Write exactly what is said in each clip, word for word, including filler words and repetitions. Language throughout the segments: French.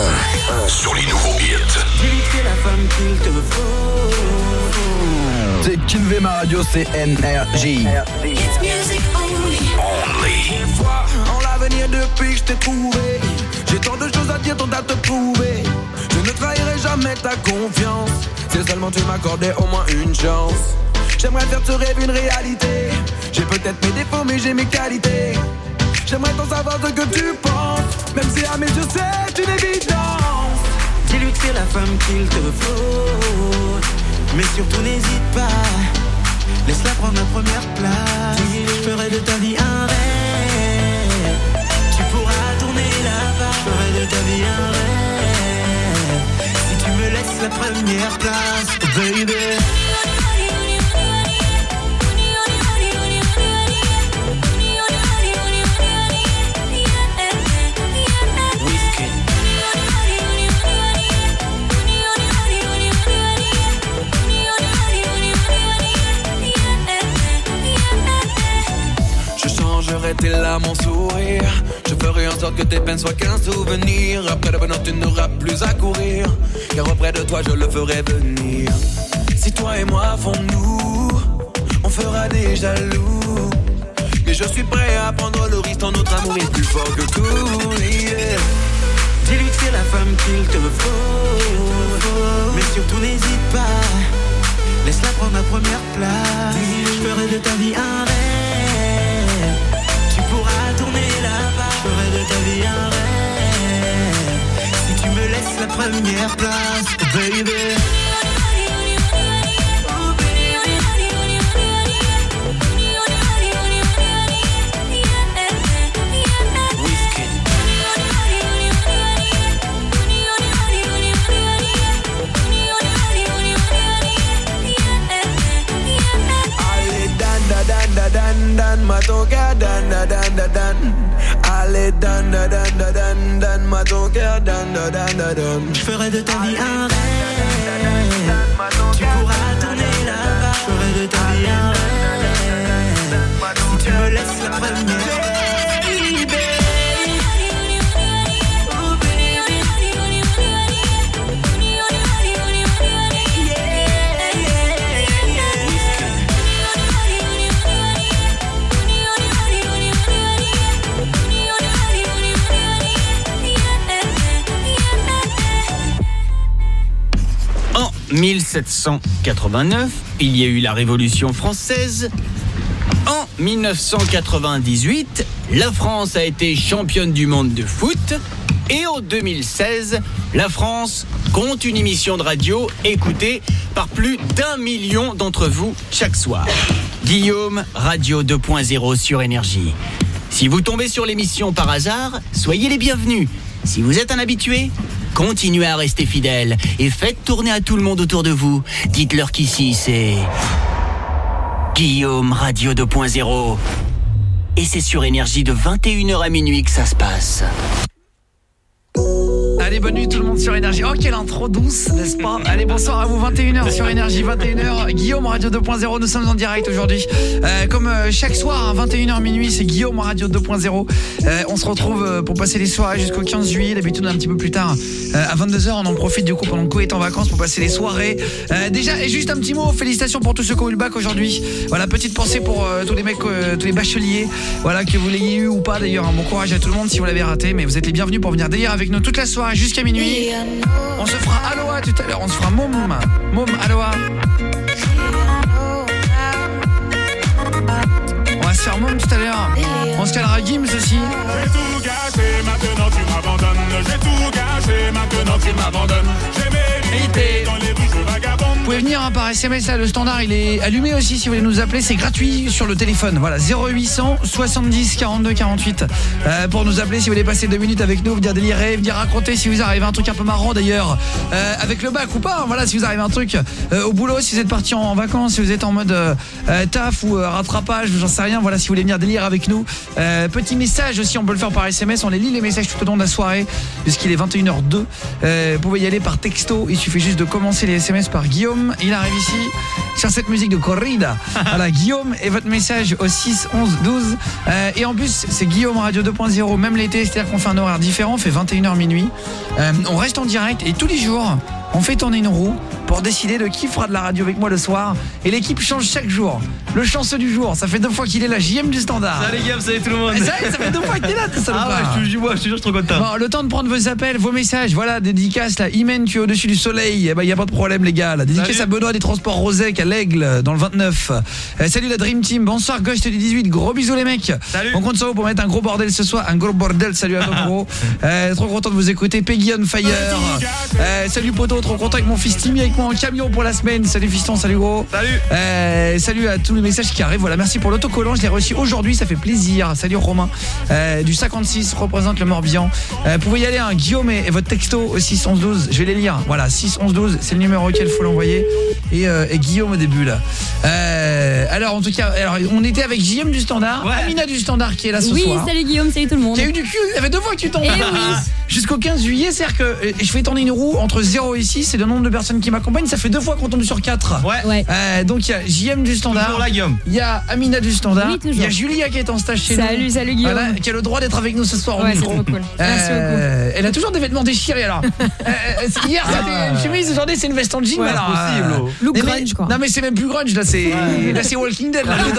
un sur les nouveaux hits. Dis-lui que c'est la femme qu'il te faut. C'est Kilvé ma radio, c'est N R J. It's music only. Only. Foi en l'avenir depuis que je t'ai trouvé. J'ai tant de choses à dire, tant à te prouver. Je ne trahirai jamais ta confiance. Si seulement tu m'accordais au moins une chance. J'aimerais faire ce rêve une réalité. J'ai peut-être mes défauts mais j'ai mes qualités. J'aimerais t'en savoir ce que tu penses. Même si à mes yeux c'est une évidence. Dis-lui que c'est la femme qu'il te faut. Mais surtout n'hésite pas. Laisse-la prendre la première place. Je ferai de ta vie un rêve. Tu pourras tourner là-bas. Je ferai de ta vie un rêve. Si tu me laisses la première place, oh baby. J'aurais tes larmes, mon sourire. Je ferai en sorte que tes peines soient qu'un souvenir. Après le bonheur tu n'auras plus à courir. Car auprès de toi je le ferai venir. Si toi et moi font-nous, on fera des jaloux. Mais je suis prêt à prendre le risque. Ton notre amour est plus fort que tout, yeah. Dis-lui que c'est la femme qu'il te faut. Mais surtout n'hésite pas. Laisse-la prendre la première place. Je ferai de ta vie un rêve. Tu pourras tourner là-bas. Je ferai de ta vie un rêve. Si tu me laisses la première place, oh baby. Dan dan matoka dan dan dan dan. Allez dan dan dan dan dan matoka dan dan dan dan. Je ferai de ta vie un rêve. Tu pourras tourner là-bas. Je ferai de ta vie un rêve. Si tu me laisses la première. mille sept cent quatre-vingt-neuf, il y a eu la Révolution française. En mille neuf cent quatre-vingt-dix-huit, la France a été championne du monde de foot. Et en deux mille seize, la France compte une émission de radio écoutée par plus d'un million d'entre vous chaque soir. Guillaume, Radio deux point zéro sur Énergie. Si vous tombez sur l'émission par hasard, soyez les bienvenus. Si vous êtes un habitué, continuez à rester fidèle et faites tourner à tout le monde autour de vous. Dites-leur qu'ici, c'est Guillaume, Radio deux point zéro. Et c'est sur Énergie de vingt et une heures à minuit que ça se passe. Allez, bonne nuit tout le monde sur Énergie. Oh, quelle intro douce, n'est-ce pas? Allez, bonsoir à vous, vingt et une heures sur Énergie, vingt et une heures. Guillaume, Radio deux point zéro, nous sommes en direct aujourd'hui. Euh, comme euh, chaque soir, à vingt et une heures minuit, c'est Guillaume, Radio deux point zéro. Euh, on se retrouve euh, pour passer les soirées jusqu'au quinze juillet. D'habitude, un petit peu plus tard, euh, à vingt-deux heures, on en profite du coup pendant que Co est en vacances pour passer les soirées. Euh, déjà, et juste un petit mot, félicitations pour tous ceux qui ont eu le bac aujourd'hui. Voilà, petite pensée pour euh, tous les mecs, euh, tous les bacheliers. Voilà, que vous l'ayez eu ou pas d'ailleurs. Un bon courage à tout le monde si vous l'avez raté. Mais vous êtes les bienvenus pour venir délire avec nous toute la soirée jusqu'à minuit. On se fera Aloha tout à l'heure, on se fera Môme Môme Aloha. On va se faire Môme tout à l'heure. On se calera Gims aussi. J'ai tout gâché, maintenant tu m'abandonnes. J'ai tout gâché, maintenant tu m'abandonnes. J'ai mérité dans les rues je vagabonde. Vous pouvez venir hein, par S M S, là, le standard il est allumé aussi si vous voulez nous appeler, c'est gratuit sur le téléphone. Voilà, zéro huit cent soixante-dix quarante-deux quarante-huit euh, pour nous appeler si vous voulez passer deux minutes avec nous, venir délirer, venir raconter si vous arrivez un truc un peu marrant d'ailleurs, euh, avec le bac ou pas. Hein, voilà, si vous arrivez un truc euh, au boulot, si vous êtes parti en, en vacances, si vous êtes en mode euh, euh, taf ou euh, rattrapage, j'en sais rien. Voilà, si vous voulez venir délire avec nous. Euh, petit message aussi, on peut le faire par S M S, on les lit les messages tout au long de la soirée puisqu'il est vingt et une heures zéro deux. Euh, vous pouvez y aller par texto, il suffit juste de commencer les S M S par Guillaume. Guillaume, il arrive ici sur cette musique de corrida. Voilà, Guillaume et votre message au six onze douze. Euh, et en plus, c'est Guillaume Radio deux point zéro, même l'été, c'est-à-dire qu'on fait un horaire différent, on fait vingt et une heures minuit. Euh, on reste en direct et tous les jours, on fait tourner une roue pour décider de qui fera de la radio avec moi le soir. Et l'équipe change chaque jour. Le chanceux du jour, ça fait deux fois qu'il est là, J M du Standard. Salut Guillaume, salut tout le monde. Ça, ça fait deux fois que t'es là, tout ça. Ah ouais, je te jure, je te jure, je suis trop content. Bon, le temps de prendre vos appels, vos messages. Voilà, dédicace là. Imen, tu es au-dessus du soleil. Eh ben, y a pas de problème, les gars. La dédicace Salut. à Benoît des Transports Rosec à l'Aigle, dans le vingt-neuf. Euh, salut la Dream Team. Bonsoir, Ghost du dix-huit. Gros bisous, les mecs. Salut. On compte sur vous pour mettre un gros bordel ce soir. Un gros bordel. Salut à toi, gros. Euh, trop content de vous écouter. Peggy on Fire. Euh, salut, poto. Trop content avec mon fils Timmy, avec moi en camion pour la semaine. Salut, fiston. Salut, gros. Salut. Euh, salut à tous les messages qui arrivent. Voilà, merci pour l'autocollant. Je l'ai reçu aujourd'hui. Ça fait plaisir. Salut, Romain. Euh, du cinquante-six représente le Morbihan. Euh, vous pouvez y aller, hein, Guillaume et, et votre texto au six onze douze. Je vais les lire. Voilà, six onze douze, c'est le numéro auquel il faut l'envoyer. Et, euh, et Guillaume au début là. Euh, alors en tout cas, alors, on était avec J M du Standard, ouais. Amina du Standard qui est là ce oui, soir. Oui, salut Guillaume, salut tout le monde. Qui a eu du cul, ça fait deux fois que tu tombes. Eh oui. Jusqu'au quinze juillet, c'est-à-dire que euh, je fais tourner une roue entre zéro et six, c'est le nombre de personnes qui m'accompagnent, ça fait deux fois qu'on tombe sur quatre. Ouais. Ouais. Euh, donc il y a J M du Standard. Toujours là, Guillaume. Il y a Amina du Standard. Oui, toujours. Il y a Julia qui est en stage chez Salut, nous. Salut, salut Guillaume. Voilà, qui a le droit d'être avec nous ce soir au Ouais, c'est micro. trop cool. Merci Euh, beaucoup. elle a toujours des vêtements déchirés alors. euh, hier c'était une chemise, aujourd'hui c'est une veste en jean. Ouais, alors, c'est possible, oh. Look mais- grunge, quoi. Non mais c'est même plus grunge là, c'est là c'est Walking Dead là.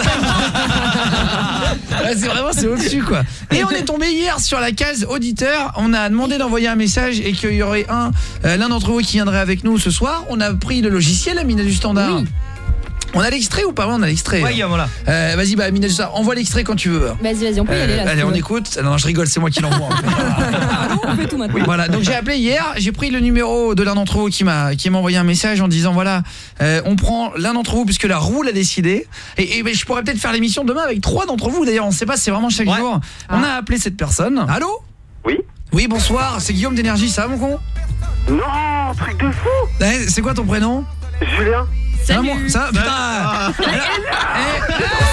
Là, c'est vraiment c'est au-dessus quoi. Et on est tombé hier sur la case auditeur, on a demandé d'envoyer un message et qu'il y aurait un euh, l'un d'entre vous qui viendrait avec nous ce soir. On a pris le logiciel Amina du Standard. Oui. On a l'extrait ou pas? Ouais, on a l'extrait. Ouais, Guillaume, voilà. Euh, vas-y bah Amina du Standard, envoie l'extrait quand tu veux. Vas-y, vas-y, on peut y aller là. Euh, allez, si tu on veux. écoute. Non, non, je rigole, c'est moi qui l'envoie. Ah non, on fait tout maintenant. Voilà, donc j'ai appelé hier, j'ai pris le numéro de l'un d'entre vous qui m'a qui m'a envoyé un message en disant voilà, euh, on prend l'un d'entre vous puisque la roue l'a décidé et, et ben, je pourrais peut-être faire l'émission demain avec trois d'entre vous d'ailleurs, on sait pas, c'est vraiment chaque Ouais. jour. On a appelé cette personne. Allô? Oui. Oui, bonsoir, c'est Guillaume d'Énergie, ça va mon con? Non, truc de fou. Eh, c'est quoi ton prénom? Julien. Ça va, Salut. mon- ça va, putain. Eh,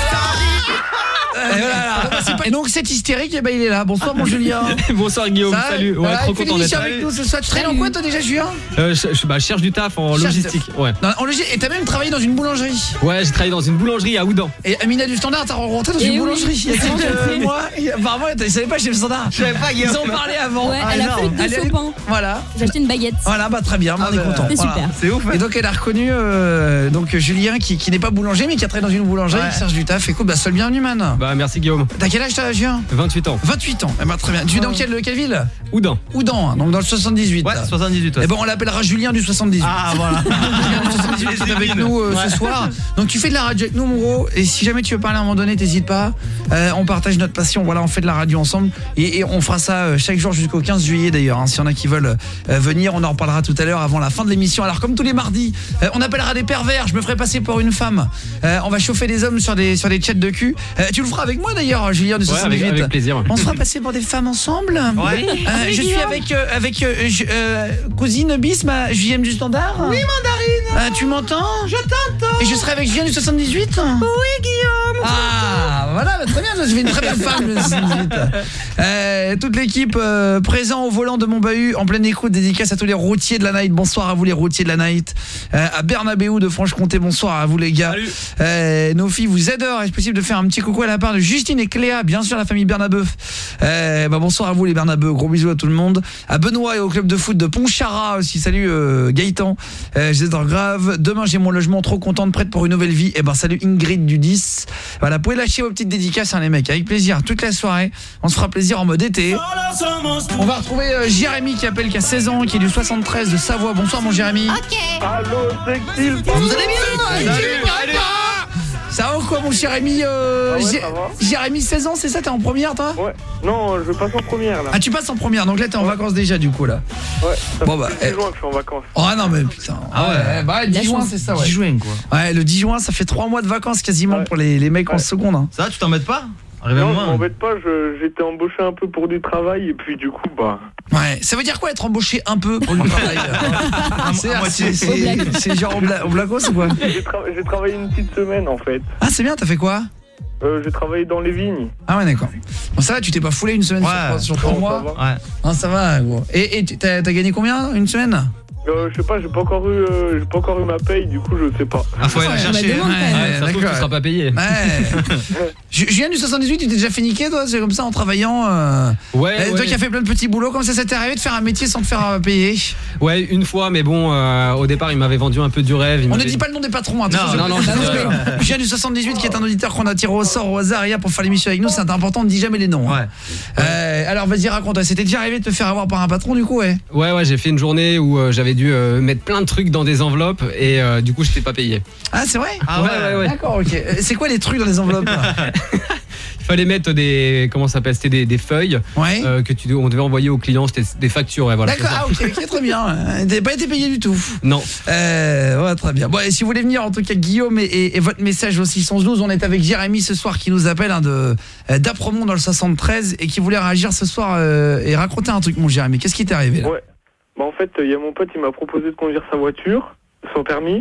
eh, voilà, là. C'est pas- Et donc cet hystérique, eh ben, il est là. Bonsoir mon Julien. Bonsoir Guillaume, Ça va? salut. Ouais, Voilà, trop fais content d'être l'émission là. avec nous ce soir. Tu traînes en quoi toi déjà Julien? Euh, je, je- bah, je cherche du taf en Cherche du logistique. Ouais. Non, en logique. Et t'as même travaillé dans une boulangerie. Ouais, j'ai travaillé dans une boulangerie à Oudan. Et Amina du Standard, t'as rencontré dans Eh une oui. boulangerie il y a quelques mois. Et apparemment, tu savais pas chez le Standard. Je savais pas, Guillaume. Ils ont parlé avant. Ouais, Ah, elle a énorme. fait deux Elle est- chopins. Voilà. J'ai acheté une baguette. Voilà, bah très bien, bah, on est bah, content. c'est Voilà. super. C'est ouf. Et donc elle a reconnu euh, donc Julien qui, qui n'est pas boulanger mais qui a travaillé dans une boulangerie, Ouais. qui cherche du taf. Écoute, bah seul bienvenu man. Bah merci Guillaume. T'as quel âge toi Julien? vingt-huit ans. vingt-huit ans. Eh ben très bien. Tu es dans quelle, quelle ville? Oudan. Oudan, hein, donc dans le soixante-dix-huit. Ouais, soixante-dix-huit. Ouais. Eh ben on l'appellera Julien du soixante-dix-huit. Ah, voilà. Julien du soixante-dix-huit qui est avec nous euh, ce soir. Donc tu fais de la radio avec nous mon gros. Et si jamais tu veux parler à un moment donné, t'hésites pas. Euh, on partage notre passion. Voilà, on fait de la radio ensemble et, et on fera ça euh, chaque jour jusqu'au quinze juillet d'ailleurs. Hein, S'il y en a qui veulent euh, venir, on en reparlera tout à l'heure avant la fin de l'émission. Alors comme tous les mardis, euh, on appellera des pervers. Je me ferai passer pour une femme. Euh, on va chauffer des hommes sur des sur des chats de cul. Euh, tu le feras avec moi d'ailleurs, Julien du Ouais, avec, soixante-dix-huit. avec plaisir. On se fera passer pour des femmes ensemble. Ouais. Euh, je suis avec euh, avec euh, je- euh, cousine bis, ma J M du Standard. Oui, mandarine. Euh, tu m'entends? Je t'entends. Et je serai avec Julien du soixante-dix-huit. Oui, Guillaume. Ah, voilà, bah, très bien. Je vais une très belle femme. Le soixante-dix-huit. Euh, toute l'équipe euh, présent au volant de mon bahut en pleine écoute. Dédicace à tous les routiers de la night. Bonsoir à vous les routiers de la night. Euh, à Bernabéu de Franche-Comté. Bonsoir à vous les gars. Salut. Euh, nos filles vous adorent. Est-ce possible de faire un petit coucou à la part de Justine et Cléa, bien sûr la famille Bernabeuf. Euh, bah bonsoir à vous les Bernabeuf, gros bisous à tout le monde. À Benoît et au club de foot de Pontcharrat aussi. Salut euh, Gaëtan. Euh, je vous adore grave. Demain j'ai mon logement, trop contente, prête pour une nouvelle vie. Et ben salut Ingrid du dix. Voilà, vous pouvez lâcher vos petites dédicaces hein, les mecs, avec plaisir toute la soirée. On se fera plaisir en mode été. On va retrouver euh, Jérémy qui appelle qui a seize ans, qui est du soixante-treize de Savoie. Bonsoir mon Jérémy. Allô, sexy. Vous allez bien? Salut. Ça va ou quoi mon Jérémy euh, Ah ouais, Jé- ça va. Jérémy seize ans, c'est ça, t'es en première toi? Ouais. Non, je passe en première là. Ah tu passes en première, donc là t'es en vacances déjà du coup là. Ouais. Ça Bon, fait bah, depuis eh. juin que je suis en vacances. Oh non mais putain. Ah ouais. Bah La dix juin chance. c'est ça ouais. dix juin, quoi. Ouais, le dix juin ça fait trois mois de vacances quasiment Ouais. pour les, les mecs en Ouais. seconde hein. Ça va, tu t'embêtes pas? Arrive à Non, je moi. m'embête pas, je- j'étais embauché un peu pour du travail et puis du coup, bah. Ouais, ça veut dire quoi être embauché un peu pour le travail? C'est à moitié. c'est- Au black. c'est- c'est genre au, bla au blacos ou quoi? J'ai tra- j'ai travaillé une petite semaine en fait. Ah c'est bien, t'as fait quoi? Euh, j'ai travaillé dans les vignes. Ah ouais d'accord. Bon ça va, tu t'es pas foulé une semaine Ouais. sur, sur trois Non, mois? ça va. Ouais. Hein, ça va gros. Et et tu- t'as t'as gagné combien une semaine? Euh, je sais pas, j'ai pas encore eu, euh, j'ai pas encore eu ma paye, du coup je sais pas. Ah, faut aller la chercher. demande, quand même. Ouais, ça se trouve, tu seras pas payé. Ouais. Ju- Julien du soixante-dix-huit, tu t'es déjà fait niquer toi, c'est comme ça en travaillant euh... Ouais, euh, Toi ouais. qui as fait plein de petits boulots, comme ça ça t'est arrivé de faire un métier sans te faire euh, payer? Ouais, une fois, mais bon, euh, au départ, il m'avait vendu un peu du rêve. il On ne m'avait- dit pas le nom des patrons, attention. Non, non, non, je parce sais que Julien du soixante-dix-huit qui est un auditeur qu'on a tiré au sort au hasard hier pour faire l'émission avec nous, c'est important, on ne dit jamais les noms. hein. Ouais. Euh, alors vas-y raconte, c'était déjà arrivé de te faire avoir par un patron du coup ouais. Ouais, ouais, j'ai fait une journée où euh, j'avais dû euh, mettre plein de trucs dans des enveloppes et euh, du coup, je t'ai pas payé. Ah c'est vrai? Ah ouais, ouais, ouais. D'accord, ok. Euh, C'est quoi les trucs dans les enveloppes là? Il fallait mettre des, comment ça s'appelle, c'était des, des feuilles Ouais. euh, que tu, on devait envoyer aux clients, c'était des factures, ouais, voilà. D'accord, ah ok, ok, très bien. Euh, T'avais pas été payé du tout. Non. Euh, ouais, très bien. Bon, et si vous voulez venir, en tout cas, Guillaume et, et, et votre message aussi six un un deux, on est avec Jérémy ce soir qui nous appelle hein, de euh, d'Apremont dans le soixante-treize et qui voulait réagir ce soir euh, et raconter un truc, mon Jérémy. Qu'est-ce qui t'est arrivé là? Ouais. Bah en fait, il y a mon pote, il m'a proposé de conduire sa voiture, son permis,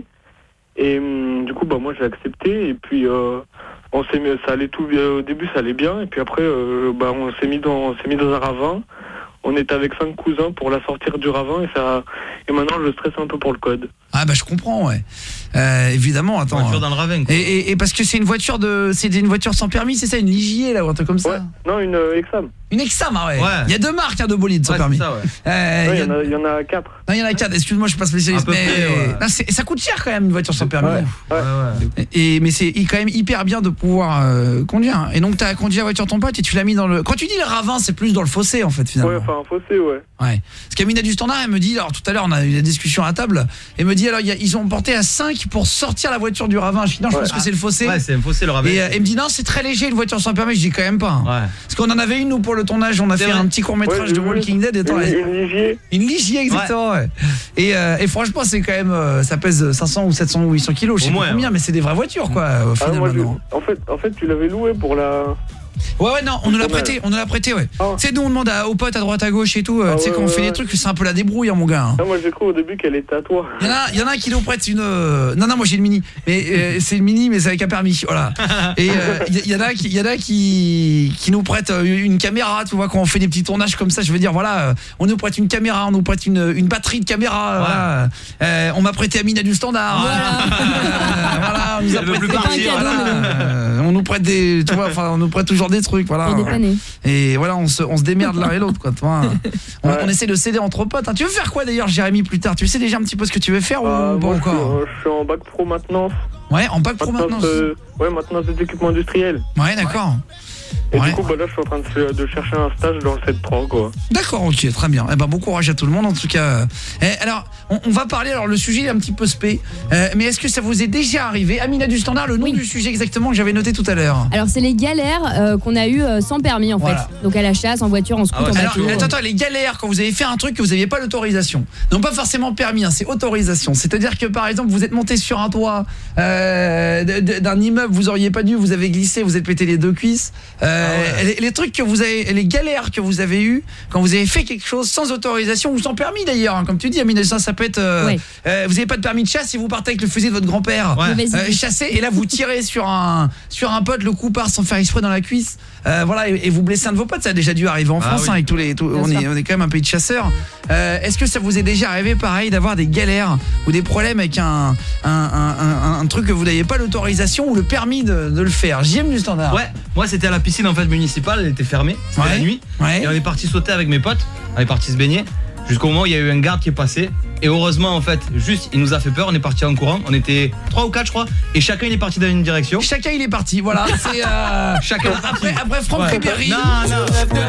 et hum, du coup, bah moi j'ai accepté, et puis euh, on s'est mis, ça allait tout, au début ça allait bien, et puis après, euh, bah on s'est mis dans, on s'est mis dans un ravin. On était avec cinq cousins pour la sortir du ravin, et ça, et maintenant je stresse un peu pour le code. Ah bah je comprends, ouais. Euh, évidemment, attends. Voiture dans le ravin, quoi. Et, et, et parce que c'est une voiture de, c'est une voiture sans permis, c'est ça, une Ligier là, ou un truc comme ça. Ouais. Non, une euh, Exam. Une Exam, ah ouais. Ouais. Il y a deux marques hein, de bolides sans Ouais, permis. c'est ça, ouais. Euh, Ouais, il y il y, a- en a- il y en a quatre. Non, il y en a quatre. Excuse-moi, je suis pas spécialiste, À peu mais près, ouais. non, c'est- ça coûte cher quand même une voiture sans permis. Ouais. Ouais, ouais. Et mais c'est quand même hyper bien de pouvoir euh, conduire. Et donc tu as conduit la voiture de ton pote et tu l'as mis dans le. Quand tu dis le ravin, c'est plus dans le fossé en fait finalement. Ouais, enfin un fossé, ouais. Ouais. Parce qu'Amina du Standard, elle me dit, alors tout à l'heure on a eu la discussion à table, elle me dit alors il y a- ils ont porté à cinq pour sortir la voiture du ravin. Je dis non, je Ouais. pense que c'est le fossé. Ouais, c'est un fossé le ravin. Et euh, elle me dit non, c'est très léger une voiture sans permis. Je dis quand même pas. hein. Ouais. Parce qu'on en avait une nous pour le tournage, on a C'est fait vrai. un petit court-métrage Ouais, de j'ai vu. Walking Dead et attends, Une, elle- une Ligier. une Ligier exactement ouais. Et, euh, et franchement c'est quand même euh, ça pèse cinq cents ou sept cents ou huit cents kilos, je sais Au pas moins, combien, ouais. mais c'est des vraies voitures quoi au Ah, final moi, je- maintenant. en fait, en fait, tu l'avais loué pour la. Ouais ouais non, on nous l'a Pas mal. prêté, on nous l'a prêté ouais. Ah. Tu sais nous on demande à, aux potes à droite à gauche et tout, euh, Ah tu sais ouais, quand on ouais, fait des ouais. trucs c'est un peu la débrouille hein, mon gars. hein. Ah, moi j'ai cru au début qu'elle était à toi. Il y en a il y en a un qui nous prête une euh, non non moi j'ai le mini mais euh, c'est le mini mais c'est avec un permis voilà. Et euh, il y, y en a qui il y en a qui qui nous prête euh, une caméra, tu vois quand on fait des petits tournages comme ça, je veux dire voilà, euh, on nous prête une caméra, on nous prête une une batterie de caméra voilà. Euh, on m'a prêté Amina du Standard. Voilà. Euh, voilà, on nous a Elle veut prêté plus partir, C'est pas un cadeau, voilà. mais bon. Euh, on nous prête des tu vois enfin on nous prête toujours des trucs voilà. Pour dépanner. Et voilà, on se, on se démerde l'un et l'autre quoi, tu vois. On, Ouais. on essaie de s'aider entre potes. hein. Tu veux faire quoi d'ailleurs, Jérémy, plus tard? Tu sais déjà un petit peu ce que tu veux faire Ah, ou pas moi, je, suis, encore? euh, je suis en bac pro maintenance. Ouais, en bac pro maintenant. euh, ouais, maintenance des équipements industriels. Ouais, d'accord. Et Ouais. du coup, bah, là, je suis en train de, faire- de chercher un stage dans le sept trois, quoi. D'accord, ok, très bien. Eh ben, bon courage à tout le monde en tout cas. Eh, alors, on, on va parler, alors le sujet est un petit peu spé, euh, mais est-ce que ça vous est déjà arrivé? Amina du Standard, le nom Oui. du sujet exactement que j'avais noté tout à l'heure. Alors c'est les galères euh, qu'on a eues euh, sans permis en Voilà. fait. Donc à la chasse, en voiture, en scooter, Ah ouais, en Alors, bateau. attends, attends, les galères quand vous avez fait un truc que vous n'aviez pas l'autorisation. Non, pas forcément permis, hein, c'est autorisation. C'est-à-dire que par exemple, vous êtes monté sur un toit euh, de- de- d'un immeuble, vous auriez pas dû, vous avez glissé, vous êtes pété les deux cuisses. Euh, Ah ouais. les, les trucs que vous avez, les galères que vous avez eues quand vous avez fait quelque chose sans autorisation ou sans permis d'ailleurs, hein, comme tu dis, Amina, ça, ça peut être. euh, Ouais. euh, vous n'avez pas de permis de chasse et vous partez avec le fusil de votre grand-père. Ouais. Mauvaise Euh, idée. chasser et là vous tirez sur un sur un pote, le coup part sans faire exprès dans la cuisse, euh, voilà, et, et vous blessez un de vos potes. Ça a déjà dû arriver en Ah France oui. hein, avec tous les tous- Bien on sûr. est on est quand même un pays de chasseurs. Euh, est-ce que ça vous est déjà arrivé pareil d'avoir des galères ou des problèmes avec un un, un, un, un truc que vous n'aviez pas l'autorisation ou le permis de, de le faire? J M du Standard. Ouais, moi c'était à la piscine en fait municipale, elle était fermée, c'était Ouais. la nuit. Ouais. Et on est parti sauter avec mes potes, on est parti se baigner, jusqu'au moment où il y a eu un garde qui est passé. Et heureusement en fait, juste il nous a fait peur, on est parti en courant, on était trois ou quatre je crois, et chacun il est parti dans une direction. Chacun il est parti, voilà. C'est euh, Chacun est parti. après après Franck Ouais. Ribéry. Non, non.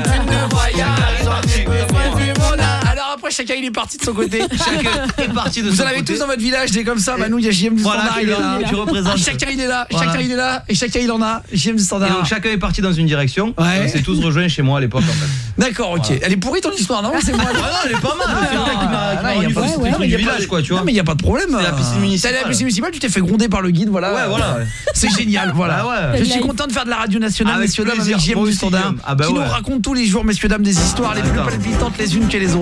Alors après chacun il est parti de son côté. Chacun est parti de Vous son en avez côté. tous dans votre village des comme ça. Bah nous il y a J M du Voilà, Standard, tu il est l'as, là. tu représentes. Chacun il est là, Voilà. chacun il est là et chacun il en a. J M du Et Standard. donc chacun est parti dans une direction. Ouais. On s'est tous rejoints chez moi à l'époque en fait. D'accord, ok. Voilà. Elle est pourrie ton histoire, non? C'est moi. Ah non, elle est pas mal. C'est vrai qu'il m'a- qu'il m'a Ah, y a rendu pas- fou, ouais, c'était ouais, le truc mais y a du pas- village quoi, tu vois. Non mais il y a pas de problème. C'est la piscine municipale. C'est la piscine municipale, tu t'es fait gronder par le guide, voilà. Ouais, voilà. C'est génial, voilà. Ah ouais. Je suis Live. content de faire de la radio nationale, Avec messieurs dames, plaisir. avec J M Moi du aussi, Standard, Guillaume. Ah bah qui ouais. nous raconte tous les jours, messieurs dames, des histoires les plus Attends. palpitantes les unes que les autres.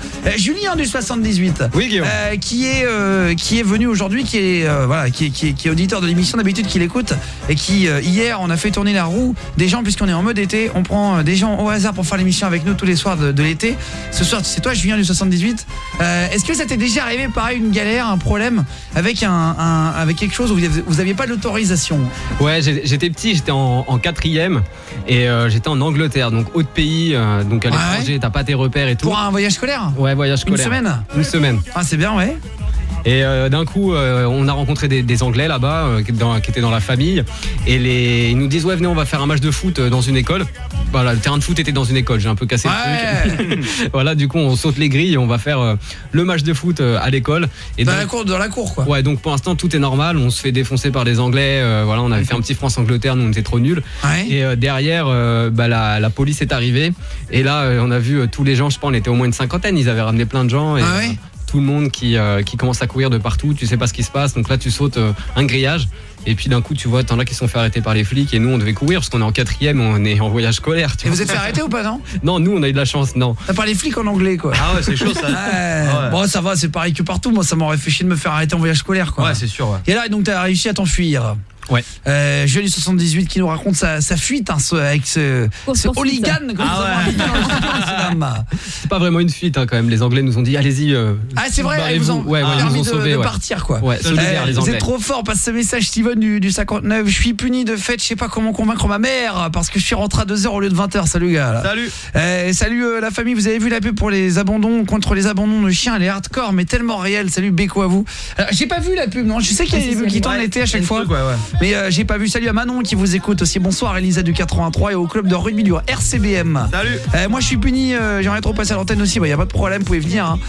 Euh, Julien du soixante-dix-huit. Oui, Guillaume. Euh, qui est euh, qui est venu aujourd'hui, qui est euh, voilà, qui est, qui est qui est auditeur de l'émission d'habitude, qui l'écoute et qui euh, hier on a fait tourner la roue des gens puisqu'on est en mode été. On prend euh, des gens au hasard pour faire l'émission avec nous tous les soirs de, de l'été. Ce soir, c'est toi, Julien du soixante-dix-huit. Euh, est-ce que ça t'est déjà arrivé pareil, une galère, un problème avec un, un avec quelque chose où vous aviez, vous aviez pas l'autorisation? Ouais, j'ai- j'étais petit, j'étais en, en quatrième et euh, j'étais en Angleterre, donc autre pays, euh, donc à Ouais, l'étranger, t'as pas tes repères et tout. Pour un voyage scolaire? Ouais, voyage Une scolaire. semaine? Une semaine. Ah, c'est bien, ouais. Et euh, d'un coup, euh, on a rencontré des, des Anglais là-bas euh, qui, étaient dans- qui étaient dans la famille. Et les, ils nous disent ouais, venez, on va faire un match de foot euh, dans une école. Voilà, le terrain de foot était dans une école. J'ai un peu cassé Ouais. le truc. Voilà, du coup, on saute les grilles et on va faire euh, le match de foot euh, à l'école. Et Dans donc- la cour, dans la cour, quoi. Ouais, donc pour l'instant tout est normal. On se fait défoncer par les Anglais. euh, voilà, on avait fait un petit France-Angleterre, nous on était trop nuls. Ouais. Et euh, derrière, euh, bah, la, la police est arrivée. Et là, euh, on a vu euh, tous les gens. Je sais pas, on était au moins une cinquantaine. Ils avaient ramené plein de gens. Et, Ah ouais. euh, tout le monde qui, euh, qui commence à courir de partout, tu sais pas ce qui se passe, donc là tu sautes euh, un grillage et puis d'un coup tu vois t'en as qui se sont fait arrêter par les flics et nous on devait courir parce qu'on est en quatrième, on est en voyage scolaire. Tu Et vois. vous êtes fait arrêter ou pas, non? Non, nous on a eu de la chance, non. T'as pas les flics en anglais, quoi. Ah ouais, c'est chaud ça. Ouais. Ouais. Bon, ça va, c'est pareil que partout. Moi, ça m'aurait fait chier de me faire arrêter en voyage scolaire, quoi. Ouais, c'est sûr, ouais. Et là, donc, t'as réussi à t'enfuir. Ouais. Euh, Julien du soixante-dix-huit qui nous raconte sa, sa fuite, hein, ce- avec ce, Course ce poursuite. hooligan. Comme Ah nous avons ouais. appelé dans le studio, cette dame. C'est pas vraiment une fuite hein, quand même, les Anglais nous ont dit allez-y. euh, Ah, c'est vrai, ils vous ont ouais, ouais, ils permis nous ont de, sauvés. de ouais. partir, quoi. Ouais, solidaires, Euh, les vous Anglais. êtes trop fort, passe ce message Steven du, du cinquante-neuf. Je suis puni de fait, je sais pas comment convaincre ma mère parce que je suis rentré à deux heures au lieu de vingt heures. Salut gars là. Salut. Euh, salut euh, la famille, vous avez vu la pub pour les abandons, contre les abandons de chiens, elle est hardcore mais tellement réelle. Salut Beko à vous. Alors, j'ai pas vu la pub, non, je sais qu'il y a des pubs qui tournent Ouais, l'été à chaque une fois. truc, ouais, ouais. Mais euh, j'ai pas vu. Salut à Manon qui vous écoute aussi. Bonsoir Elisa du quatre-vingt-trois et au club de rugby du R C B M. Salut. Euh, moi je suis puni, euh, j'aimerais trop passer à l'antenne aussi. Il n'y a pas de problème, vous pouvez venir. Hein.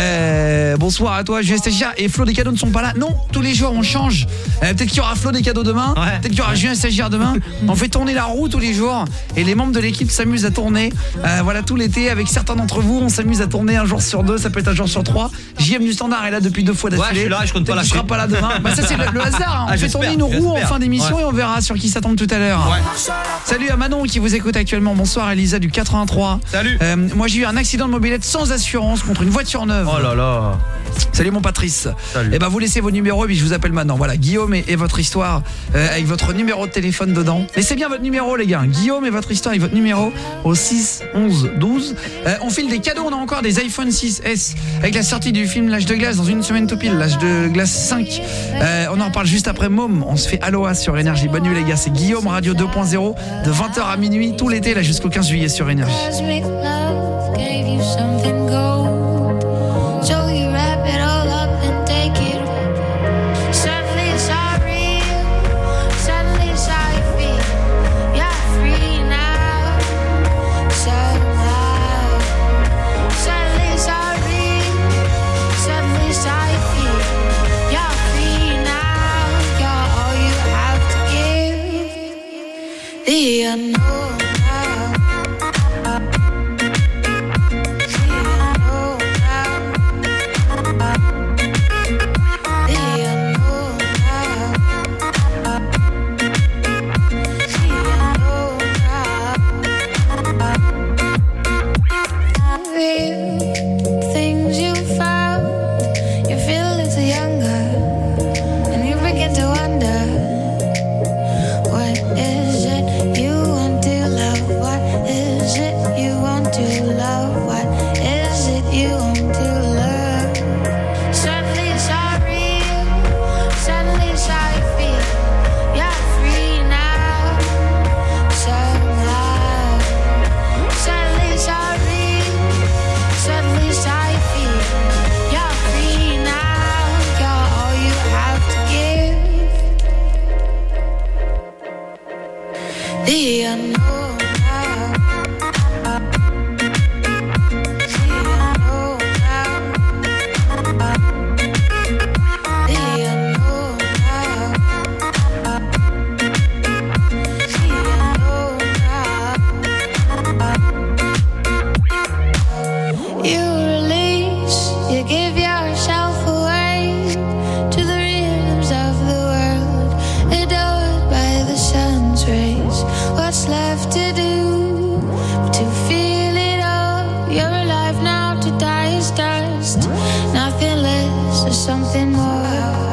Euh, bonsoir à toi, J S T G A. Et Flo, des cadeaux ne sont pas là. Non, tous les jours on change. Euh, peut-être qu'il y aura Flo des cadeaux demain. Ouais. Peut-être qu'il y aura Julien Stagiaire demain. On fait tourner la roue tous les jours. Et les membres de l'équipe s'amusent à tourner. Euh, voilà, tout l'été, avec certains d'entre vous, on s'amuse à tourner un jour sur deux. Ça peut être un jour sur trois. J M du Standard est là depuis deux fois d'affilée. Ouais, je suis là, je compte pas Peut-être qu'il lâcher. sera pas là demain. Bah, ça, c'est le, le hasard. Hein. On Ah, fait j'espère, tourner une roue en j'espère. fin d'émission Ouais. et on verra sur qui ça tombe tout à l'heure. Ouais. Salut à Manon qui vous écoute actuellement. Bonsoir Elisa du quatre-vingt-trois. Salut. Euh, moi j'ai eu un accident de mobilette sans assurance contre une voiture neuve. Oh là là. Salut mon Patrice. Salut. Et ben vous laissez vos numéros et puis je vous appelle maintenant. Voilà, Guillaume et, et votre histoire euh, avec votre numéro de téléphone dedans. Laissez bien votre numéro les gars. Guillaume et votre histoire avec votre numéro au six onze douze. Euh, on file des cadeaux, on a encore des iPhone six S avec la sortie du film L'âge de glace dans une semaine tout pile, L'âge de glace cinq. Euh, on en reparle juste après Môme. On se fait Aloha sur Énergie. Bonne nuit les gars, c'est Guillaume Radio deux point zéro de vingt heures à minuit tout l'été là jusqu'au quinze juillet sur Énergie. Cosmic love gave you something gold. So you wrap it all up and take it. Suddenly it's all real. Suddenly it's how you feel. You're free now. Somehow. Suddenly it's all real. Suddenly it's how you feel. You're free now. You're all you have to give. The unknown. Things you found, you feel a little younger, and you begin to wonder, what is it you want something more.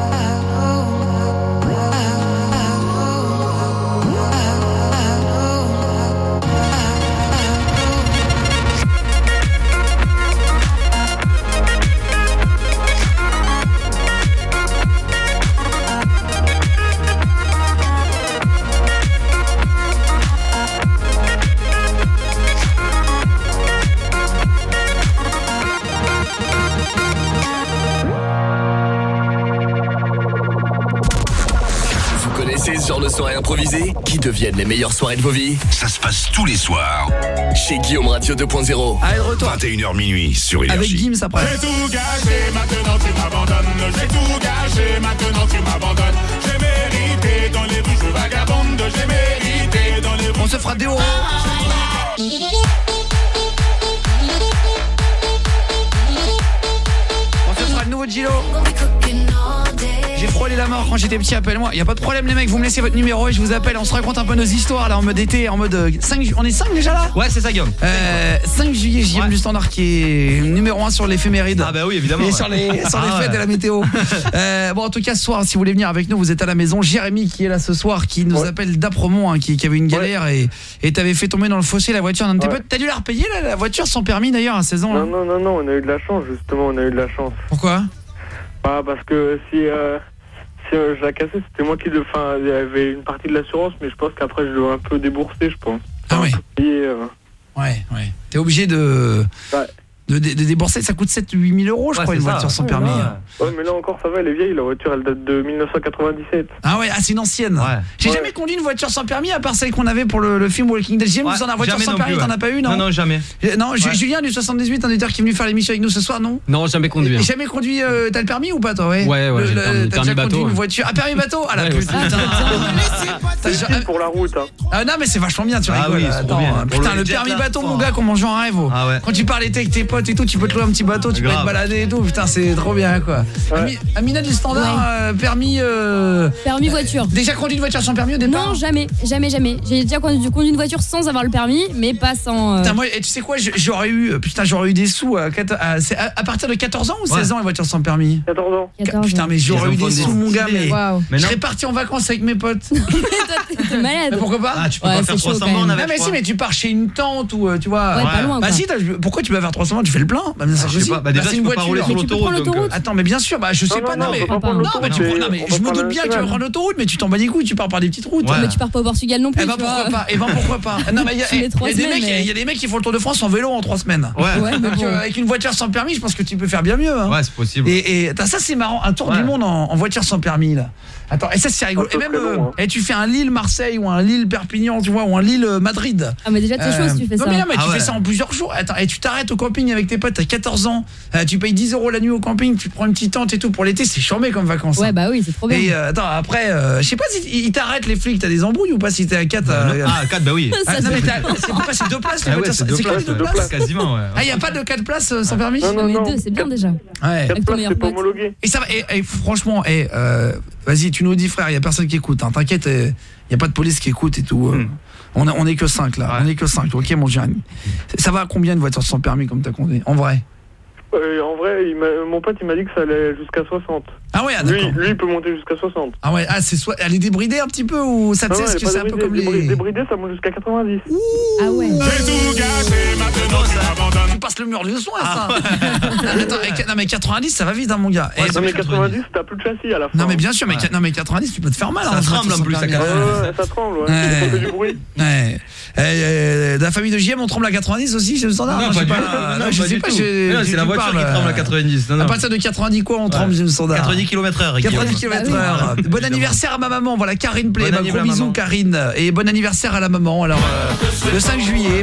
Ce genre de soirées improvisées qui deviennent les meilleures soirées de vos vies. Ça se passe tous les soirs chez Guillaume Radio deux point zéro. Allez, retour. vingt et une heures minuit sur Énergie. Avec Gims après. J'ai tout gâché, maintenant tu m'abandonnes. J'ai tout gâché, maintenant tu m'abandonnes. J'ai mérité dans les rues, je vagabonde. J'ai mérité dans les rues. On se fera des euros. On se fera le nouveau Gilo. J'ai frôlé la mort quand j'étais petit, appelle-moi. Y a pas de problème les mecs, vous me laissez votre numéro et je vous appelle. On se raconte un peu nos histoires là en mode été, en mode cinq ju- on est cinq déjà là. Ouais, c'est ça Guillaume. Euh, cinq juillet, J M ouais. du Standard qui est numéro un sur l'éphéméride. Ah bah oui, évidemment. Et ouais. sur les sur les ah fêtes ouais. et la météo. euh, bon en tout cas ce soir, si vous voulez venir avec nous, vous êtes à la maison. Jérémy qui est là ce soir, qui nous ouais. appelle d'Apremont, hein, qui, qui avait une galère ouais. et et t'avais fait tomber dans le fossé la voiture. Ouais. Pas... T'as dû la repayer là, la voiture sans permis d'ailleurs à seize ans. Non là. non non non, on a eu de la chance justement, on a eu de la chance. Pourquoi? Ah parce que si euh... Si euh, je la cassais, c'était moi qui le. Enfin, il y avait une partie de l'assurance, mais je pense qu'après je dois un peu débourser, je pense. Ah oui. Et, euh... Ouais, ouais. T'es obligé de. Ouais. De, de, de débourser, ça coûte sept à huit mille euros, je ouais, crois, une ça. voiture sans ouais, permis. Là. Ouais, mais là encore, ça va, elle est vieille, la voiture, elle date de mille neuf cent quatre-vingt-dix-sept. Ah ouais, ah, c'est une ancienne. Ouais. J'ai ouais. jamais conduit une voiture sans permis, à part celle qu'on avait pour le, le film Walking Dead. J'ai ouais, vous en avez voiture sans permis, ouais. t'en as pas eu, non? Non, non, jamais. Non, ouais. Julien du soixante-dix-huit, un auditeur qui est venu faire l'émission avec nous ce soir, non? Non, jamais conduit. Hein. Jamais conduit, euh, t'as le permis ou pas, toi? Ouais, ouais, ouais, le, j'ai le permis, t'as permis déjà bateau. conduit Ouais. une voiture. Ah, permis bateau? Ah, la ouais, putain. C'est pour la route, hein. Ah, non, mais c'est vachement bien, tu rigoles. Putain, le permis bateau, mon gars, comment j'en rêve. Quand tu parles avec tes potes et tout, tu peux te louer un petit bateau, tu peux te balader et tout. Putain, c'est trop bien, quoi. Ouais. Amina du Standard, ouais. euh, permis... Euh, permis voiture. Euh, déjà conduit une voiture sans permis au départ? Non, jamais, jamais, jamais. J'ai déjà conduit, conduit une voiture sans avoir le permis, mais pas sans... Euh... Putain, moi, et tu sais quoi, j'aurais eu, putain, j'aurais eu des sous à, à, à, à partir de quatorze ans ou seize ouais. ans, les voitures sans permis? quatorze ans. quatorze putain, mais j'aurais eu des sous, mon gars, mais... Wow. Je serais parti en vacances avec mes potes. T'es malade. Mais pourquoi pas? Ah, tu peux ouais, pas faire trois cents bornes avec. Non, mais si, mais tu pars chez une tante ou, tu vois... Ouais, pas loin, bah si, pourquoi tu vas faire trois cents bornes? Tu fais le plein? Bah, bien sûr, je sais pas. Bah, déjà, tu peux pas rouler sur l'autoroute. Attends, mais bien sûr, bah je sais pas, non mais non mais tu non mais je me doute bien que tu vas prendre l'autoroute, mais tu t'en bats les couilles, tu pars par des petites routes. Mais tu pars pas au Portugal non plus. Eh ben pourquoi pas? Eh ben pourquoi pas? Non mais il y a des mecs, il y a des mecs qui font le Tour de France en vélo en trois semaines. Ouais. Donc avec une voiture sans permis, je pense que tu peux faire bien mieux. Ouais, c'est possible. Et et ça c'est marrant, un tour du monde en voiture sans permis là. Attends, et ça c'est rigolo. Et même et tu fais un Lille Marseille ou un Lille Perpignan, tu vois, ou un Lille Madrid. Ah mais déjà c'est chaud si tu fais ça. Non mais non mais tu fais ça en plusieurs jours. Attends, et tu t'arrêtes au camping avec tes potes, t'as quatorze ans, tu payes dix euros la nuit au camping, tu prends une petite tente et tout pour l'été, c'est charmé comme vacances. Ouais, bah oui, c'est trop bien. Et euh, attends, après, euh, je sais pas si ils t'arrêtent les flics, t'as des embrouilles ou pas si t'es à quatre euh, Ah, à quatre, bah oui. Ah, non, mais c'est pourquoi c'est deux places les ah ouais, c'est deux quoi places, deux deux places quasiment, ouais. Ah, il y a pas de quatre places euh, sans permis? Non, non, non. Mais deux, c'est bien déjà. Ouais. quatre places, c'est pas homologué. Et ça va, et, et franchement, et, euh, vas-y, tu nous dis frère, il y a personne qui écoute, hein, t'inquiète, il y a pas de police qui écoute et tout. Hmm. On, a, on est que cinq là, ouais. on est que cinq, ok mon Jérémy. Ça va à combien une voiture sans permis comme t'as conduit? En vrai? Euh, en vrai, il mon pote il m'a dit que ça allait jusqu'à soixante. Ah ouais, ah, lui, d'accord. lui il peut monter jusqu'à soixante. Ah ouais, ah c'est soit elle est débridée un petit peu ou ça te ah sait ouais, ce que c'est un peu comme débridée, les débridée, ça monte jusqu'à quatre-vingt-dix. Ouh. Ah ouais. J'ai tout gâché, maintenant tu m'abandonnes. Tu passes le mur du soin ah. ça. Attends, non mais quatre-vingt-dix ça va vite hein mon gars. Ouais, non mais quatre-vingt-dix t'as plus de châssis à la fin. Non mais bien sûr, mais ouais. non mais quatre-vingt-dix tu peux te faire mal. Ça hein, tremble en plus à quatre-vingt-dix. Ouais, ça tremble, ouais. ouais. Ça fait du bruit. Ouais. Euh, de la famille de J M on tremble à quatre-vingt-dix aussi, c'est le standard. Non, je pas sais du pas. tout. Non, je sais pas, c'est la voiture qui tremble à quatre-vingt-dix. À partir de quatre-vingt-dix quoi on tremble, le standard. quatre-vingt-dix kilomètres heure. quatre-vingt-dix kilomètres heure. Bon anniversaire à ma maman, voilà Karine Play, bah, gros bisous Karine et bon anniversaire à la maman. Alors euh, le cinq juillet.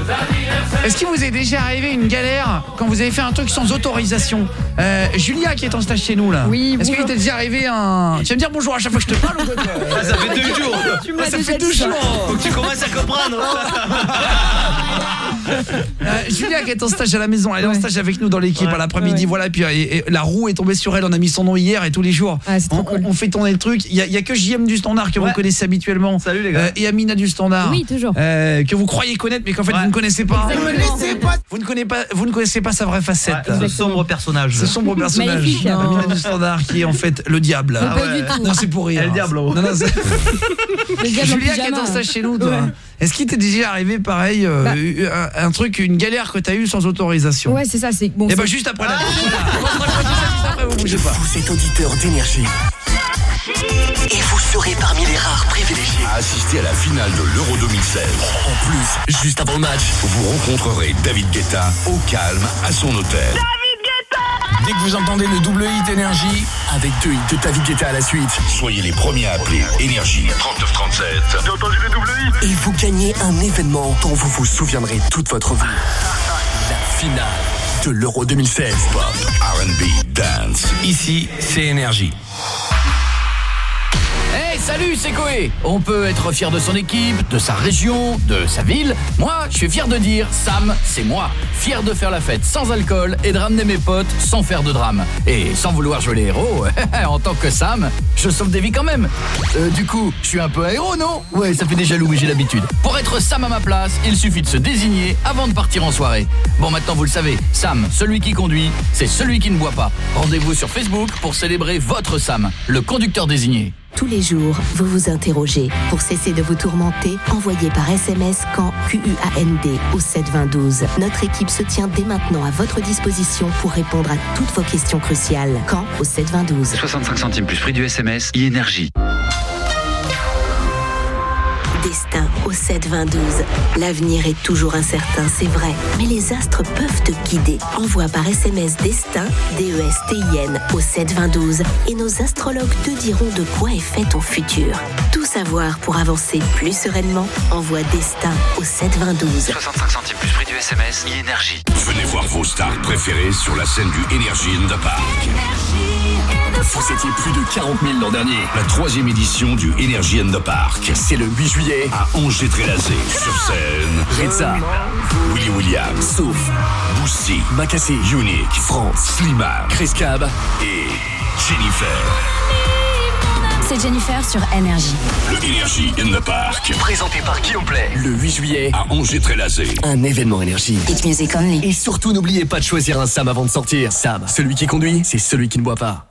Est-ce qu'il vous est déjà arrivé une galère quand vous avez fait un truc sans autorisation? euh, Julia qui est en stage chez nous là. Oui. Est-ce qu'il t'est déjà arrivé un... Tu vas me dire bonjour à chaque fois que je te parle ou quoi? Ah, ça fait deux jours. Tu m'as ça déjà fait deux dit ça. jours. Faut que tu commences à comprendre. euh, Julia qui est en stage à la maison, elle est ouais. en stage avec nous dans l'équipe ouais. à l'après-midi, ouais. voilà. Et puis et, et, la roue est tombée sur elle, on a mis son nom hier et tous les jours. Ah, on, cool. on fait tourner le truc. Il y, y a que J M du Standard que ouais. vous connaissez habituellement. Salut les gars. Euh, et Amina du Standard. Oui, toujours. Euh, que vous croyez connaître mais qu'en fait ouais. vous ne connaissez pas. Exactement. Vous ne connaissez pas, vous ne connaissez pas sa vraie facette. Ouais, ce sombre personnage. Ce sombre personnage. Maléfique. Amina du Standard qui est en fait le diable. Ah ouais. Pas du tout. Non, c'est pour rire. El Diablo. Non, non, c'est... Le diable en Julia qui est pyjama. dans ça chez nous, toi. Ouais. Est-ce qu'il t'est déjà arrivé pareil euh, Bah. un, un truc, une galère que t'as eu sans autorisation? Ouais, c'est ça, c'est bon. Et bah c'est- juste après la. Voilà. Après, vous bougez pas. Vous êtes auditeur d'énergie. Et vous serez parmi les rares privilégiés à assister à la finale de l'Euro deux mille seize. En plus, juste avant le match, vous rencontrerez David Guetta au calme à son hôtel. Dès que vous entendez le double hit énergie, Avec deux hits de David Guetta à la suite. Soyez les premiers à appeler Énergie trente-neuf trente-sept. J'ai entendu le double hit. Et vous gagnez un événement dont vous vous souviendrez toute votre vie. La finale de l'Euro deux mille seize. Pop, R and B, dance. Ici, c'est Énergie. Hey, salut, c'est Koé. On peut être fier de son équipe, de sa région, de sa ville. Moi, je suis fier de dire, Sam, c'est moi. Fier de faire la fête sans alcool et de ramener mes potes sans faire de drame. Et sans vouloir jouer les héros, en tant que Sam, je sauve des vies quand même. Euh, du coup, je suis un peu un héros, non? Ouais, ça fait des jaloux, mais j'ai l'habitude. Pour être Sam à ma place, il suffit de se désigner avant de partir en soirée. Bon, maintenant vous le savez, Sam, celui qui conduit, c'est celui qui ne boit pas. Rendez-vous sur Facebook pour célébrer votre Sam, le conducteur désigné. Tous les jours, vous vous interrogez. Pour cesser de vous tourmenter, envoyez par S M S quand Q U A N D au sept deux douze. Notre équipe se tient dès maintenant à votre disposition pour répondre à toutes vos questions cruciales. Quand au sept deux douze. soixante-cinq centimes plus prix du S M S, e-énergie. Destin au sept deux douze. L'avenir est toujours incertain, c'est vrai, mais les astres peuvent te guider. Envoie par S M S Destin, D E S T I N, au sept deux douze et nos astrologues te diront de quoi est fait ton futur. Tout savoir pour avancer plus sereinement, envoie Destin au sept deux douze. soixante-cinq centimes plus prix du S M S, e-énergie. Venez voir vos stars préférées sur la scène du Energy in the Park. Vous étiez plus de quarante mille l'an dernier. La troisième édition du Energy in the Park. C'est le huit juillet à Angers-Trélazé. Sur scène, Reza, Willy Williams, Sauf, Boussy, Makassé, Unique, France, Slimane Chris Cab et Jennifer. C'est Jennifer sur Énergie. Le Energy in the Park. Présenté par Guillaume Play. Le huit juillet à Angers-Trélazé. Un événement énergie. Hit music only. Et surtout, n'oubliez pas de choisir un Sam avant de sortir. Sam, celui qui conduit, c'est celui qui ne boit pas.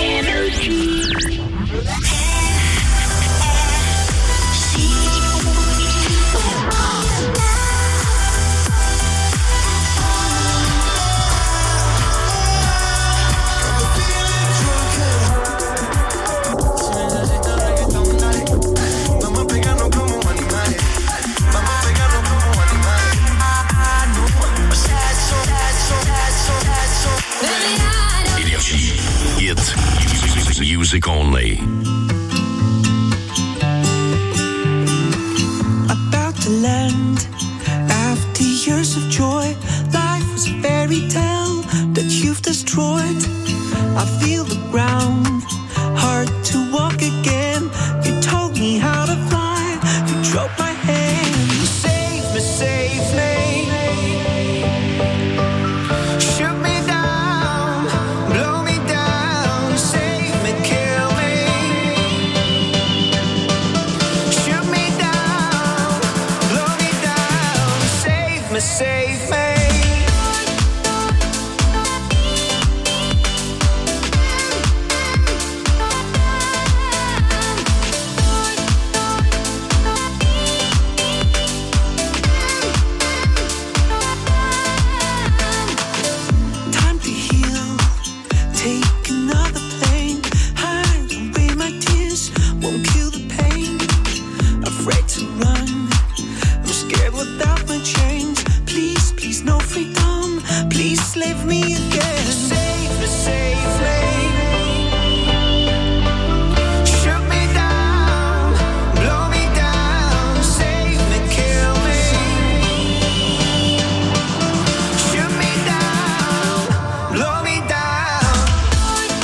Énergie. Hit. Music only. About to land after years of joy. Life was a fairy tale that you've destroyed. I feel the ground, hard to walk again. You told me how to fly, you drove my hand. You saved me, saved me. Shoot me down, blow me down. Save me, kill me. Shoot me down, blow me down. Save me, save me. Time to heal, take another plane. Hide away my tears, won't kill the pain. Afraid to run, I'm scared without my chains. Please, please, no freedom. Please save me again. Save me, save me. Shoot me down, blow me down. Save me, kill me. Shoot me down, blow me down.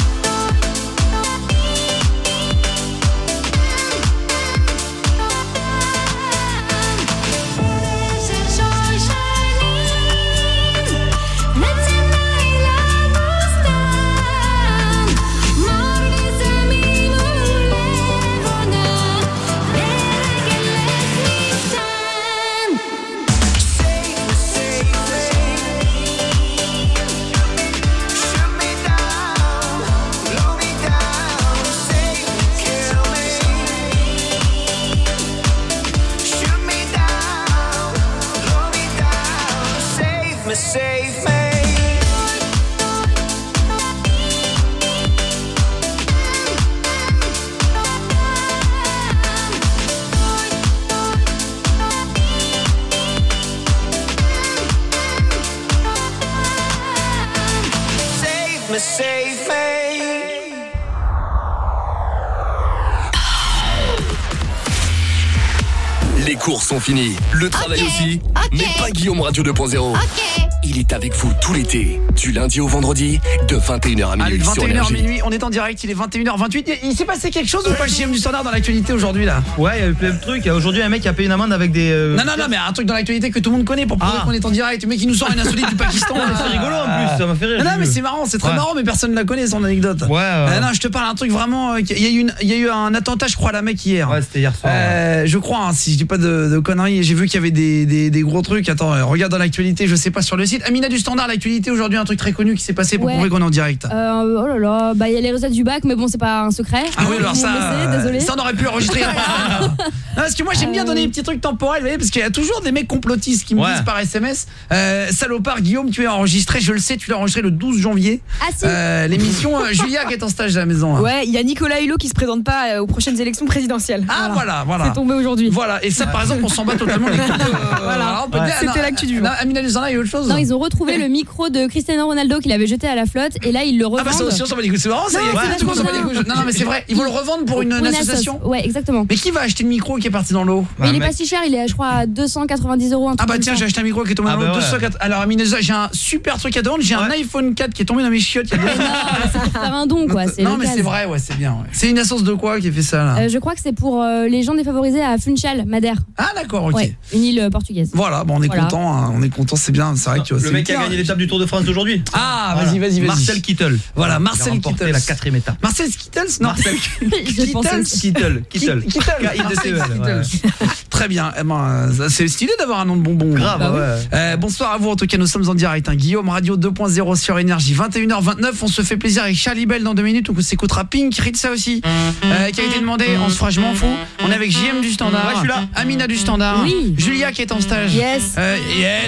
Les cours sont finis, le travail Ok, aussi, ok. mais pas Guillaume Radio deux point zéro. Ok. Il est avec vous tout l'été, du lundi au vendredi, de vingt et une heures à minuit Allez, de sur vingt et une heures Énergie. minuit, on est en direct, il est vingt et une heures vingt-huit. Il, il s'est passé quelque chose ou pas, J M du Standard, dans l'actualité aujourd'hui là? Ouais, il y a eu plein de trucs. Il y a aujourd'hui un mec qui a payé une amende avec des. euh, Non, non, non, mais un truc dans l'actualité que tout le monde connaît pour prouver Ah. qu'on est en direct. Le mec qui nous sort une insolite du Pakistan. Ouais, mais c'est rigolo en plus, ça m'a fait rire, Non, non, j'ai mais vu. c'est marrant, c'est très Ouais. marrant, mais personne ne la connaît son anecdote. Ouais, ouais. Euh, non, je te parle un truc vraiment. euh, Il y a eu, une, il y a eu un attentat, je crois, à la Mecque hier. Ouais, c'était hier soir. Euh, je crois, hein, si je dis pas de, de conneries. J'ai vu qu'il y avait des, des, des gros trucs. Attends, euh, regarde dans l'actualité, je sais pas sur le site. Amina du Standard, l'actualité aujourd'hui, un truc très connu qui s'est passé pour Ouais. prouver qu'on est en direct. Euh, oh là là, bah il y a les recettes du bac, mais bon, c'est pas un secret. Ah oui, alors Ils m'ont ça, laissé, euh, désolé. ça on aurait pu enregistrer. Non, parce que moi j'aime bien donner des petits trucs temporels, vous voyez, parce qu'il y a toujours des mecs complotistes qui me Ouais. disent par S M S euh, salopard Guillaume, tu es enregistré, je le sais, tu l'as enregistré le douze janvier. Ah si. Euh, l'émission euh, Julia qui est en stage à la maison. Là. Ouais, il y a Nicolas Hulot qui se présente pas euh, aux prochaines élections présidentielles. Ah voilà, voilà. C'est tombé aujourd'hui. Voilà, et ça par exemple on s'en bat totalement les couilles. Euh, Voilà. on peut Ouais. dire- C'était non, l'actu du jour. non, Amina Luzana, il y a autre chose. Non, ils ont retrouvé le micro de Cristiano Ronaldo qu'il avait jeté à la flotte et là ils le Ah revendent. bah ça aussi on s'en bat les couilles, c'est marrant ça, Non, il y a c'est tout le monde s'en bat les vachement couilles. Non non mais c'est vrai, ils vont le revendre pour une, une association. asso- Ouais, exactement. Mais qui va acheter le micro qui est parti dans l'eau? Mais il est pas si cher, il est je crois à deux cent quatre-vingt-dix euros. un Ah truc bah comme tiens, ça. j'ai acheté un micro qui est tombé Ah dans l'eau. bah ouais. deux cent quatre. Alors Amineza, j'ai un super truc à te vendre, j'ai un iPhone quatre qui est tombé dans mes chiottes il y a deux ans. C'est pour faire un don quoi. c'est Non mais l'occasion. c'est vrai, ouais, c'est bien. Ouais. C'est une association de quoi qui fait ça là? Euh, je crois que c'est pour euh, les gens défavorisés à Funchal, Madère. Ah d'accord, ok. Ouais, une île euh, portugaise. Voilà, bon on est Voilà. content, hein, on est content, c'est bien, c'est vrai que Le c'est mec qui a bien. gagné l'étape du Tour de France d'aujourd'hui. Ah, Voilà. vas-y, vas-y, vas-y. Marcel Kittel. Voilà, Il a Marcel remporté Kittel. la quatrième étape. Marcel Skittles Non. Marcel J'ai pensé Kittel. aussi. Kittel. Kittel. Kittel. Marcel Marcel Kittel. Très bien. Eh ben, euh, c'est stylé d'avoir un nom de bonbon. Grave, Bah oui. ouais. Euh, bonsoir à vous, en tout cas nous sommes en direct, hein. Guillaume Radio deux point zéro sur Énergie, vingt et une heures vingt-neuf. On se fait plaisir avec Charlie Bell dans deux minutes. On s'écoutera Pink, Ritza aussi, euh, qui a été demandé. On se fera je m'en fous. On est avec J M du Standard, Ouais, je suis là. Amina du Standard, Oui. Julia qui est en stage. Yes. Euh, yes.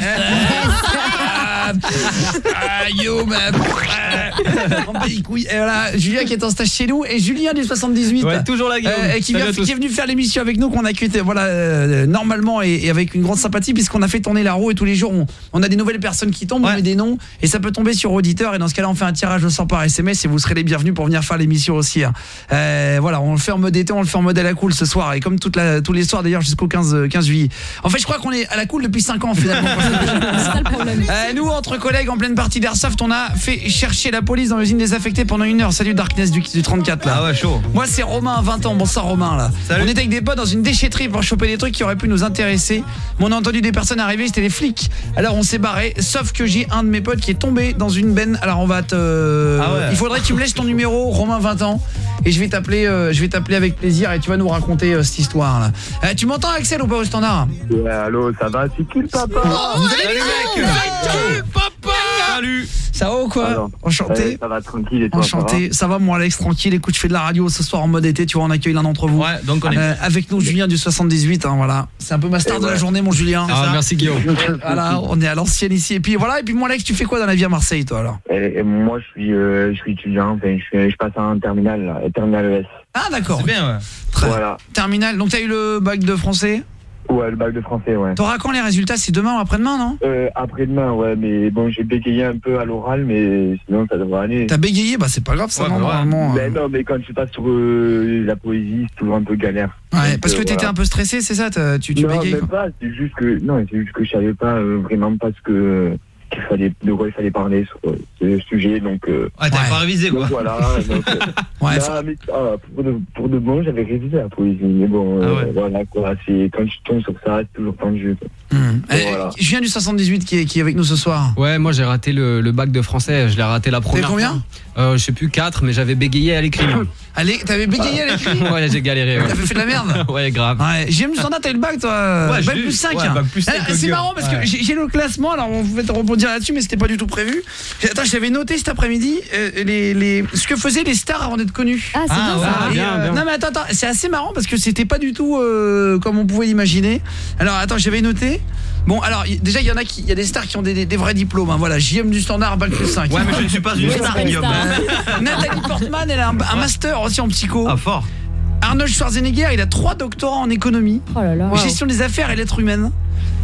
Ah, Guillaume. euh, on bat les couilles. Et voilà, Julia qui est en stage chez nous et Julien du soixante-dix-huit. Ouais, toujours là, Guillaume. Euh, qui, Salut vient- à tous. qui est venu faire l'émission avec nous, qu'on a accueilli voilà, euh, normalement et, et avec une grande sympathie, puisqu'on a fait tourner la roue et tous les jours on, on a des nouvelles personnes qui tombent, on Ouais. met des noms et ça peut tomber sur auditeur, et dans ce cas-là on fait un tirage au sort par S M S et vous serez les bienvenus pour venir faire l'émission aussi, hein. euh, Voilà, on le fait en mode été, on le fait en mode à la cool ce soir, et comme toute la, tous les soirs d'ailleurs jusqu'au quinze juillet. En fait je crois qu'on est à la cool depuis cinq ans finalement. C'est ça le problème. Euh, nous, entre collègues en pleine partie d'Airsoft, on a fait chercher la police dans l'usine désaffectée pendant une heure. Salut Darkness du, du trente-quatre là. Ah ouais, chaud. Moi c'est Romain, vingt ans. Bonsoir Romain là. Salut. On était avec des potes dans une déchetterie pour choper des trucs qui auraient pu nous intéresser. Mais on a entendu des personnes arriver, c'était les flics. Alors on s'est barré, sauf que j'ai un de mes potes qui est tombé dans une benne. Alors on va te Ah ouais. il faudrait que tu me laisses ton numéro, Romain, vingt ans, et je vais t'appeler euh, je vais t'appeler avec plaisir et tu vas nous raconter euh, cette histoire là. Euh, tu m'entends Axel ou pas au standard? Ouais, allô, ça va, c'est qui le papa? Oh, Salut mec. Salut papa. Salut. Ça va ou quoi? Alors, Enchanté. Ouais, ça va tranquille et toi? Enchanté, ça va moi Alex, tranquille. Écoute, je fais de la radio ce soir en mode été, tu vois, on accueille l'un d'entre vous. Ouais, donc on est. Euh, avec nous Julien du soixante-dix-huit, hein, voilà. C'est un peu ma star Et de la ouais. journée mon Julien. Ah, merci Guillaume. Voilà, on est à l'ancienne ici. Et puis voilà, et puis moi Alex, tu fais quoi dans la vie à Marseille toi alors? Et, et moi, je suis, euh, je suis étudiant, enfin, je, suis, je passe un terminal, là, terminal E S. Ah d'accord. C'est bien, ouais. Très Voilà. Terminal. Donc t'as eu le bac de français? Ouais, le bac de français, ouais. T'auras quand les résultats? C'est demain ou après-demain, non? Euh, après-demain, ouais, mais bon, j'ai bégayé un peu à l'oral, mais sinon, ça devrait aller. T'as bégayé? Bah c'est pas grave ça, Ouais, non, bah ouais. normalement. Ben non, mais quand tu passes sur euh, la poésie, c'est toujours un peu galère. Ouais, Donc, parce que euh, t'étais voilà. un peu stressé, c'est ça? T'as- Tu, tu non, bégayes même quoi? pas, c'est juste que, non, c'est juste que je savais pas euh, vraiment pas ce que, qu'il fallait, de quoi il fallait parler sur euh, ce sujet, donc, euh, Ouais, t'avais Ouais. pas révisé donc quoi. voilà. Donc, euh, Ouais, non, faut- mais, ah, pour, de, pour de bon, j'avais révisé la poésie, mais bon, euh, Ah ouais. voilà, quoi, c'est, quand tu tombes sur ça, c'est toujours tendu, quoi. Hum. Et Eh, voilà. Je viens du soixante-dix-huit qui est, qui est avec nous ce soir. Ouais, moi j'ai raté le, le bac de français, je l'ai raté la première combien fois. euh, Je sais plus, quatre, mais j'avais bégayé à l'écrit. moi. Allez, t'avais bégayé à l'écrit? Ouais, j'ai galéré. Ouais, T'avais fait de la merde? ouais grave. Ouais, j'ai eu le standard, t'as eu le bac toi? Ouais, bac j'ai eu. plus cinq. Ouais, hein. bac plus cinq, Eh, le c'est gars. marrant parce que Ouais. j'ai j'ai le classement, alors on pouvait te rebondir là-dessus, mais c'était pas du tout prévu. Attends, je t'avais noté cet après-midi euh, les, les, ce que faisaient les stars avant d'être connus. Ah, c'est Ah, bien ouais. ça. Et, bien, euh, bien. Non mais attends, attends, c'est assez marrant parce que c'était pas du tout euh, comme on pouvait l'imaginer. Alors attends, j'avais noté. Bon, alors y- déjà il y en a qui, il y a des stars qui ont des, des, des vrais diplômes. Hein. Voilà, J M du standard, bac plus cinq. Ouais, mais je ne suis pas une Ouais, star, c'est pas une Guillaume. star. Nathalie Portman, elle a un, un master aussi en psycho. Ah, fort. Arnold Schwarzenegger, il a trois doctorats en économie, Oh là là. gestion des affaires et l'être humaine.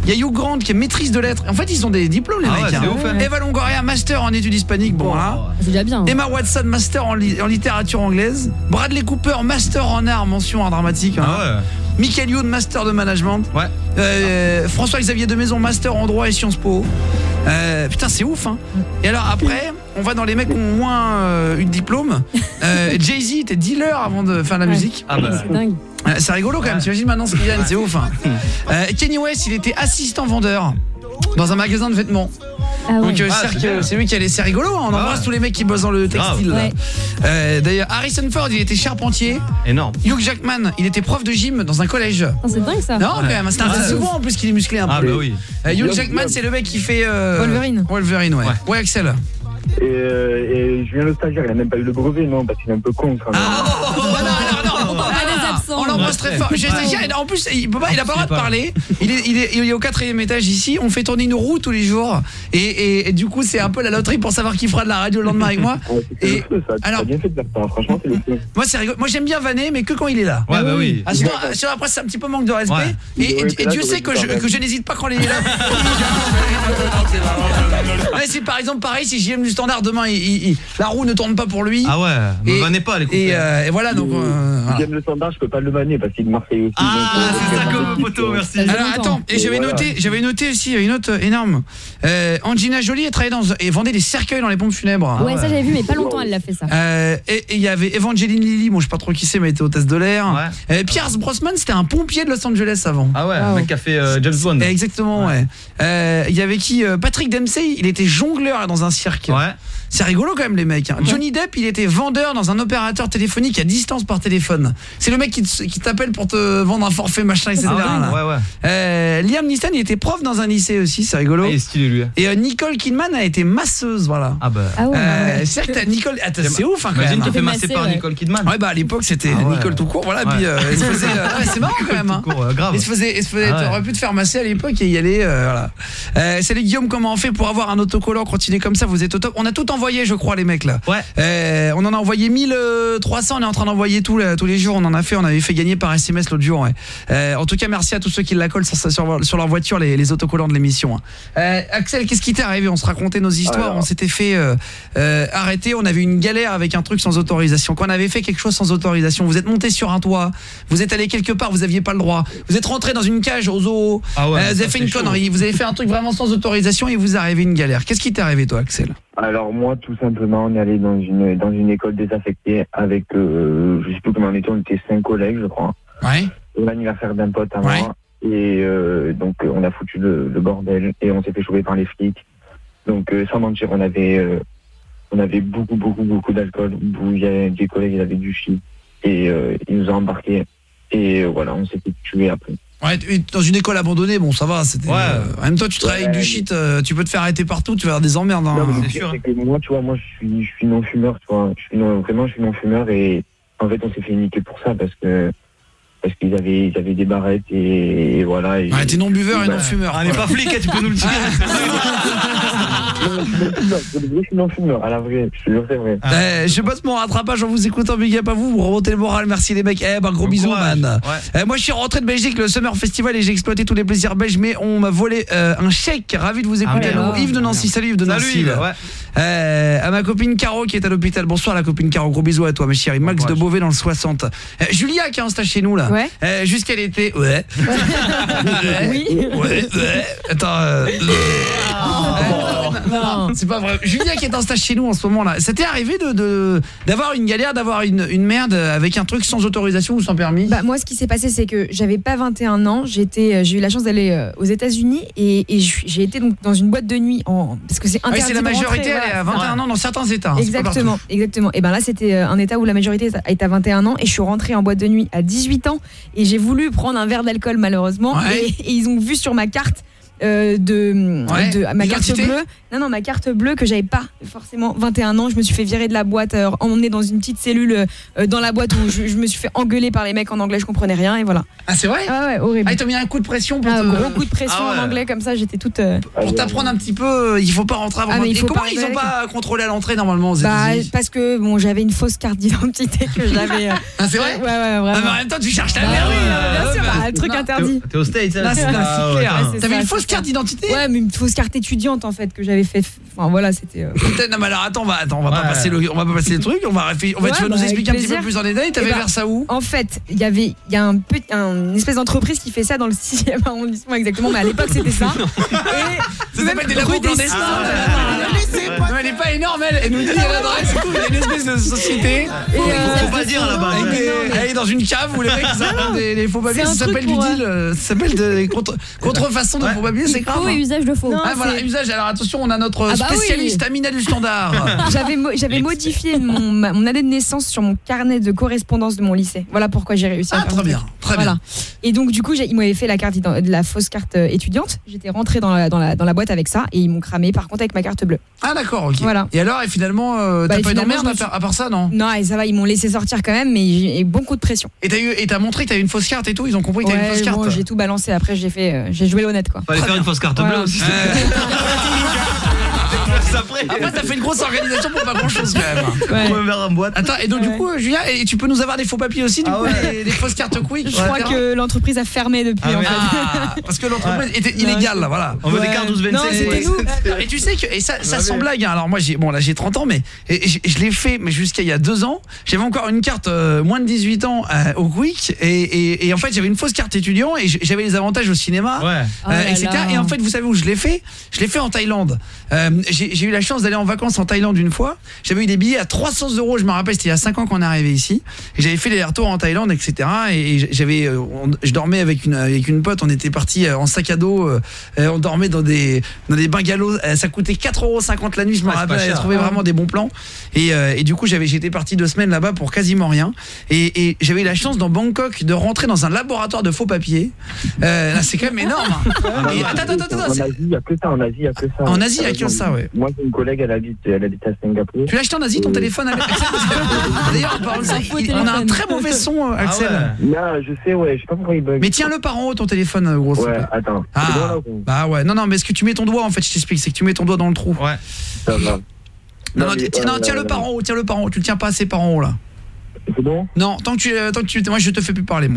Il y a Hugh Grant qui est maîtrise de lettres. En fait, ils ont des diplômes, les Ah mecs. ouais, hein. c'est ouf, hein. Eva Longoria, master en études hispaniques. Bon, là. C'est déjà bien. Emma Watson, master en, li- en littérature anglaise. Bradley Cooper, master en art, mention art dramatique. hein. Ah ouais. Michael Youn, master de management. Ouais. Euh, François-Xavier de Maison, master en droit et Sciences Po. Euh, putain, c'est ouf, hein. Et alors après, on va dans les mecs qui ont moins euh, eu de diplôme. Euh, Jay-Z était dealer avant de faire de la Ouais. musique. Ah bah. C'est dingue. Euh, c'est rigolo quand même, t'imagines maintenant ce qu'il gagne, c'est ouf. Hein. Euh, Kanye West, il était assistant vendeur dans un magasin de vêtements. Ah ouais. Donc euh, Ah, c'est-à-dire c'est que bien. c'est lui qui allait, c'est rigolo, hein, on Ah embrasse ouais. tous les mecs qui bossent dans le textile. Grave. là. Ouais. Euh, D'ailleurs, Harrison Ford, il était charpentier. Énorme. Hugh Jackman, il était prof de gym dans un collège. Oh, c'est dingue ça. Non, quand même, c'est un- Ouais. c'est souvent en plus qu'il est musclé un Ah peu. bah oui. Euh, Hugh Jackman, c'est le mec qui fait euh, Wolverine. Wolverine, ouais. Ouais. Ouais, Axel. Et, euh, et Julien le stagiaire, il a même pas eu le brevet, non, parce qu'il est un peu con quand même. Ah, oh, non, non, non, on, Ah, des absents. on l'embrasse très fort. J'ai stagiaire, et en plus, il peut pas, il a pas le droit de parler. Il est, il est, il est au quatrième étage ici. On fait tourner une roue tous les jours, et, et, et du coup, c'est un peu la loterie pour savoir qui fera de la radio le lendemain avec moi. Ouais, c'est Et le feu, ça. alors- T'as bien fait de faire ça, franchement, c'est le feu. Moi, c'est rigolo. Moi, j'aime bien vanner, mais que quand il est là. Ouais, bah oui. Ah, sinon, sinon, après, c'est un petit peu manque de respect. Ouais. Et, et- Ouais, et là, Dieu j'aurais sait que dû je, faire que je n'hésite pas quand il est là. Ouais, c'est par exemple pareil, si J M du Standard demain, il, il- il- la roue ne tourne pas pour lui. Ah ouais. Me Et- vannez pas les coupés. Et, euh, et voilà, donc. euh, voilà. J'aime le standard, je peux pas le vanner parce qu'il est de Marseille aussi. Ah, donc, euh, c'est ça donc, comme euh, poteau, merci. Alors longtemps. attends, et j'avais Voilà. noté, j'avais noté aussi une autre énorme. Euh, Angelina Jolie, elle travaillait dans et vendait des cercueils dans les pompes funèbres. Ouais, ça j'avais vu, mais pas longtemps elle l'a fait ça. Euh, et et il y avait Evangeline Lilly, bon je sais pas trop qui c'est, mais elle était hôtesse de l'air. Ouais. Euh, Pierce Brosnan, c'était un pompier de Los Angeles avant. Ah ouais, Ah le ouais. mec qui a fait euh, James Bond. Exactement, ouais. Euh, Il y avait qui euh, Patrick Dempsey, il était jongleur dans un cirque. Ouais. C'est rigolo quand même les mecs. hein. Johnny Depp, il était vendeur dans un opérateur téléphonique à distance par téléphone. C'est le mec qui te- qui t'appelle pour te vendre un forfait machin, et cetera. Ah là. ouais, ouais. Euh, Liam Neeson, il était prof dans un lycée aussi, c'est rigolo. Ah, il est stylé lui. Et euh, Nicole Kidman a été masseuse, voilà. Ah bah. Ah ouais. Euh, ouais. c'est vrai que t'as Nicole, attends, c'est ouf hein, quand Imagine même. te hein. fait masser masser, par ouais. Nicole Kidman. Ouais bah à l'époque c'était Ah ouais. Nicole tout court, voilà. Ouais. Puis euh, il se faisait, euh, ouais, c'est marrant quand même. Hein. Tout court, euh, grave. Il se faisait, il se faisait, Ah ouais. t'aurais pu te faire masser à l'époque et y aller, euh, voilà. Euh, salut Guillaume, comment on fait pour avoir un autocollant? Continuez comme ça, vous êtes au top. On a tout envoyé, je crois, les mecs là. Ouais. Euh, on en a envoyé mille trois cents, on est en train d'envoyer tous les, tous les jours, on en a fait, on avait fait gagner par S M S l'autre jour. Ouais. Euh, en tout cas, merci à tous ceux qui la collent sur, sur, sur leur voiture, les, les autocollants de l'émission. hein. Euh, Axel, qu'est-ce qui t'est arrivé? On se racontait nos histoires, Alors. on s'était fait euh, euh, arrêter, on avait une galère avec un truc sans autorisation. Quand on avait fait quelque chose sans autorisation, vous êtes monté sur un toit, vous êtes allé quelque part, vous aviez pas le droit, vous êtes rentré dans une cage au zoo, Ah ouais, euh, vous ça, avez fait c'est une chaud. connerie, vous avez fait un truc vraiment sans autorisation et vous est arrivé une galère. Qu'est-ce qui t'est arrivé toi, Axel? Alors moi, tout simplement, on est allé dans une dans une école désaffectée avec, euh, je sais plus comment on était, on était cinq collègues, je crois. Ouais. L'anniversaire d'un pote à Ouais. moi. Et euh, donc euh, on a foutu le, le bordel et on s'est fait choper par les flics. Donc euh, sans mentir, on avait euh, on avait beaucoup beaucoup beaucoup d'alcool. Il y a des collègues, ils avaient du shit et euh, ils nous ont embarqués. Et euh, voilà, on s'est fait tuer après. Ouais, tu- dans une école abandonnée, bon ça va, c'était Ouais. euh, en même temps tu travailles avec Ouais. du shit, euh, tu peux te faire arrêter partout, tu vas avoir des emmerdes hein. Non, mais le c'est pire, sûr. c'est que moi, tu vois, moi, je suis, je suis non-fumeur, tu vois. Je suis non, vraiment, je suis non-fumeur et en fait, on s'est fait niquer pour ça parce que parce qu'ils avaient, ils avaient des barrettes et, et voilà. Et, Ouais, t'es non-buveur et bah, non-fumeur. Ah, on n'est pas flic, hein, tu peux nous le dire. Non, je suis non-fumeur, pour de vrai, je suis non-fumeur, à la vraie, je te jure, c'est vrai. Euh, je passe mon rattrapage en vous écoutant, big up à vous, vous remontez le moral, merci les mecs. Eh ben gros Bon bisous courage. man. Ouais. Euh, moi je suis rentré de Belgique le Summer Festival et j'ai exploité tous les plaisirs belges, mais on m'a volé euh, un chèque. Ravi de vous écouter. Ah, Alors, merde. Yves de Nancy, salut Yves de Salut, Nancy. Yves, là. ouais. Euh, à ma copine Caro qui est à l'hôpital. Bonsoir la copine Caro, gros bisous à toi ma chérie. Max de courage. Beauvais dans le soixante. Euh, Julia qui est en stage chez nous là. Ouais. Euh, Jusqu'elle était ouais. Ouais. Oui. Ouais, ouais. Attends. euh, Oh. euh, non, c'est pas vrai. Julia qui est en stage chez nous en ce moment là. Ça t'est arrivé de de- d'avoir une galère, d'avoir une, une merde avec un truc sans autorisation ou sans permis? Bah, moi, ce qui s'est passé, c'est que j'avais pas vingt et un ans. J'étais, euh, j'ai eu la chance d'aller euh, aux États-Unis et, et je suis- j'ai été donc dans une boîte de nuit en parce que c'est Ah oui, interdit. c'est la de rentrer, majorité, elle est voilà. à vingt et un ans dans certains états. hein, c'est pas Exactement, partout. exactement. Et ben là, c'était euh, un état où la majorité est à vingt et un ans et je suis rentrée en boîte de nuit à dix-huit ans et j'ai voulu prendre un verre d'alcool malheureusement Ouais. et, et ils ont vu sur ma carte euh, de, Ouais, de ma carte d'identité. bleue. Non, non, ma carte bleue que j'avais pas forcément vingt et un ans. Je me suis fait virer de la boîte, euh, emmener dans une petite cellule euh, dans la boîte où je, je me suis fait engueuler par les mecs en anglais, je comprenais rien et voilà. Ah, c'est vrai? Ah ouais, horrible. Ah, ils t'ont mis un coup de pression pour Un te... gros coup de pression Ah ouais. en anglais comme ça, j'étais toute. euh, Pour t'apprendre un petit peu, il faut pas rentrer avant. Ah, mais il Et faut comment pas ils ont rigoler pas contrôlé à l'entrée normalement aux Bah, États-Unis? parce que bon, j'avais une fausse carte d'identité que j'avais. euh, Ah, c'est vrai? Ouais, ouais, vraiment. Ah, mais en même temps, tu cherches la Bah merde. oui, euh, bien sûr, bah, bah, le truc non. interdit. T'es au States, Là, là. c'est Ah, c'est ouais, clair. attends. c'est T'avais ça, une fausse c'est carte d'identité? Ouais, mais une fausse carte étudiante en fait que j'avais fait. Enfin voilà, c'était. euh, Putain, non, mais alors attends, on va, attends, on va pas Ouais. passer le, on va pas passer le truc, on va réfléchir, on va, Ouais, tu vas bah, nous avec expliquer un petit peu plaisir. plus en détail. T'avais Eh ben, vers ça où? En fait, il y avait, il y a un petit, un, une espèce d'entreprise qui fait ça dans le sixième arrondissement exactement, mais à l'époque c'était ça. Et Ça s'appelle des labos rue des clandestins. Cendres. Non, elle est pas énorme, elle. Elle nous dit l'adresse et tout. Il y a une espèce de société. Et, euh, Faut pas dire là-bas. Avec des- Elle est dans une cave où les mecs ils inventent des, des faux papiers. C'est un Ça truc s'appelle du pour, deal. euh, Ça s'appelle des contre, contrefaçons de faux papiers. C'est grave. Faux et usage de faux. Non, Ah voilà, c'est- usage. Alors attention, on a notre Ah bah oui. spécialiste Amina du Standard. J'avais mo- j'avais modifié mon, ma- mon année de naissance sur mon carnet de correspondance de mon lycée. Voilà pourquoi j'ai réussi à Ah, faire très ce truc. bien, très Voilà. bien. Et donc du coup, j'ai- ils m'avaient fait la carte d'ident- de la fausse carte euh, étudiante. J'étais rentrée dans la, dans la dans la boîte avec ça et ils m'ont cramé par contre avec ma carte bleue. Ah d'accord, ok. Voilà. Et alors, et finalement, euh, Bah, t'as pas eu finalement, d'emmerde je à, me faire- à part ça, non? Non, et ça va, ils m'ont laissé sortir quand même, mais j'ai eu beaucoup de pression. Et t'as eu, et t'as montré que t'avais une fausse carte et tout. Ils ont compris que t'avais une fausse Ouais, carte. bon, j'ai tout balancé. Après, j'ai fait, euh, j'ai joué l'honnête quoi. Fallait faire une fausse carte Voilà. bleue aussi. Après, Après, t'as fait une grosse organisation pour pas grand chose quand même. Ouais. on va vers en boîte. Attends, et donc du coup, Julien, et tu peux nous avoir des faux papiers aussi, du Ah coup, ouais. des, des fausses cartes quick. Je crois que l'entreprise a fermé depuis Ah en ouais. fait. Ah, parce que l'entreprise était illégale, là, voilà. On veut Ouais. des cartes douze Non, vingt-sept. c'était nous. Et tu sais que et ça, ça Ouais, sans mais- blague. Hein. Alors moi, j'ai bon là, j'ai trente ans, mais et, je, je l'ai fait, mais jusqu'à il y a deux ans, j'avais encore une carte euh, moins de dix-huit ans euh, au Quick, et, et, et en fait, j'avais une fausse carte étudiant et j'avais les avantages au cinéma. Ouais. Oh là et cetera. là. Et en fait, vous savez où je l'ai fait? Je l'ai fait en Thaïlande. Euh, j'ai j'ai eu la chance d'aller en vacances en Thaïlande une fois. J'avais eu des billets à trois cents euros, je me rappelle, c'était il y a cinq ans qu'on est arrivé ici. Et j'avais fait les retours en Thaïlande, et cetera. Et j'avais, euh, on- je dormais avec une avec une pote. On était partis en sac à dos. euh, on dormait dans des dans des bungalows. Euh, Ça coûtait quatre euros cinquante la nuit. Je me Ouais, c'est rappelle, pas j'avais cher. trouvé vraiment des bons plans. Et, euh, et du coup, j'avais j'étais parti deux semaines là-bas pour quasiment rien. Et, et j'avais eu la chance dans Bangkok de rentrer dans un laboratoire de faux papiers. Euh, là, c'est quand même énorme. Et attends, attends, attends, attends, En c'est- Asie, il n'y a que ça. En Asie, il n'y a que ça. En Asie, il y a que ça, ouais. Moi, j'ai une collègue, elle habite, elle habite à Singapour. Tu l'as acheté en Asie ton téléphone avec Axel? Parce que- D'ailleurs, en parlant de ça, Faux il- on a un téléphone. très mauvais son, euh, Axel. Ah ouais. Là, je sais, ouais, je sais pas pourquoi il bug. Mais tiens-le par en haut ton téléphone, euh, gros. s'il te Ouais, plaît. attends. Ah. C'est bon, là, ou- Bah ouais, non, non, mais est-ce que tu mets ton doigt en fait? Je t'explique, c'est que tu mets ton doigt dans le trou. Ouais. Ça va. Non, non, mais, tiens, ouais, non, tiens-le ouais, par en haut, tiens-le par en haut. Tu le tiens pas assez par en haut là. C'est bon? Non, tant que tu, euh, tant que tu, moi je te fais plus parler moi.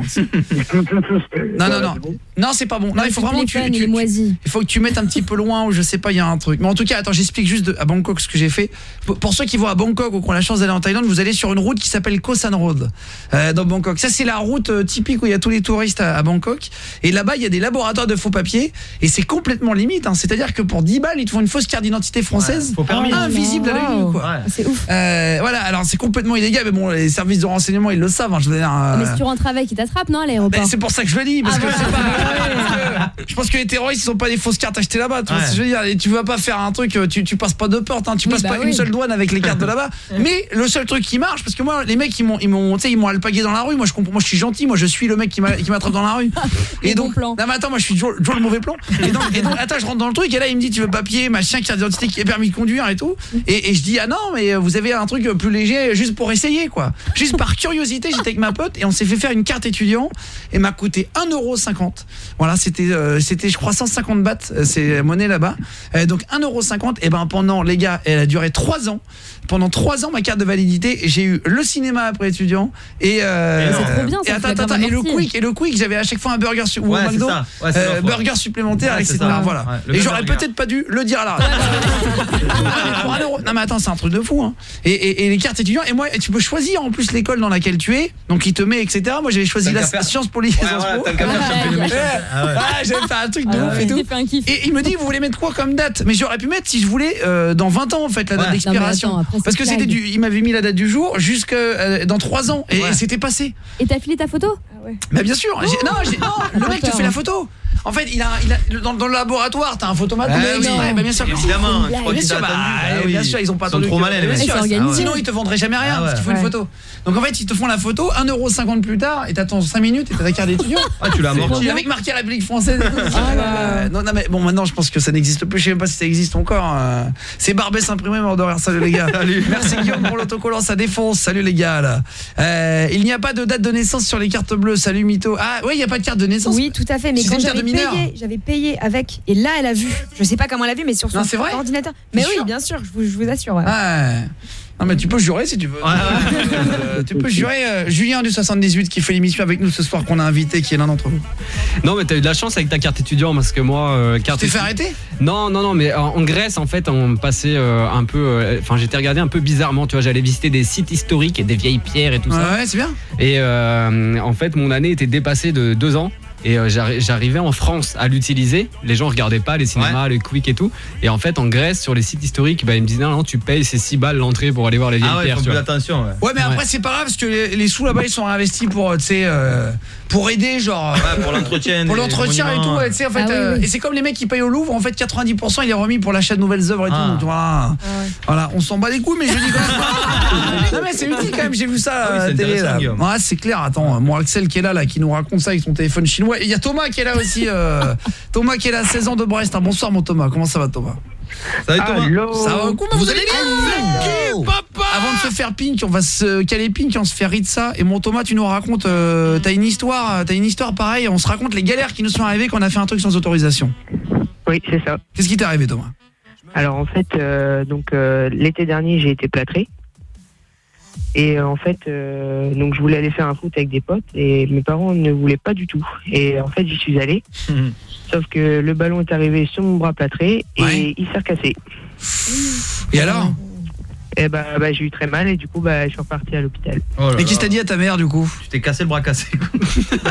Non, non, non, non, c'est pas bon. Non, il faut vraiment que tu, téléphone, il est tu- moisi. il faut que tu mettes un petit peu loin ou je sais pas, il y a un truc. Mais en tout cas, attends, j'explique juste de- à Bangkok ce que j'ai fait. Pour, pour ceux qui vont à Bangkok ou qui ont la chance d'aller en Thaïlande, vous allez sur une route qui s'appelle Koh San Road euh, dans Bangkok. Ça c'est la route euh, typique où il y a tous les touristes à, à Bangkok. Et là-bas, il y a des laboratoires de faux papiers et c'est complètement limite. Hein. C'est-à-dire que pour dix balles, ils te font une fausse carte d'identité française, Ouais, faux permis. invisible à l'œil nu, quoi. Ouais. C'est ouf. Euh, voilà, alors c'est complètement illégal, mais bon, les services de renseignement ils le savent. Hein, je veux dire, euh, Mais si tu rentres avec, ils t'attrapent, non, à l'aéroport? ben, c'est pour ça que je le dis, parce Ah, que voilà. c'est pas. parce que je pense que les terroristes ils sont pas des fausses cartes achetées là-bas. Tu vois Ouais. ce que je veux dire? Et tu vas pas faire un truc, tu, tu passes pas deux portes, hein, tu Oui, passes bah pas oui. une seule douane avec les cartes de là-bas. Mais le seul truc qui marche, parce que moi, les mecs ils m'ont, ils m'ont, tu sais, ils m'ont alpagué dans la rue. Moi je comprends, moi je suis gentil, moi je suis le mec qui m'a- qui m'attrape dans la rue. Les Et donc, bons plans. non mais attends, moi je suis Joe, Joe le mauvais plan. Et donc, et donc, attends, je rentre dans le truc et là il me dit tu veux papier, machin, carte d'identité, qui est permis de conduire et tout. Et, et je dis ah non mais vous avez un truc plus léger juste pour essayer quoi. Juste par curiosité, j'étais avec ma pote et on s'est fait faire une carte étudiant et m'a coûté un euro cinquante. Voilà, c'était euh, c'était je crois cent cinquante bahts, euh, c'est la monnaie là-bas. Euh, donc un euro cinquante et ben pendant les gars, elle a duré trois ans. Pendant trois ans ma carte de validité, j'ai eu le cinéma après étudiant et euh, Et c'est trop bien, ça, et faut attends être attends et le amorti. quick et le quick, j'avais à chaque fois un burger su- ou Ouais, un c'est McDo, ça. Ouais, c'est euh, leur faute. burger supplémentaire Ouais, et c'est cetera. ça. Voilà. Ouais, le Et même j'aurais burger. peut-être pas dû le dire à la radio. Pour un euro. Non mais attends, c'est un truc de fou hein. Et, et, et les cartes étudiants et moi et tu peux choisir en plus l'école dans laquelle tu es. Donc il te met et cetera. Moi j'avais choisi T'as la qu'à faire- science poly. Ouais, Sciences voilà, Po. t'as qu'à faire champion de méchant. Ah ouais. Ah, j'avais fait un truc de Ah ouf ouais. et tout. J'ai fait un kiff. Et il me dit vous voulez mettre quoi comme date? Mais j'aurais pu mettre si je voulais euh, dans vingt ans en fait la date Ouais. d'expiration. Non, mais attends, après, Parce c'est que c'était blague. du il m'avait mis la date du jour jusque euh, dans trois ans et, Ouais. et c'était passé. Et t'as filé ta photo? Mais bien sûr, j'ai- non, j'ai- non, le mec te Menteur. fait la photo. En fait, il a, il a dans, dans le laboratoire, t'as un photomaton. Ah mais oui. non, bah, bien sûr, que si. Évidemment, je crois bien qu'ils sûr, t'ont bah, attendu. Ah oui. bien sûr, ils ont pas Ils sont attendu trop que- malins, les bien mecs. sûr, Ah ouais. sinon ils te vendraient jamais rien Ah parce qu'il faut ouais. une photo. Donc en fait, ils te font la photo, un euro cinquante plus tard et t'attends cinq minutes et t'as ta carte d'étudiant. Ah, tu l'as amorti. Avec marqué République française et tout. Euh, non, non mais bon, maintenant je pense que ça n'existe plus, je sais même pas si ça existe encore. euh. C'est Barbès imprimé mort de rire. Salut les gars. Salut. Merci Guillaume pour l'autocollant, ça défonce. Salut les gars là. Euh, il n'y a pas de date de naissance sur les cartes bleues. Salut Mytho. Ah oui, il n'y a pas de carte de naissance. Oui, tout à fait, mais Si quand c'est une carte j'avais de mineur. payé, j'avais payé avec et là elle a vu. Je sais pas comment elle a vu mais sur son Non, c'est vrai ordinateur. Mais T'es oui, sûr bien sûr, je vous, je vous assure. ouais. Ah, non mais tu peux jurer si tu veux. Euh, tu peux jurer. euh, Julien du soixante-dix-huit qui fait l'émission avec nous ce soir qu'on a invité, qui est l'un d'entre vous. Non, mais t'as eu de la chance avec ta carte étudiant parce que moi, euh, carte. Tu t'es fait étu- arrêter Non, non, non, mais en, en Grèce, en fait, on passait euh, un peu. euh, Enfin, j'étais regardé un peu bizarrement. Tu vois, j'allais visiter des sites historiques et des vieilles pierres et tout ça. Ouais, c'est bien. Et euh, en fait, mon année était dépassée de deux ans. Et euh, j'arri- j'arrivais en France à l'utiliser. Les gens regardaient pas les cinémas, les quick et tout. Et en fait, en Grèce, sur les sites historiques, bah, ils me disaient non, non, tu payes ces six balles l'entrée pour aller voir les vieilles Ah ouais, pierres. faut tu plus vois. attention. Ouais. Ouais, mais après Ouais. c'est pas grave parce que les, les sous là-bas ils sont investis pour euh, tu sais euh, pour aider genre Ouais, pour l'entretien. pour des l'entretien et tout, monuments. ouais, tu sais en fait Ah oui, euh, oui. et c'est comme les mecs qui payent au Louvre, en fait quatre-vingt-dix pour cent il est remis pour l'achat de nouvelles œuvres et Ah. tout. Donc, voilà. Voilà, on s'en bat les couilles mais je dis quand même. Non mais c'est utile quand même, j'ai vu ça Ah oui, à c'est la télé intéressant, là. Guillaume. Ouais, c'est clair. Attends, mon Axel qui est là là qui nous raconte ça avec son téléphone chinois et il y a Thomas qui est là aussi euh, Thomas qui est là, seize ans de Brest. Un bonsoir mon Thomas. Comment ça va Thomas? Ça va Thomas? Ça va, comment vous allez bien? Avant de se faire pink, on va se caler pink et on se fait rire de ça. Et mon Thomas, tu nous racontes, euh, t'as une histoire, t'as une histoire pareille. On se raconte les galères qui nous sont arrivées quand on a fait un truc sans autorisation. Oui, c'est ça. Qu'est-ce qui t'est arrivé, Thomas? Alors en fait, euh, donc euh, l'été dernier, j'ai été plâtré. Et euh, en fait, euh, donc je voulais aller faire un foot avec des potes et mes parents ne voulaient pas du tout. Et en fait, j'y suis allé. Sauf que le ballon est arrivé sur mon bras plâtré et Ouais. il s'est recassé. Et alors? Et bah, bah j'ai eu très mal et du coup bah je suis reparti à l'hôpital. Oh là Et qu'est-ce que là. t'as dit à ta mère du coup? Tu t'es cassé le bras cassé. Bah,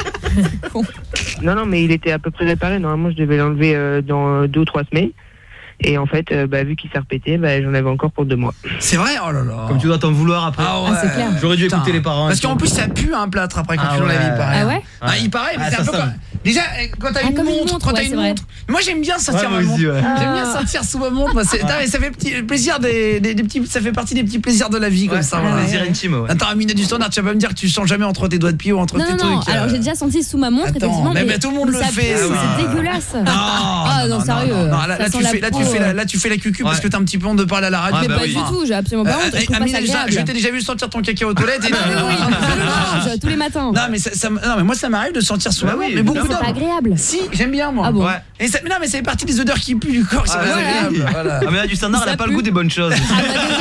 non non mais il était à peu près réparé. Normalement je devais l'enlever euh, dans deux ou trois semaines. Et en fait, euh, bah, vu qu'il s'est repété, bah, j'en avais encore pour deux mois. C'est vrai? Oh là là. Comme tu dois t'en vouloir après. Ah ouais. Ah, c'est clair. J'aurais dû Putain. écouter les parents. Parce qu'en plus ça pue un plâtre après quand Ah tu l'enlèves, ouais. il paraît. Ah ouais Ah, il paraît, mais Ah, c'est un ça peu sent. comme... Déjà, euh, quand t'as Ah, une comme une montre, montre, quand t'as ouais, une c'est vrai. montre. Moi j'aime bien sortir Ouais, ma moi montre. aussi, ouais. J'aime bien sortir sous ma montre. Moi, c'est... Putain, mais ça fait petit plaisir des, des, des petits, ça fait partie des petits plaisirs de la vie comme Ouais, ça. c'est Voilà. un plaisir intime. Ouais. Attends, Amina du standard, tu vas pas me dire que tu sens jamais entre tes doigts de pied ou entre Non, tes non, non. trucs. Alors euh. j'ai déjà senti sous ma montre, Attends, effectivement. mais- mais tout le monde mais le ça fait, pue, ça. C'est dégueulasse. Non, Ah non, sérieux. non, là, Ça là, sent tu la fais, là, tu peau, fais la, euh. là, tu fais la cucu parce Ouais. que t'as un petit peu honte de parler à la radio. Ouais, Mais bah pas oui. du tout, j'ai absolument pas honte. Je trouve pas Amina ça du standard, agréable. je t'ai déjà vu sentir ton caca aux toilettes. Et... Ah oui, oui, je le mange tous les matins. Non mais ça, ça me- non mais moi ça m'arrive de sentir sous Bah ma montre, oui, mais beaucoup C'est pas d'hommes. agréable. Si, j'aime bien moi. Ah bon? Ouais. Et ça, mais non mais ça fait partie des odeurs qui puent du corps, c'est Ah, pas ouais, agréable. oui. Voilà. Ah, mais là, du standard, elle Ça a pas le pue. goût des bonnes choses. Ah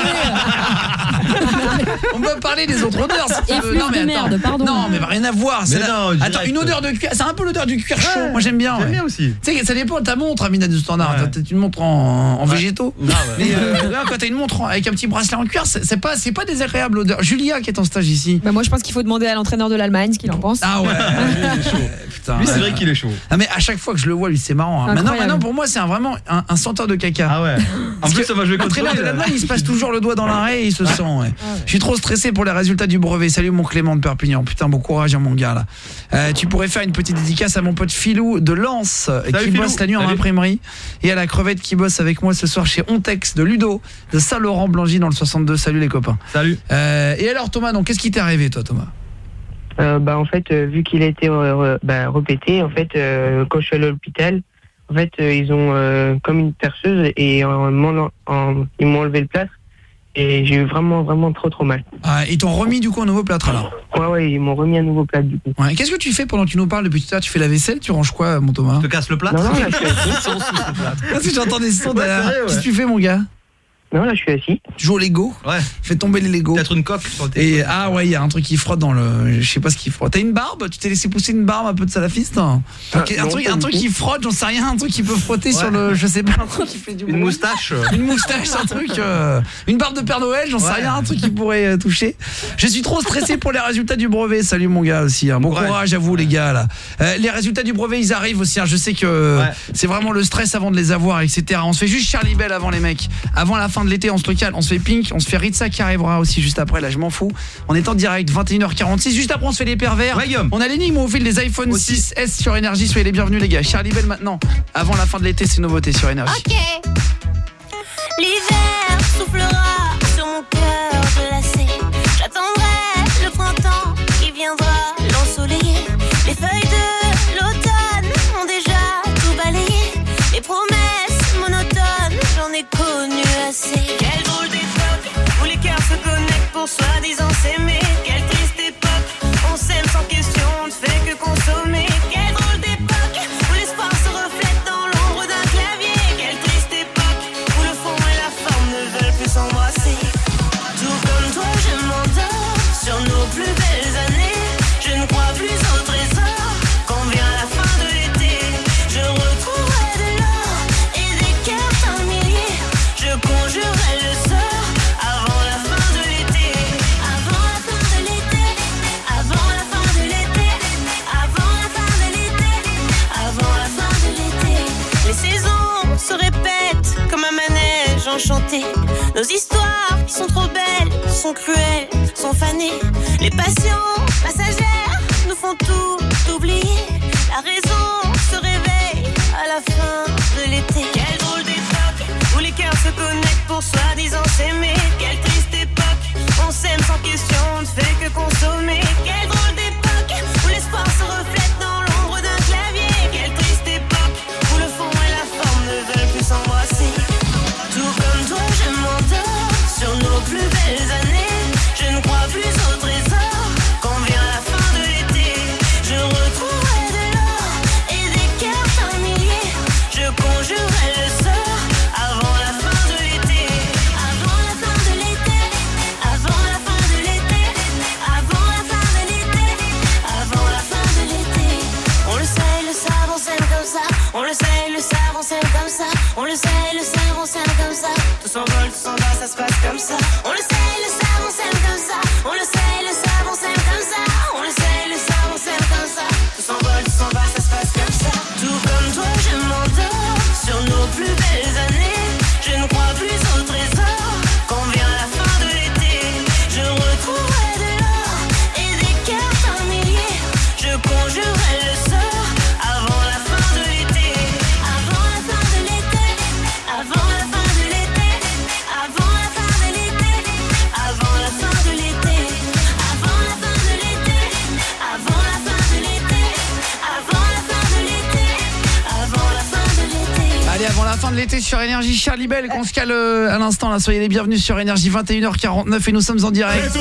bah désolé. On peut parler des autres odeurs si tu veux. Effluve Non mais de attends. merde, pardon. Non mais rien à voir. C'est Mais la- non, Attends, direct. une odeur de cuir, c'est un peu l'odeur du cuir chaud. Ouais. Moi j'aime bien. J'aime ouais. bien aussi. Tu sais, ça dépend de ta montre, Amina du standard. Ouais. T'as peut-être une montre en, en Ouais. végétaux. Ah, ouais. Mais euh, là, quand t'as une montre en- avec un petit bracelet en cuir, c'est c'est pas, c'est pas désagréable l'odeur. Julia qui est en stage ici. Bah, moi je pense qu'il faut demander à l'entraîneur de l'Allemagne ce qu'il en pense. Ah ouais. Putain. Lui, c'est vrai qu'il est chaud. Ah mais à chaque fois que je le vois, lui c'est marrant. hein. Maintenant, Incroyable. maintenant pour moi c'est un, vraiment un, un senteur de caca. Ah ouais. En Parce plus, que ça va jouer contre l'entraîneur lui, de là. l'Allemagne, il se passe toujours le doigt dans l'arrêt et il se sent. Ouais. Je suis trop stressé pour les résultats du brevet. Salut mon Clément de Perpignan. Putain, bon courage, hein, mon gars là. Euh, tu pourrais faire une petite dédicace à mon pote Philou de Lens euh, qui Philou. bosse la nuit en Salut. imprimerie et à la crevette qui bosse avec moi ce soir chez Ontex de Ludo de Saint-Laurent-Blangy dans le soixante-deux. Salut les copains. Salut. Euh, et alors Thomas, donc qu'est-ce qui t'est arrivé toi Thomas? Euh, bah en fait, euh, vu qu'il a été euh, re- bah, repété, en fait, euh, quand je suis allé à l'hôpital, en fait, euh, ils ont euh, comme une perceuse et en, m'en- en- ils m'ont enlevé le plâtre et j'ai eu vraiment vraiment trop trop mal. Ah, ils t'ont remis du coup un nouveau plâtre alors? Ouais ouais, ils m'ont remis un nouveau plâtre du coup. Ouais. Qu'est-ce que tu fais pendant que tu nous parles depuis tout à l'heure? Tu fais la vaisselle? Tu ranges quoi mon Thomas? Tu te casses le plat. Non non, là je suis assis. Ah, si j'entends des sons Ouais, derrière. sérieux, ouais. Qu'est-ce que tu fais mon gars? Non là je suis assis. Tu joues au Lego? Ouais. Fais tomber les Lego. Peut-être une coque sur le Et téléphone. ah ouais, il y a un truc qui frotte dans le, je sais pas ce qu'il frotte. T'as une barbe? Tu t'es laissé pousser une barbe un peu de salafiste hein? Ah, Ok, un non, truc, pas un du truc tout. qui frotte, j'en sais rien, un truc qui peut frotter Ouais. sur le, je sais pas, un truc qui fait du Une bruit. moustache. Une moustache, un truc, euh, une barbe de Père Noël, j'en sais Ouais. rien, un truc qui pourrait euh, toucher. Je suis trop stressé pour les résultats du brevet. Salut mon gars aussi. Hein. Bon Courage. courage à vous les gars là. Euh, les résultats du brevet ils arrivent aussi. Hein. Je sais que Ouais. c'est vraiment le stress avant de les avoir, et cetera. On se fait juste Charlie Bell avant les mecs, avant la fin fin de l'été, on se recale, on se fait Pink, on se fait Ritza qui arrivera aussi juste après, là je m'en fous. On est en direct, vingt et une heures quarante-six, juste après on se fait les pervers. Ouais, Guillaume. On a l'énigme au fil des iPhone Aussi. six S sur Énergie, soyez les bienvenus les gars. Charlie Bell maintenant, avant la fin de l'été, c'est une nouveauté sur Énergie. Ok. L'hiver soufflera sur mon cœur glacé. J'attendrai le printemps qui viendra l'ensoleiller. Les feuilles de l'automne ont déjà tout balayé. Les promesses monotones, j'en ai connu assez. Quelle drôle d'époque où les cœurs se connectent pour soi-disant s'aimer. Quelle triste époque, on s'aime sans question, on ne fait que consommer. Quelle drôle d'époque où l'espoir se reflète dans l'ombre d'un clavier. Quelle triste époque où le fond et la forme ne veulent plus s'embrasser. Tout comme toi je m'endors sur nos plus belles années. Je ne crois plus au trésor quand vient la fin de l'été. Je retrouverai de l'or et des cœurs par milliers. Je conjurerai le sort avant la fin de l'été. Avant la fin de l'été. Avant la fin de l'été. Avant la fin de l'été. Avant la fin de l'été. Les saisons se répètent comme un manège enchanté. Nos histoires sont trop belles, sont cruelles, sont fanées. Les passions passagères nous font tout oublier. La raison se réveille à la fin de l'été. Quelle drôle d'époque où les cœurs se connectent pour soi-disant s'aimer. Quelle triste époque, on s'aime sans question, on ne fait que consommer. Quelle drôle d'époque où l'espoir se reflète dans l'ombre d'un clavier. Quelle triste époque où le fond et la forme ne veulent plus s'embrasser. Tout comme toi je m'endors sur nos plus belles années. Je ne crois plus au trésor quand vient la fin de l'été. Je retrouverai de l'or et des cœurs par milliers. Je conjurerai le sort avant la fin de l'été. Avant la fin de l'été. Avant la fin de l'été. Avant la fin de l'été. Avant la fin de l'été. On le sait, le savent, on s'aime comme ça. On le sait, le savent, on s'aime comme ça. On le sait, le savent, on s'aime comme ça. Tout s'envole, tout s'en va, ça se passe comme ça. On le sait, le savent, on s'aime comme ça. On le sait, le savent, on s'aime comme ça. On le sait, le savent, on s'aime comme ça. Tout s'envole, tout s'en va, ça se passe comme ça. Tout comme toi, je m'endors sur nos plus belles années. Je ne crois plus au trésor quand vient la fin de l'été. Je retrouverai de l'or et des cœurs par milliers. Je conjurerai le sort avant la fin de l'été. Avant la fin de l'été. Avant la fin de l'été. Avant la fin de l'été. Avant la fin de l'été. Avant la fin de l'été. Avant la fin de l'été. Avant la fin de l'été. Avant la fin de l'été. Allez, avant la fin de l'été sur Énergie, Charlie Bell qu'on se cale euh, à l'instant là, soyez les bienvenus sur Énergie, vingt et une heures quarante-neuf et nous sommes en direct.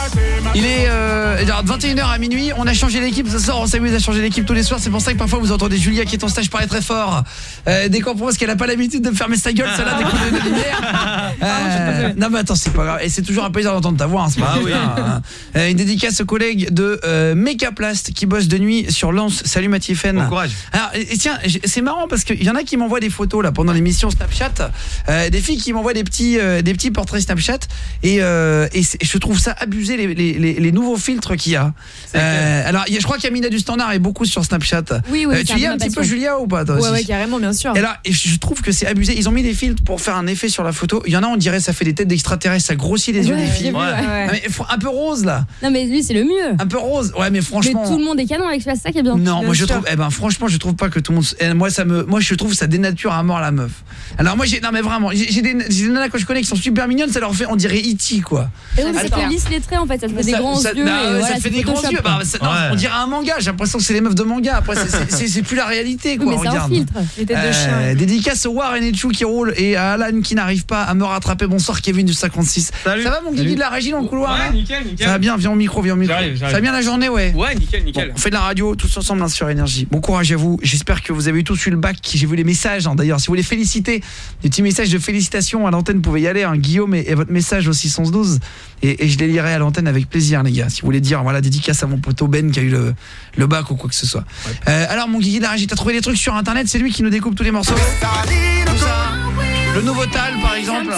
Il est euh, vingt et une heures à minuit, on a changé l'équipe ce soir, on s'amuse à changer l'équipe tous les soirs, c'est pour ça que parfois vous entendez Julia qui est en stage parler très fort. Euh, dès qu'on pense qu'elle a pas l'habitude de fermer sa gueule, celle-là des coups de lumière. Euh, non mais attends, c'est pas grave, et c'est toujours un plaisir d'entendre ta voix, hein, c'est pas Ah oui. hein. Euh, Une dédicace aux collègues de euh, Mecaplast qui bossent de nuit sur Lens. Salut Mathieu Fen. Bon courage. Alors, et tiens, c'est marrant parce qu'il y en a qui m'envoient des photos là pendant l'émission Snapchat, euh, des filles qui m'envoient des petits euh, des petits portraits Snapchat et, euh, et je trouve ça abusé les, les, les, les nouveaux filtres qu'il y a. Euh, alors, y a, je crois qu'Amina du Standard est beaucoup sur Snapchat. Oui, oui, Euh, c'est tu un y es peu un ma petit peu passion. Julia ou pas toi Ouais, aussi ouais, carrément, bien sûr. Et là, et je trouve que c'est abusé. Ils ont mis des filtres pour faire un effet sur la photo. Il y en a, on dirait ça fait des têtes d'extraterrestres, ça grossit les yeux Ouais, des filles. j'ai vu, ouais. Ah, mais faut- un peu rose là. Non, mais lui, c'est le mieux. Un peu rose. Ouais, mais franchement. Mais tout le monde est canon avec ça, c'est ça qui est bien. Non, Bien moi je sûr. trouve eh ben franchement, je trouve pas que tout le monde eh, moi ça me moi je trouve ça dénature à mort la meuf. Alors moi j'ai non mais vraiment, j'ai j'ai des j'ai des nanas que je connais qui sont super mignonnes, ça leur fait on dirait E T quoi. Et oui, mais ça Attends. te lisse les traits en fait, ça te fait des Ça- grands ça- yeux. non, et ouais, voilà, ça te c'est fait des grands Photoshop. yeux. Bah, ça- non, Ouais. on dirait un manga. J'ai l'impression que c'est les meufs de manga. Après, c'est- c'est- c'est c'est plus la réalité, quoi. Oui, mais c'est un regarde. filtre. Les têtes de Euh, chien. dédicace au Warren et Chou qui roule et à Alan qui n'arrive pas à me rattraper. Bonsoir Kevin du cinquante-six. Salut. Ça va mon guigui de la régie dans le couloir là Ouais, nickel, nickel. Ça va bien, viens au micro, viens au micro. J'arrive, j'arrive. Ça va bien la journée, ouais. Ouais, nickel, nickel. Bon, on fait de la radio tous ensemble hein, sur Énergie. Bon courage à vous. J'espère que vous avez tous eu le bac. J'ai vu les messages hein, d'ailleurs. Si vous voulez féliciter, des petits messages de félicitations à l'antenne, vous pouvez y aller. Hein. Guillaume et, et votre message au six onze douze et, et je les lirai à l'antenne avec plaisir les gars. Si vous voulez dire voilà dédicace à mon poteau Ben qui a eu le, le bac ou quoi que ce soit. Ouais. Euh, alors mon Guigui de la régie, t'as trouvé des trucs sur internet? C'est lui qui nous découpe tous les morceaux. Tout ça. Le nouveau Tal par exemple.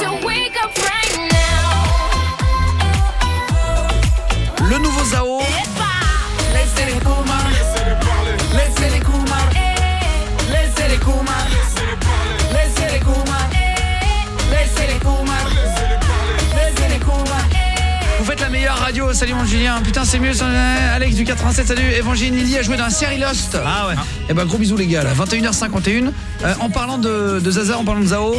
Le nouveau Zao. Laissez les Kuma, laissez les Kuma, laissez les Kuma, laissez les Kuma, laissez les Kuma, meilleure radio. Salut mon Julien. Putain, c'est mieux. Alex du quatre-vingt-sept, salut. Evangeline Lily a joué dans la série Lost. Ah ouais. Et bah gros bisous les gars là. vingt et une heures cinquante et un. Euh, en parlant de, de Zaza, en parlant de Zao.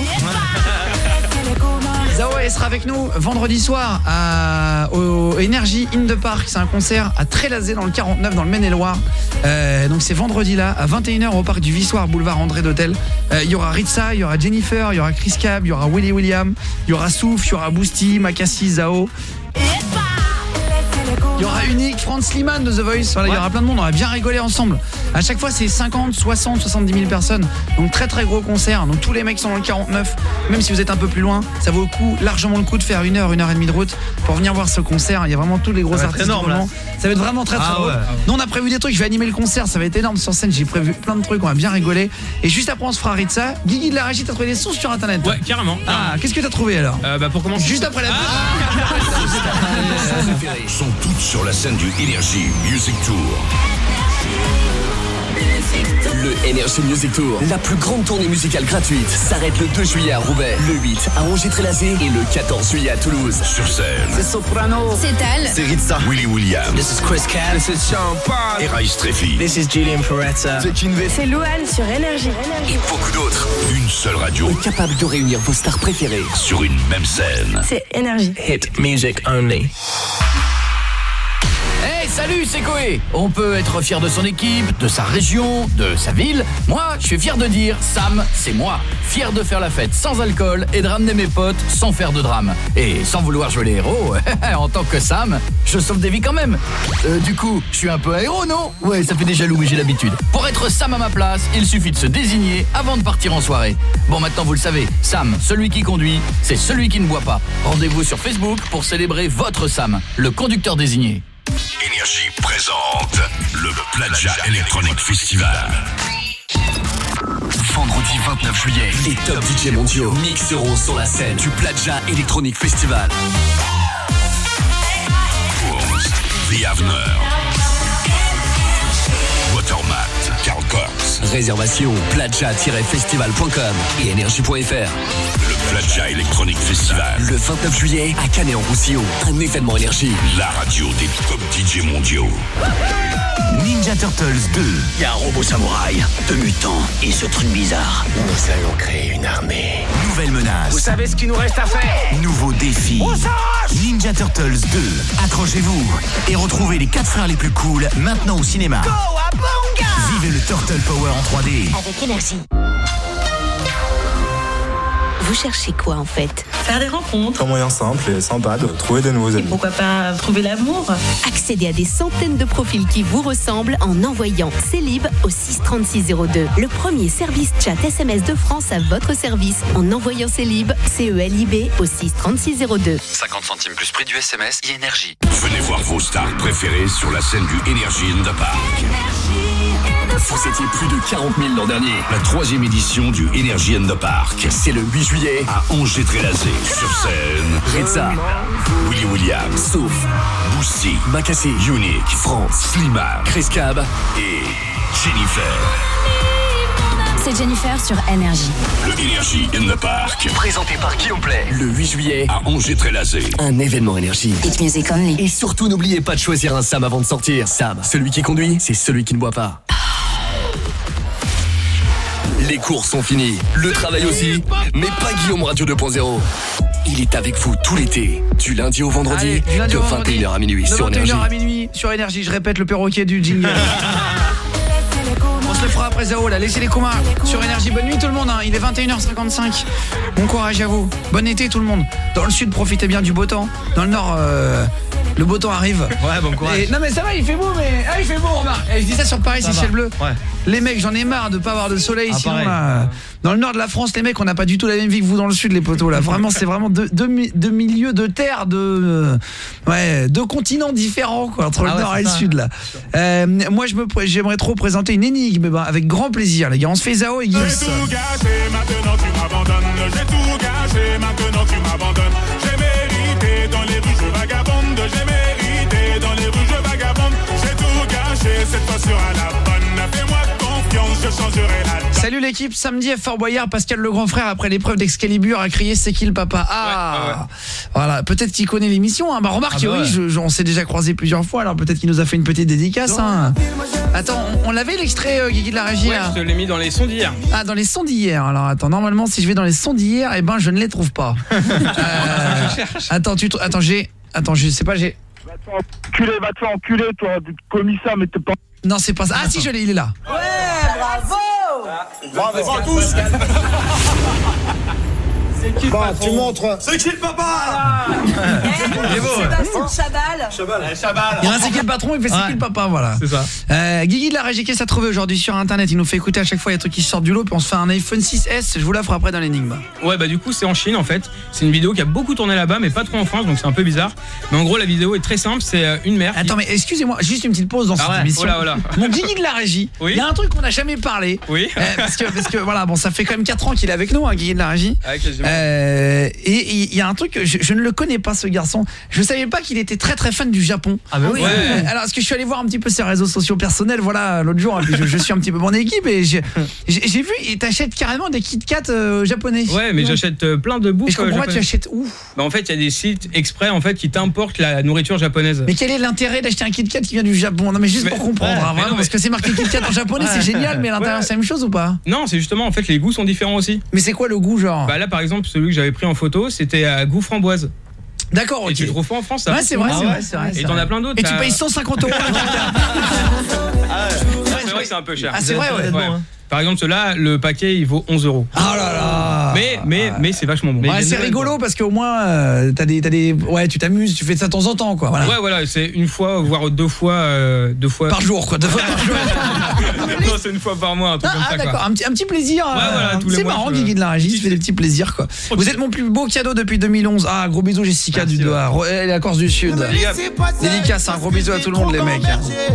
Zao, elle sera avec nous vendredi soir à, au Energy in the Park. C'est un concert à Trélazé dans le quarante-neuf, dans le Maine-et-Loire. Euh, donc c'est vendredi là à vingt et une heures au parc du Vissoir, boulevard André d'Hôtel. Il euh, y aura Ritza, il y aura Jennifer, il y aura Chris Cab, il y aura Willy William, il y aura Souf, il y aura Boosty, Makassi, Zao. Il y aura Unique, Franz Sliman de The Voice. Voilà, il y aura plein de monde, on va bien rigoler ensemble. À chaque fois, c'est cinquante, soixante, soixante-dix mille personnes. Donc très très gros concert. Donc tous les mecs sont dans le quarante-neuf. Même si vous êtes un peu plus loin, ça vaut le coup, largement le coup de faire une heure, une heure et demie de route pour venir voir ce concert. Il y a vraiment tous les gros artistes énorme, du moment. Ça va être vraiment très très Ah drôle. ouais. Nous on a prévu des trucs, je vais animer le concert, ça va être énorme sur scène. J'ai prévu plein de trucs, on va bien rigoler. Et juste après on se fera Ritza. Guigui de la régie, t'as trouvé des sources sur internet? Ouais, carrément. Ah, qu'est-ce que t'as trouvé alors? euh, Bah pour commencer. Juste après la préférées sont toutes sur la scène du Energy Music Tour. Le Energy Music Tour, la plus grande tournée musicale gratuite, s'arrête le deux juillet à Roubaix, le huit à Angers-Trélazé et le quatorze juillet à Toulouse. Sur scène, C'est Soprano, C'est Tal. c'est Ritza, Willy William, This is Chris Cab, This is Sean Paul, et Raïs Treffi. This is Julian Peretta, c'est Kinvey C'est Louane sur Énergie. et beaucoup d'autres. Une seule radio Capable de réunir vos stars préférées. sur une même scène. C'est Énergie. Hit music only. Hey, salut, c'est Koé. On peut être fier de son équipe, de sa région, de sa ville. Moi, je suis fier de dire Sam, c'est moi. Fier de faire la fête sans alcool et de ramener mes potes sans faire de drame. Et sans vouloir jouer les héros, en tant que Sam, je sauve des vies quand même. Euh, du coup, je suis un peu un héros, non? Ouais, ça fait des jaloux, mais j'ai l'habitude. Pour être Sam à ma place, il suffit de se désigner avant de partir en soirée. Bon, maintenant vous le savez, Sam, celui qui conduit, c'est celui qui ne boit pas. Rendez-vous sur Facebook pour célébrer votre Sam, le conducteur désigné. Énergie présente le Plaja Electronic Festival. Vendredi vingt-neuf juillet, les top D J mondiaux mixeront sur la scène du Plaja Electronic Festival. Worms, The Avener, Watermat, Carl Cox. Réservation plaja tiret festival point com et énergie point f r. Le Plaja Electronic Festival. Le vingt-neuf juillet à Canet-en-Roussillon, un événement énergie. La radio des top D J mondiaux. Ninja Turtles deux. Il y a un robot samouraï, deux mutants et ce truc bizarre. Nous allons créer une armée. Nouvelle menace. Vous savez ce qu'il nous reste à faire? Nouveau défi. On s'arrache! Ninja Turtles deux. Accrochez-vous et retrouvez les quatre frères les plus cools maintenant au cinéma. Cowabunga! Vivez le Turtle Power en trois D. Avec Énergie. Vous cherchez quoi en fait? Faire des rencontres. Un moyen simple et sympa de trouver de nouveaux amis. Pourquoi pas trouver l'amour? Accédez à des centaines de profils qui vous ressemblent en envoyant Célib au six trente-six zéro deux. Le premier service chat S M S de France à votre service en envoyant Célib, C E L I B au six trente-six zéro deux. cinquante centimes plus prix du S M S, Énergie. Venez voir vos stars préférées sur la scène du Energy in the Park. Vous étiez plus de quarante mille l'an dernier. La troisième édition du Energy in the Park. C'est le huit juillet à Angers-Trélazé. Sur scène, Ritza, Willy William, Souf, Boosty, Makassi, Unique, France, Slimane, Chris Cab et Jennifer. C'est Jennifer sur Énergie. Le Energy in the Park. Présenté par Guillaume Play. Le huit juillet à Angers-Trélazé. Un événement énergie. Hit music only. Et surtout, n'oubliez pas de choisir un Sam avant de sortir. Sam, celui qui conduit, c'est celui qui ne boit pas. Les cours sont finis, le travail aussi, mais pas Guillaume Radio deux point zéro. Il est avec vous tout l'été, du lundi au vendredi, Allez, du lundi de au vingt vendredi, et une heures à minuit de sur vingt et une Énergie. heures à minuit sur Énergie, je répète le perroquet du jingle. On se le fera après Zao là, laissez les communs sur Énergie. Bonne nuit tout le monde, hein. Il est vingt et une heures cinquante-cinq. Bon courage à vous, bon été tout le monde. Dans le sud, profitez bien du beau temps. Dans le nord, euh, le beau temps arrive. Ouais, bon courage. Et, non mais ça va, il fait beau, mais ah, il fait beau, remarque. Et je dis ça sur Paris, Ça c'est va. ciel bleu. Ouais. Les mecs, j'en ai marre de pas avoir de soleil. Ah, sinon pareil. là, dans le nord de la France, les mecs, on n'a pas du tout la même vie que vous dans le sud, les potos là. Vraiment, c'est vraiment deux, deux, mi- deux milieux de terre, de euh, ouais, deux continents différents quoi, entre Ah le ouais, nord c'est et le ça. sud là. Euh, moi, je me, pr- j'aimerais trop présenter une énigme, bah, avec grand plaisir, les gars. On se fait Zao et Gims. J'ai tout gâché, maintenant tu m'abandonnes. J'ai tout gâché, maintenant tu m'abandonnes. J'ai mérité dans les rues, je vagabonde. J'ai mérité dans les rues, je vagabonde. J'ai tout gâché, cette fois sera la bonne. Fais-moi confiance, je changerai la donne. Salut l'équipe, samedi à Fort Boyard, Pascal le grand frère après l'épreuve d'Excalibur a crié c'est qui le papa. Ah ouais, ouais. Voilà, peut-être qu'il connaît l'émission hein. Bah remarque ah bah oui, ouais. je, je, on s'est déjà croisé plusieurs fois, alors peut-être qu'il nous a fait une petite dédicace hein. Attends, on, on l'avait l'extrait euh, Guigui de la régie ouais, là. Je te l'ai mis dans les sons d'hier. Ah, dans les sons d'hier. Alors attends, normalement si je vais dans les sons d'hier, eh ben je ne les trouve pas. euh, attends, tu attends, j'ai attends, je sais pas, j'ai Va te faire enculer, va te faire enculer toi, commissaire mais t'es pas. Non, c'est pas ça. Ah si, je l'ai, il est là. Ouais, bravo. Bravo à tous. C'est qui bon, tu montres. C'est qui le papa Il est beau. Sébastien Chabal. Chabal. Chabal. Il y a un c'est qui le patron, il fait c'est ouais. qui le papa, voilà. C'est ça. Euh, Guigui de la régie, qu'est-ce que ça trouvé aujourd'hui sur internet? Il nous fait écouter à chaque fois il y a des trucs qui sortent du lot, puis on se fait un iPhone six S. Je vous l'offre après dans l'énigme. Ouais, bah du coup c'est en Chine en fait. C'est une vidéo qui a beaucoup tourné là-bas, mais pas trop en France, donc c'est un peu bizarre. Mais en gros la vidéo est très simple. C'est une mère. Attends, qui... mais excusez-moi, juste une petite pause dans ah cette ouais. émission. Oh là, oh là. Mon Guigui de la régie. Il oui. y a un truc qu'on n'a jamais parlé. Oui. Euh, parce que parce que voilà, bon, ça fait quand même quatre ans qu'il est avec nous, hein, Guigui de la régie. Ah, quasiment. Euh, et il y a un truc, je, je ne le connais pas ce garçon. Je savais pas qu'il était très très fan du Japon. Ah bah oui. Ouais. Euh, alors, est-ce que je suis allé voir un petit peu ses réseaux sociaux personnels, voilà, l'autre jour, et puis je, je suis un petit peu mon équipe et j'ai j'ai vu, il t'achète carrément des Kit Kat euh, japonais. Ouais, mais ouais. j'achète euh, plein de bouffe. Et je comprends pas, tu achètes où? Bah en fait, il y a des sites exprès en fait qui t'importent la nourriture japonaise. Mais quel est l'intérêt d'acheter un Kit Kat qui vient du Japon? Non mais juste mais, pour comprendre, ouais, hein, vraiment, non, mais... parce que c'est marqué Kit Kat en japonais, ouais. c'est génial, mais à l'intérieur ouais. c'est la même chose ou pas? Non, c'est justement en fait les goûts sont différents aussi. Mais c'est quoi le goût genre? Bah là par exemple, celui que j'avais pris en photo, c'était à goût framboise. D'accord, ok. Et tu le trouves pas en France, ça? Ouais, c'est vrai, c'est vrai, c'est vrai. Et t'en as plein d'autres. Et tu payes cent cinquante euros. Ah, c'est vrai que c'est un peu cher. Ah, c'est vrai, ouais. ouais. Par exemple, ceux-là, le paquet, il vaut onze euros. Oh là là. Mais, mais, mais c'est vachement bon. Ouais, c'est rigolo parce qu'au moins, euh, t'as des, t'as des, ouais, tu t'amuses, tu fais ça de temps en temps, quoi. Voilà. Ouais, voilà, c'est une fois, voire deux fois, euh, deux fois. Par jour, quoi. Deux fois par jour. Non, c'est une fois par mois, un truc ah, comme ah, ça, d'accord. quoi. Un petit, un petit plaisir. Ouais, voilà, tous les c'est mois. marrant, Guigui de la régie, tu fais des petits plaisirs, quoi. Vous êtes mon plus beau cadeau depuis deux mille onze. Ah, gros bisous, Jessica du doigt. Elle est à Corse du Sud. Dédicace, un gros bisou à tout le monde, les mecs.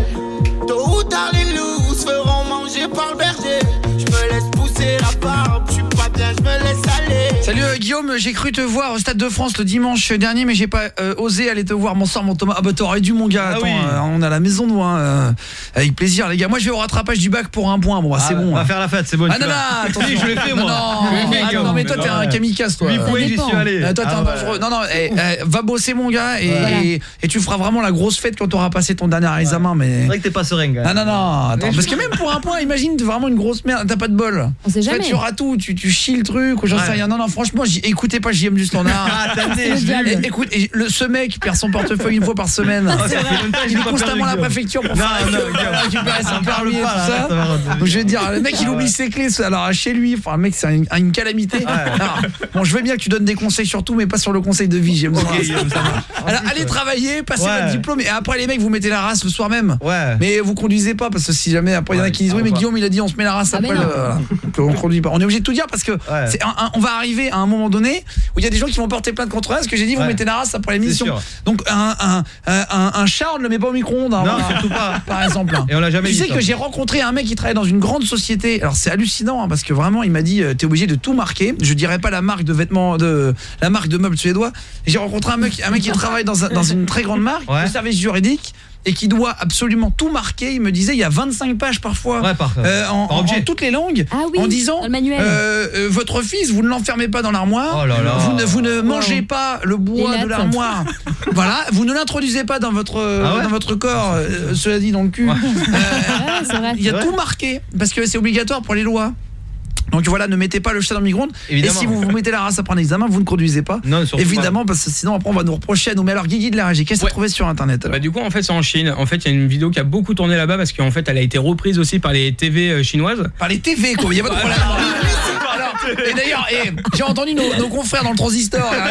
Tôt ou tard, les loups se feront manger par le berger. Je me laisse pousser la barbe, je suis pas bien, je me laisse aller. Salut euh, Guillaume, j'ai cru te voir au Stade de France le dimanche dernier, mais j'ai pas euh, osé aller te voir. Bonsoir mon Thomas. Ah bah t'aurais dû mon gars. Attends, ah oui. euh, on est à la maison nous, hein, euh, avec plaisir les gars. Moi je vais au rattrapage du bac pour un point. Bon bah c'est ah, bon. On va hein. faire la fête, c'est bon. Ah non non, attends, je l'ai fait moi. Non, fait, ah, non mais toi t'es un kamikaze toi. huit points, j'y suis allé. Ah, toi t'es ah, un ouais. dangereux. Non non, eh, eh, va bosser mon gars et, voilà. et, et tu feras vraiment la grosse fête quand tu auras passé ton dernier examen. Mais c'est vrai que t'es pas serein. Ah non non, attends, parce que même pour un point, imagine vraiment une grosse merde, t'as pas de bol. On sait jamais. Tu rates tout, tu tu chies le truc ou j'en sais rien. Non non, franchement, écoutez pas J M du Standard. Ah, attendez, je écoute, le, ce mec perd son portefeuille une fois par semaine. Oh, il est constamment à la préfecture pour faire récupérer son permis et tout ça. Donc je veux dire, le mec il oublie ses clés alors chez lui, enfin le mec c'est une, une calamité. Alors, bon, je veux bien que tu donnes des conseils sur tout, mais pas sur le conseil de vie, j'aime ça. Alors allez travailler, passez ouais. votre diplôme et après les mecs vous mettez la race le soir même. Ouais. Mais vous conduisez pas parce que si jamais après il y en a qui disent oui mais Guillaume il a dit on se met la race ah après le, on conduit pas. On est obligé de tout dire parce que ouais. c'est un, un, on va arriver à un moment donné où il y a des gens qui vont porter plainte contre elle, ce que j'ai dit, vous ouais. mettez la race après l'émission. Donc un un un un Charles le met pas au micro-ondes hein, non, voilà. surtout pas par exemple. Et on l'a jamais tu dit. Tu sais ça. Que j'ai rencontré un mec qui travaille dans une grande société. Alors c'est hallucinant hein, parce que vraiment il m'a dit t'es obligé de tout marquer. Je dirais pas la marque de vêtements de la marque de meubles suédois. J'ai rencontré un mec un mec qui travaille dans un, dans une très grande marque ouais. de service juridique. Et qui doit absolument tout marquer. Il me disait il y a vingt-cinq pages parfois ouais, par, euh, en, en, en toutes les langues ah oui, en disant euh, euh, votre fils vous ne l'enfermez pas dans l'armoire, oh là là. vous ne, vous ne mangez pas le bois de l'armoire, voilà, vous ne l'introduisez pas dans votre ah ouais dans votre corps, euh, cela dit dans le cul. Ouais. Euh, ouais, il y a tout marqué parce que c'est obligatoire pour les lois. Donc voilà, ne mettez pas le chat dans le micro-ondes. Et si vous vous mettez la race après un examen, vous ne conduisez pas. Non, évidemment, pas. Parce que sinon après on va nous reprocher à nous. Mais alors Guigui de la régie, qu'est-ce que ouais. tu as trouvé sur internet alors? Bah du coup en fait c'est en Chine. En fait il y a une vidéo qui a beaucoup tourné là-bas parce qu'en fait elle a été reprise aussi par les T V chinoises. Par les T V quoi, il y a pas de problème. Alors, et d'ailleurs, et, j'ai entendu nos, nos confrères dans le transistor. Là,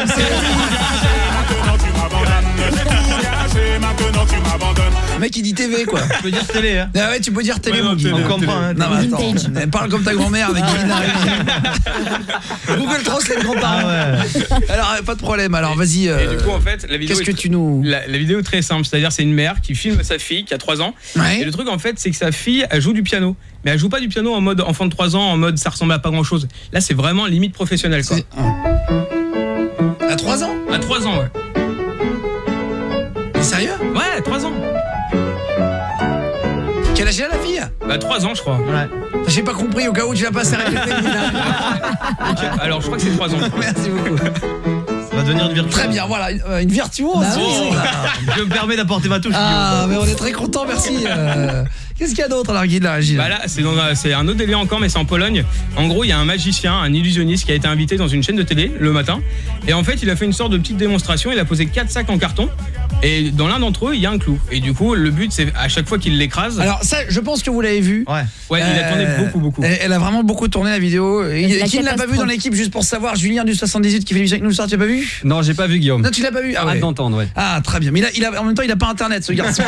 le mec il dit T V quoi. Tu peux dire télé hein. Ah ouais, tu peux dire télé ouais, mon Guy. On comprend hein. Non mais attends, parle comme ta grand-mère avec Google Translate grand-parent. Ah ouais. Alors pas de problème. Alors vas-y euh, et du coup en fait, la vidéo qu'est-ce que tu nous la, la vidéo est très simple, c'est-à-dire c'est une mère qui filme sa fille qui a trois ans. Ouais. Et le truc en fait, c'est que sa fille elle joue du piano. Mais elle joue pas du piano en mode enfant de trois ans, en mode ça ressemble à pas grand-chose. Là, c'est vraiment limite professionnel quoi. À trois ans À trois ans ouais. Sérieux? Ouais, trois ans. Quel âge elle a la fille? Bah trois ans je crois. Ouais. J'ai pas compris au cas où tu l'as pas assez répété. Ok, alors je crois que c'est trois ans. Merci beaucoup. Ça va devenir une virtuose. Très bien, voilà, une, une virtuose. Bah oui. Je me permets d'apporter ma touche. Ah, mais on est très content, merci. Euh, Qu'est-ce qu'il y a d'autre alors, Guy de la régie? Bah là, c'est, dans un, c'est un autre délire encore, mais c'est en Pologne. En gros, il y a un magicien, un illusionniste qui a été invité dans une chaîne de télé le matin. Et en fait, il a fait une sorte de petite démonstration. Il a posé quatre sacs en carton. Et dans l'un d'entre eux, il y a un clou. Et du coup, le but, c'est à chaque fois qu'il l'écrase. Alors ça, je pense que vous l'avez vu. Ouais. Ouais, il a tourné Euh, beaucoup, beaucoup. Elle, elle a vraiment beaucoup tourné la vidéo. Et, La qui ne l'a pas vu dans l'équipe, juste pour savoir, Julien du soixante-dix-huit qui fait l'émission avec nous le soir, tu l'as pas vu? Non, j'ai pas vu Guillaume. Non, tu l'as pas vu? Ah, Arrête ouais. d'entendre, ouais. Ah, très bien. Mais il a, il a, en même temps, il a pas internet, ce garçon.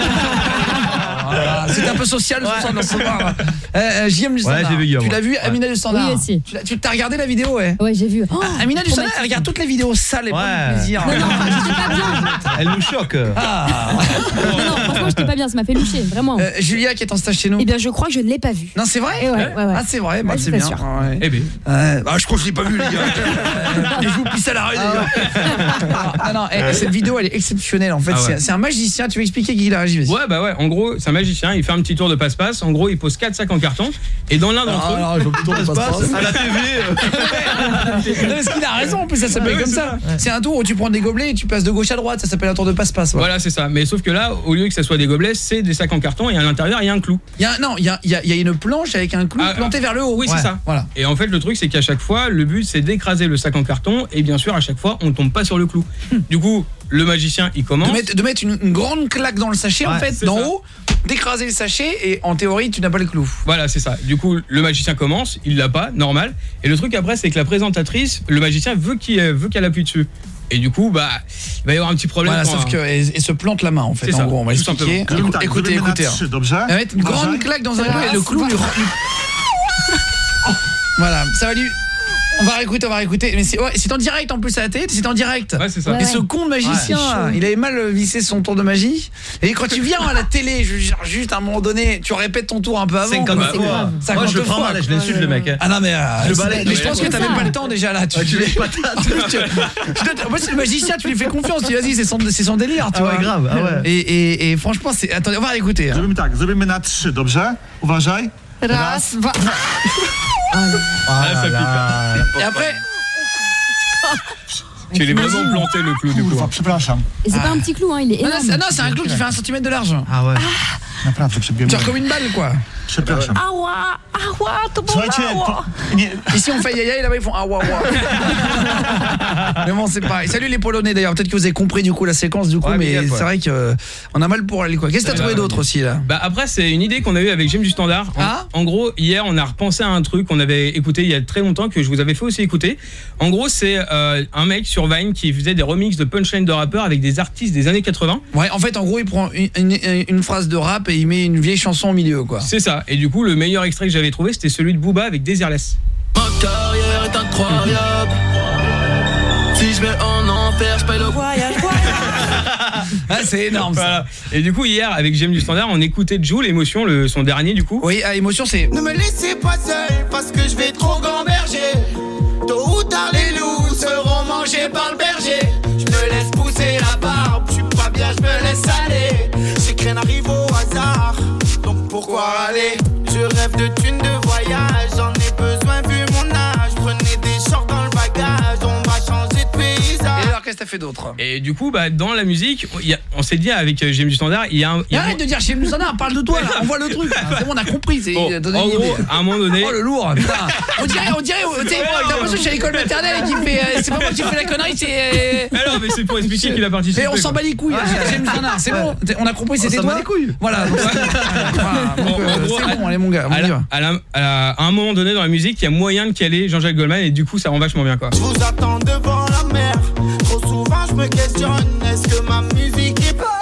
Voilà, c'est un peu social ce soir dans ce soir. Euh, euh, J M du Standard. Ouais, j'ai vu Guillaume. Tu l'as vu, Amina du Standard? Oui, aussi. Tu l'as, tu t'as regardé la vidéo, ouais? Ouais, j'ai vu. Oh, Ah, Amina du Standard, elle regarde toutes les vidéos sales et pas Ouais. de plaisir. Non, non, j'étais pas bien. Elle nous choque. Ah. Non, non, franchement, j'étais pas bien, ça m'a fait loucher, vraiment. Euh, Julia qui est en stage chez nous. Eh bien, je crois que je ne l'ai pas vu. Non, c'est vrai? Eh ouais, ouais, ouais. Ah, c'est vrai, bah, Ouais, c'est je bien. t'assure. Ouais. Eh ben. Euh, bah, je crois que je l'ai pas vu, les gars. Et je vous pisse à l'arrêt, d'ailleurs. Ah non, eh, cette vidéo, elle est exceptionnelle, en fait. Ah ouais. C'est, c'est un magicien. Tu veux expliquer Guy la régie, vas-y. Ouais, bah ouais, en gros, c'est un magicien, il fait un petit tour de passe-passe. En gros, il pose quatre sacs en carton. Et dans l'un d'entre eux. Alors, je tour de passe-passe. À la T V. Non, parce qu'il a raison, en plus ça s'appelle Ouais, comme c'est ça. C'est un tour où tu prends des gobelets et tu passes de gauche à droite, ça s'appelle un tour de passe-passe. Voilà, c'est ça. Mais sauf que là, au lieu que ça soit des gobelets, c'est des sacs en carton et à l'intérieur, il y a un clou. Il y a non, il y a, il y a- il y a une planche avec un clou Ah, planté vers le haut. Oui, Ouais, c'est ça. Voilà. Et en fait, le truc, c'est qu'à chaque fois, le but, c'est d'écraser le sac en carton. Et bien sûr, à chaque fois, on tombe pas sur le clou. Du coup, le magicien, il commence. De mettre, de mettre une, une grande claque dans le sachet en Ouais, fait, c'est d'en ça. haut, d'écraser le sachet et en théorie tu n'as pas le clou. Voilà, c'est ça. Du coup, le magicien commence, il l'a pas, normal. Et le truc après, c'est que la présentatrice, le magicien veut qu'il veut qu'elle appuie dessus. Et du coup, bah, il va y avoir un petit problème. Voilà, pour sauf un- que et, et se plante la main en fait. C'est En ça, gros, on va tout expliquer. simplement. Écoutez, écoutez. écoutez, hein. Elle va mettre une grande claque dans un clou et le clou lui. Voilà, ça va lui. On va réécouter, on va réécouter. Mais c'est ouais, c'est en direct en plus à la télé, c'est en direct. Ouais, c'est ça. Et Ouais, ce ouais. con de magicien, Ouais, il avait mal vissé son tour de magie. Et quand tu viens à la télé, je genre, juste à un moment donné, tu répètes ton tour un peu avant. cinquante quoi. fois. Moi, je le prends mal, je l'insulte le mec. Ah non mais, euh, Je le c'est- balaye. mais je pense que C'est t'avais ça. pas le temps déjà là. Tu, Ouais, tu tu- les patates. tu- tu dois- Moi c'est le magicien, tu lui fais confiance. Tu dis, vas-y, c'est son, c'est son délire, tu Ah ouais, vois. grave, ah ouais. Et, et, et franchement, c'est. Attendez, on va écouter. Hein. Zrobimy tak, zrobimy na trzy, dobrze? Uważaj. Raz, va. Ah, ça pique, là. Et après. Tu l'es vraiment planté le clou du coup. Kurwa, przepraszam. Et c'est pas un petit clou, hein, il est Non, non, énorme. c'est, non, c'est un clou qui fait un centimètre de large. Ah ouais. Naprawdę, przebiegłem. Genre comme une balle quoi. Przepraszam. Ała, ała, to Słuchajcie, bolało. to, nie, Ici on fait aïe aïe, là-bas ils font ah ouah ouah. Mais bon c'est pareil. Salut les Polonais d'ailleurs, peut-être que vous avez compris du coup la séquence du coup, Ouais, mais nickel, ouais. c'est vrai que euh, on a mal pour elle quoi. Qu'est-ce que t'as Ouais, trouvé ouais, d'autre aussi là? Bah après c'est une idée qu'on a eue avec James du Standard. En, Ah en gros hier on a repensé à un truc qu'on avait écouté il y a très longtemps que je vous avais fait aussi écouter. En gros c'est euh, un mec sur Vine qui faisait des remixes de punchline de rappeurs avec des artistes des années quatre-vingts. Ouais, en fait en gros il prend une, une, une phrase de rap et il met une vieille chanson au milieu quoi. C'est ça. Et du coup le meilleur extrait que j'avais trouvé c'était celui de Booba avec Desireless. Ma carrière est incroyable. Si je vais en enfer, je paye le voyage. Ah c'est énorme ça. Voilà. Et du coup hier avec James du Standard on écoutait Joule Émotion, le son dernier du coup. Oui, à émotion c'est. Ne me laissez pas seul parce que je vais trop gamberger. Tôt ou tard les loups seront mangés par le berger. Je me laisse pousser la barbe, je suis pas bien, je me laisse aller. J'ai que rien arrive au hasard, donc pourquoi aller? Je rêve de thunes de voyage, j'en ai besoin vu mon âge. Prenez des shorts dans le bagage, on va changer de paysage. Et alors qu'est-ce que t'as fait d'autre? Et du coup bah dans la musique il y a- on s'est dit avec euh, James du Standard il y a un, il y a un- Arrête de dire chez Moussana, parle de toi là, on voit le truc. C'est bon, on a compris, c'est Bon, donner en une gros, idée. à un moment donné. Oh le lourd, putain. On dirait, on dirait, tu sais, t'as l'impression que je suis à l'école maternelle et qui fait, euh, c'est pas moi qui fais la connerie, c'est. euh, Ah non mais c'est pour expliquer qu'il a participé. Et on s'en bat les couilles, chez Moussana, c'est bon, on a compris, c'était s'en bat toi. les couilles. Voilà, donc, voilà, donc, En- en euh, gros, c'est à- bon, allez mon gars, on à, y la- va. à la- à la- à un moment donné dans la musique, il y a moyen de caler Jean-Jacques Goldman et du coup ça rend vachement bien quoi. Je vous attends devant la mer. Trop souvent je me questionne, est-ce que ma musique est bonne?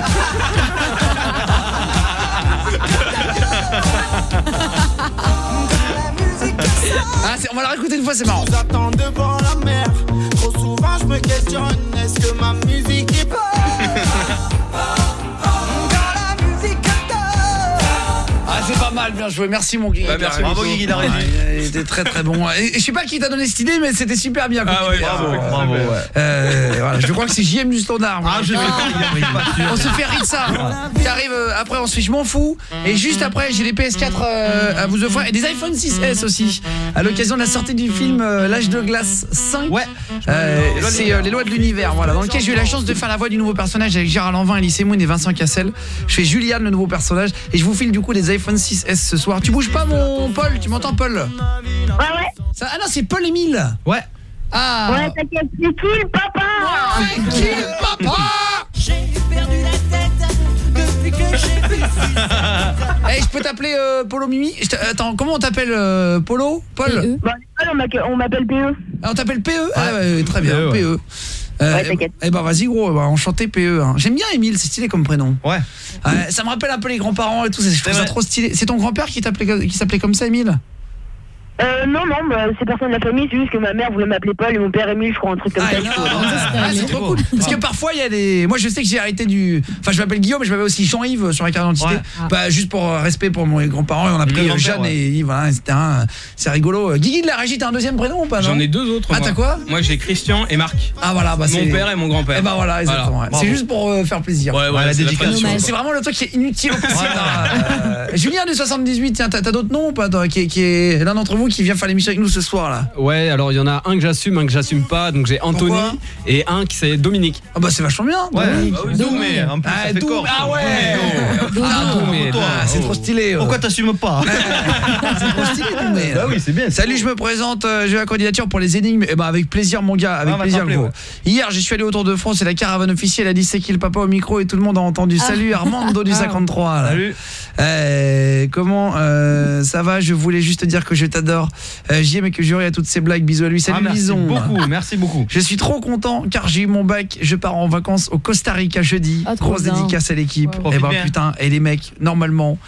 Ah, c'est- on va la réécouter une fois, c'est marrant. Je vous attends devant la mer. Trop souvent je me questionne, est-ce que ma musique est bonne? Ah, c'est pas mal. mal, bien joué. Merci mon Guigui. Bah, merci bravo Guigui la régie. Il était très très bon. Et, et je sais pas qui t'a donné cette idée, mais c'était super bien. Ah ouais, bravo, euh, bravo. Ouais. Euh, voilà, je crois que c'est J M du standard. Ah, je sais pas. On se fait Ritza. Qui arrive euh, après, on se fait je m'en fous. Et juste après, j'ai des P S quatre euh, à vous offrir et des iPhone six S aussi. À l'occasion de la sortie du film euh, L'Âge de Glace cinq. Ouais. Euh, c'est euh, les lois de l'univers. Voilà, dans lequel j'ai eu la chance de faire la voix du nouveau personnage avec Gérard Lanvin, Elise Moon et Vincent Cassel. Je fais Juliane, le nouveau personnage, et je vous file du coup des iPhone six S ce soir. Tu bouges pas mon Paul, tu m'entends Paul? Ouais ouais. Ça, ah non, c'est Paul Émile. Ouais. Ah. Ouais, t'inquiète, c'est qui le papa? Ouais, qui le papa? J'ai perdu la tête depuis que j'ai vu. Eh, je peux t'appeler euh, Polo Mimi? Je Attends, comment on t'appelle euh, Polo? Paul? Bah, on m'appelle P E. Ah, on t'appelle P E? Ah, ouais, très bien, P E. P E. Euh, Ouais, t'inquiète. Eh ben vas-y gros, bah, enchanté P E. Hein. J'aime bien Émile, c'est stylé comme prénom. Ouais. Euh, ça me rappelle un peu les grands-parents et tout, je trouve ça trop stylé. C'est ton grand-père qui t'appelait qui s'appelait comme ça, Émile? Euh, non, non, bah, c'est personne de la famille, c'est juste que ma mère voulait m'appeler Paul et mon père Émile, je crois, un truc comme Ah, ça. non, ah, c'est trop cool. Parce que parfois il y a des. Moi je sais que j'ai arrêté du. Enfin je m'appelle Guillaume, mais je m'appelle aussi Jean-Yves sur ma carte d'identité. Ouais. Bah, juste pour euh, respect pour mes grands-parents, et on a pris Le Jeanne grand-père, ouais. et Yves, voilà, et cetera. C'est rigolo. Guigui de la Régie, t'as un deuxième prénom ou pas? J'en ai deux autres. Ah, moi. t'as quoi? Moi j'ai Christian et Marc. Ah voilà, bah c'est. Mon père et mon grand-père. Eh bah voilà, exactement. Voilà. Ouais. C'est juste pour euh, faire plaisir. Ouais, ouais, la c'est dédicace. tradition. C'est vraiment le truc qui est inutile au quotidien. Euh, Julien de soixante-dix-huit, tiens, t'as t'as d'autres noms ou pas, toi, qui, est- qui est l'un d'entre vous qui vient faire l'émission avec nous ce soir là? Ouais, alors il y en a un que j'assume, un que j'assume pas. Donc j'ai Anthony Pourquoi et un qui c'est Dominique. Ah bah c'est vachement bien. Ouais. Dominique. Bah oui, Doumé, en plus, Ah, ça fait Doum- corps. ah ouais. Doumé, Ah, Doumé, toi, c'est trop stylé. euh. Pourquoi t'assumes pas? C'est trop stylé, Doumé. Bah oui, c'est bien. Salut, je me présente, euh, j'ai la candidature pour les énigmes. Eh ben avec plaisir mon gars, avec Ah, on va plaisir t'appeler, gros. ouais. Hier, j'y suis allé au Tour de France et la caravane officielle a dit c'est qui le papa au micro et tout le monde a entendu. Salut Armando du cinquante-trois. Là. Salut. Euh, comment euh, ça va? Je voulais juste te dire que je t'adore. Euh, J'y aime et que j'aurai à toutes ces blagues. Bisous à lui. Salut Ah, merci Lison. beaucoup, merci beaucoup. Je suis trop content car j'ai eu mon bac. Je pars en vacances au Costa Rica jeudi. Ah, trop Grosse bien. dédicace à l'équipe. Wow. Et ben Profite bien. putain, et les mecs, normalement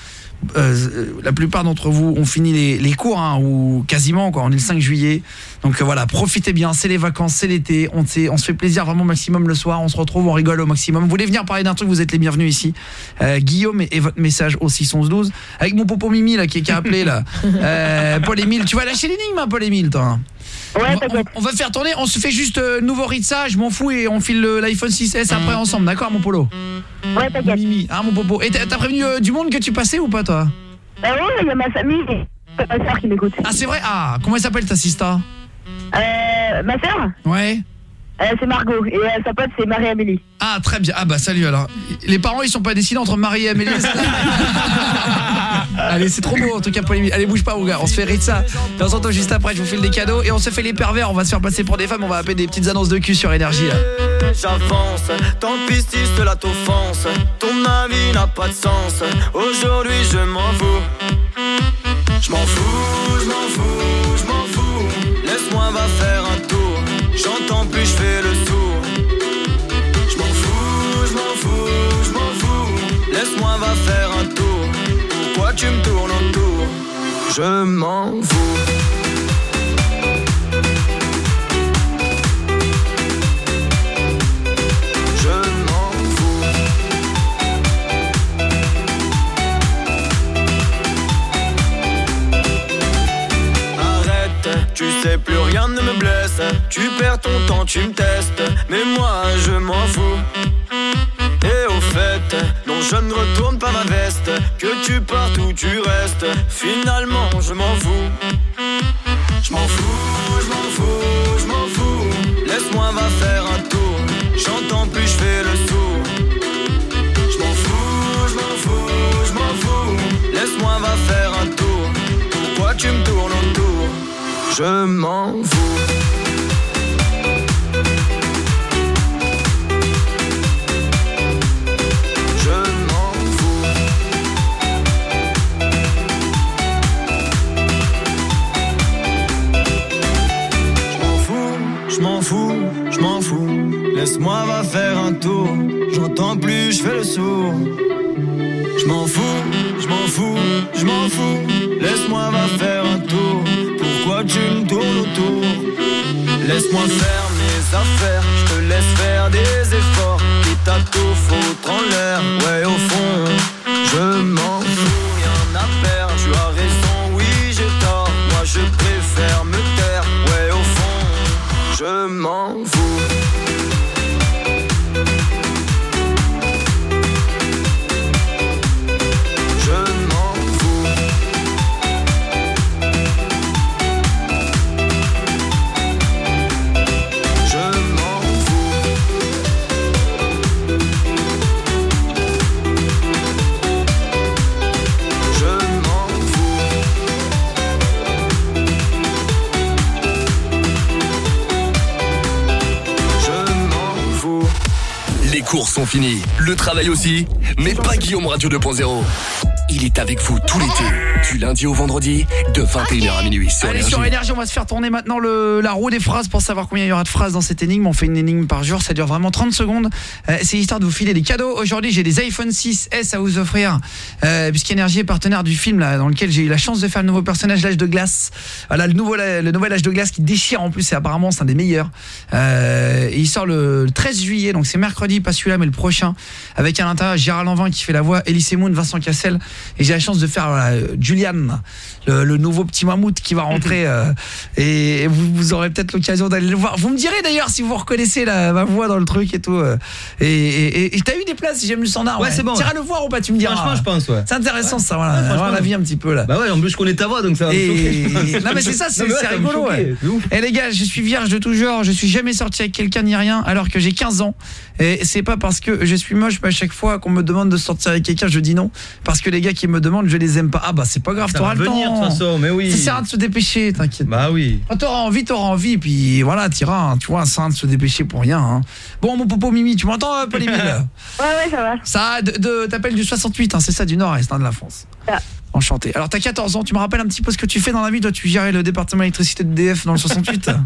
euh, la plupart d'entre vous ont fini les, les cours hein, ou quasiment quoi, on est le cinq juillet. Donc euh, voilà, profitez bien, c'est les vacances, c'est l'été, on, on se fait plaisir vraiment au maximum le soir, on se retrouve, on rigole au maximum. Vous voulez venir parler d'un truc, vous êtes les bienvenus ici. Euh, Guillaume et, et votre message au six onze douze avec mon popo Mimi là qui, qui a appelé là. Euh, Paul Émile, tu vas lâcher l'énigme hein, Paul Émile toi. Ouais, On va, t'inquiète. on, on va faire tourner, on se fait juste euh, nouveau Ritza, je m'en fous et on file le- l'iPhone six S après ensemble, d'accord mon polo? Ouais, t'inquiète. Mimi, ah mon popo. Et t'as t'as prévenu euh, du monde que tu passais ou pas toi? Bah ouais, il y a ma famille et ma soeur qui m'écoute. Ah c'est vrai? Ah, comment elle s'appelle ta sista? Euh, ma soeur, Ouais. euh, c'est Margot et euh, sa pote c'est Marie-Amélie. Ah très bien, ah bah salut alors. Les parents ils sont pas décidés entre Marie et Amélie. Allez c'est trop beau en tout cas Paul. Allez bouge pas mon gars, on se fait Ritza. Et on s'entend juste après, je vous file des cadeaux. Et on se fait les pervers, on va se faire passer pour des femmes. On va appeler des petites annonces de cul sur Énergie là. J'avance, tant pis si cela t'offense. Ton avis n'a pas de sens. Aujourd'hui je m'en fous. Je m'en fous, je m'en fous, je m'en fous. Laisse-moi va faire un tour. J'entends plus, je fais le sourd. Je m'en fous, je m'en fous, je m'en fous. Laisse-moi va faire un tour. Pourquoi tu me tournes autour? Je m'en fous. Tu sais plus rien ne me blesse. Tu perds ton temps, tu me testes. Mais moi je m'en fous. Et au fait, non je ne retourne pas ma veste. Que tu partes ou tu restes, finalement je m'en fous. Je m'en fous, je m'en fous, je m'en fous. Laisse-moi va faire un tour. J'entends plus, je fais le sourd. Je m'en fous, je m'en fous, je m'en fous. Laisse-moi va faire un tour. Pourquoi tu me tournes autour? Je m'en fous. Je m'en fous. Je m'en fous, je m'en fous, je m'en fous. Laisse-moi va faire un tour. J'entends plus, je fais le sourd. Je m'en fous, je m'en fous, je m'en fous. Laisse-moi va faire un tour. Pourquoi tu me tournes autour? Laisse-moi faire mes affaires. Je te laisse faire des efforts. Quitte à tout foutre en l'air. Ouais au fond, je m'en fous, rien à perdre. Je suis sont finis, le travail aussi, mais pas Guillaume Radio deux point zéro. Il est avec vous tout l'été, du lundi au vendredi, de vingt et une heures à minuit sur Allez, Énergie. sur Énergie, on va se faire tourner maintenant le, la roue des phrases pour savoir combien il y aura de phrases dans cette énigme. On fait une énigme par jour, ça dure vraiment trente secondes. Euh, c'est histoire de vous filer des cadeaux. Aujourd'hui, j'ai des iPhone six S à vous offrir, euh, puisqu'Énergie est partenaire du film là, dans lequel j'ai eu la chance de faire le nouveau personnage, l'âge de glace. Voilà, le, nouveau, le nouvel âge de glace qui déchire en plus, et apparemment c'est un des meilleurs. Euh, et il sort le, le treize juillet, donc c'est mercredi, pas celui-là mais le prochain, avec à l'intérieur Gérard Lanvin qui fait la voix, Elise Moon, Vincent Cassel, et j'ai la chance de faire voilà, Julian, le, le nouveau petit mammouth qui va rentrer, euh, et vous, vous aurez peut-être l'occasion d'aller le voir. Vous me direz d'ailleurs si vous reconnaissez la, ma voix dans le truc et tout. Euh, et et, et t'as eu des places si j'aime le standard. Ouais, Ouais, c'est bon. T'iras le voir ou pas, tu me diras. Franchement, je pense, ouais. C'est intéressant Ouais. ça, voilà, Ouais, avoir la vie un petit peu là. Bah ouais, en plus je connais ta voix donc ça va me Et... choquer. Non mais c'est ça, c'est Non, mais ouais, c'est ça va me rigolo. choquer, Ouais. c'est ouf. Et les gars, je suis vierge de tout genre, je suis jamais sorti avec quelqu'un ni rien alors que j'ai quinze ans. Et c'est pas parce que je suis moche, mais à chaque fois qu'on me demande de sortir avec quelqu'un, je dis non. Parce que les gars qui me demandent, je les aime pas. Ah bah c'est pas grave, Ça t'auras va le venir, temps. de toute façon, mais oui. Ça sert à rien de se dépêcher, t'inquiète. Bah oui. Quand t'auras envie, t'auras envie, puis voilà, t'iras, hein, tu vois, ça sert à rien de se dépêcher pour rien. Hein. Bon, mon popo Mimi, tu m'entends, euh, Paul-Émile? Ouais, ouais, ça va. Ça, de, de, t'appelles du soixante-huit, hein, c'est ça, du nord-est hein, de la France. Ah. Enchanté. Alors t'as quatorze ans, tu me rappelles un petit peu ce que tu fais dans la vie? Toi, tu gérais le département électricité de D F dans le soixante-huit? Bah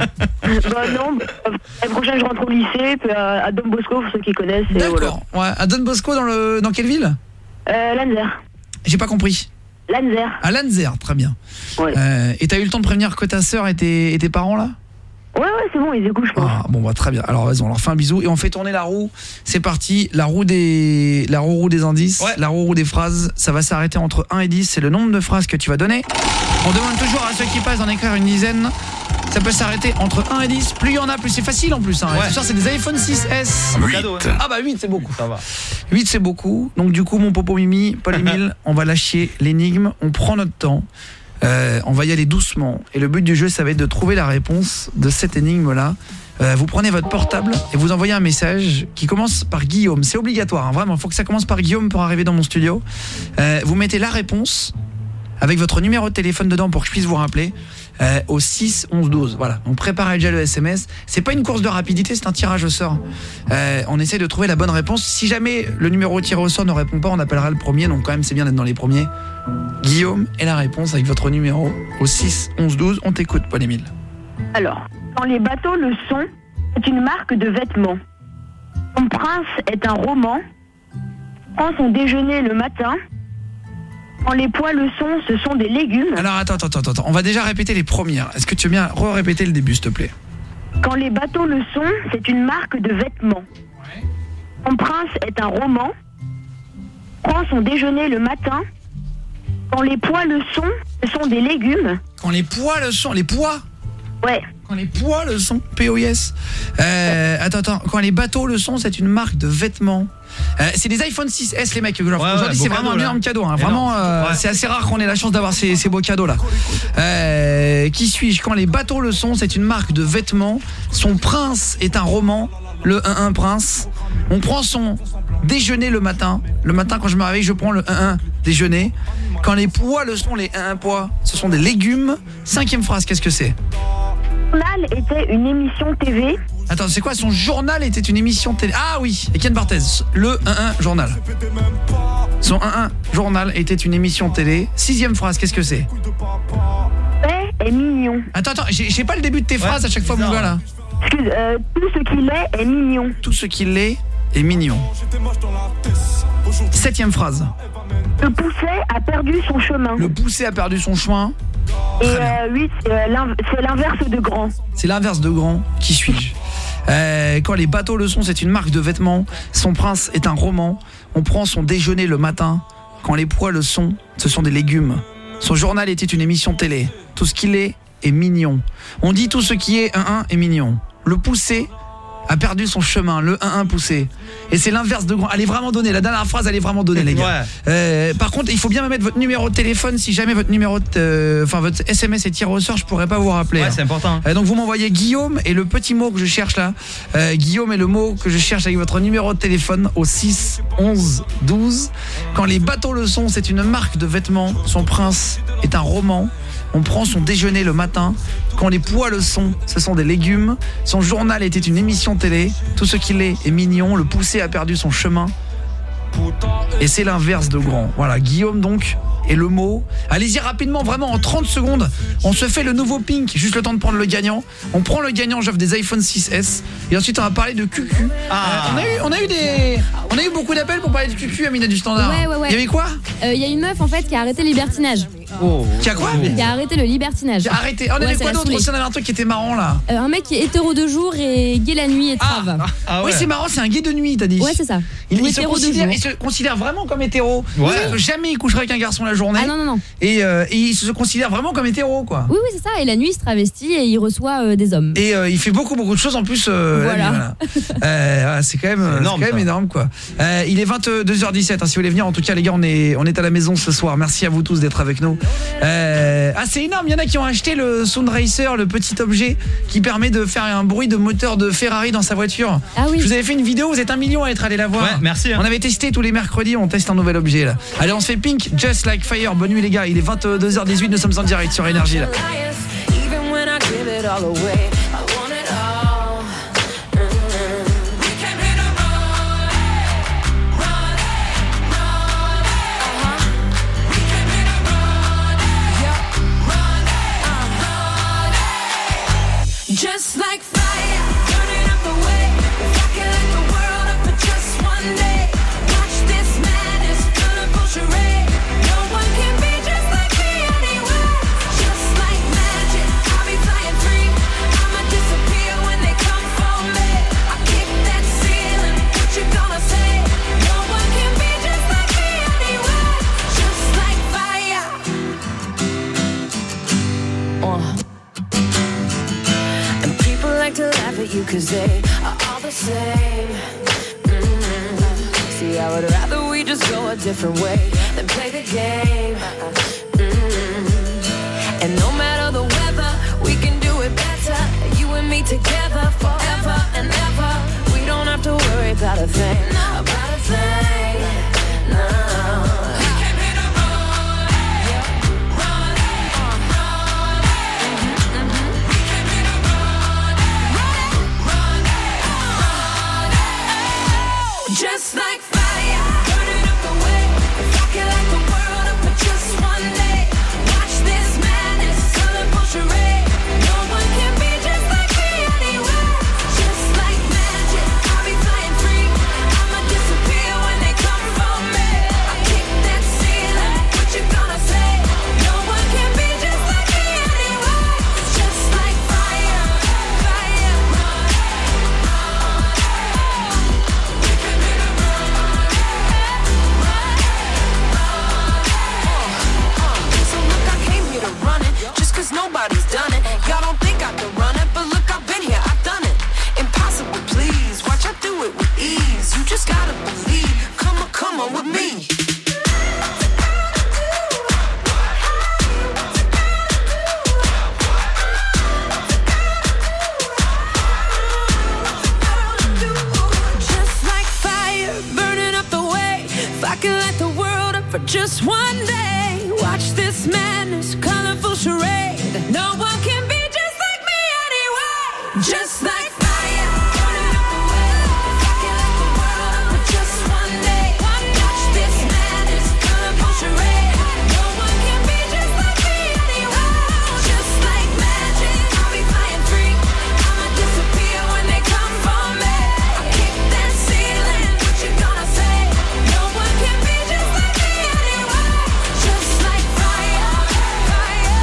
non, euh, l'année prochaine je rentre au lycée, puis à, à Don Bosco, pour ceux qui connaissent. et D'accord. Ouais, à Don Bosco, dans, le, dans quelle ville? voilà. Euh, Lanzer. J'ai pas compris. Lanzer. À Lanzer, très bien. Ouais. Euh, et t'as eu le temps de prévenir que ta sœur et tes, et tes parents là? Ouais, ouais, c'est bon, ils écoutent, je pense. Ah, bon bah très bien. Alors vas-y, on leur fait un bisou et on fait tourner la roue. C'est parti, la roue des la roue, roue des indices, ouais. La roue, roue des phrases, ça va s'arrêter entre un et dix, c'est le nombre de phrases que tu vas donner. On demande toujours à ceux qui passent d'en écrire une dizaine. Ça peut s'arrêter entre un et dix, plus il y en a plus c'est facile en plus hein. Ouais. Et ce soir c'est des iPhone six S. huit. Cadeau, hein. Ah bah huit c'est beaucoup. Ça va. huit c'est beaucoup. Donc du coup mon popo Mimi, Paul-Émile, on va lâcher l'énigme, on prend notre temps. Euh, on va y aller doucement et le but du jeu ça va être de trouver la réponse de cette énigme là. Euh, vous prenez votre portable et vous envoyez un message qui commence par Guillaume, c'est obligatoire hein, vraiment, il faut que ça commence par Guillaume pour arriver dans mon studio. Euh, vous mettez la réponse avec votre numéro de téléphone dedans pour que je puisse vous rappeler euh, au six onze douze. Voilà, on prépare déjà le S M S. C'est pas une course de rapidité, c'est un tirage au sort. Euh, on essaie de trouver la bonne réponse. Si jamais le numéro tiré au sort ne répond pas, on appellera le premier. Donc quand même, c'est bien d'être dans les premiers. Guillaume et la réponse avec votre numéro au six onze douze. On t'écoute, Paul-Émile. Alors, quand les bateaux le sont, c'est une marque de vêtements. Son prince est un roman. Prend son déjeuner le matin. Quand les pois le sont, ce sont des légumes. Alors attends, attends, attends, attends. On va déjà répéter les premières. Est-ce que tu veux bien re-répéter le début, s'il te plaît? Quand les bateaux le sont, c'est une marque de vêtements. Son prince est un roman. Prend son déjeuner le matin. Quand les pois le sont, ce sont des légumes. Quand les pois le sont, les pois? Ouais. Quand les pois le sont, P O I S. Euh, attends, attends. Quand les bateaux le sont, c'est une marque de vêtements. Euh, c'est des iPhone six S les mecs. Genre, ouais, aujourd'hui ouais, c'est beau vraiment cadeau, un énorme là. cadeau. Hein. Énorme. Vraiment, euh, Ouais. c'est assez rare qu'on ait la chance d'avoir ces, ces beaux cadeaux là. Euh, qui suis-je? Quand les bateaux le sont, c'est une marque de vêtements. Son prince est un roman. Le un un prince. On prend son déjeuner le matin. Le matin quand je me réveille, je prends le un un déjeuner. Quand les pois le sont, les un un pois, ce sont des légumes. Cinquième phrase, qu'est-ce que c'est? Son journal était une émission T V. Attends, c'est quoi? Son journal était une émission télé. Ah oui, et Ken Barthez, le un un journal. Son un un journal était une émission télé. Sixième phrase, qu'est-ce que c'est? Est, est mignon. Attends, attends, j'ai j'ai pas le début de tes phrases à chaque fois, mon gars là. Excuse, euh, tout ce qu'il est est mignon. Tout ce qu'il est est mignon. Septième phrase. Le poussé a perdu son chemin. Le poussé a perdu son chemin. Et euh, oui, c'est euh, l'in- c'est l'inverse de grand. C'est l'inverse de grand. Qui suis-je? Euh, quand les bateaux le sont, c'est une marque de vêtements. Son prince est un roman. On prend son déjeuner le matin. Quand les pois le sont, ce sont des légumes. Son journal était une émission télé. Tout ce qu'il est est mignon. On dit tout ce qui est un un est mignon. Le poussé a perdu son chemin, le un un poussé. Et c'est l'inverse de grand. Elle est vraiment donnée. La dernière phrase, elle est vraiment donnée, les gars. Ouais. Euh, par contre, il faut bien me mettre votre numéro de téléphone. Si jamais votre numéro, de, euh, enfin votre S M S est tiré au sort, je pourrais pas vous rappeler. Ouais, hein. c'est important. Euh, donc vous m'envoyez Guillaume et le petit mot que je cherche là. Euh, Guillaume et le mot que je cherche avec votre numéro de téléphone au six onze douze. Quand les bateaux le sont, c'est une marque de vêtements. Son prince est un roman. On prend son déjeuner le matin. Quand les pois le sont, ce sont des légumes. Son journal était une émission télé. Tout ce qu'il est est mignon. Le poussé a perdu son chemin. Et c'est l'inverse de grand. Voilà, Guillaume donc. Et le mot, allez-y rapidement, vraiment en trente secondes. On se fait le nouveau Pink, juste le temps de prendre le gagnant. On prend le gagnant, j'offre des iPhone six S. Et ensuite on va parler de Q Q. Ah. Euh, on, a eu, on, a eu des, on a eu beaucoup d'appels pour parler de Q Q, Amina du Standard. Ouais, ouais, ouais. Il y avait quoi? Il euh, y a une meuf en fait qui a arrêté le libertinage. Oh. Qui a quoi? Qui a arrêté le libertinage. Qui a arrêté. On avait ouais, quoi d'autre? On avait un truc qui était marrant là. Euh, un mec qui est hétéro de jour et gay la nuit et trave. Ah, ah ouais. Oui, c'est marrant, c'est un gay de nuit, t'as dit. Ouais, c'est ça. Il, il, se considère, il se considère vraiment comme hétéro. Ouais. Jamais il coucherait avec un garçon la journée. Ah non, non, non. Et, euh, et il se considère vraiment comme hétéro, quoi. Oui, oui, c'est ça. Et la nuit, il se travestit et il reçoit euh, des hommes. Et euh, il fait beaucoup, beaucoup de choses en plus. Euh, voilà. Nuit, voilà. euh, c'est quand même, énorme, quand même énorme, quoi. Euh, il est vingt-deux heures dix-sept. Hein, si vous voulez venir, en tout cas, les gars, on est, on est à la maison ce soir. Merci à vous tous d'être avec nous. Euh, ah, c'est énorme. Il y en a qui ont acheté le Sound Racer, le petit objet qui permet de faire un bruit de moteur de Ferrari dans sa voiture. Ah oui. Je vous avais fait une vidéo. Vous êtes un million à être allé la voir. Ouais, merci. Hein. On avait testé tous les mercredis. On teste un nouvel objet là. Allez, on se fait Pink, Just Like Fire. Bonne nuit les gars. Il est vingt-deux heures dix-huit. Nous sommes en direct sur Énergie là. Just like fire, burning up the way, rocking like the world up for just one day. Watch this madness, colorful charade. No one can be just like me anyway. Just like magic, I'll be flying free. I'ma disappear when they come for me. I kick that ceiling, what you gonna say? No one can be just like me anyway. Just like fire. Uh. Like to laugh at you cause they are all the same. Mm-hmm. See, I would rather we just go a different way than play the game. Mm-hmm. And no matter the weather, we can do it better. You and me together forever and ever. We don't have to worry about a thing, about a thing, no. Just like fire, burning up the way, rocking like the world up for just one day. Watch this madness, colorful charade. No one can be just like me anyway. Just like magic, I'll be flying free. I'ma disappear when they come for me. I kick that ceiling, what you gonna say? No one can be just like me anyway. Just like fire, fire. Cause nobody's done it. Y'all don't think I can run it, but look, I've been here, I've done it. Impossible, please. Watch, I do it with ease. You just gotta believe. Come on, come on with me. Just like fire, burning up the way. If I could light the world up for just one day. Watch this madness, colorful charade. No one can be just like me anyway. Just like fire, burning up the way. If I could light the world up for just one day. Watch this madness, colorful charade. No one can be just like me anyway. Just like magic, I'll be flying free. I'ma disappear when they come for me. I kick that ceiling, what you gonna say? No one can be just like me anyway. Just like fire, fire.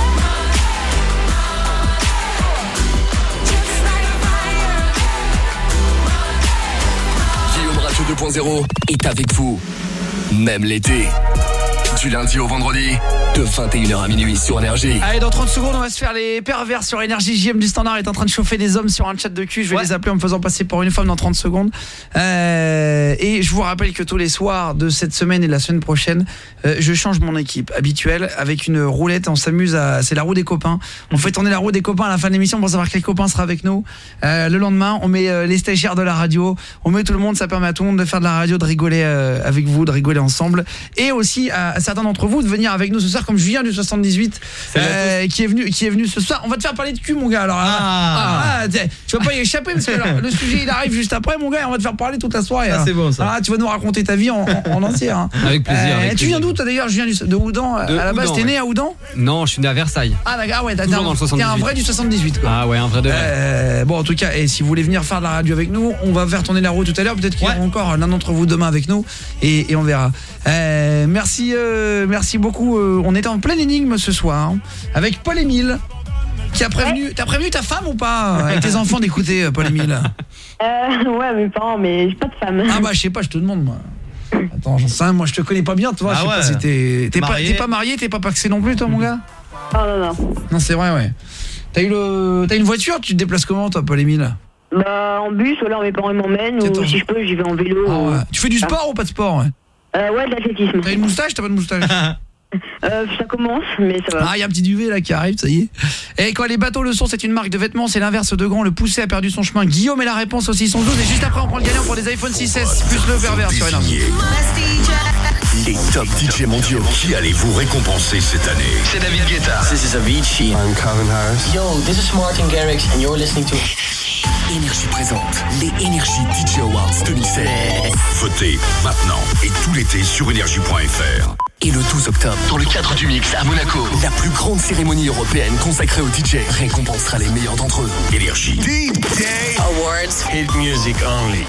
Guillaume Radio deux point zéro est avec vous, même l'été. Du lundi au vendredi, de vingt et une heures à minuit sur Énergie. Allez, dans trente secondes, on va se faire les pervers sur Énergie. J M du Standard est en train de chauffer des hommes sur un chat de cul. Je vais ouais. les appeler en me faisant passer pour une femme dans trente secondes. Euh, et je vous rappelle que tous les soirs de cette semaine et de la semaine prochaine, euh, je change mon équipe habituelle avec une roulette. On s'amuse à... C'est la roue des copains. On fait tourner la roue des copains à la fin de l'émission pour savoir quel copain sera avec nous. Euh, le lendemain, on met euh, les stagiaires de la radio. On met tout le monde. Ça permet à tout le monde de faire de la radio, de rigoler euh, avec vous, de rigoler ensemble. Et aussi, à, ça certains d'entre vous de venir avec nous ce soir, comme Julien du soixante-dix-huit euh, qui est venu qui est venu ce soir. On va te faire parler de cul, mon gars. Alors là, ah. Ah, tu vas pas y échapper parce que alors, le sujet il arrive juste après, mon gars, et on va te faire parler toute la soirée. Ah, c'est bon ça. Ah, tu vas nous raconter ta vie en, en, en entier. Hein. Avec plaisir. Euh, avec tu plaisir. viens d'où toi d'ailleurs? Je viens du, de Houdan. De à la base, t'es né à Houdan? Non, je suis né à Versailles. Ah d'accord, ah, ouais, t'es Toujours dans le soixante-dix-huit. un vrai du soixante-dix-huit quoi. Ah ouais, un vrai de vrai. Euh, bon, en tout cas, et si vous voulez venir faire de la radio avec nous, on va faire tourner la roue tout à l'heure. Peut-être qu'il y aura encore l'un d'entre vous demain avec nous, et, et on verra. Euh, merci, euh, merci beaucoup. Euh, on est en pleine énigme ce soir hein, avec Paul-Émile qui a prévenu. Ouais. T'as prévenu ta femme ou pas avec tes enfants d'écouter Paul-Émile? Euh, ouais, mes parents, mais j'ai pas de femme. Ah bah je sais pas, je te demande moi. Attends, j'en sais rien, moi je te connais pas bien, toi. Ah je sais ouais. pas si t'es t'es pas, t'es pas marié, t'es pas paxé non plus, toi, mon gars? Oh non non. Non, c'est vrai, ouais. T'as eu le, t'as une voiture, tu te déplaces comment, toi, Paul-Émile? Bah en bus, ou alors mes parents m'emmènent, ou si je peux, j'y vais en vélo. Ah ouais. Tu fais du sport ah. ou pas de sport? Ouais, euh, ouais de l'athlétisme. T'as une moustache, t'as pas de moustache? Euh, ça commence, mais ça va. Ah, il y a un petit duvet là qui arrive, ça y est. Et quoi, les bateaux le sont, c'est une marque de vêtements, c'est l'inverse de grand, le poussé a perdu son chemin. Guillaume est la réponse aussi, son douze. Et juste après, on prend le gagnant pour des iPhone six S plus le pervers sur Énergie. Les top D J mondiaux qui allez vous récompenser cette année. C'est David Guetta. This is Avicii. I'm Calvin Harris. Yo, this is Martin Garrix and you're listening to Énergie présente les Énergie D J Awards deux mille seize. Votez maintenant et tout l'été sur énergie point f r. Et le douze octobre, dans le cadre du Mix à Monaco, la plus grande cérémonie européenne consacrée aux D J récompensera les meilleurs d'entre eux. Énergie D J Awards. Hit music only.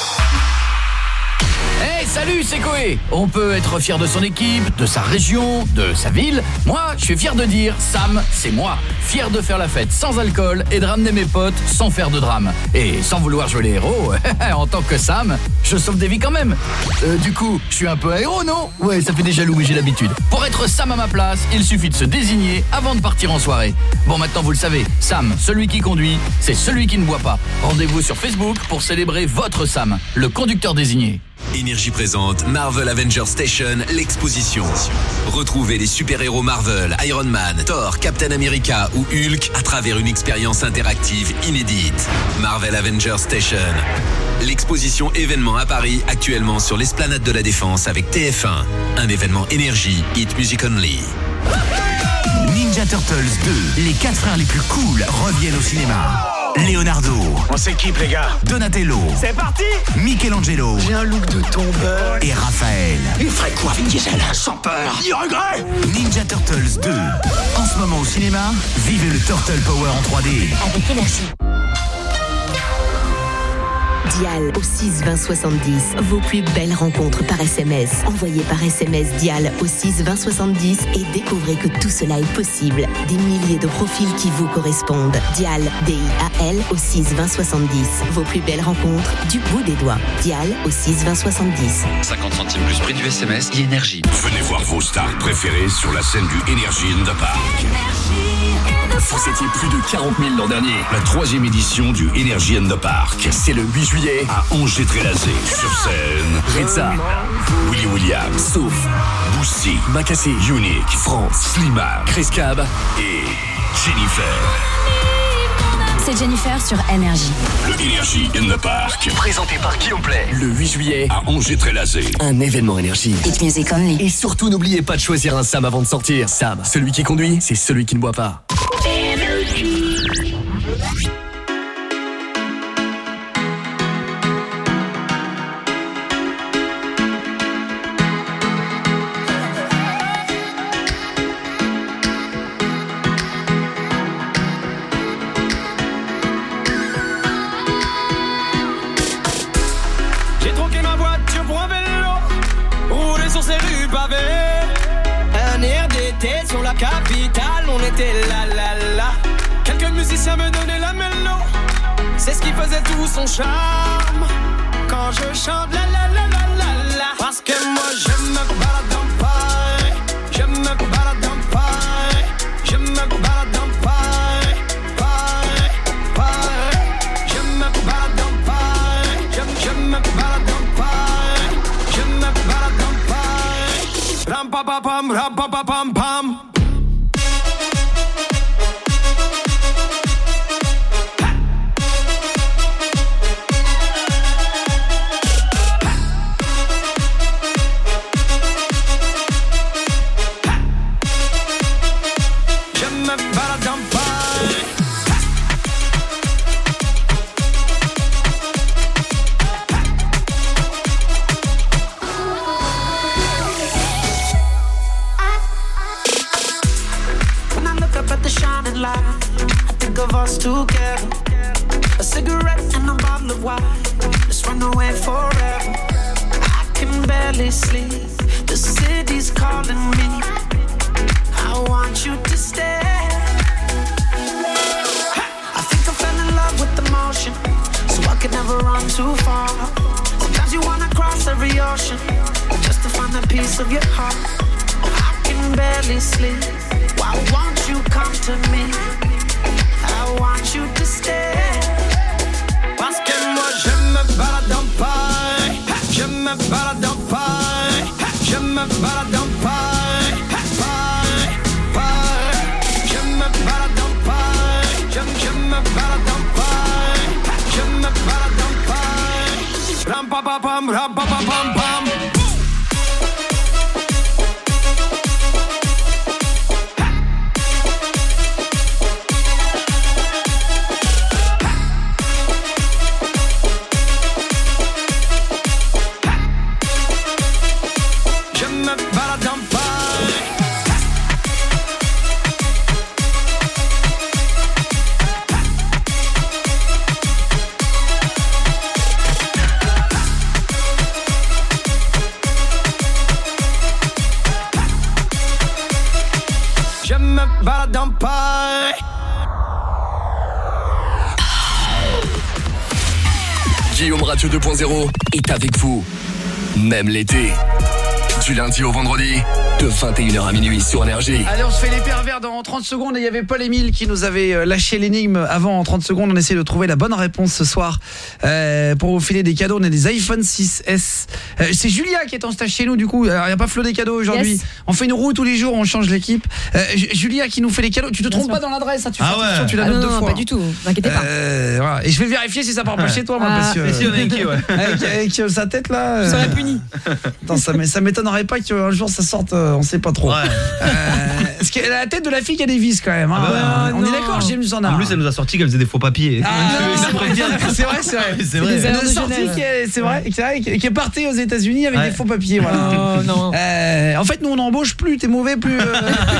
Hey, salut, c'est Koé. On peut être fier de son équipe, de sa région, de sa ville. Moi, je suis fier de dire Sam, c'est moi. Fier de faire la fête sans alcool et de ramener mes potes sans faire de drame. Et sans vouloir jouer les héros, en tant que Sam, je sauve des vies quand même. Euh, du coup, je suis un peu un héros, non? Ouais, ça fait déjà loup, mais j'ai l'habitude. Pour être Sam à ma place, il suffit de se désigner avant de partir en soirée. Bon, maintenant vous le savez, Sam, celui qui conduit, c'est celui qui ne boit pas. Rendez-vous sur Facebook pour célébrer votre Sam, le conducteur désigné. Énergie présente Marvel Avengers Station, l'exposition. Retrouvez les super-héros Marvel, Iron Man, Thor, Captain America ou Hulk à travers une expérience interactive inédite. Marvel Avengers Station. L'exposition événement à Paris, actuellement sur l'esplanade de la Défense avec T F un. Un événement Énergie, Hit Music Only. Ninja Turtles deux, les quatre frères les plus cool reviennent au cinéma. Leonardo. On s'équipe les gars. Donatello. C'est parti. Michelangelo. J'ai un look de tombeur. Et Raphaël. Il ferait quoi Vin Diesel? Sans peur. Ni regret. Ninja Turtles deux. En ce moment au cinéma, vivez le Turtle Power en trois D. Avec Énergie. Dial au six vingt soixante-dix. Vos plus belles rencontres par S M S. Envoyez par S M S Dial au six vingt soixante-dix et découvrez que tout cela est possible. Des milliers de profils qui vous correspondent. Dial, D I A L au six vingt soixante-dix. Vos plus belles rencontres du bout des doigts. Dial au six vingt soixante-dix. cinquante centimes plus prix du S M S et Énergie. Venez voir vos stars préférées sur la scène du Énergie in the Park. Vous étiez plus de quarante mille l'an dernier. La troisième édition du Énergie in the Park. C'est le huit juillet à Angers-Trélazé. Sur scène, Reza, Willy Williams, Souf, Boussy, Makassé, Unique, France, Slimane, Chris Cab et Jennifer. C'est Jennifer sur Énergie. Le Énergie in the Park. Présenté par Guillaume Play. Le huit juillet à Angers-Trélazé. Un événement Énergie. Hit music only. Et surtout, n'oubliez pas de choisir un Sam avant de sortir. Sam, celui qui conduit, c'est celui qui ne boit pas. Capitale, on était là, là, là. Quelques musiciens me donnaient la mélo. C'est ce qui faisait tout son charme. Quand je chante la, la, la, la, la, la. Parce que moi je me balade en Paris. Je me balade en Paris. Je me balade en Paris. Paris, Paris. Je me balade en Paris. Je, je me balade en Paris. Je me balade en Paris. Ram pa pa pam, ram pa pa pam pam. moonlight, I think of us together. A cigarette and a bottle of wine, let's run away forever. I can barely sleep, the city's calling me. I want you to stay. I think I fell in love with the motion, so I could never run too far. Sometimes you wanna cross every ocean, just to find a piece of your heart. I can barely sleep, why won't you come to me? I want you to stay. Parce que moi je me balade en paille, je me balade en paille, je me balade en paille, paille, paille. Je me balade en paille, je, je me balade en paille, je me balade en paille. Ram pa pa pam, ram pa pa pam pam. Guillaume Radio deux point zéro est avec vous, même l'été. Du lundi au vendredi, de vingt et une heures à minuit sur Énergie. Allez, on se fait les pervers dans trente secondes. Et il y avait Paul-Émile qui nous avait lâché l'énigme avant. En trente secondes, on essaie de trouver la bonne réponse ce soir. Euh, pour vous filer des cadeaux, on a des iPhone six S. Euh, c'est Julia qui est en stage chez nous, du coup. Alors, il n'y a pas Flo des cadeaux aujourd'hui. Yes. On fait une roue tous les jours, on change l'équipe. Euh, Julia qui nous fait les cadeaux. Tu te trompes pas dans l'adresse, hein, tu, ah ouais. tu la ah notes non, deux non, fois. Pas du tout, n'inquiétez pas. Euh, voilà. Et je vais vérifier si ça part pas chez toi, moi, ah. parce que. Mais si, on est inquiet, ouais. Avec, avec euh, sa tête là. Je serais puni. Attends, ça, ça m'étonnerait pas qu'un jour ça sorte, euh, on sait pas trop. Ouais. Euh, parce qu'elle a la tête de la fille qui a des vis quand même. Hein. Ah bah, on non. est d'accord, James en a. En plus, elle nous a sorti qu'elle faisait des faux papiers. Ah, c'est vrai, c'est vrai, c'est vrai. C'est vrai. Elle nous a sorti qui est, c'est vrai, c'est vrai, qui est partie aux États-Unis avec ouais. des faux papiers. Voilà. Oh, non. Euh, en fait, nous on n'embauche plus. T'es mauvais, plus. Euh,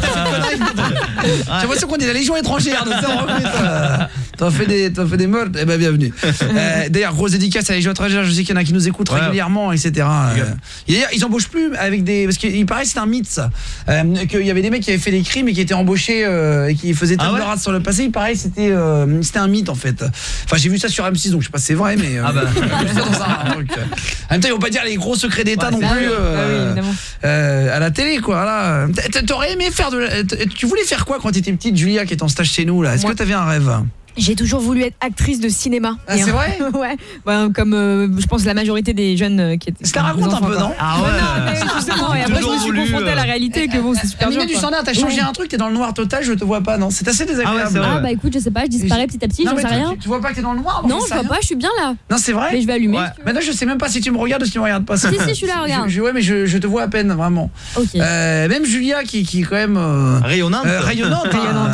J'ai l'impression qu'on est la Légion étrangère. Donc ça, on recrute. Euh, t'as fait des, t'as fait des meurtres. Eh ben bienvenue. Euh, D'ailleurs, grosse dédicace à la Légion étrangère. Je sais qu'il y en a qui nous écoutent ouais. régulièrement, et cetera. Euh, d'ailleurs, ils embauchent plus avec des, parce qu'il paraît que c'est un mythe ça. Euh, qu'il y avait des mecs qui avaient fait des crimes et qui étaient embauchés euh, et qui faisaient table ah ouais de rate sur le passé. Il paraît que c'était euh, c'était un mythe en fait. Enfin, j'ai vu ça sur M six, donc je sais pas si c'est vrai, mais euh, ah bah. dans un truc. En même temps, ils vont pas dire les gros secrets d'État ouais, non plus euh, ah oui, euh, à la télé, quoi. Là, t'aurais aimé faire de la... Tu voulais faire quoi quand t'étais petite, Julia, qui est en stage chez nous là? Est-ce que t'avais un rêve? J'ai toujours voulu être actrice de cinéma. Ah, c'est vrai? Ouais. Bah, comme euh, je pense la majorité des jeunes euh, qui étaient. Ça la raconte un peu, non? Ah ouais. Non, mais justement, et après je me suis confrontée à la réalité que bon, c'est super dur. Amina du Standard, t'as changé un truc, t'es dans le noir total, je te vois pas, non? C'est assez désagréable. Ah, ouais, ah bah écoute, je sais pas, je disparais petit à petit, j'en sais rien. Tu vois pas que t'es dans le noir? Non, je vois pas, je suis bien là. Non, c'est vrai? Mais je vais allumer. Maintenant, je sais même pas si tu me regardes ou si tu me regardes pas. Si, si, je suis là, regarde. Ouais, mais je te vois à peine, vraiment. Ok. Même Julia qui est quand même. Rayonnante. Rayonnante.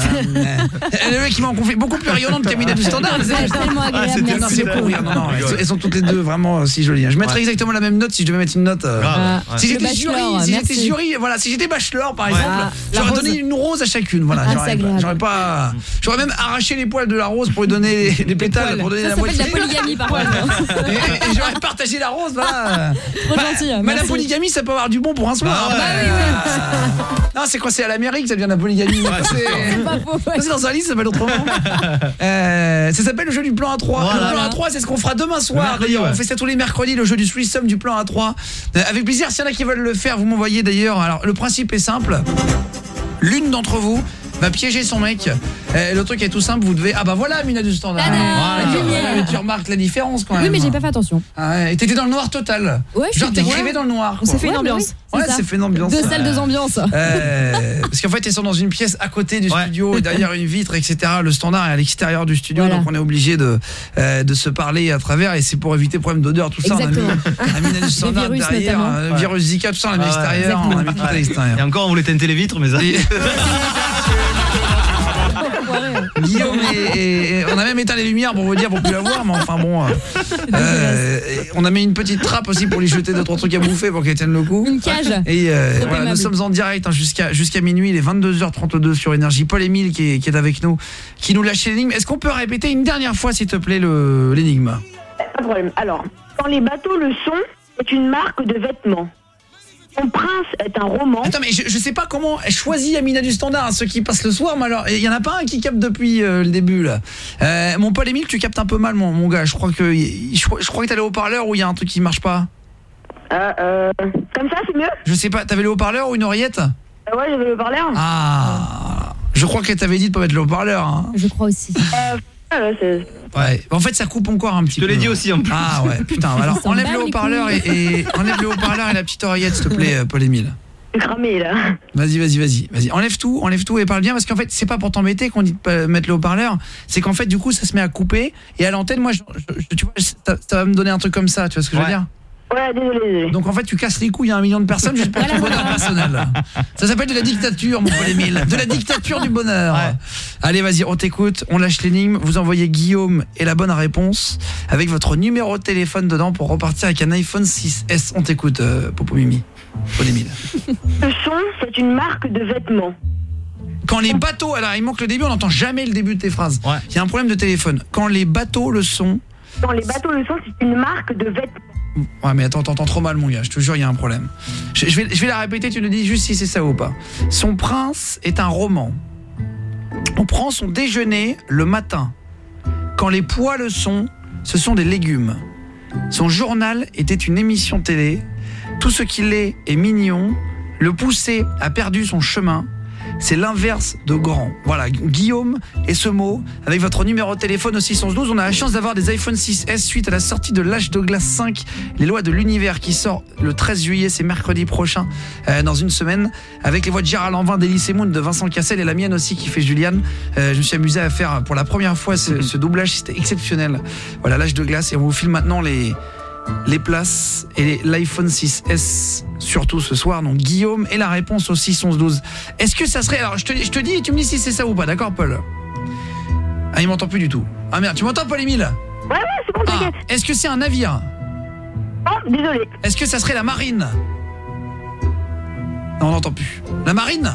Elle qui m'en confie beaucoup plus rayonnante qu'Amina du Standard. C'est tellement agréable. Ah, c'est pour rire. Non, non, elles sont toutes les deux vraiment si jolies. Je mettrais ouais. exactement la même note si je devais mettre une note. Euh, ah, ouais. Si j'étais jury, si j'étais jury, voilà, si j'étais bachelor par exemple, ah, j'aurais donné une rose à chacune. Voilà, ah, j'aurais, j'aurais pas, j'aurais même arraché les poils de la rose pour lui donner les, les pétales, pour donner ça, la ça moitié. Ça s'appelle la polygamie par contre. Et, et j'aurais partagé la rose, voilà. Trop bah, gentil. Mais la polygamie, ça peut avoir du bon pour un soir. Bah, ouais. Bah, oui, oui. Non, c'est quand c'est à l'Amérique, ça devient la polygamie. C'est pas faux. C'est dans un livre, ça s'appelle autrement. Ça s'appelle le jeu du plan A trois. Voilà. Le plan A trois, c'est ce qu'on fera demain soir. D'ailleurs, ouais. On fait ça tous les mercredis, le jeu du threesome du plan A trois. Euh, avec plaisir, s'il y en a qui veulent le faire, vous m'envoyez d'ailleurs. Alors, le principe est simple. L'une d'entre vous va piéger son mec. Euh, le truc est tout simple, vous devez... Ah bah voilà, Mina du Standard. Voilà. Voilà. Tu remarques la différence quand même. Oui, mais j'ai pas fait attention. Ah ouais. Et t'étais dans le noir total. Ouais, je Genre t'écrivais ouais. dans le noir. On s'est fait une ambiance. Ouais, c'est fait une ambiance. Deux salles, deux ambiances. Euh, parce qu'en fait, ils sont dans une pièce à côté du ouais. studio, derrière une vitre, et cetera. Le Standard est à l'extérieur du studio, voilà. Donc on est obligé de, euh, de se parler à travers, et c'est pour éviter problème d'odeur, tout ça. Exactement. On a mis, on a mis du Standard virus, derrière, euh, ouais. virus Zika, tout ça, on a mis à l'extérieur, on a mis tout à l'extérieur. Et encore, on voulait teinter les vitres, mais ça... Guillaume et, et- et on a même éteint les lumières pour vous dire pour plus la voir, mais enfin bon. euh, euh, on a mis une petite trappe aussi pour lui jeter deux trois trucs à bouffer pour qu'elle tienne le coup. Une cage. Et euh, Trop voilà, nous aimable. sommes en direct hein, jusqu'à jusqu'à minuit, il est vingt-deux heures trente-deux sur Énergie. Paul-Émile qui est, qui est avec nous, qui nous lâche l'énigme. Est-ce qu'on peut répéter une dernière fois s'il te plaît le l'énigme? Pas de problème. Alors, quand les bateaux le sont, c'est une marque de vêtements. Son prince est un roman. Attends, mais je, je sais pas comment elle choisit Amina du Standard, hein, ceux qui passent le soir, mais alors il y en a pas un qui capte depuis euh, le début là. Euh, mon Paul-Émile, tu captes un peu mal mon, mon gars. Je crois que je, je crois que t'as le haut-parleur ou il y a un truc qui marche pas. Euh, euh, comme ça, c'est mieux. Je sais pas, t'avais le haut-parleur ou une oreillette? Euh, ouais, j'avais le haut-parleur. Ah, je crois qu'elle t'avait dit de pas mettre le haut-parleur. Hein. Je crois aussi. Euh, ouais, c'est... Ouais, en fait ça coupe encore un petit peu. Je te l'ai dit aussi en plus. Ah ouais, putain. Alors s'en enlève bat le les haut-parleur et, et enlève le haut-parleur et la petite oreillette s'il te plaît, euh, Paul-Émile. Je suis cramé, là. Vas-y, vas-y, vas-y, vas-y. Enlève tout, enlève tout et parle bien parce qu'en fait, c'est pas pour t'embêter qu'on dit de pas mettre le haut-parleur, c'est qu'en fait du coup, ça se met à couper et à l'antenne, moi je, je- tu vois, ça, ça va me donner un truc comme ça, tu vois ce que je veux Ouais. dire? Ouais, désolé, désolé. Donc en fait, tu casses les couilles à un million de personnes juste pour ton bonheur personnel. Ça s'appelle de la dictature, mon Paul-Émile. De la dictature du bonheur. Ouais. Allez, vas-y, on t'écoute, on lâche l'énigme, vous envoyez Guillaume et la bonne réponse avec votre numéro de téléphone dedans pour repartir avec un iPhone six S. On t'écoute, euh, Popo Mimi. Paul-Émile. Le son, c'est une marque de vêtements. Quand les bateaux, alors il manque le début, on n'entend jamais le début de tes phrases. Ouais. Il y a un problème de téléphone. Quand les bateaux le sont. Quand les bateaux le sont, c'est une marque de vêtements. Ouais, mais attends, t'entends trop mal, mon gars. Je te jure, il y a un problème. Je, je vais, je vais la répéter, tu nous dis juste si c'est ça ou pas. Son prince est un roman. On prend son déjeuner le matin. Quand les pois le sont, ce sont des légumes. Son journal était une émission télé. Tout ce qu'il est est mignon. Le poussé a perdu son chemin. C'est l'inverse de grand. Voilà, Guillaume et ce mot, avec votre numéro de téléphone au six un un. On a la chance d'avoir des iPhone six S suite à la sortie de l'âge de glace cinq, les lois de l'univers qui sort le treize juillet, c'est mercredi prochain, euh, dans une semaine, avec les voix de Gérald Lanvin, d'Elysée Moon, de Vincent Cassel et la mienne aussi qui fait Juliane. Euh, je me suis amusé à faire pour la première fois ce, ce doublage, c'était exceptionnel. Voilà, l'âge de glace, et on vous file maintenant les... les places et l'iPhone six S surtout ce soir. Donc Guillaume et la réponse au six onze douze. Est-ce que ça serait... Alors je te, je te dis et tu me dis si c'est ça ou pas, d'accord Paul? Ah, il m'entend plus du tout. Ah merde, tu m'entends Paul-Émile? Ouais, ouais, c'est bon, t'inquiète. Ah, est-ce que c'est un navire? Oh, désolé. Est-ce que ça serait la marine? Non, on n'entend plus. La marine?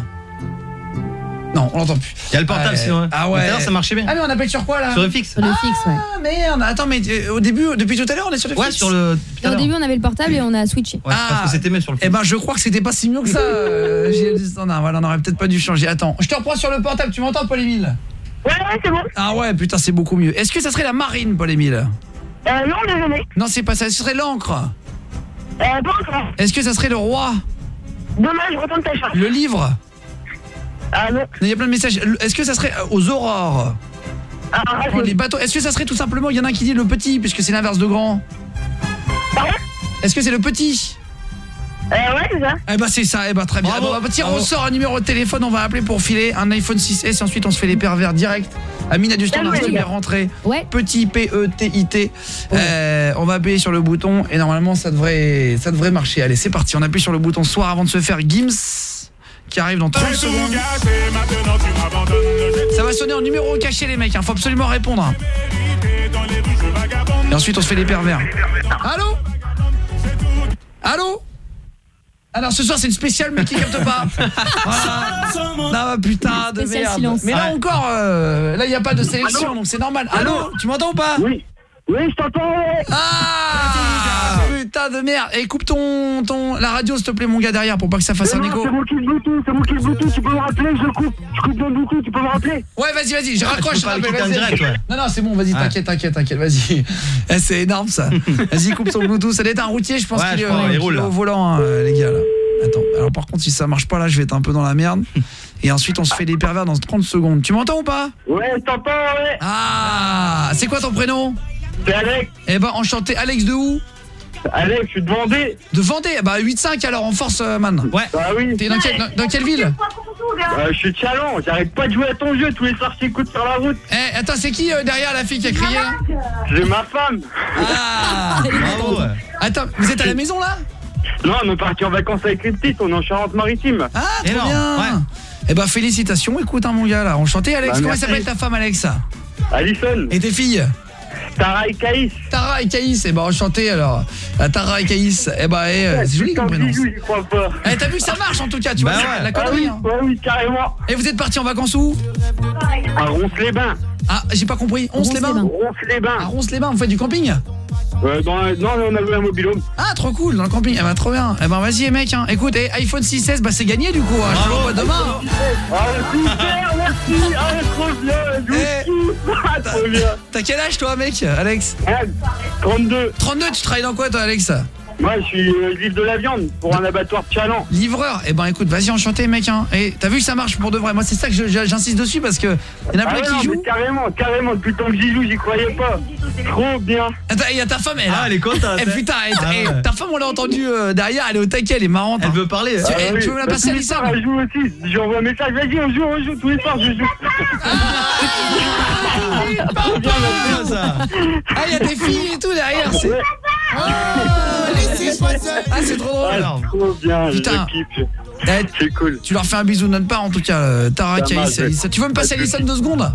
Non, on l'entend plus. Il y a le portable Euh, sinon. hein. Ah Tout à ouais. l'heure, ça marchait bien. Ah mais on appelle sur quoi là? Sur le fixe. Sur le fixe, ouais. Ah merde. Attends, mais euh, au début, depuis tout à l'heure, on est sur le Ouais, fixe. sur le. Et au début, on avait le portable et on a switché. Ouais, Ah. parce que c'était mieux sur le Eh fixe. ben je crois que c'était pas si mieux que ça. euh, J'ai du standard. Voilà, on aurait peut-être pas dû changer. Attends, je te reprends sur le portable. Tu m'entends, Paul-Émile? Ouais, ouais, c'est bon. Ah ouais, putain, c'est beaucoup mieux. Est-ce que ça serait la marine, Paul-Émile? Euh, non, désolé. Non, c'est pas ça. Ce serait l'encre. Euh, pas encore. Est-ce que ça serait le roi? Dommage, retourne ta charge. Le livre? Ah non. Il y a plein de messages. Est-ce que ça serait euh, aux aurores? Ah, Oh, les bateaux. Est-ce que ça serait tout simplement, il y en a un qui dit le petit puisque c'est l'inverse de grand? Pardon? Est-ce que c'est le petit? Euh, ouais, c'est ça. Eh ben c'est ça, eh ben très bien. Bravo. Bon, bah, tiens, on Bravo. sort un numéro de téléphone, on va appeler pour filer un iPhone six S et ensuite on se fait les pervers direct. Amina du Standard, Ah, tu ouais. es rentrée. Ouais. Petit P E T I T. Euh, on va appuyer sur le bouton et normalement ça devrait ça devrait marcher. Allez, c'est parti. On appuie sur le bouton soir avant de se faire Gims qui arrive dans trente secondes. Ça va sonner en numéro caché les mecs, hein. Faut absolument répondre. Et ensuite on se fait les pervers. Allô? Allô? Alors ce soir c'est une spéciale mais qui capte pas. Voilà. Non putain de Spécial merde. silence. Mais là Ouais. encore euh, là il y a pas de sélection donc c'est normal. Allô? Tu m'entends ou pas? Oui. Oui, je t'entends. Ah putain de merde. Et coupe ton ton la radio s'il te plaît mon gars derrière pour pas que ça fasse Mais un non, écho. c'est moi qui le Bluetooth, c'est moi qui le Bluetooth, tu peux me rappeler, je le coupe. Je coupe dans le Bluetooth, tu peux me rappeler? Ouais, vas-y, vas-y, je Ah, raccroche, tu je peux pas le rappelle, couper en vas-y. direct, ouais. Non, non, c'est bon, vas-y, Ouais. t'inquiète, t'inquiète, t'inquiète, vas-y. Eh, c'est énorme, ça. Vas-y, coupe son Bluetooth. Ça doit être un routier, je pense Ouais, qu'il je est, crois, euh, il qu'il roule, est là. au volant, hein, euh, les gars, là. Attends, alors par contre, si ça marche pas, là, je vais être un peu dans la merde. Et ensuite, on se fait des pervers dans trente secondes. Tu m'entends ou pas? Ouais, je t'entends, ouais. Ah, c'est quoi ton prénom? C'est Alex. Eh ben, enchanté. Alex de où? Alex, je suis de Vendée. De Vendée. Bah, huit cinq alors, en force, euh, man. Ouais. Bah oui. T'es dans, quel- dans- dans quelle ville? Euh, je suis de Chalon, j'arrête pas de jouer à ton jeu tous les soirs que j'écoute sur la route. Eh, attends, c'est qui euh, derrière la fille qui a crié là? J'ai ma femme. Ah, Bravo, ouais. attends, vous êtes à la maison là? Non, on est parti en vacances avec les petites, on est en Charente-Maritime. Ah, trop bien. Ouais. Eh ben félicitations, écoute hein, mon gars là, enchanté Alex. Bah, comment merci. s'appelle ta femme Alex? Alison. Et tes filles? Tara et Caïs. Tara et Caïs, eh ben enchanté alors. Euh, Tara et Caïs, eh ben eh, Ouais, c'est joli comme prénom. bisous, j'y crois pas. Eh t'as vu que ça marche en tout cas, tu Bah vois, ouais. la connerie. Ah oui, ouais, oui, carrément. Et vous êtes partis en vacances où? À Ronce-les-Bains. Ah, j'ai pas compris. Ronce-les-Bains. Ronce-les-Bains. À Ronce-les-Bains, vous faites du camping? Euh, dans, non, on a loué un mobil-home. Ah, trop cool, dans le camping. Eh ben trop bien. Eh ben vas-y mec hein. Écoute, eh, iPhone six S, bah c'est gagné du coup, hein. Je te l'envoie demain. Ah, super, merci. Ah, trop bien. Je vous kiffe. Ah, trop bien. T'as quel âge toi mec, Alex? trente-deux. trente-deux, tu travailles dans quoi toi Alex? Moi, je suis euh, livre de la viande pour un abattoir de Chaland. Livreur. Eh ben écoute, vas-y enchanté mec hein. Et t'as vu que ça marche pour de vrai. Moi c'est ça que je- j'insiste dessus parce que y en a Ah plein ouais, qui non, jouent. mais carrément, carrément, depuis le temps que j'y joue, j'y croyais pas. Trop bien. Attends, il y a ta femme elle. Ah, elle est contente. Eh putain, elle- Ah eh, ouais. ta femme on l'a entendu euh, derrière, elle est au taquet, elle est marrante. Elle hein. veut parler. Tu, Ah eh, oui. tu veux me la Bah, passer à tous les Lisa? soirs, Elle joue aussi. J'envoie un message, vas-y, on joue, on joue. Tous les soirs, je joue. Trop bien, bien, ça. Ah, il y a des filles et tout derrière. C'est... Oh, ah, c'est trop drôle. Ah, trop bien, Putain. je kiffe. Eh, C'est cool. tu leur fais un bisou de notre part en tout cas, euh, Tara, Ça Caïs, marche, ouais. Alissa. Tu veux me passer Alison deux secondes?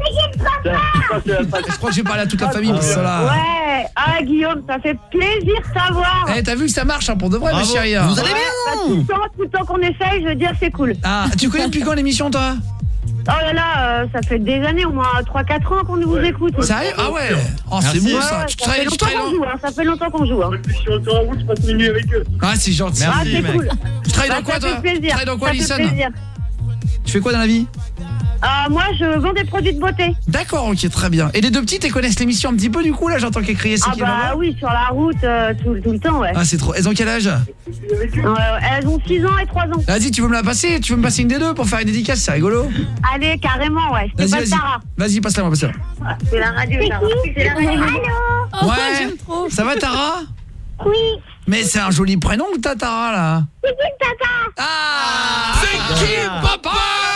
Je crois que j'ai parlé à toute la famille pour ça là. Ouais, ah Guillaume, ça fait plaisir de savoir. Eh, t'as vu que ça marche hein, pour de vrai, ma Bravo. chérie. hein. Vous allez Ouais, bah, tout le temps, tout le temps qu'on essaye, je veux dire, c'est cool. Ah, tu connais depuis quand l'émission toi? Oh là là, euh, ça fait des années, au moins trois quatre ans qu'on vous écoute. Sérieux? Ah ouais. Oh, c'est Merci. bon Ouais, ça. ouais, Tu ça fait travailles, tu longtemps travailles qu'on dans... joue, hein, ça fait longtemps qu'on joue. Hein. Je suis sur la route, je passe minuit avec eux. Ah, c'est gentil. Ah, Merci, c'est mec. cool. Tu travailles Bah, dans quoi ça toi? fait Tu plaisir. travailles dans quoi, Ça fait Alison? plaisir. Tu fais quoi dans la vie? Ah, moi, je vends des produits de beauté. D'accord, ok, très bien. Et les deux petites, elles connaissent l'émission un petit peu du coup là, j'entends qu'elles criaient, c'est Ah qui bah là-bas? oui, sur la route, euh, tout, tout le temps, ouais. Ah, c'est trop. Elles ont quel âge? Euh, elles ont six ans et trois ans. Vas-y, tu veux me la passer? Tu veux me passer une des deux pour faire une dédicace? C'est rigolo. Allez, carrément, ouais. C'est Vas-y, pas vas-y. Sarah. Vas-y, passe-la moi, passe-la. C'est la radio, Sarah. C'est la radio. Oh, Ouais. j'aime trop. Ça va Tara? Oui. Mais c'est un joli prénom que t'as Tara là. C'est qui Tata? Ah, c'est qui papa?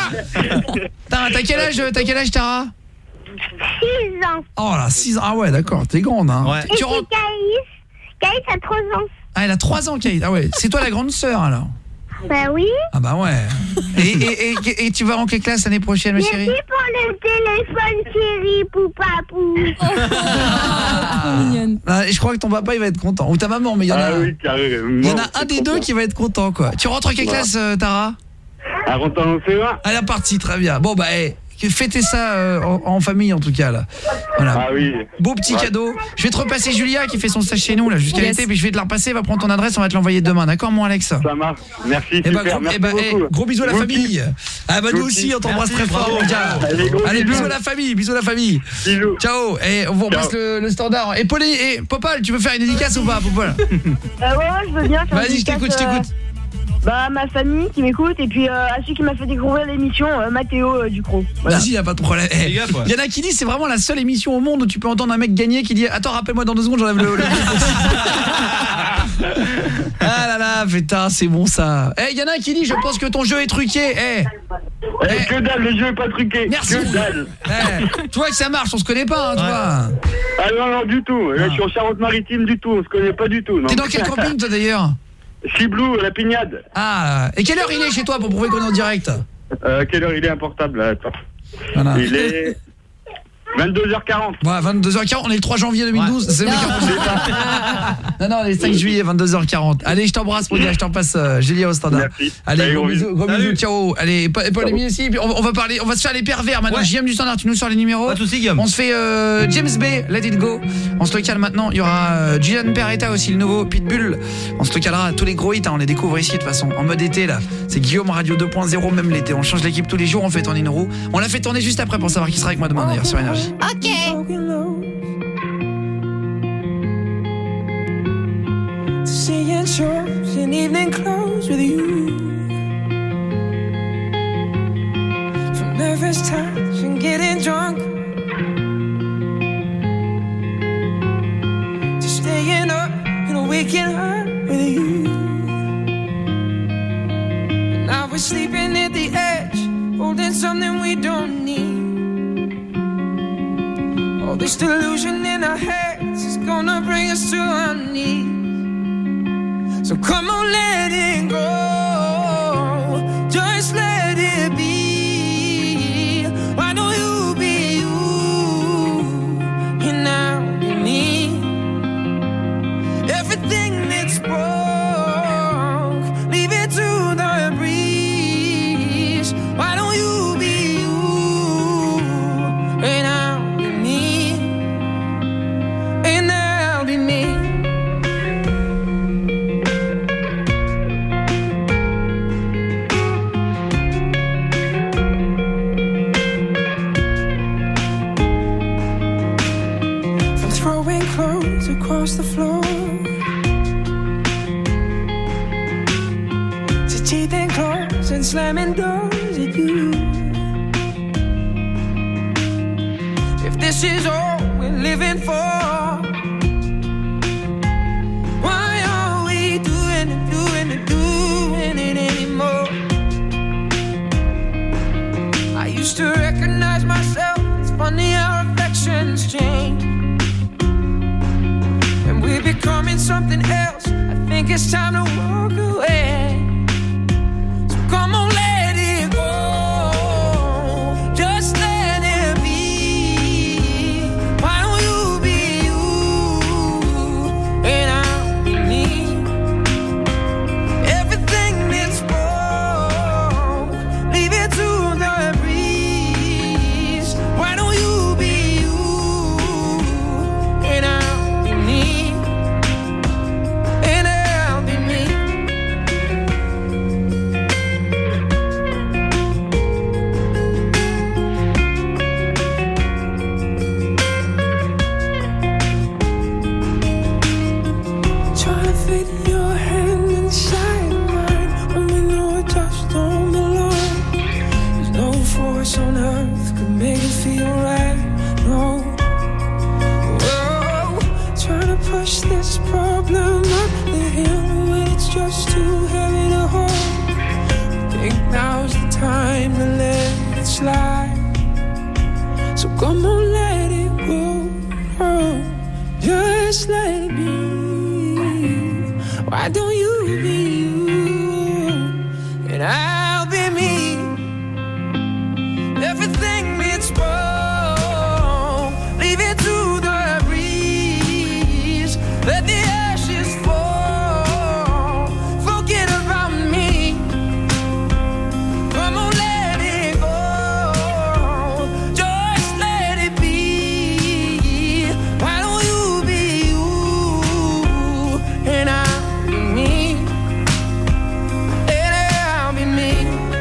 T'as t'as quel âge? T'as quel âge Tara? six ans. Oh là, six ans. Ah ouais, d'accord, t'es grande hein. Ouais. Tu rentres... Caïs. Caïs a trois ans. Ah, elle a trois ans Kate. Ah ouais, c'est toi la grande sœur alors. Bah oui. Ah bah ouais. Et, et, et, et tu vas en quelle classe l'année prochaine ma chérie? Merci pour le téléphone, chérie, poupapou. Trop mignonne. Ah, et je crois que ton papa il va être content. Ou ta maman, mais il y en a, Ah oui, carrément. il y en a un des deux qui va être content quoi. Tu rentres en quelle classe euh, Tara? À rentre en C E un. À la partie, très bien. Bon bah hey, fêtez ça euh, en, en famille en tout cas là. Voilà. Ah oui. Beau petit Ouais. cadeau. Je vais te repasser Julia qui fait son stage chez nous là jusqu'à Yes. l'été, puis je vais te la repasser, elle va prendre ton adresse, on va te l'envoyer demain, d'accord mon Alex? Ça marche. Merci, Eh super. bah, gros, Merci eh bah, eh, beaucoup. gros bisous à la Vous famille. kiffe. Ah bah nous Vous aussi kiffe. on t'embrasse Merci, très fort bravo, mon gars. Allez, gros Allez, bisous. bisous à la famille, bisous à la famille. Bisous. Ciao. Et on vous repasse Ciao. le, le standard. Et Pauline, et Popal, tu veux faire une dédicace ou pas Popal? Euh, ouais, ouais, je veux bien faire Vas-y, une je t'écoute, je dédicace, t'écoute. euh, Bah, ma famille qui m'écoute, et puis euh, à celui qui m'a fait découvrir l'émission, euh, Mathéo euh, Ducrot. Voilà. Vas-y, y a pas de problème. Eh, Fais gaffe, ouais. y en a qui disent c'est vraiment la seule émission au monde où tu peux entendre un mec gagner qui dit attends rappelle-moi dans deux secondes j'enlève le, le... Ah là là putain c'est bon ça. Eh y en a un qui dit je pense que ton jeu est truqué. Eh Eh, que dalle, le jeu est pas truqué. Merci. Que dalle. Eh, tu vois que ça marche, on se connaît pas hein, tu Ouais. vois. Ah non, non, du tout. Là, Ah. je suis en Charente-Maritime du tout. On se connaît pas du tout. non. T'es dans quel camping toi d'ailleurs? Ciblou, la Pignade. Ah et quelle heure il est chez toi pour prouver qu'on est en direct? Euh, quelle heure il est un portable là? Attends. Voilà. Il est vingt-deux heures quarante. Ouais, vingt-deux heures quarante, on est le trois janvier deux mille douze, c'est le mec qui a posé ça. Non, non, on est le cinq juillet, vingt-deux heures quarante. Allez, je t'embrasse, pour dire, je t'en passe, euh, Julia au standard. Merci. Allez, Allez, gros gros bisous, gros bisous. bisous, ciao. Allez, Paul Paul et Mimi aussi, puis on, on va parler, on va se faire les pervers maintenant. Ouais. J M du standard, tu nous sors les numéros. Pas de soucis, Guillaume. On se fait euh, James Bay, Let It Go. On se le cale maintenant. Il y aura euh, Gian Peretta aussi, le nouveau Pitbull. On se le calera tous les gros hits, hein, on les découvre ici de toute façon, en mode été là. C'est Guillaume Radio deux point zéro, même l'été. On change l'équipe tous les jours, on fait tourner une roue. On l'a fait tourner juste après pour savoir qui sera avec moi demain d'ailleurs sur Énergie. Ok. Seeing shows in evening clothes with you, from nervous touch and getting drunk, to staying up and waking up with you. And now we're sleeping at the edge, holding something we don't need. All this delusion in our heads is gonna bring us to our knees. So come on, let it go. Just let it be. Why don't you be you? And I'll be me. Everything that's broke, leave it to the breeze. Why don't you be you? And I'll be me. And I'll be me. From throwing clothes across the floor to teething claws and slamming doors at you. If this is all we're living for, why are we doing it, doing it, doing it anymore? I used to recognize myself. It's funny how affections change, and we're becoming something else. I think it's time to walk away. So come on, let it go. Just let it be. Why don't you be you? And I'll be me. Everything that's broke, leave it to the breeze. Why don't you be you? And I'll be me. And I'll be me. Trying to fit your hand inside mine when we know it just don't belong. There's no force on earth could make it feel right. No. Whoa. Trying to push this problem up the hill when it's just too heavy to hold. Think now's the time to let it slide. So come on, let it go. Oh, just let it be. Why don't you be you? And I'll be me. Everything that's broke, leave it to the breeze. Let the ashes fall. Forget about me. Come on, let it go. Just let it be. Why don't you be you? And I'll be me. And I'll be me.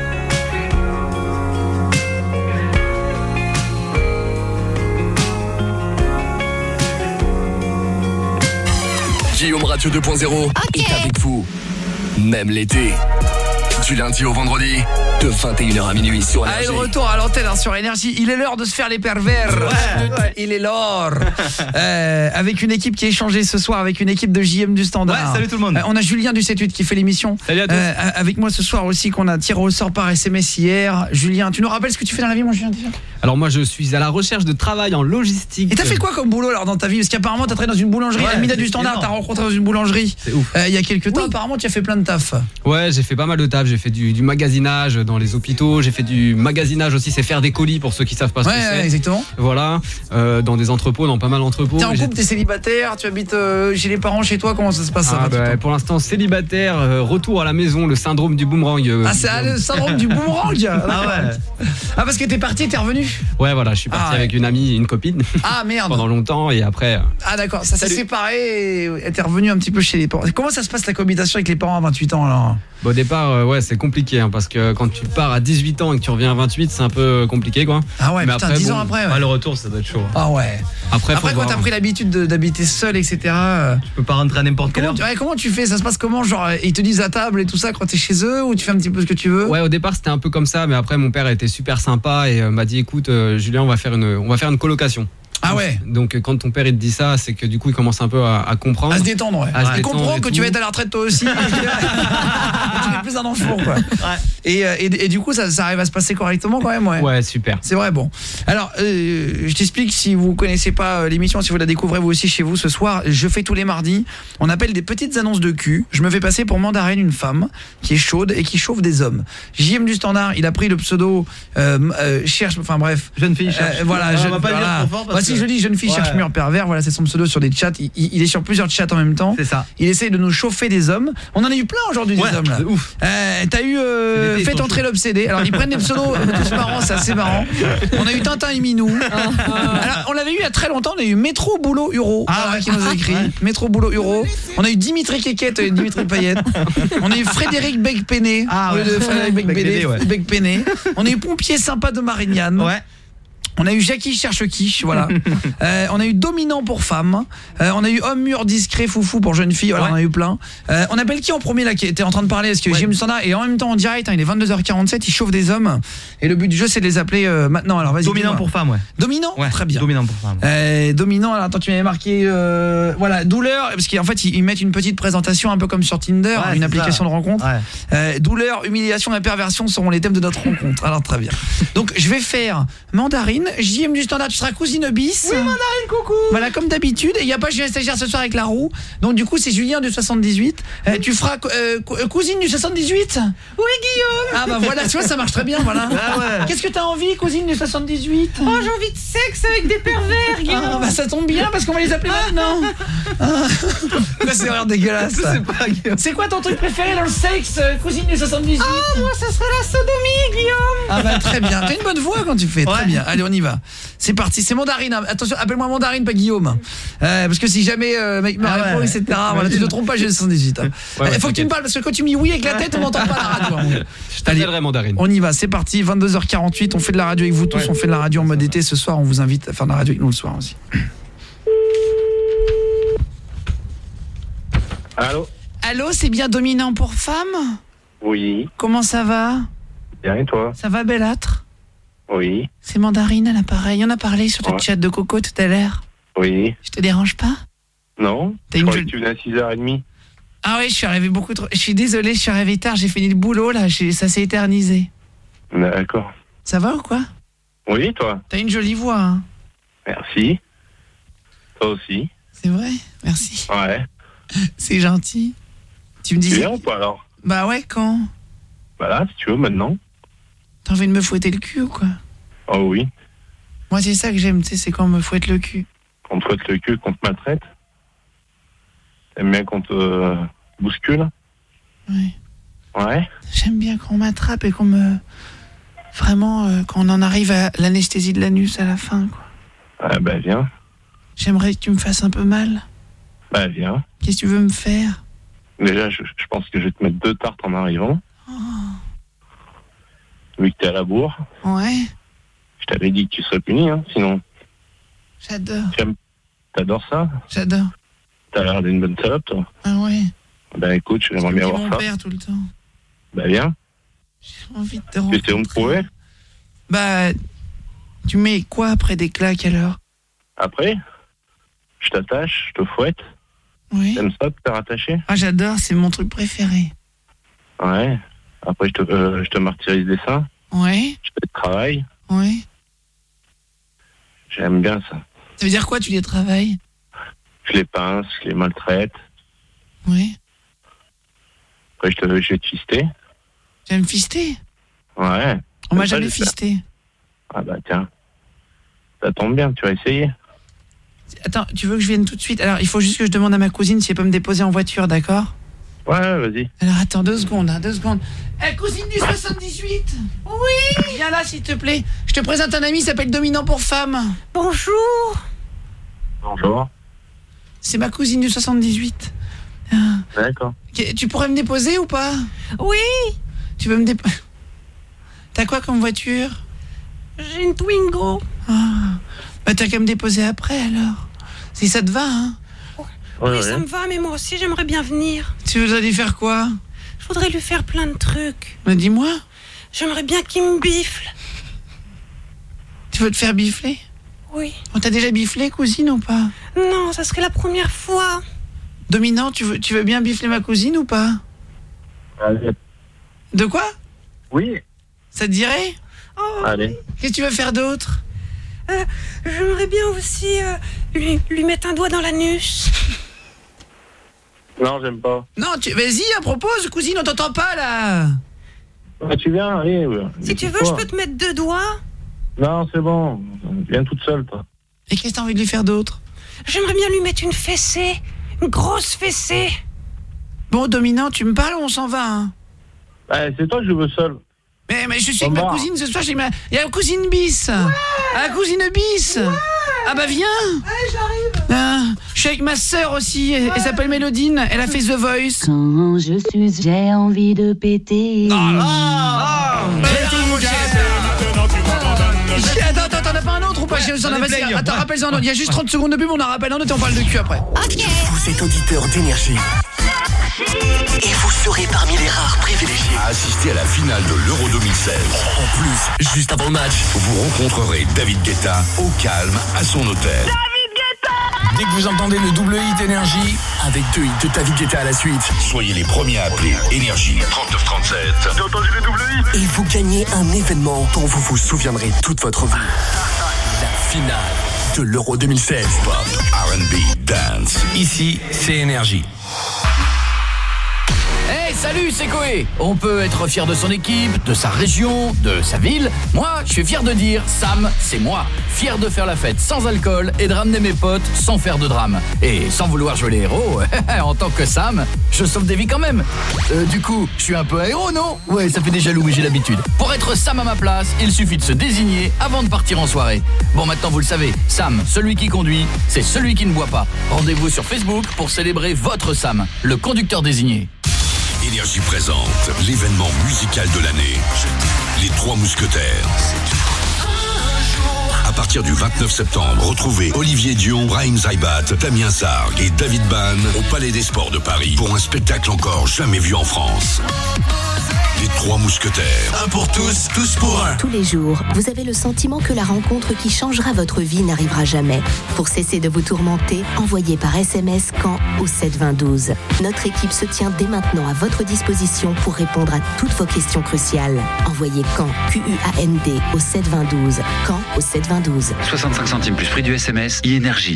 Guillaume Radio deux point zéro est avec vous, même l'été. Du lundi au vendredi, de vingt et une heures à minuit sur Allez, Énergie. le retour à l'antenne hein, sur Énergie. Il est l'heure de se faire les pervers. Ouais, ouais. Il est l'heure. euh, avec une équipe qui est échangée ce soir, avec une équipe de J M du Standard. Ouais, salut tout le monde. Euh, on a Julien du sept huit qui fait l'émission. Salut à tous. Euh, avec moi ce soir aussi qu'on a tiré au sort par S M S hier. Julien, tu nous rappelles ce que tu fais dans la vie, mon Julien déjà ? Alors moi je suis à la recherche de travail en logistique. Et t'as fait quoi comme boulot alors dans ta vie ? Parce qu'apparemment t'as travaillé dans une boulangerie. Ouais, Amina du c'est Standard, énorme. t'as rencontré dans une boulangerie. C'est ouf. Euh, il y a quelques temps, apparemment tu as fait plein de taf. Ouais, j'ai fait pas mal de taf, j'ai fait du, du magasinage dans les hôpitaux, j'ai fait du magasinage aussi, c'est faire des colis pour ceux qui savent pas ce Ouais, que c'est. ouais, exactement. Voilà, euh, dans des entrepôts, dans pas mal d'entrepôts. T'es en J'ai- couple, t'es célibataire, tu habites euh, chez les parents, chez toi, comment ça se passe ça, Ah, bah, Mathieu ? pour l'instant célibataire, euh, retour à la maison, le syndrome du boomerang. euh, Ah, c'est ah, le syndrome du boomerang. Ah ouais. Ah, parce que t'es parti, t'es revenu. Ouais, voilà, je suis parti Ah, ouais. avec une amie, une copine. Ah merde. Pendant longtemps et après. euh, Ah d'accord, ça s'est Salut. séparé et t'es revenu un petit peu chez les parents. Comment ça se passe la cohabitation avec les parents à vingt-huit ans alors ? Bon, au départ, euh, ouais, c'est compliqué hein, parce que quand tu pars à dix-huit ans et que tu reviens à vingt-huit, c'est un peu compliqué quoi. Ah ouais, putain, dix ans après, ouais. Ah, le retour, ça doit être chaud. Ah ouais. Après, Après faut quand voir. t'as pris l'habitude de- d'habiter seul, et cetera. Tu peux pas rentrer à n'importe quelle Comment, heure. tu- ouais, comment tu fais ? Ça se passe comment ? Genre ils te disent à table et tout ça quand t'es chez eux ou tu fais un petit peu ce que tu veux ? Ouais, au départ c'était un peu comme ça, mais après mon père était super sympa et euh, m'a dit écoute euh, Julien, on va faire une on va faire une colocation. Ah ouais. Donc quand ton père il te dit ça, c'est que du coup il commence un peu à, à comprendre. À se détendre, ouais. À se Il détendre comprend et que tout. tu vas être à la retraite toi aussi. Tu n'es plus un enfant, quoi. Ouais. Et, euh, et, et du coup, ça, ça arrive à se passer correctement quand même, ouais. Ouais, super. C'est vrai, bon. Alors, euh, je t'explique, si vous connaissez pas l'émission, si vous la découvrez vous aussi chez vous ce soir, je fais tous les mardis. On appelle des petites annonces de cul. Je me fais passer pour mandarine une femme qui est chaude et qui chauffe des hommes. J M du Standard, il a pris le pseudo euh, euh, cherche, enfin bref. Jeune fille cherche. Euh, voilà, on je, va pas voilà. dire trop fort parce Bah, si que- je dis jeune fille Ouais. cherche mur pervers, voilà, c'est son pseudo sur des chats. Il, il- il est sur plusieurs chats en même temps. C'est ça. Il essaie de nous chauffer des hommes. On en a eu plein aujourd'hui Ouais, des hommes là. de ouf. Euh, T'as eu euh, C'est l'été, ils Faites sont entrer chauds. l'obsédé. Alors ils prennent des pseudos euh, tous marrants, c'est assez marrant. On a eu Tintin et Minou. Alors, on l'avait eu il y a très longtemps. On a eu Métro Boulot Uro Ah ouais. qui nous a écrit. Métro Boulot Uro. On a eu Dimitri Kékette et Dimitri Payet. On a eu Frédéric Becpené. Ah au lieu ouais. de Frédéric Becpené. Becpené, ouais. Becpené. On a eu Pompier Sympa de Marignane. Ouais. On a eu Jackie cherche quiche, voilà. euh, on a eu Dominant pour femme. Euh, on a eu Homme mûr discret foufou pour jeune fille. Voilà, Ouais. on a eu plein. Euh, on appelle qui en premier là qui était en train de parler? Est-ce que Ouais. J M Standard et en même temps en direct, hein, il est vingt-deux heures quarante-sept, il chauffe des hommes. Et le but du jeu c'est de les appeler euh, maintenant. Alors vas-y. Dominant dis-moi. pour femme, ouais. Dominant. Ouais. Très bien. Dominant pour femme. Euh, dominant, alors attends, tu m'avais marqué euh, voilà, douleur, parce qu'en fait ils, ils mettent une petite présentation un peu comme sur Tinder, Ouais, une c'est application ça. de rencontre. Ouais. Euh, douleur, humiliation et perversion seront les thèmes de notre rencontre. Alors très bien. Donc je vais faire mandarine, J M du Standard, tu seras cousine bis. Oui, mandarine, coucou. Voilà, comme d'habitude. Et il n'y a pas Julien Stagiaire ce soir avec la roue. Donc du coup c'est Julien du soixante-dix-huit. Euh, tu feras euh, cou- euh, cousine du soixante-dix-huit? Oui Guillaume. Ah bah voilà, tu vois ça marche très bien, voilà. Ah ouais. Qu'est-ce que t'as envie, cousine du soixante-dix-huit? Oh, j'ai envie de sexe avec des pervers, Guillaume. Ah, bah ça tombe bien parce qu'on va les appeler maintenant. Ah. Quoi, c'est vraiment dégueulasse. ça. C'est pas Guillaume. C'est quoi ton truc préféré dans le sexe, euh, cousine du soixante-dix-huit? Oh, moi, ça serait la sodomie, Guillaume. Ah bah très bien. T'as une bonne voix quand tu fais. Très Ouais. bien. Allez, on y va. C'est parti. C'est mandarine. hein. Attention, appelle-moi mandarine, pas Guillaume. Euh, parce que si jamais euh, mec me Ah répond, ouais. et cetera. Voilà, tu te trompes pas, j'ai le soixante-dix-huit. hein. Ouais, ouais, Euh, faut que tu me t'inquiète. parles parce que quand tu me dis oui avec la tête, on n'entend pas la radio. hein. Je t'appellerai mandarine. On y va, c'est parti, vingt-deux heures quarante-huit, on fait de la radio avec vous tous, Ouais. on fait de la radio en mode été ce soir, on vous invite à faire de la radio avec nous le soir aussi. Allô? Allô, c'est bien dominant pour femme? Oui. Comment ça va? Bien et toi? Ça va belâtre? Oui. C'est mandarine à l'appareil, on a parlé sur le Ouais. chat de Coco tout à l'heure. Oui. Je te dérange pas? Non? T'as Je une croyais jolie- que tu venais à six heures trente. Ah oui, je suis arrivé beaucoup trop... Je suis désolée, je suis arrivé tard, j'ai fini le boulot là, j'ai- ça s'est éternisé. D'accord. Ça va ou quoi? Oui, toi? T'as une jolie voix, hein? Merci. Toi aussi. C'est vrai? Merci. Ouais. C'est gentil. Tu me Tu disais... viens ou pas alors? Bah ouais, quand? Bah là, si tu veux, maintenant. T'as envie de me fouetter le cul ou quoi? Oh oui. Moi c'est ça que j'aime, tu sais, c'est quand on me fouette le cul. Qu'on te fouette le cul, qu'on te maltraite. T'aimes bien qu'on te euh, bouscule? Ouais. Ouais. J'aime bien qu'on m'attrape et qu'on me... Vraiment, euh, quand on en arrive à l'anesthésie de l'anus à la fin, quoi. Ah bah viens. J'aimerais que tu me fasses un peu mal. Bah viens. Qu'est-ce que tu veux me faire? Déjà, je, je pense que je vais te mettre deux tartes en arrivant. Vu que t'es à la bourre. Ouais, Je t'avais dit que tu serais puni, hein. Sinon, j'adore, tu aimes- t'adores ça? j'adore. T'as l'air d'une bonne salope, toi. Ah ouais, Bah écoute, j'aimerais c'est bien mon voir ça. père tout le temps. Bah viens. J'ai envie de te Tu sais où me rencontrer. trouver? Bah, tu mets quoi après des claques alors? Après, je t'attache, je te fouette. Oui. T'aimes ça, te faire attacher? Ah j'adore, c'est mon truc préféré. Ouais. Après, je te, euh, je te martyrise des seins. Ouais, Je fais le travail. ouais. J'aime bien ça. Ça veut dire quoi, tu les travailles? Je les pince, je les maltraite. Ouais. Après, je, te, je vais te fister. Tu vas me fister? Ouais. On m'a Comme ça, jamais j'espère. fisté. Ah bah tiens. Ça tombe bien, tu vas essayer. Attends, tu veux que je vienne tout de suite? Alors, il faut juste que je demande à ma cousine si elle peut me déposer en voiture, d'accord? Ouais, ouais, vas-y. Alors, attends deux secondes, hein, deux secondes. Eh, cousine du soixante-dix-huit? Oui. Viens là, s'il te plaît. Je te présente un ami, il s'appelle Dominant pour femme. Bonjour. Bonjour. C'est ma cousine du soixante-dix-huit. Ah. D'accord. Ok, tu pourrais me déposer ou pas? Oui, Tu veux me déposer? T'as quoi comme voiture? j'ai une Twingo. Ah. Bah, t'as qu'à me déposer après, alors. Si ça te va, hein. Ouais, Oui, ouais. ça me va, mais moi aussi, j'aimerais bien venir. Tu voudrais lui faire quoi? Je voudrais lui faire plein de trucs. Bah, dis-moi. J'aimerais bien qu'il me bifle. Tu veux te faire bifler? Oui. On t'a déjà biflé, cousine, ou pas? Non, ça serait la première fois. Dominant, tu veux, tu veux bien bifler ma cousine ou pas? Allez. De quoi? Oui. Ça te dirait? Oh. Allez. Qu'est-ce que tu veux faire d'autre? euh, J'aimerais bien aussi euh, lui, lui mettre un doigt dans l'anus. Non, j'aime pas. Non, tu... vas-y, hein, propose, cousine, on t'entend pas, là. Ah, tu viens, allez. Ouais. Si tu veux, je peux te mettre deux doigts. Non, c'est bon. Viens toute seule, toi. Et qu'est-ce que t'as envie de lui faire d'autre? J'aimerais bien lui mettre une fessée. Une grosse fessée. Bon, Dominant, tu me parles ou on s'en va, hein? Ouais, c'est toi que je veux seul. Mais, mais je suis avec ma cousine ce soir, j'ai ma... il y a la cousine bis. Ouais. Ah, la cousine bis. Ouais. Ah bah viens. Ouais, j'arrive. Ah, je suis avec ma sœur aussi, elle, ouais. Elle s'appelle Mélodine, elle a fait The Voice. Quand je suis, j'ai envie de péter. Oh là. Oh, attends, attends, t'en as pas un autre ou pas? Ouais, j'en ai pas. Attends, rappelle-en un autre. Il y a juste trente secondes de pub, on en rappelle un autre et on parle de cul après. Ok. Vous êtes auditeur d'Énergie. Et vous serez parmi les rares privilégiés à assister à la finale de l'Euro deux mille seize. En plus, juste avant le match, vous rencontrerez David Guetta au calme à son hôtel. David Guetta! Dès que vous entendez le double hit Énergie, avec deux hits de David Guetta à la suite, soyez les premiers à appeler Énergie trente-neuf trente-sept. T'as entendu le double hit? Et vous gagnez un événement dont vous vous souviendrez toute votre vie. La finale de l'Euro deux mille seize. Pop, R and B, dance. Ici, c'est Énergie. Hey, salut, c'est Koé. On peut être fier de son équipe, de sa région, de sa ville. Moi, je suis fier de dire, Sam, c'est moi. Fier de faire la fête sans alcool et de ramener mes potes sans faire de drame. Et sans vouloir jouer les héros, en tant que Sam, je sauve des vies quand même. Euh, du coup, je suis un peu un héros, non? Ouais, ça fait déjà loup, mais j'ai l'habitude. Pour être Sam à ma place, il suffit de se désigner avant de partir en soirée. Bon, maintenant, vous le savez, Sam, celui qui conduit, c'est celui qui ne boit pas. Rendez-vous sur Facebook pour célébrer votre Sam, le conducteur désigné. Énergie présente l'événement musical de l'année. Les Trois Mousquetaires. À partir du vingt-neuf septembre, retrouvez Olivier Dion, Brahim Zaibat, Damien Sargue et David Ban au Palais des Sports de Paris pour un spectacle encore jamais vu en France. Les Trois Mousquetaires. Un pour tous, tous pour un. Tous les jours, vous avez le sentiment que la rencontre qui changera votre vie n'arrivera jamais. Pour cesser de vous tourmenter, envoyez par S M S quand au sept vingt douze. Notre équipe se tient dès maintenant à votre disposition pour répondre à toutes vos questions cruciales. Envoyez quand, Q U A N D, au sept vingt douze. Quand au sept vingt douze. soixante-cinq centimes plus prix du S M S, e-énergie.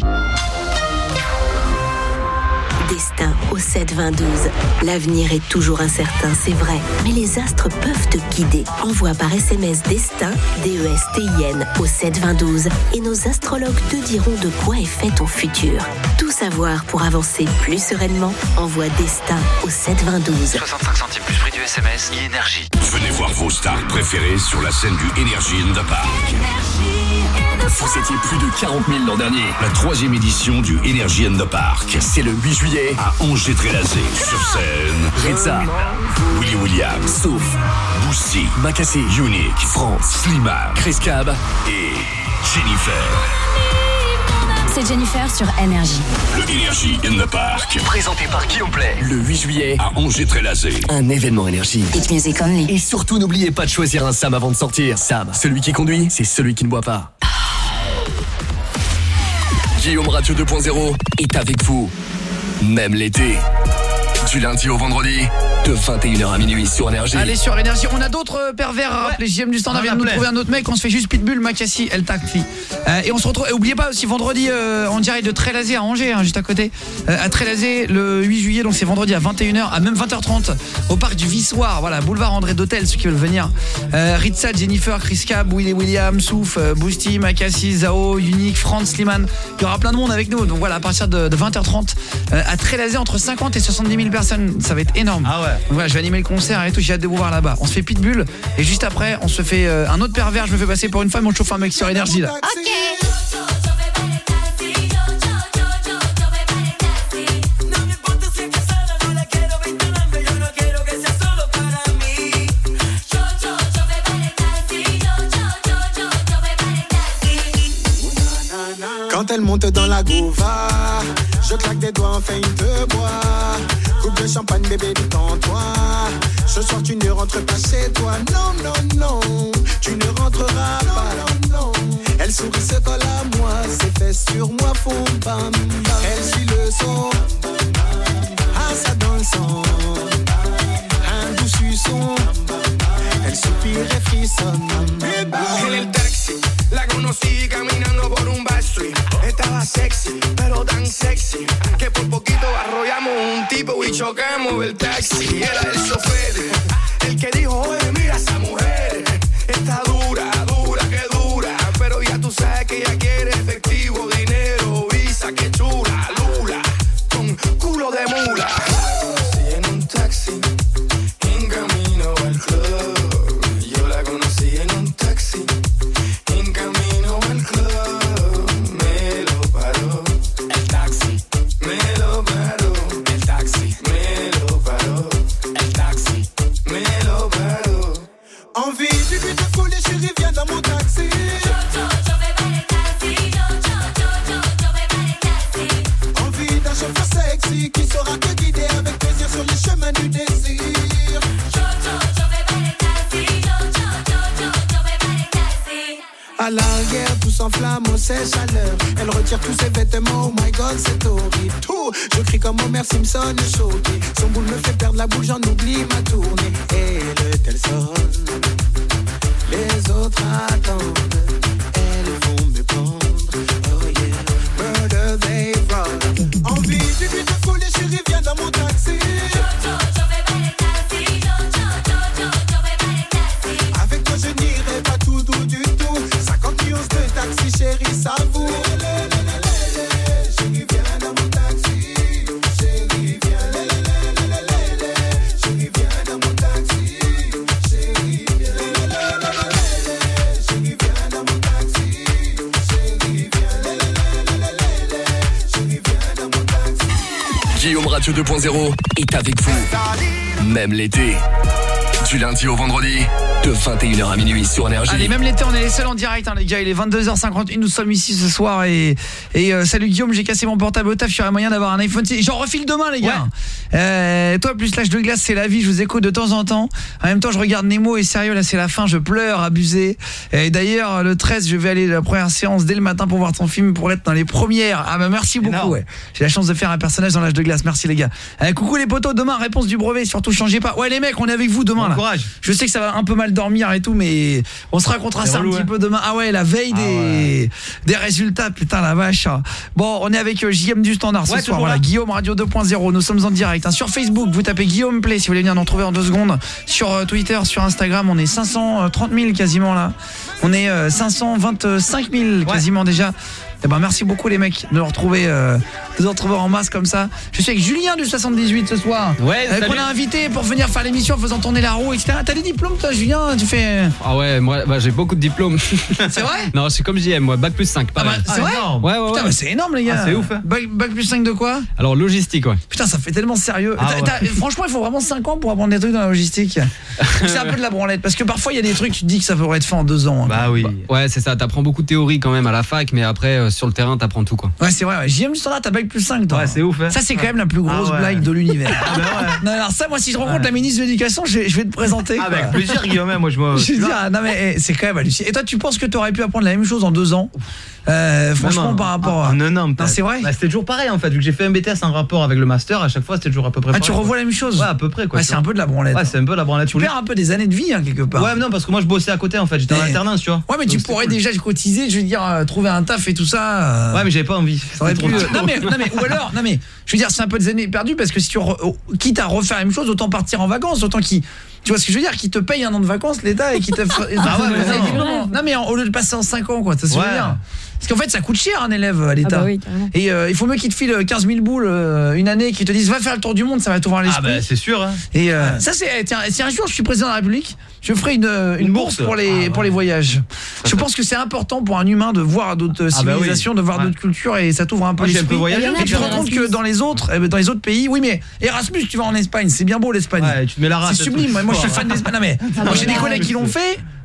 Destin au sept vingt douze. L'avenir est toujours incertain, c'est vrai, mais les astres peuvent te guider. Envoie par S M S Destin, D E S T I N, au sept vingt douze et nos astrologues te diront de quoi est fait ton futur. Tout savoir pour avancer plus sereinement, envoie Destin au sept vingt douze. soixante-cinq centimes plus prix du S M S, e-énergie. Venez voir vos stars préférées sur la scène du Energy in the Park. Vous étiez plus de quarante mille l'an dernier. La troisième édition du Energy in the Park. C'est le huit juillet à Angers-Trélazé. Sur scène, Rizza, Willy Williams, Souf, Boosie, Makassi, Unique, France, Slimane, Chris Cab et Jennifer. C'est Jennifer sur Énergie. Le Energy in the Park. Présenté par Guillaume Play. Le huit juillet à Angers-Trélazé. Un événement Énergie. Hit music only. Et surtout, n'oubliez pas de choisir un Sam avant de sortir. Sam, celui qui conduit, c'est celui qui ne boit pas. Guillaume Radio deux point zéro est avec vous, même l'été. Du lundi au vendredi, de vingt et une heures à minuit sur Énergie. Allez, sur Énergie, on a d'autres pervers à rappeler. J M du Standard vient de nous trouver un autre mec. On se fait juste Pitbull, Makassi, El Takfi. Euh, et on se retrouve. Et oubliez pas aussi vendredi euh, en direct de Trélazé à Angers, hein, juste à côté. Euh, à Trélazé, le huit juillet, donc c'est vendredi à vingt et une heures, à même vingt heures trente, au parc du Vissoir. Voilà, boulevard André d'Hôtel, ceux qui veulent venir. Euh, Rizza, Jennifer, Chris Cab, Willy Williams, Souf, euh, Boosty, Makassi, Zao, Unique, France, Slimane. Il y aura plein de monde avec nous. Donc voilà, à partir de, de vingt heures trente, euh, à Trélazé, entre cinquante et soixante-dix mille personnes. Ça va être énorme. Ah ouais. Donc voilà, je vais animer le concert et tout, j'ai hâte de vous voir là-bas. On se fait Pitbull et juste après, on se fait euh, un autre pervers, je me fais passer pour une femme, on chauffe un mec sur Énergie là. Ok. Quand elle monte dans la gouva, je claque des doigts, enfin il te boit. Coupe de champagne, bébé, détends-toi. Ce soir tu ne rentres pas chez toi. Non, non, non, tu ne rentreras pas. Non, non. Elle sourit, se colle à moi. sur moi font bam bam. Elle suit le son, ah ça dans le sang. Un doux suçon, elle soupire et frissonne. En el taxi, la conocí caminando por un backstreet. Estaba sexy, pero tan sexy que por poquito arrollamos un tipo y chocamos el taxi. Era el chofer, el que dijo, oye, mira esa mujer. Está dura, dura, que dura. Pero ya tú sabes que ella quiere efectivo, dinero, visa, que chula, lula, con culo de mula. La conocí en un taxi, en camino al club. Yo la conocí en un taxi, en camino al club. Me lo paró el taxi, me lo paró el taxi, me lo paró el taxi, me lo paró. Envie du but de folie, chérie, viens dans mon taxi. Envie d'un chauffeur sexy qui saura te guider avec plaisir sur les chemins du désir. À l'arrière, tout s'enflamme, on sait chaleur. Elle retire tous ses vêtements, oh my god, c'est horrible. Tout, je crie comme Homer Simpson, choqué. Son boule me fait perdre la boule, j'en oublie ma tournée. Et le tel sonne, les autres attendent. Elles vont me prendre, oh yeah. Murder they run. Envie du but de folie, chérie, viens dans mon taxi. Avec toi je n'irai pas tout doux du tout. cinquante millions de taxi, chérie, savoure. Chérie, viens dans mon taxi. Chérie, viens, chérie, viens dans mon taxi. Chérie, viens, chérie, viens dans mon taxi. Chérie, viens, chérie, viens dans mon taxi. Guillaume Radio deux point zéro est avec vous, même l'été. Du lundi au vendredi, de vingt et une heures à minuit sur Énergie. Allez, même l'été, on est les seuls en direct, hein, les gars. Il est vingt-deux heures cinquante et un, nous sommes ici ce soir. Et, et euh, salut Guillaume, j'ai cassé mon portable au taf. J'aurais moyen d'avoir un iPhone six. J'en refile demain, les gars. Ouais. Euh, toi, plus l'âge de glace, c'est la vie. Je vous écoute de temps en temps. En même temps, je regarde Nemo et sérieux, là, c'est la fin. Je pleure, abusé. Et d'ailleurs, le treize, je vais aller à la première séance dès le matin pour voir ton film, pour être dans les premières. Ah bah merci beaucoup. Ouais. J'ai la chance de faire un personnage dans l'âge de glace. Merci, les gars. Euh, coucou les potos. Demain, réponse du brevet. Surtout, changez pas. Ouais, les mecs, on est avec vous demain. Bon courage. Je sais que ça va un peu mal dormir et tout, mais on se racontera ça relou, un petit ouais. peu demain. Ah ouais, la veille ah des ouais. des résultats, putain la vache. Bon, on est avec euh, J M du Standard ce ouais, soir. Voilà, Guillaume Radio deux point zéro. Nous sommes en direct. Hein. Sur Facebook, vous tapez Guillaume Play si vous voulez venir nous retrouver en deux secondes. Sur euh, Twitter, sur Instagram, on est cinq cent trente mille quasiment là. On est euh, cinq cent vingt-cinq mille ouais. quasiment déjà. Eh ben merci beaucoup les mecs de nous retrouver euh, de nous retrouver en masse comme ça. Je suis avec Julien du soixante-dix-huit ce soir. Ouais, euh, qu'on a invité pour venir faire l'émission en faisant tourner la roue, et cetera. T'as des diplômes toi Julien? Tu fais... Ah ouais, moi bah, j'ai beaucoup de diplômes. C'est vrai? Non, c'est comme J M, moi, bac plus cinq. Ah bah, c'est vrai? Ouais, ouais, ouais. Putain, bah, c'est énorme les gars. Ah, c'est ouf. Hein. Bac, bac plus cinq de quoi? Alors logistique, ouais. Putain, ça fait tellement sérieux. Ah, t'as, ouais. t'as, franchement, il faut vraiment cinq ans pour apprendre des trucs dans la logistique. C'est un peu de la branlette parce que parfois il y a des trucs tu te dis que ça pourrait être fait en deux ans. Hein. Bah oui. Bah, ouais, c'est ça, t'apprends beaucoup de théorie quand même à la fac, mais après euh, sur le terrain t'apprends tout quoi. Ouais, c'est vrai. Ouais. J M du Standard, t'as bac plus cinq toi. Ouais, c'est ouf. Hein. Ça c'est quand même la plus grosse ah, ouais. blague de l'univers. Ah, bah, ouais. Non, alors ça moi si je rencontre ouais. la ministre de l'Éducation, je vais, je vais te présenter. Ah, avec plaisir Guillaume, moi je me je veux dire, non mais c'est quand même hallucinant. Et toi tu penses que t'aurais pu apprendre la même chose en deux ans? Euh, franchement non, non. par rapport à... non non, non c'est vrai bah, c'était toujours pareil en fait vu que j'ai fait un B T S en rapport avec le master à chaque fois c'était toujours à peu près ah tu revois quoi. La même chose ouais à peu près quoi ouais, c'est un peu de la branlette ouais c'est un peu de la branlette tu perds un peu des années de vie hein, quelque part ouais mais non parce que moi je bossais à côté en fait j'étais et... en alternance tu vois ouais mais donc, tu pourrais cool. déjà cotiser je veux dire euh, trouver un taf et tout ça euh... ouais mais j'avais pas envie ça aurait pu, euh... non mais non mais ou alors non mais je veux dire c'est un peu des années perdues parce que si tu re... quitte à refaire la même chose autant partir en vacances autant qu'il tu vois ce que je veux dire qui te paye un an de vacances l'État et qui te ah ouais, mais non. non mais au lieu de passer en cinq ans quoi ça se veut dire parce qu'en fait ça coûte cher un élève à l'État. Ah bah oui, et euh, il faut mieux qu'il te file quinze mille boules euh, une année qui te disent va faire le tour du monde ça va t'ouvrir l'esprit. Ah bah c'est sûr hein. Et euh, ouais. ça c'est tiens si un jour je suis président de la République, je ferai une une, une bourse, bourse pour les ah, ouais. pour les voyages. Je pense que c'est important pour un humain de voir d'autres ah, civilisations, bah oui. de voir ouais. d'autres cultures et ça t'ouvre un peu ah, l'esprit. Et tu te rends compte que dans les autres eh ben, dans les autres pays, oui mais Erasmus tu vas en Espagne, c'est bien beau l'Espagne. Ouais, tu te mets la race. C'est sublime. Moi je suis fan d'Espagne. Non mais moi j'ai des collègues qui l'ont fait.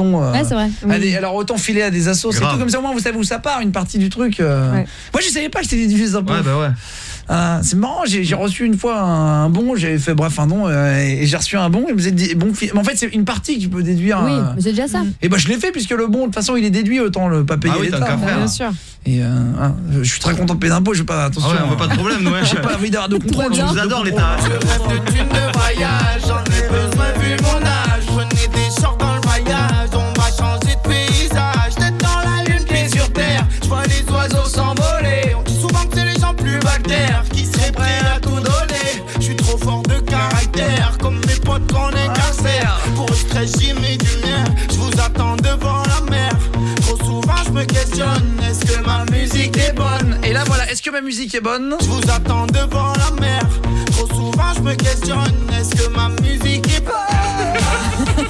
dons. Euh, Ouais, c'est vrai. à des- alors autant filer à des assos, c'est Grave. tout comme ça au moins vous savez où ça part une partie du truc. euh. Ouais. Moi je savais pas que c'était des diffusés d'impôts. Ouais, bah ouais. Euh, c'est marrant, j'ai, j'ai reçu une fois un, un bon, j'avais fait bref un don euh, et j'ai reçu un bon et me faisait des bons fi- mais en fait c'est une partie que tu peux déduire. Oui, euh, mais c'est déjà ça. Et bah je l'ai fait puisque le bon de toute façon il est déduit, autant le pas payer Ah oui, l'État. tant qu'à hein. faire. Bien sûr. Et euh, hein, je suis très content de payer d'impôts, je vais pas attention. Ah ouais, on veut pas de problème, nous, ouais. J'ai pas envie d'avoir de contrôle. On vous adore l'État. Je rêve de thunes de voyage, j'en ai besoin vu mon âge. Prenez des shorts dans le voyage, on va changer de paysage. Tête dans la lune, pieds sur terre, je vois les oiseaux s'envoler. On dit souvent que c'est les gens plus bactères qui seraient prêts à tout donner. Je suis trop fort de caractère, comme mes potes qu'on incarcère. Pour le stress j'y mets du mien, je vous attends devant la mer. Trop souvent je me questionne, est-ce que ma musique est bonne? Et là voilà, est-ce que ma musique est bonne? Je vous attends devant la mer. Trop souvent je me questionne, est-ce que ma musique est bonne?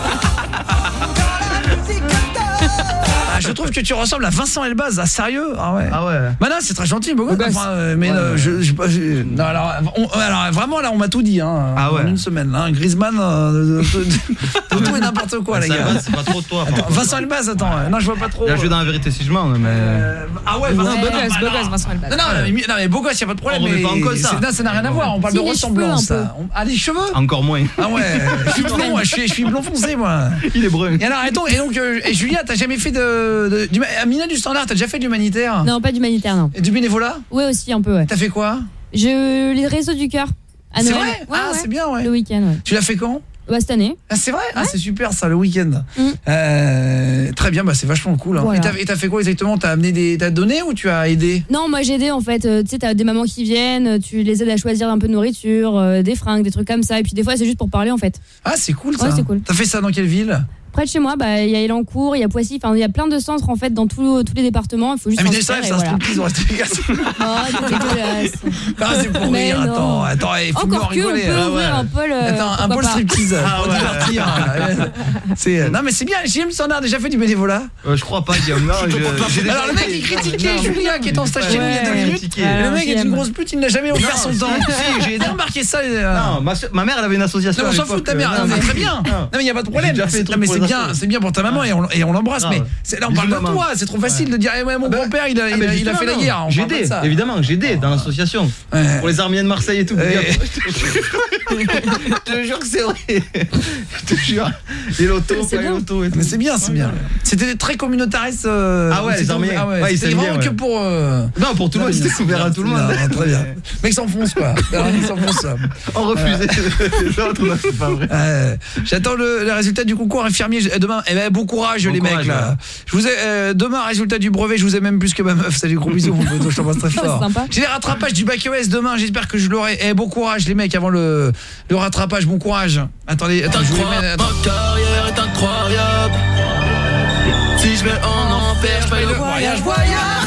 Ah, je trouve que tu ressembles à Vincent Elbaz, ah sérieux? Ah ouais. Ah ouais. Bah non, c'est très gentil, beau gosse. Enfin, euh, mais Ouais, euh, ouais. je, je, je- non, alors, on- alors vraiment là on m'a tout dit hein. Ah ouais. En une semaine là, hein. Griezmann euh, de, de- de- de tout et n'importe quoi les Ça, gars. c'est pas trop toi. Attends, Vincent Elbaz, attends, euh, non je vois pas trop. Il a joué dans La Vérité si je mens, mais Euh, ah ouais, Vincent Beau Elbaz, gosse, bah beau non. gosse, Vincent Elbaz. Non, non, mais, non, mais beau gosse, y a pas de problème. On remet mais pas en cause ça. c'est- non, ça n'a rien à voir, on parle Si, de les ressemblance. cheveux, un peu. On- Ah, les cheveux? encore moins. Ah ouais, je suis blond, moi, je suis, je suis blond foncé moi. Il est brun. Et alors, attends, et donc, euh, et Julia, t'as jamais fait de, de du, Amina du Standard, t'as déjà fait de l'humanitaire? Non, pas d'humanitaire, non. Et du bénévolat? Ouais, aussi, un peu, ouais. T'as fait quoi? Je... Les réseaux du cœur. À C'est Noël. vrai? Ouais, Ah, ouais. c'est bien, ouais. Le week-end, ouais. Tu l'as fait quand? Bah, cette année. Ah, c'est vrai? Ah, c'est super ça, le week-end. Mm. Euh, très bien, bah c'est vachement cool. Hein. Voilà. Et t'as- et t'as fait quoi exactement? T'as amené des, t'as donné ou tu as aidé? Non, moi j'ai aidé en fait. Euh, tu sais, t'as des mamans qui viennent, tu les aides à choisir un peu de nourriture, euh, des fringues, des trucs comme ça. Et puis des fois, c'est juste pour parler en fait. Ah, c'est cool ça. Ouais, c'est cool. T'as fait ça dans quelle ville? Près de chez moi, bah, il y a Elancourt, il y a Poissy, enfin, il y a plein de centres en fait dans tous tous les départements. Il faut juste Ah, mais s'inscrire ça, et c'est un voilà. striptease, on reste efficace. Oh, c'est dégueulasse. Ah, c'est pour Mais rire, non. attends, attends, il faut mieux en Encore que, on rigoler. peut Ah, ouvrir ouais. un pôle. euh, Attends, un pourquoi pôle pas. striptease Ah, pour ouais. divertir. C'est non mais c'est bien, James Standard a déjà fait du bénévolat. Euh, je crois pas, Guillaume. Non, je- j'ai déjà Alors le mec été- il critiquait Non. Julien qui est en stage chez nous il y a deux Ouais, minutes. critiqué. Le mec est j'aime. une grosse pute, il n'a jamais offert son si, temps. si, J'ai remarqué ça. euh, Non, ma, soeur- ma mère elle avait une association. Non, on à s'en fout de ta l'époque, mère, euh, non, mais mais- très bien. Non mais il y a pas de problème. J'ai déjà fait des Non, trucs mais pour c'est les bien, assos. c'est bien pour ta maman et on, et on l'embrasse. Ah, Mais ouais. c'est- là on parle de Bisous, maman. toi, c'est trop facile de dire eh ouais, mon Ah, bah, grand-père il a, ah, il bah, a, il a fait la justement, guerre. On J'ai parle pas de aidé, ça. évidemment, j'ai aidé dans l'association. Ouais. Pour les arméniens de Marseille et tout. Ouais. Je te jure que c'est vrai. Je te jure. Les lotos, C'est pas les bon. lotos et tout. Mais c'est bien, c'est bien. C'était très communautariste. euh, Ah ouais, c'était- les Arméniens. Ah ouais, Ouais, ils c'était s'aiment vraiment bien, que ouais. pour. euh, Non, pour tout le monde, non, c'était c'est ouvert bien, à tout le c'est monde. bien, Très bien. Le mec s'enfonce quoi. Il s'enfonce. On refusait les autres, non, c'est pas vrai. Euh, J'attends le, le résultat du concours infirmier je- demain. Eh ben bon courage Bon les courage, mecs là. ouais. Je vous ai euh, demain résultat du brevet, je vous aime même plus que ma meuf. Salut gros bisous mon poteau, je t'embrasse très C'est fort. sympa. J'ai les rattrapages du bac E S demain, j'espère que je l'aurai. Eh bon courage les mecs avant le le rattrapage, bon courage. Attendez, attends, je vous les mets, attends. Ma carrière est incroyable. Si je vais en enfer, je paye le voyage, voyage.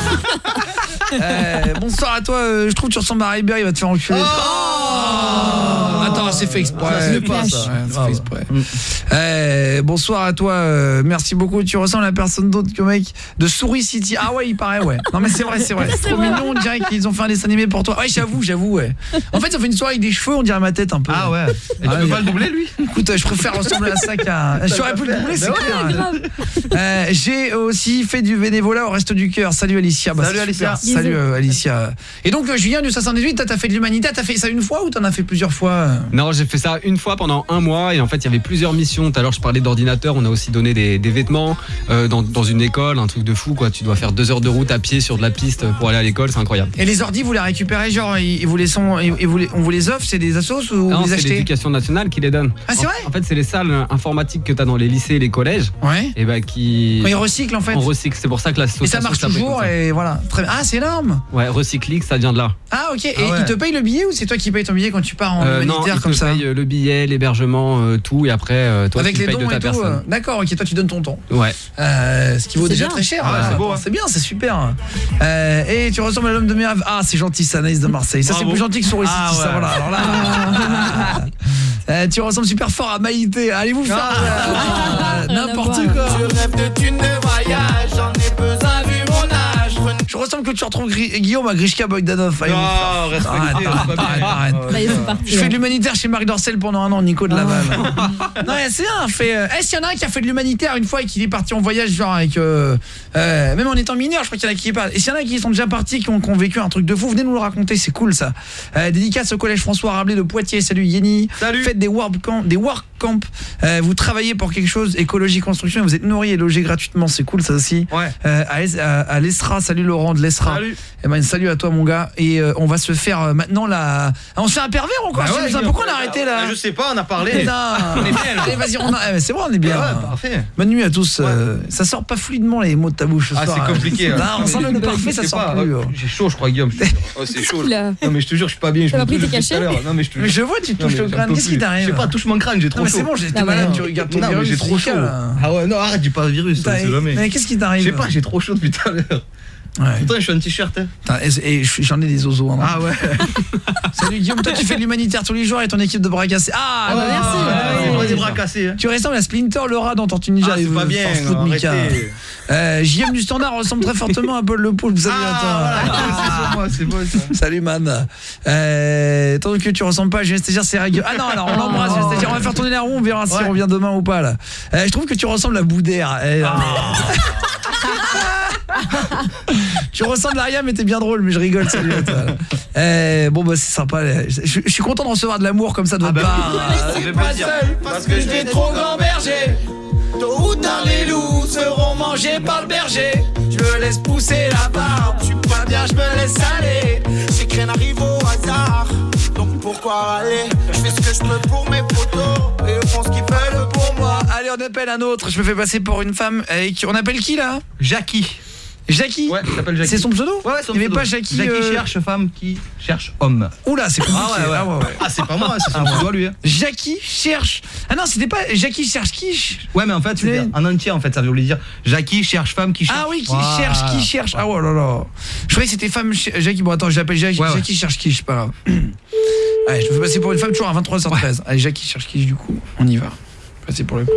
Euh, bonsoir à toi, euh, je trouve que tu ressembles à Rayber, il va te faire enculer. Oh Attends, c'est fait exprès. Ça, c'est pas Ouais, ça. c'est fait exprès. Euh, bonsoir à toi, euh, merci beaucoup. Tu ressembles à personne d'autre que mec de Souris City. Ah ouais, il paraît, ouais. Non mais c'est vrai, c'est vrai. C'est trop mignon, on dirait qu'ils ont fait un dessin animé pour toi. Ouais, j'avoue, j'avoue, ouais. En fait, ça fait une soirée avec des cheveux, on dirait ma tête un peu. Ah ouais. Et tu Ah, peux mais- pas le doubler lui? Écoute, je préfère ressembler à ça qu'à. J'aurais pu le doubler, c'est Bah clair. ouais, grave. Euh, J'ai aussi fait du bénévolat au Resto du Cœur. Salut Alicia. Bah, Salut, c'est super. Alicia. Salut Bisous. euh, Alicia. Et donc euh, Julien du soixante-dix-huit, t'as t'as fait de l'humanité, t'as fait ça une fois ou t'en as fait plusieurs fois euh Non, j'ai fait ça une fois pendant un mois et en fait il y avait plusieurs missions. Tout à l'heure je parlais d'ordinateur, on a aussi donné des, des vêtements euh, dans, dans une école, un truc de fou quoi. Tu dois faire deux heures de route à pied sur de la piste pour aller à l'école, c'est incroyable. Et les ordis, vous les récupérez, genre, ils, ils vous les sont, ils, ils vous les- on vous les offre, c'est des assos ou Non, vous les c'est achetez? l'éducation nationale qui les donne. Ah, c'est En- vrai En fait c'est les salles informatiques que tu as dans les lycées et les collèges. Ouais. Et bah qui... Quand ils recyclent en fait. On recycle, c'est pour ça que Et l'association ça marche s'appelle toujours comme ça. et voilà. Très bien. Ah, c'est énorme. Ouais, Recyclix, ça vient de là. Ah, ok. Et Ah ouais. ils te payent le billet ou c'est toi qui payes ton billet quand tu pars en Euh, non, humanitaire ils comme te ça? payent le billet, l'hébergement, euh, tout et après euh, toi Avec tu les payes dons de ta et tout. euh, personne. D'accord, ok, toi tu donnes ton temps. Ouais. Euh, ce qui vaut C'est déjà bien. très cher. Ah ouais, hein. c'est beau, hein. C'est bien, c'est super. Euh, et tu ressembles à l'homme de mes rêves. Ah, c'est gentil, ça, Anaïs de Marseille. Ça, c'est Bravo. plus gentil que Souris Ah, City, ça, ouais. voilà. Alors là, euh, tu ressembles super fort à Maïté. Allez vous faire euh, Rien à n'importe voir. quoi. Je rêve de thunes de voyage, j'en ai besoin vu mon âge. Je tu ressembles que tu retrouves Gri- Guillaume à Grishka Bogdanov. Allez, Non, mon frère. reste Arrête, tranquille, arrête, c'est pas bien. arrête, arrête. Ça y est, c'est parti, Je fais là. de l'humanitaire chez Marc Dorcel pendant un an, Nico de Laval. Non, mais c'est un fait. Euh... Eh, s'il y en a un qui a fait de l'humanitaire une fois et qui est parti en voyage, genre avec. Euh, euh, même en étant mineur, je crois qu'il y en a qui est pas. Et s'il y en a qui sont déjà partis, qui ont, qui ont vécu un truc de fou, venez nous le raconter, c'est cool ça. Euh, dédicace au collège François Rabelais de Poitiers. Salut Yeni. Salut. Faites des work camp, des work camp. Euh, vous travaillez pour quelque chose, écologie, construction, et vous êtes nourri et logé gratuitement, c'est cool ça aussi. Ouais. Euh, à, Es- à, à l'Esra, salut Laurent de l'Esra. Salut. Eh ben, salut à toi mon gars. Et euh, on va se faire euh, maintenant la. Ah, on se fait un pervers ou quoi? Bah ouais, Pourquoi on a arrêté là? Je sais pas, on a parlé. Putain. On est bien là. Allez, vas-y, on a... eh, c'est bon, on est bien. Ouais, parfait. Bonne nuit à tous. Ouais. Euh, ça sort pas fluidement les mots de ta bouche ce Ah, soir. c'est compliqué. Non, hein. on sent le parfait, ça Je sais sort pas, plus. euh, J'ai chaud, je crois, Guillaume. je te jure. Oh, c'est chaud. Là. Non, mais je te jure, je suis pas bien. Ça Je va me pris touche tes depuis tout à cachets l'heure. Non, mais je te Mais je vois, tu te Non, touches mais le j'en crâne. peux Qu'est-ce qui plus. t'arrive? Je sais pas, touche mon crâne, j'ai trop Non, mais chaud. c'est bon, j'étais Ah, malade, ouais. tu regardes ton Non, mais virus. j'ai trop c'est chaud. calme, là. Ah ouais, non, arrête, dis pas virus. Putain, c'est jamais. mais qu'est-ce qui t'arrive? Je sais pas, j'ai trop chaud depuis tout à l'heure. Ouais. Putain, je suis un t-shirt. Hein. Putain, et, et j'en ai des osos. Hein. Ah ouais. Salut Guillaume, toi tu fais de l'humanitaire tous les jours et ton équipe de bras cassés. Ah, Oh, bah merci. ouais, Ouais, ouais, ouais. des bras cassés. Hein. Tu ressembles à Splinter le rat dans Tortue Ninja. Ah, c'est pas bien. Fast Food Mika. Arrêtez. Euh, J M du Standard ressemble très fortement à Paul Le Poulpe. Salut à toi. Ah, voilà, c'est sur moi, c'est bon ça. Salut man. Euh, tant que tu ressembles pas à Julien Stagiaire, c'est règle. Ah non, alors on l'embrasse Julien Stagiaire. On va faire tourner la roue, on verra si Ouais. on revient demain ou pas là. Euh, je trouve que tu ressembles à Boudère. Eh, tu ressembles à rien mais t'es bien drôle, mais je rigole. Salut à toi. Euh, bon bah c'est sympa. Je, je suis content de recevoir de l'amour comme ça de votre part. ça fait plaisir. Parce que je vais trop gamberger. Tôt ou tard les loups seront mangés par le berger. Je me laisse pousser la barbe, je suis pas bien, je me laisse aller. C'est que rien n'arrive au hasard, donc pourquoi aller? Je fais ce que je peux pour mes potos et eux font ce qu'ils veulent pour moi. Allez, on appelle un autre. Je me fais passer pour une femme. Avec... On appelle qui là? Jackie. Jackie. Ouais, il s'appelle Jackie. C'est son pseudo? Ouais, ouais, son Il n'y avait pseudo. pas Jackie. Jackie euh... cherche femme qui cherche homme. Oula, c'est compliqué. Ah ouais, ouais. Ah, ouais, ouais. Ah, c'est pas moi, c'est son pseudo lui. Hein. Jackie cherche. Ah non, c'était pas Jackie cherche qui? Ouais, mais en fait, c'est en entier en fait, ça voulait dire Jackie cherche femme qui cherche. Ah oui, qui Voilà. cherche, qui cherche. Ah oh là là. Je croyais que c'était femme ch- Jackie. Bon attends, je l'appelle Jackie. Ouais, ouais. Jackie cherche qui, je sais pas grave. Allez, je me fais passer pour une femme toujours à vingt-trois heures treize. Allez, Jackie cherche qui du coup. On y va. Passer pour le coup.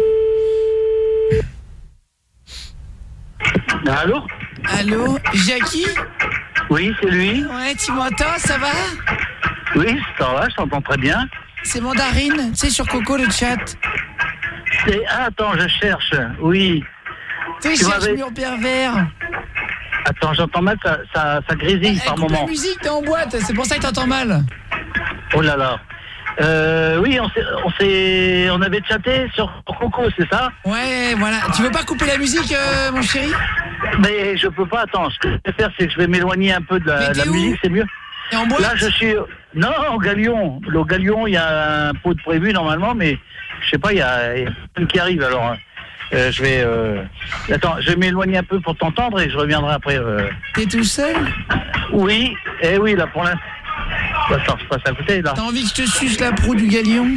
Allô? Allô, Jackie? Oui, c'est lui. Ouais, tu m'entends, ça va? Oui, ça va, je t'entends très bien. C'est Mandarine, tu sais, sur Coco le chat. C'est... Ah, attends, je cherche. Oui. Tu sais, Tu je cherche m'avais- mur pervers. Attends, j'entends mal, ça, ça, ça grésille Eh, par coupe moment. la musique, t'es en boîte, c'est pour ça que t'entends mal. Oh là là. Euh, oui, on s'est, on s'est, on avait chatté sur Coco, c'est ça? Ouais, voilà. Tu veux pas couper la musique, euh, mon chéri? Mais je peux pas, attends, ce que je vais faire, c'est que je vais m'éloigner un peu de la, Mais de la t'es où? musique, c'est mieux. T'es en boîte? Là, je suis... Non, au Galion. Au Galion, il y a un pot de prévu, normalement, mais je sais pas, il y a, il y a personne qui arrive, alors... Euh, je vais... Euh... Attends, je vais m'éloigner un peu pour t'entendre et je reviendrai après. Euh... T'es tout seul? Oui, eh oui, là, pour l'instant... Attends, je passe à côté, là. T'as envie que je te suce la proue du Galion?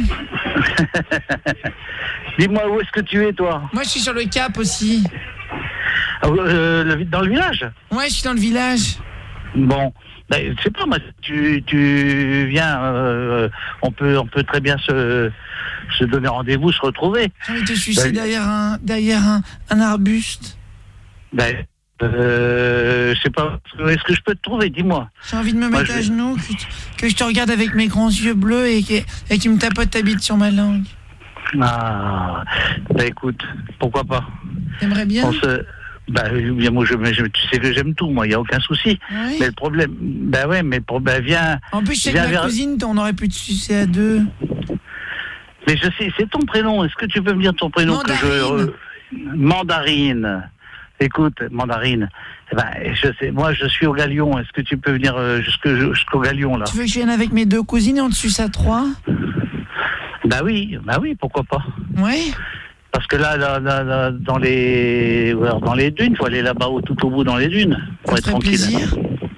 Dis-moi, où est-ce que tu es, toi? Moi, je suis sur le Cap aussi. Ah, euh, le- Dans le village? Ouais, je suis dans le village. Bon, ben, je sais pas, moi, tu, tu viens, euh, on peut, on peut très bien se, se donner rendez-vous, se retrouver. J'ai envie de te sucer Ben, derrière un, derrière un, un arbuste. Ben, euh, je sais pas, est-ce que je peux te trouver, dis-moi. J'ai envie de me Moi, mettre je- à genoux, que, tu- que je te regarde avec mes grands yeux bleus et que, et que tu me tapotes ta bite sur ma langue. Ah, ben écoute, pourquoi pas. T'aimerais bien? On se... Ben, bien, moi, je, mais je- tu sais que j'aime tout, moi, il n'y a aucun souci. Ouais. Mais le problème, ben ouais, mais le problème, viens... En plus, je sais que viens ma vers- cousine, on aurait pu te sucer à deux. Mais je sais, c'est ton prénom, est-ce que tu peux me dire ton prénom que je... Mandarine. Mandarine. Écoute, Mandarine, eh ben, je sais, moi je suis au Galion, est-ce que tu peux venir euh, jusque- jusqu'au Galion, là? Tu veux que je vienne avec mes deux cousines et on te suce à trois? Bah oui, bah oui, pourquoi pas. Ouais. Parce que là, là, là, là, dans les dans les dunes, il faut aller là-bas au- tout au bout dans les dunes, pour être tranquille. plaisir.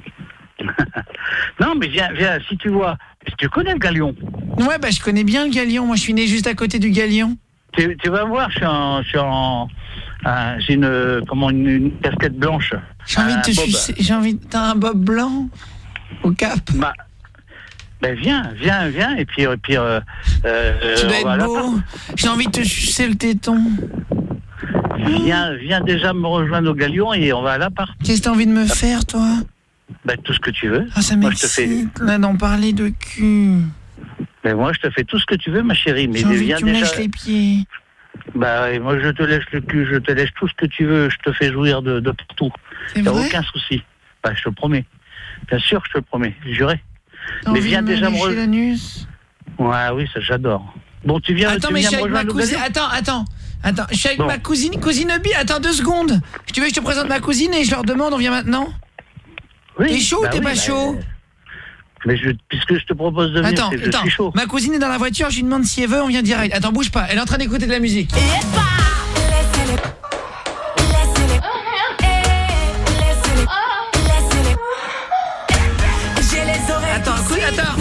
Non, mais viens, viens, si tu vois, est-ce que tu connais le Galion? Ouais, bah je connais bien le Galion. Moi, je suis né juste à côté du Galion. Tu, tu vas voir, je suis en... Je suis en un- j'ai une, euh, comment, une, une casquette blanche. J'ai envie de te Un bob. sucer. J'ai envie. de- T'as un bob blanc au Cap. Bah, ben viens, viens, viens, et puis, et puis euh, euh, Tu dois on va être là- beau. J'ai envie de te sucer le téton. Viens, viens déjà me rejoindre au Galion et on va à l'appart. Qu'est-ce que t'as envie de me faire, toi? Bah, tout ce que tu veux. Ah, ça m'excite, là, d'en parler de cul. Mais moi, je te fais tout ce que tu veux, ma chérie. Mais J'ai envie viens que tu me déjà... lèches les pieds. Bah, et moi, je te lèche le cul, je te lèche tout ce que tu veux. Je te fais jouir de, de partout. C'est T'as vrai? aucun souci. Bah, je te le promets. Bien sûr, je te le promets. Juré. T'as Mais envie viens de me déjà me lécher rejoindre. l'anus? Ouais, oui, ça, j'adore. Bon, tu viens, Attends, tu mais je viens suis me avec ma rejoindre au cousine. Galion? Attends, attends. Attends, je suis avec Bon. ma cousine, cousine Obi. Attends deux secondes. Tu veux que je te présente ma cousine et je leur demande, on vient maintenant? Oui, T'es chaud bah ou t'es oui, pas bah, chaud? Mais je, puisque je te propose de venir, Attends, c'est que je attends. suis chaud. Ma cousine est dans la voiture, je lui demande si elle veut, on vient direct. Attends, bouge pas, elle est en train d'écouter de la musique. Attends, cou- attends.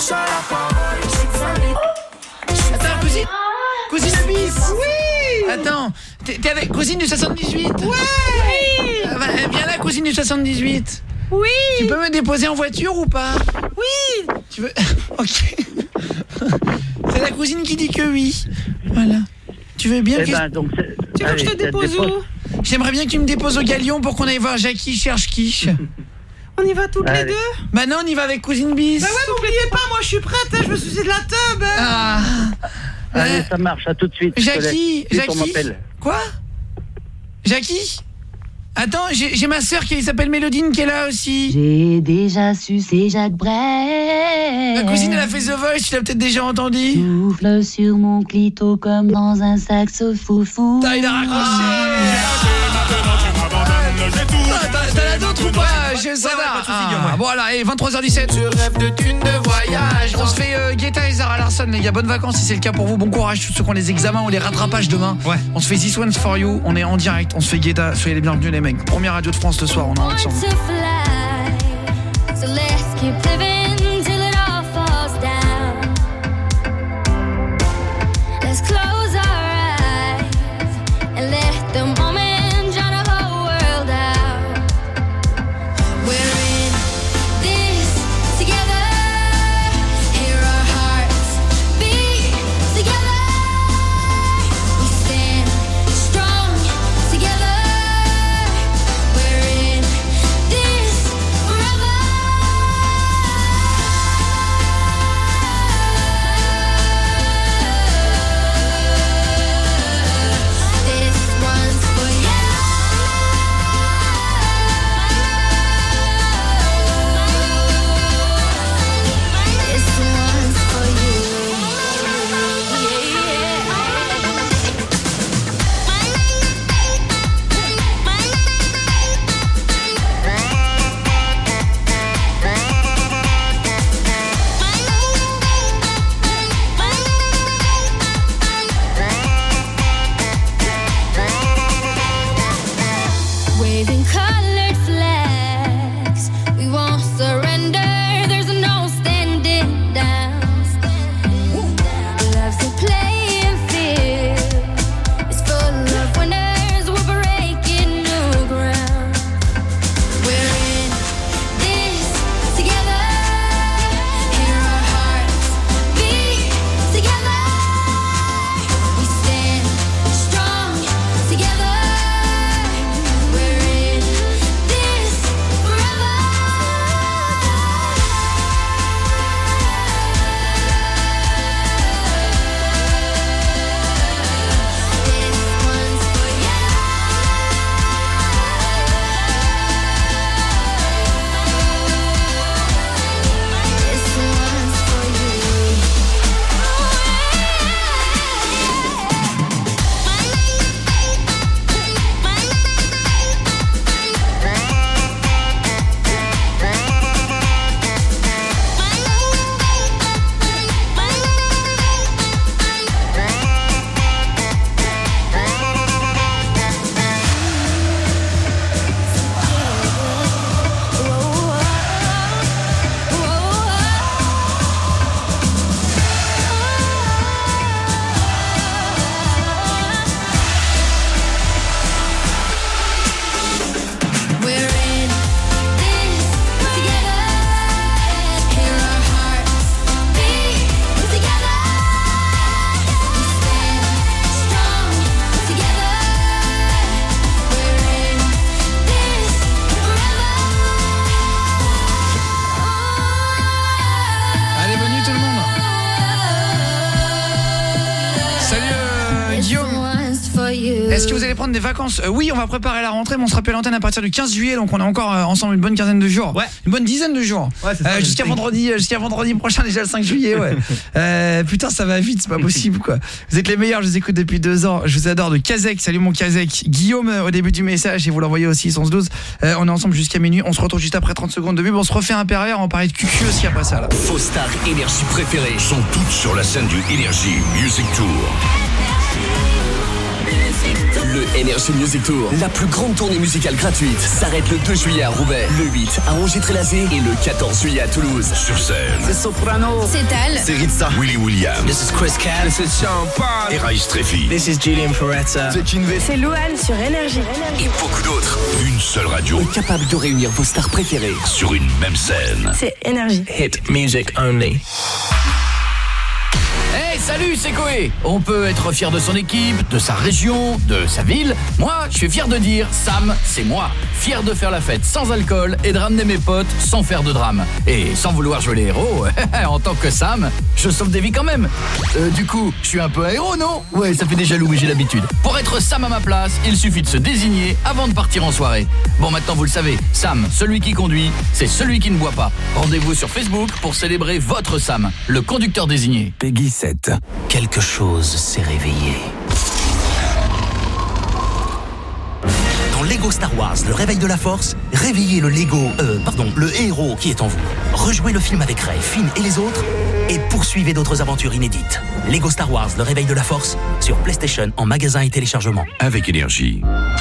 Attends, cousine. Cousine Abis. Oui. Attends, t'es t'es avec cousine du soixante-dix-huit? Ouais. Euh, bah, viens là, cousine du soixante-dix-huit. Oui. Tu peux me déposer en voiture ou pas? Oui. Tu veux? Ok. C'est la cousine qui dit que oui. Voilà. Tu veux bien Eh que... ben, donc, c'est- Tu veux que je te allez, dépose dépose. où? J'aimerais bien que tu me déposes au Galion pour qu'on aille voir Jackie cherche quiche. On y va toutes les Allez. deux? Bah non, on y va avec cousine Bis. Bah ouais, n'oubliez pas, moi je suis prête, hein, je me suis de la teub. hein. Ah. Allez, Euh, ça marche, à tout de suite. je te Jackie, laisse. Vite, on Jackie. m'appelle. Quoi? Jackie? Attends, j'ai j'ai ma sœur qui s'appelle Mélodine qui est là aussi. J'ai déjà sucé Jacques Brel. Ma cousine elle a fait The Voice, tu l'as peut-être déjà entendu. Souffle sur mon clito comme dans un saxophone. Putain, il a raccroché. Ah, T'as t'as la d'autres ou pas? Je ça va. Ah, bon alors, et vingt-trois heures dix-sept. Je rêve de thunes de voyage. On se fait euh, Guetta et Zara Larsson, les gars. Bonnes vacances si c'est le cas pour vous. Bon courage tous ceux qui ont les examens ou les rattrapages demain. Ouais. On se fait This One's For You. On est en direct. On se fait Guetta. Soyez les bienvenus les mecs. Première radio de France ce soir. On est ensemble. To fly, so let's keep living till it all falls down. Let's close our eyes and let the moment drown the whole world out. We're in this together. Hear our hearts beat together. We stand strong together. We're in this Est-ce que vous allez prendre des vacances? euh, Oui, on va préparer la rentrée, mais on se rappelle l'antenne à partir du quinze juillet, donc on a encore euh, ensemble une bonne quinzaine de jours. Ouais. Une bonne dizaine de jours. Ouais, c'est ça, euh, jusqu'à vendredi, euh, jusqu'à vendredi prochain, déjà le cinq juillet, ouais. euh, putain, ça va vite, c'est pas possible, quoi. Vous êtes les meilleurs, je vous écoute depuis deux ans. Je vous adore de Kazek. Salut mon Kazek. Guillaume euh, au début du message et vous l'envoyez aussi onze douze. Euh, on est ensemble jusqu'à minuit. On se retrouve juste après trente secondes de pub. On se refait un pervers. On parlait de Q Q aussi après ça là. Vos stars énergie préférées sont toutes sur la scène du Energy Music Tour. Le Energy Music Tour, la plus grande tournée musicale gratuite, s'arrête le deux juillet à Roubaix, le huit à Angers-Trélazé et le quatorze juillet à Toulouse. Sur scène, C'est Soprano. C'est Tal. c'est Ritza, Willy Williams, This is Chris Cat. This is Sean Paul. et Raïs Treffi. This is Julian Peretta. C'est Kinvé C'est Louane sur Énergie. et beaucoup d'autres. Une seule radio capable de réunir vos stars préférées sur une même scène. C'est Énergie. Hit music only. Hey, salut, c'est Koé. On peut être fier de son équipe, de sa région, de sa ville. Moi, je suis fier de dire, Sam, c'est moi. Fier de faire la fête sans alcool et de ramener mes potes sans faire de drame. Et sans vouloir jouer les héros, en tant que Sam, je sauve des vies quand même. Euh, du coup, je suis un peu un héros, non? Ouais, ça fait déjà louer, j'ai l'habitude. Pour être Sam à ma place, il suffit de se désigner avant de partir en soirée. Bon, maintenant vous le savez, Sam, celui qui conduit, c'est celui qui ne boit pas. Rendez-vous sur Facebook pour célébrer votre Sam, le conducteur désigné. Peggy sept. Quelque chose s'est réveillé. Dans Lego Star Wars, le réveil de la force, réveillez le Lego, euh, pardon, le héros qui est en vous. Rejouez le film avec Rey, Finn et les autres et poursuivez d'autres aventures inédites. Lego Star Wars, le réveil de la force, sur PlayStation, en magasin et téléchargement. Avec Énergie.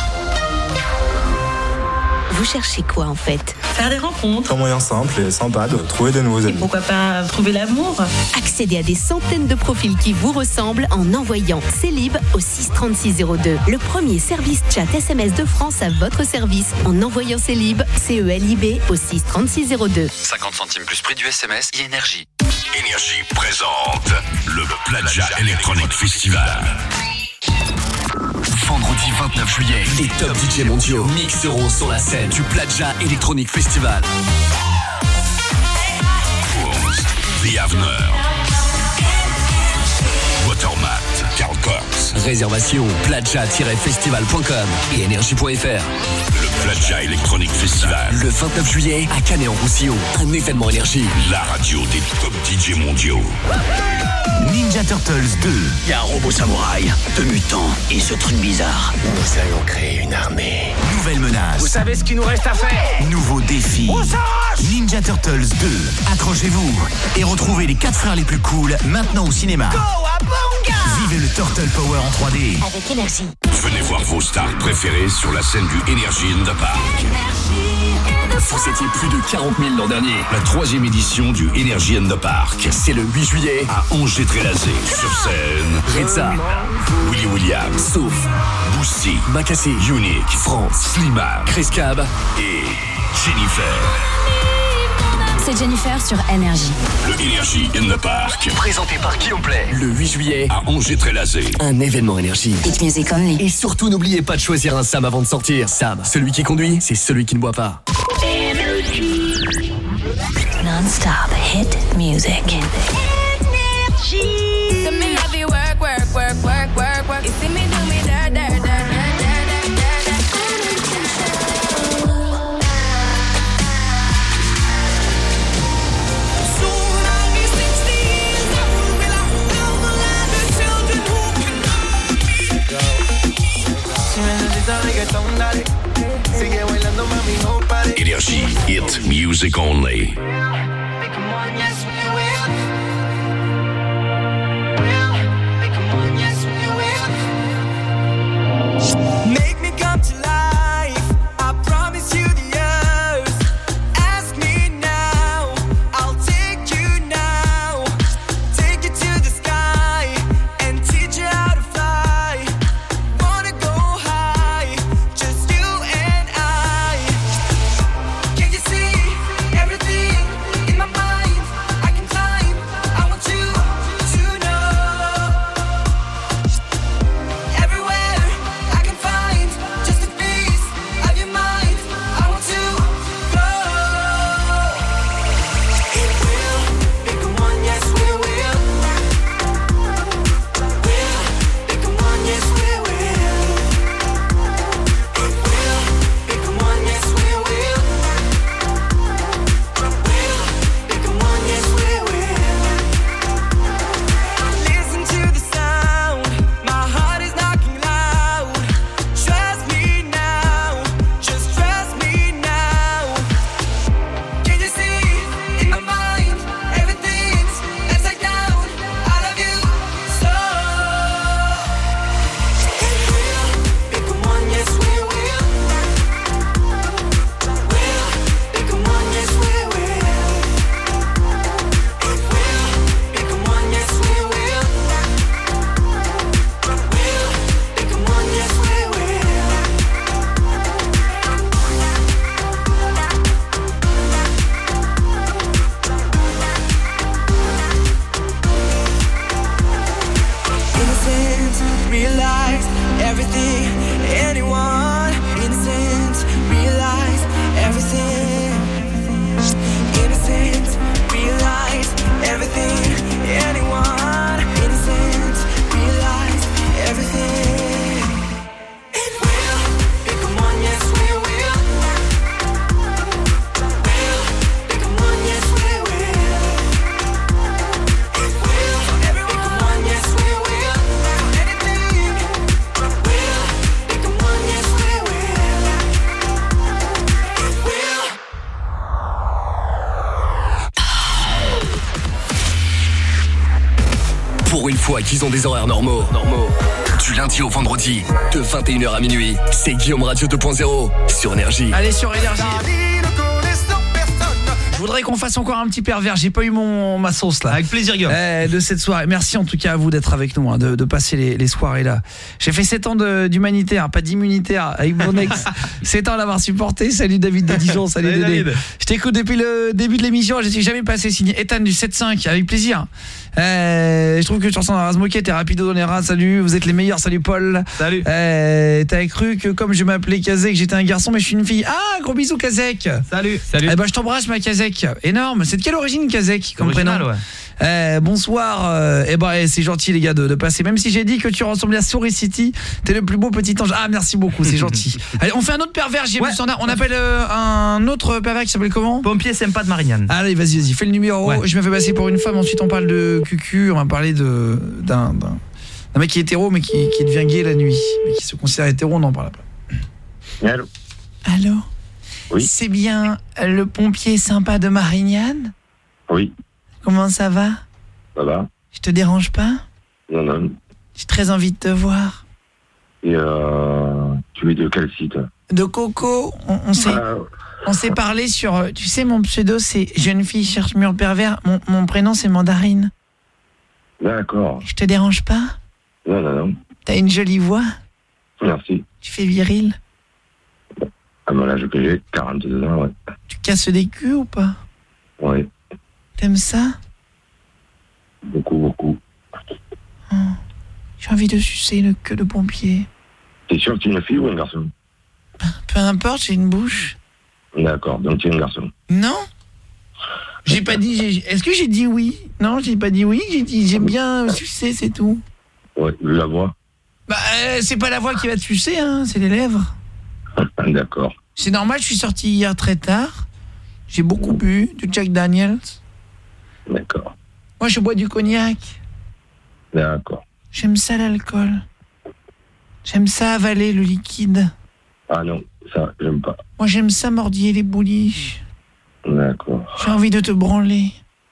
Vous cherchez quoi en fait? Faire des rencontres. Un moyen simple et sympa de trouver de nouveaux amis. Pourquoi pas trouver l'amour? Accédez à des centaines de profils qui vous ressemblent en envoyant Célib au six trente-six zéro deux. Le premier service chat S M S de France à votre service en envoyant Célib, C E L I B au six trente-six zéro deux. cinquante centimes plus prix du S M S, Énergie. Énergie présente le Plaja Electronic Festival. Vendredi vingt-neuf juillet, les top D J mondiaux mixeront sur la scène du Plaja Electronic Festival. Worms, The Avener, Watermat, Carl Cox. Réservation plaja tiret festival point com et énergie point f r. Le Plaja Electronic Festival, le vingt-neuf juillet à Canet-en-Roussillon. Un événement Énergie, la radio des top D J mondiaux. Ninja Turtles deux. Il y a un robot samouraï, deux mutants et ce truc bizarre. Nous allons créer une armée. Nouvelle menace. Vous savez ce qu'il nous reste à faire? Nouveau défi. Ninja Turtles deux. Accrochez-vous et retrouvez les quatre frères les plus cools maintenant au cinéma. Vivez le Turtle Power en trois D. Avec Énergie. Venez voir vos stars préférées sur la scène du Energy in the Park. Vous étiez plus de quarante mille l'an dernier. La troisième édition du Energy in the Park. C'est le huit juillet à Angers-Trélazé. Sur scène, Ritza, Willy Williams, Souf, Boosie, Makassi, Unique, France, Slimane, Chris Cab et Jennifer. C'est Jennifer sur Énergie. Le Energy in the Park. Présenté par Guillaume Play. Le huit juillet à Angers-Trélazé. Un événement Énergie. Hit music only. Et surtout, n'oubliez pas de choisir un Sam avant de sortir. Sam, celui qui conduit, c'est celui qui ne boit pas. Non-stop hit music. Énergie, hit music only. Make me come to life. I promise you the earth. Ask me now. I'll take you now. Take you to the sky and teach you how to fly. Wanna go high, just you and I. Can you see everything Pour une fois qu'ils ont des horaires normaux. Normaux. Du lundi au vendredi, de vingt et une heures à minuit, c'est Guillaume Radio deux point zéro sur Énergie. Allez sur Énergie. Je voudrais qu'on fasse encore un petit pervers. J'ai pas eu mon ma sauce là. Avec plaisir, Guillaume. Eh, de cette soirée. Merci en tout cas à vous d'être avec nous, hein, de, de passer les, les soirées là. J'ai fait sept ans de, d'humanitaire, pas d'immunitaire, avec mon ex. sept ans à l'avoir supporté. Salut David de Dijon, salut, salut Dédé. David. Je t'écoute depuis le début de l'émission. Je suis jamais passé. Signé Ethan du sept cinq, avec plaisir. Euh, je trouve que tu ressembles à Razmoquet, t'es rapido dans les rats. Salut, vous êtes les meilleurs. Salut Paul. Salut. Euh, T'avais cru que comme je m'appelais Kazek, j'étais un garçon, mais je suis une fille. Ah, gros bisous Kazek. Salut. Salut. Eh ben je t'embrasse ma Kazek. Énorme. C'est de quelle origine Kazek comme Original, prénom? Ouais. Euh, bonsoir. Euh, eh ben eh, c'est gentil les gars de, de passer. Même si j'ai dit que tu ressemblais à Souris City, t'es le plus beau petit ange. Ah merci beaucoup, c'est gentil. Allez, on fait un autre pervers. J'ai ouais. vu on appelle euh, un autre pervers qui s'appelle comment? Pompier sympa de Marignane. Allez, vas-y, vas-y, fais le numéro. Ouais. Je me fais passer pour une femme. Ensuite, on parle de cucu. On va parler de d'un d'un, d'un mec qui est hétéro mais qui, qui devient gay la nuit, mais qui se considère hétéro. On en parle après. Allô. Allô. Oui. C'est bien le pompier sympa de Marignane? Oui. Comment ça va? Ça va. Je te dérange pas? Non, non. J'ai très envie de te voir. Et euh, tu es de quel site? De Coco. On, on s'est ah. on s'est parlé sur... Tu sais, mon pseudo, c'est Jeune fille cherche mur pervers. Mon, mon prénom, c'est Mandarine. D'accord. Je te dérange pas? Non, non, non. T'as une jolie voix. Merci. Tu fais viril. À mon âge que j'ai, quarante-deux ans, ouais. Tu casses des culs ou pas? Oui. T'aimes ça? Beaucoup, beaucoup. Oh. J'ai envie de sucer le queue de pompier. T'es sûr que tu es une fille ou un garçon? Peu importe, j'ai une bouche. D'accord, donc tu es un garçon. Non. J'ai pas dit... J'ai... Est-ce que j'ai dit oui? Non, j'ai pas dit oui. J'ai dit j'ai bien sucé, c'est tout. Ouais, vu la voix. Bah, euh, c'est pas la voix qui va te sucer, hein, c'est les lèvres. D'accord. C'est normal, je suis sorti hier très tard. J'ai beaucoup bu du Jack Daniels. D'accord. Moi, je bois du cognac. D'accord. J'aime ça, l'alcool. J'aime ça, avaler le liquide. Ah non, ça, j'aime pas. Moi, j'aime ça, mordiller les bouliches. D'accord. J'ai envie de te branler.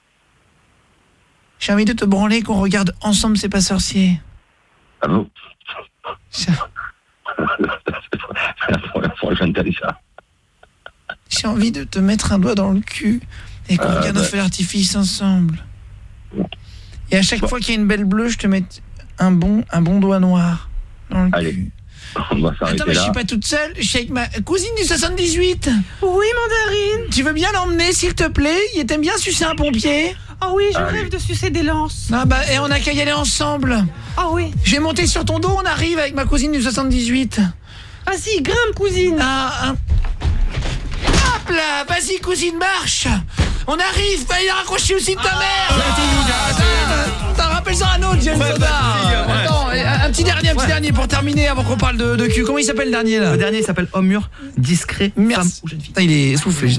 J'ai envie de te branler, qu'on regarde ensemble C'est pas sorcier. Ah bon? Ça... C'est la première fois que j'entends ça. J'ai envie de te mettre un doigt dans le cul et qu'on euh, regarde bah... un feu d'artifice ensemble. Et à chaque bon. fois qu'il y a une belle bleue, je te mets un bon, un bon doigt noir dans le Allez. cul. On va s'arrêter Attends, mais là. je suis pas toute seule, je suis avec ma cousine du soixante-dix-huit. Oui, Mandarine. Tu veux bien l'emmener, s'il te plaît? Il t'aime bien sucer un pompier? Ah oui, je Allez. rêve de sucer des lances. Ah bah, et on a qu'à y aller ensemble. Ah oui. Je vais monter sur ton dos, on arrive avec ma cousine du soixante-dix-huit. Vas-y, grimpe, cousine. Ah, un... Hop là, vas-y, cousine, marche. On arrive, va y raccrocher aussi de ta mère. T'en rappelles ça un autre, James Soda. Attends, un petit dernier, un petit ouais. dernier pour terminer avant qu'on parle de, de cul. Comment il s'appelle le dernier là? Le dernier il s'appelle Homme mûr, discret, Merci. Femme ou jeune fille. Putain, il est essoufflé.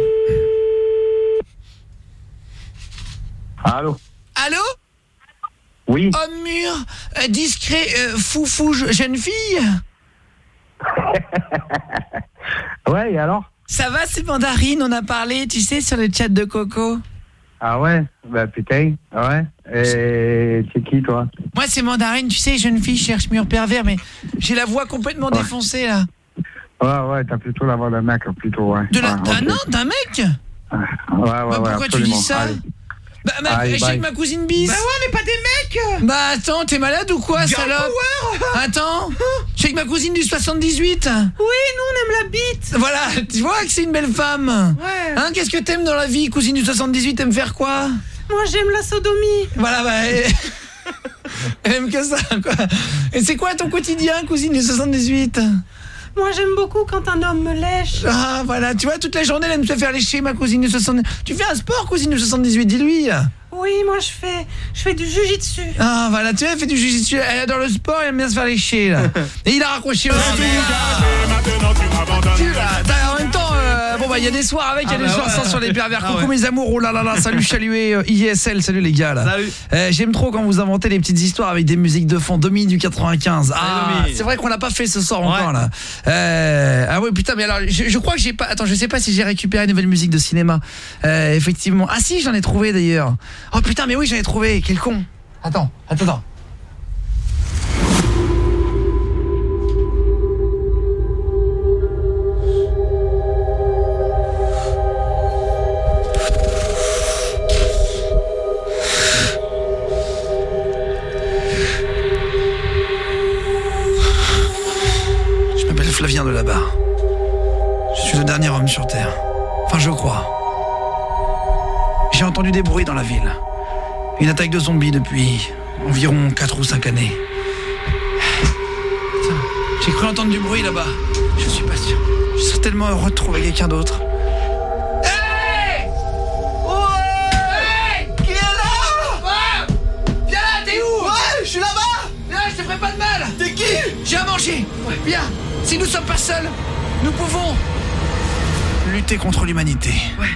Allô? Allô? Oui. Homme mûr, euh, discret, euh, foufou, jeune fille. Ouais, et alors? Ça va, c'est Mandarine, on a parlé, tu sais, sur le chat de Coco. Ah ouais? Bah putain, ouais. Et c'est qui, toi? Moi, c'est Mandarine, tu sais, jeune fille cherche mur pervers, mais j'ai la voix complètement ouais. défoncée, là. Ouais, ouais, t'as plutôt la voix d'un mec, plutôt, ouais. De la... ouais, Ah okay. non, d'un mec? Ouais, ouais, bah, ouais, pourquoi absolument. tu dis ça? Allez. Bah, ma... Allez, j'ai ma cousine bis. Bah ouais, mais pas des mecs. Bah attends, t'es malade ou quoi, Girl salope? Power. Attends, j'ai ma cousine du soixante-dix-huit. Oui, nous on aime la bite. Voilà, tu vois que c'est une belle femme. Ouais. Hein, qu'est-ce que t'aimes dans la vie, cousine du soixante-dix-huit? T'aimes faire quoi? Moi j'aime la sodomie. Voilà, bah... Elle aime que ça, quoi. Et c'est quoi ton quotidien, cousine du soixante-dix-huit? Moi j'aime beaucoup quand un homme me lèche. Ah voilà, tu vois, toute la journée elle aime se faire lécher, ma cousine du soixante-dix-huit. Tu fais un sport, cousine du soixante-dix-huit, dis-lui. Oui, moi je fais je fais du jujitsu. Ah voilà, tu vois, elle fait du jujitsu, elle adore le sport, elle aime bien se faire lécher là. Et il a raccroché aussi. Tu là, en même temps, euh, bon bah il y a des soirs avec, il y a ah des bah soirs ouais. sans sur les pervers. Ah Coucou ouais. mes amours, oh là là là, salut chalué, euh, I S L, salut les gars là. Salut. Euh, J'aime trop quand vous inventez les petites histoires avec des musiques de fond. Domi du quatre-vingt-quinze. Ah, c'est vrai qu'on l'a pas fait ce soir ouais. encore là. Euh, ah ouais putain, mais alors je, je crois que j'ai pas. Attends, je sais pas si j'ai récupéré une nouvelle musique de cinéma. Euh, effectivement. Ah si, j'en ai trouvé d'ailleurs. Oh putain, mais oui, j'en ai trouvé. Quel con. Attends, attends, attends. Je m'appelle Flavien de là-bas. Je suis le dernier homme sur Terre. Enfin, je crois. J'ai entendu des bruits dans la ville. Une attaque de zombies depuis environ quatre ou cinq années. Tiens, j'ai cru entendre du bruit là-bas. Je suis pas sûr. Je suis certainement heureux de trouver quelqu'un d'autre. Hey! Ouais! Hey! Qui est là? Ouais! Viens là, t'es où? Ouais, je suis là-bas! Viens, je te ferai pas de mal! T'es qui? J'ai à manger! Ouais. Viens! Si nous sommes pas seuls, nous pouvons lutter contre l'humanité. Ouais.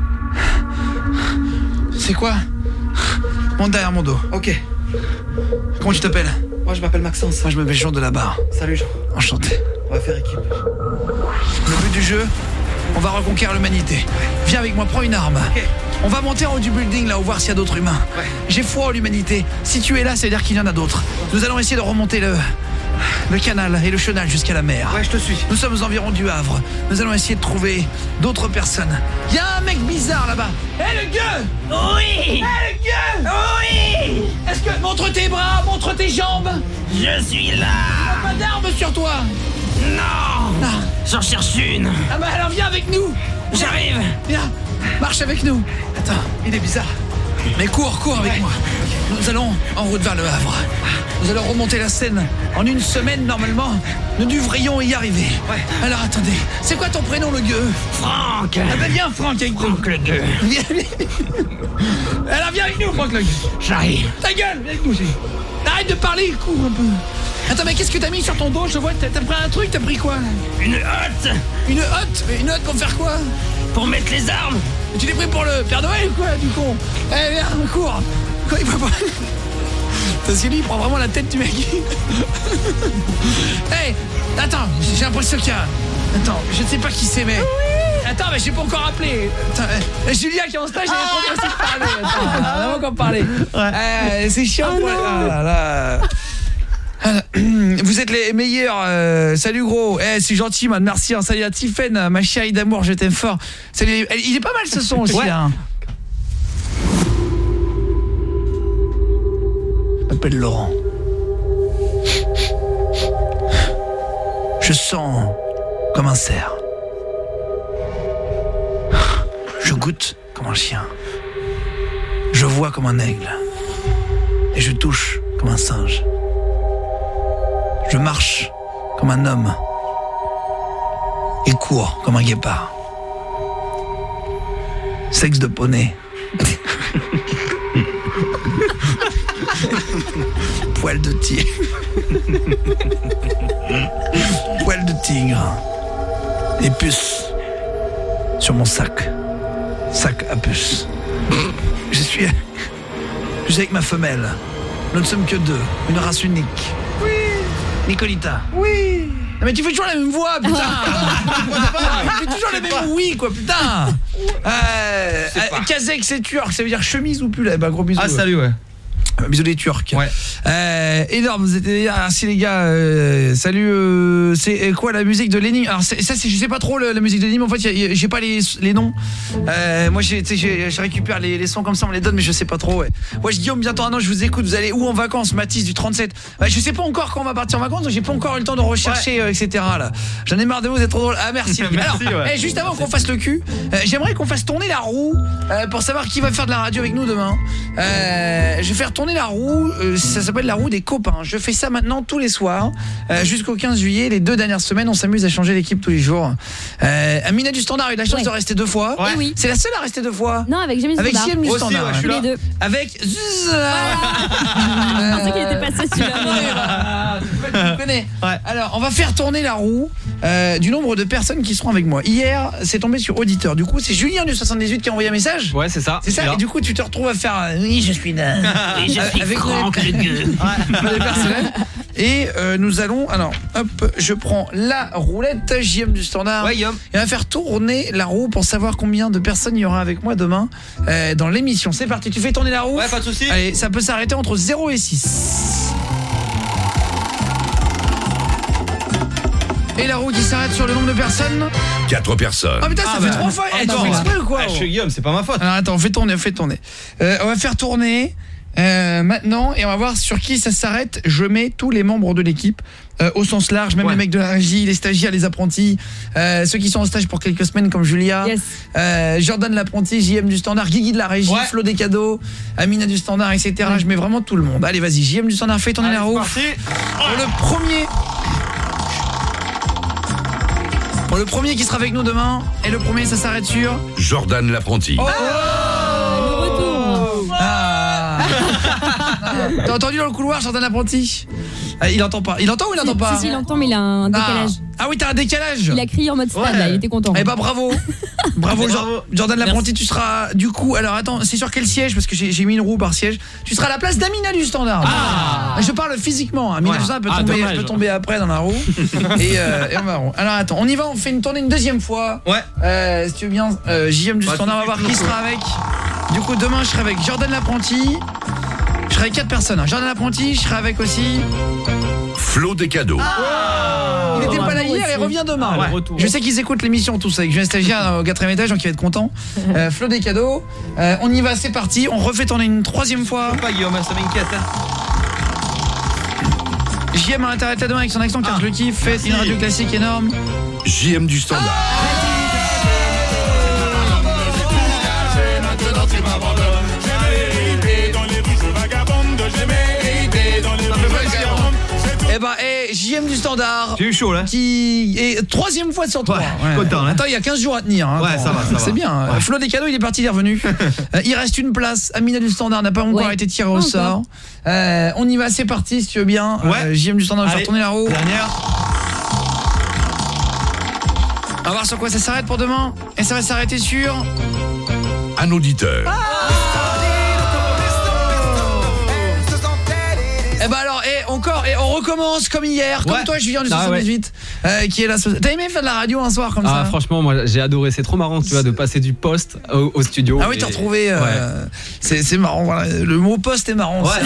C'est quoi? Monte derrière mon dos. Ok. Comment tu t'appelles? Moi je m'appelle Maxence. Moi je m'appelle Jean de la Barre. Salut Jean. Enchanté. On va faire équipe. Le but du jeu, on va reconquérir l'humanité. Viens avec moi, prends une arme. Okay. On va monter en haut du building là, où voir s'il y a d'autres humains. Ouais. J'ai foi en l'humanité. Si tu es là, ça veut dire qu'il y en a d'autres. Nous allons essayer de remonter le... le canal et le chenal jusqu'à la mer. Ouais, je te suis. Nous sommes aux environs du Havre. Nous allons essayer de trouver d'autres personnes. Il y a un mec bizarre là-bas. Hé hey, le gueux! Oui! Hé hey, le gueux! Oui! Est-ce que... Montre tes bras, montre tes jambes! Je suis là! Tu n'as pas d'arme sur toi? Non! Ah. J'en cherche une! Ah bah alors viens avec nous! J'arrive! Viens! Marche avec nous! Attends, il est bizarre. Mais cours, cours avec ouais. moi. Nous allons en route vers le Havre. Nous allons remonter la Seine. En une semaine, normalement, nous devrions y arriver. Ouais. Alors attendez, c'est quoi ton prénom, le gueux? Franck. Ah ben viens, Franck, avec nous. Franck le gueux. Viens, viens. Alors viens avec nous, Franck le gueux. J'arrive. Ta gueule, viens avec nous. Arrête de parler, cours un peu. Attends, mais qu'est-ce que t'as mis sur ton dos? Je vois, t'as pris un truc, t'as pris quoi? Une hotte. Une hotte? Mais une hotte pour faire quoi? Pour mettre les armes. Et tu l'es pris pour le Père Noël ou quoi, du con? Eh viens, cours. Quoi, il va pas... Parce que lui, il prend vraiment la tête du mec. Hey, attends, j'ai l'impression qu'il y a... Attends, je ne sais pas qui c'est, mais... Oui. Attends, mais je n'ai pas encore appelé. Attends, euh, Julia qui est en stage, elle a pas aussi de parler. Attends, on n'a pas encore parlé. Ouais. Euh, c'est chiant. Oh, pour... ah, là, là. Vous êtes les meilleurs. euh, Salut gros. Eh, c'est gentil, man. Merci. Hein. Salut à Tiffen, ma chérie d'amour, je t'aime fort. Salut. Il est pas mal ce son aussi. Ouais. Hein. Je m'appelle Laurent. Je sens comme un cerf. Je goûte comme un chien. Je vois comme un aigle. Et je touche comme un singe. Je marche comme un homme. Et cours comme un guépard. Sexe de poney. Poil de tigre. Poil de tigre. Et puce sur mon sac. Sac à puce. Je suis... Je suis avec ma femelle. Nous ne sommes que deux. Une race unique. Oui. Nicolita. Oui. Non mais tu fais toujours la même voix, putain. Tu fais toujours la même oui, quoi, putain. Euh, Kazek, c'est turc, ça veut dire chemise ou pull. Eh ben, gros bisous. Ah, salut, ouais. Bisous les Turcs. Ouais. Euh, énorme, vous êtes merci les gars. Euh, salut. Euh, c'est quoi la musique de Lénine? Alors ça, c'est, je sais pas trop le, la musique de Lénine. En fait, y a, y a, j'ai pas les, les noms. Euh, moi, j'ai, j'ai, je récupère les, les sons comme ça, on me les donne, mais je sais pas trop. Ouais. Ouais, je Guillaume, bientôt un an, je vous écoute. Vous allez où en vacances? Mathis du trente-sept. Ouais, je sais pas encore quand on va partir en vacances, donc j'ai pas encore eu le temps de rechercher, ouais. euh, et cetera. Là, j'en ai marre de vous, vous êtes trop drôle. Ah merci. merci Alors, ouais. eh, juste avant qu'on fasse le cul, euh, j'aimerais qu'on fasse tourner la roue euh, pour savoir qui va faire de la radio avec nous demain. Euh, je vais faire tourner la roue. Euh, ça s'appelle la roue des copains. Je fais ça maintenant tous les soirs euh, jusqu'au quinze juillet. Les deux dernières semaines, on s'amuse à changer l'équipe tous les jours. euh, Amina du Standard a eu la chance ouais. de rester deux fois. Ouais. Oui. C'est la seule à rester deux fois. Non, avec Jamie du avec Standard. Avec du Standard. Ouais, je suis les deux. Avec Je pensais qu'il était passé celui-là. Tu connais. Ouais. Alors, on va faire tourner la roue euh, du nombre de personnes qui seront avec moi. Hier, c'est tombé sur auditeur. Du coup, c'est Julien du soixante-dix-huit qui a envoyé un message. Ouais, c'est ça. C'est ça. Et du coup, tu te retrouves à faire oui, je suis là. Oui, je suis avec Franck le gueux. Et euh, nous allons, alors, hop, je prends la roulette, J M du standard. Ouais, Guillaume. Et on va faire tourner la roue pour savoir combien de personnes il y aura avec moi demain euh, dans l'émission. C'est parti, tu fais tourner la roue. Ouais, pas de soucis. Allez, ça peut s'arrêter entre zéro et six. Et la roue qui s'arrête sur le nombre de personnes. Quatre personnes. Oh putain, ça Ah fait bah. trois fois. Ah, Eh, tu attends, fais exprès ou quoi? Ah, je suis Guillaume, c'est pas ma faute. Alors attends, on fait tourner, on fait tourner. Euh, on va faire tourner euh, maintenant et on va voir sur qui ça s'arrête. Je mets tous les membres de l'équipe euh, au sens large, même Ouais. les mecs de la régie, les stagiaires, les apprentis, euh, ceux qui sont en stage pour quelques semaines comme Julia, Yes. euh, Jordan l'apprenti, J M du standard, Guigui de la régie, Ouais. Flo des cadeaux, Amina du standard, et cetera. Ouais. Je mets vraiment tout le monde. Allez, vas-y, J M du standard, fais tourner Allez, la roue. c'est parti. Pour le premier Pour le premier qui sera avec nous demain, et le premier ça s'arrête sur Jordan l'apprenti. Oh Le retour. Ah. T'as entendu dans le couloir Jordan l'apprenti? Ah, il entend pas. Il entend ou il entend pas? Si, si, il entend, mais il a un décalage. Ah, ah oui, t'as un décalage. Il a crié en mode stade, Ouais. là, il était content. Eh bah bravo. Bravo, Bravo. Jor- Jordan l'apprenti, tu seras du coup. Alors attends, c'est sur quel siège? Parce que j'ai j'ai mis une roue par siège. Tu seras à la place d'Amina du standard. Ah. Je parle physiquement. Amina Ouais. du standard peut, Ah, tomber, dommage. peut tomber après dans la roue. et, euh, et on va rond. Alors attends, on y va, on fait une tournée une deuxième fois. Ouais. Euh, si tu veux bien, euh, J M du Bah, standard, on va voir qui sera avec. Du coup, demain, je serai avec Jordan l'apprenti. Je serai avec quatre personnes. hein. Jordan l'apprenti, je serai avec aussi. Flo des cadeaux. Il n'était pas là hier et revient demain. Ah, le Ouais. retour. Je sais qu'ils écoutent l'émission tous avec Julien Stagiaire au quatrième étage, donc il va être content. Euh, Flo des cadeaux. Euh, on y va, c'est parti. On refait tourner une troisième fois. Pas Guillaume, ça m'inquiète. J M à Internet là demain avec son accent car Ah. je le kiffe. Faites Merci. une radio classique énorme. J M du standard. Eh bah, eh, J M du standard. J'ai eu chaud là. Qui est troisième fois sur trois. Ouais, je suis content, hein. Attends, il y a quinze jours à tenir. hein. Ouais, Attends, ça va, ça va. C'est bien. Ouais. Flo des cadeaux, il est parti, il est revenu. Euh, il reste une place. Amina du standard n'a pas encore Ouais. été tirée au Pas sort. Euh, on y va, c'est parti si tu veux bien. Ouais. Euh, J M du standard va faire Allez, tourner la roue. Dernière. On va voir sur quoi ça s'arrête pour demain. Et ça va s'arrêter sur... Un auditeur. Eh bah alors, et encore, et on recommence comme hier, comme Ouais. toi Julien du Ah soixante-dix-huit, euh, qui est là. T'as aimé faire de la radio un soir comme Ah ça? franchement moi j'ai adoré, c'est trop marrant tu vois de passer du poste au, au studio. Ah oui, et- t'as retrouvé. Euh, Ouais. c'est c'est marrant. Voilà. Le mot poste est marrant. Ouais,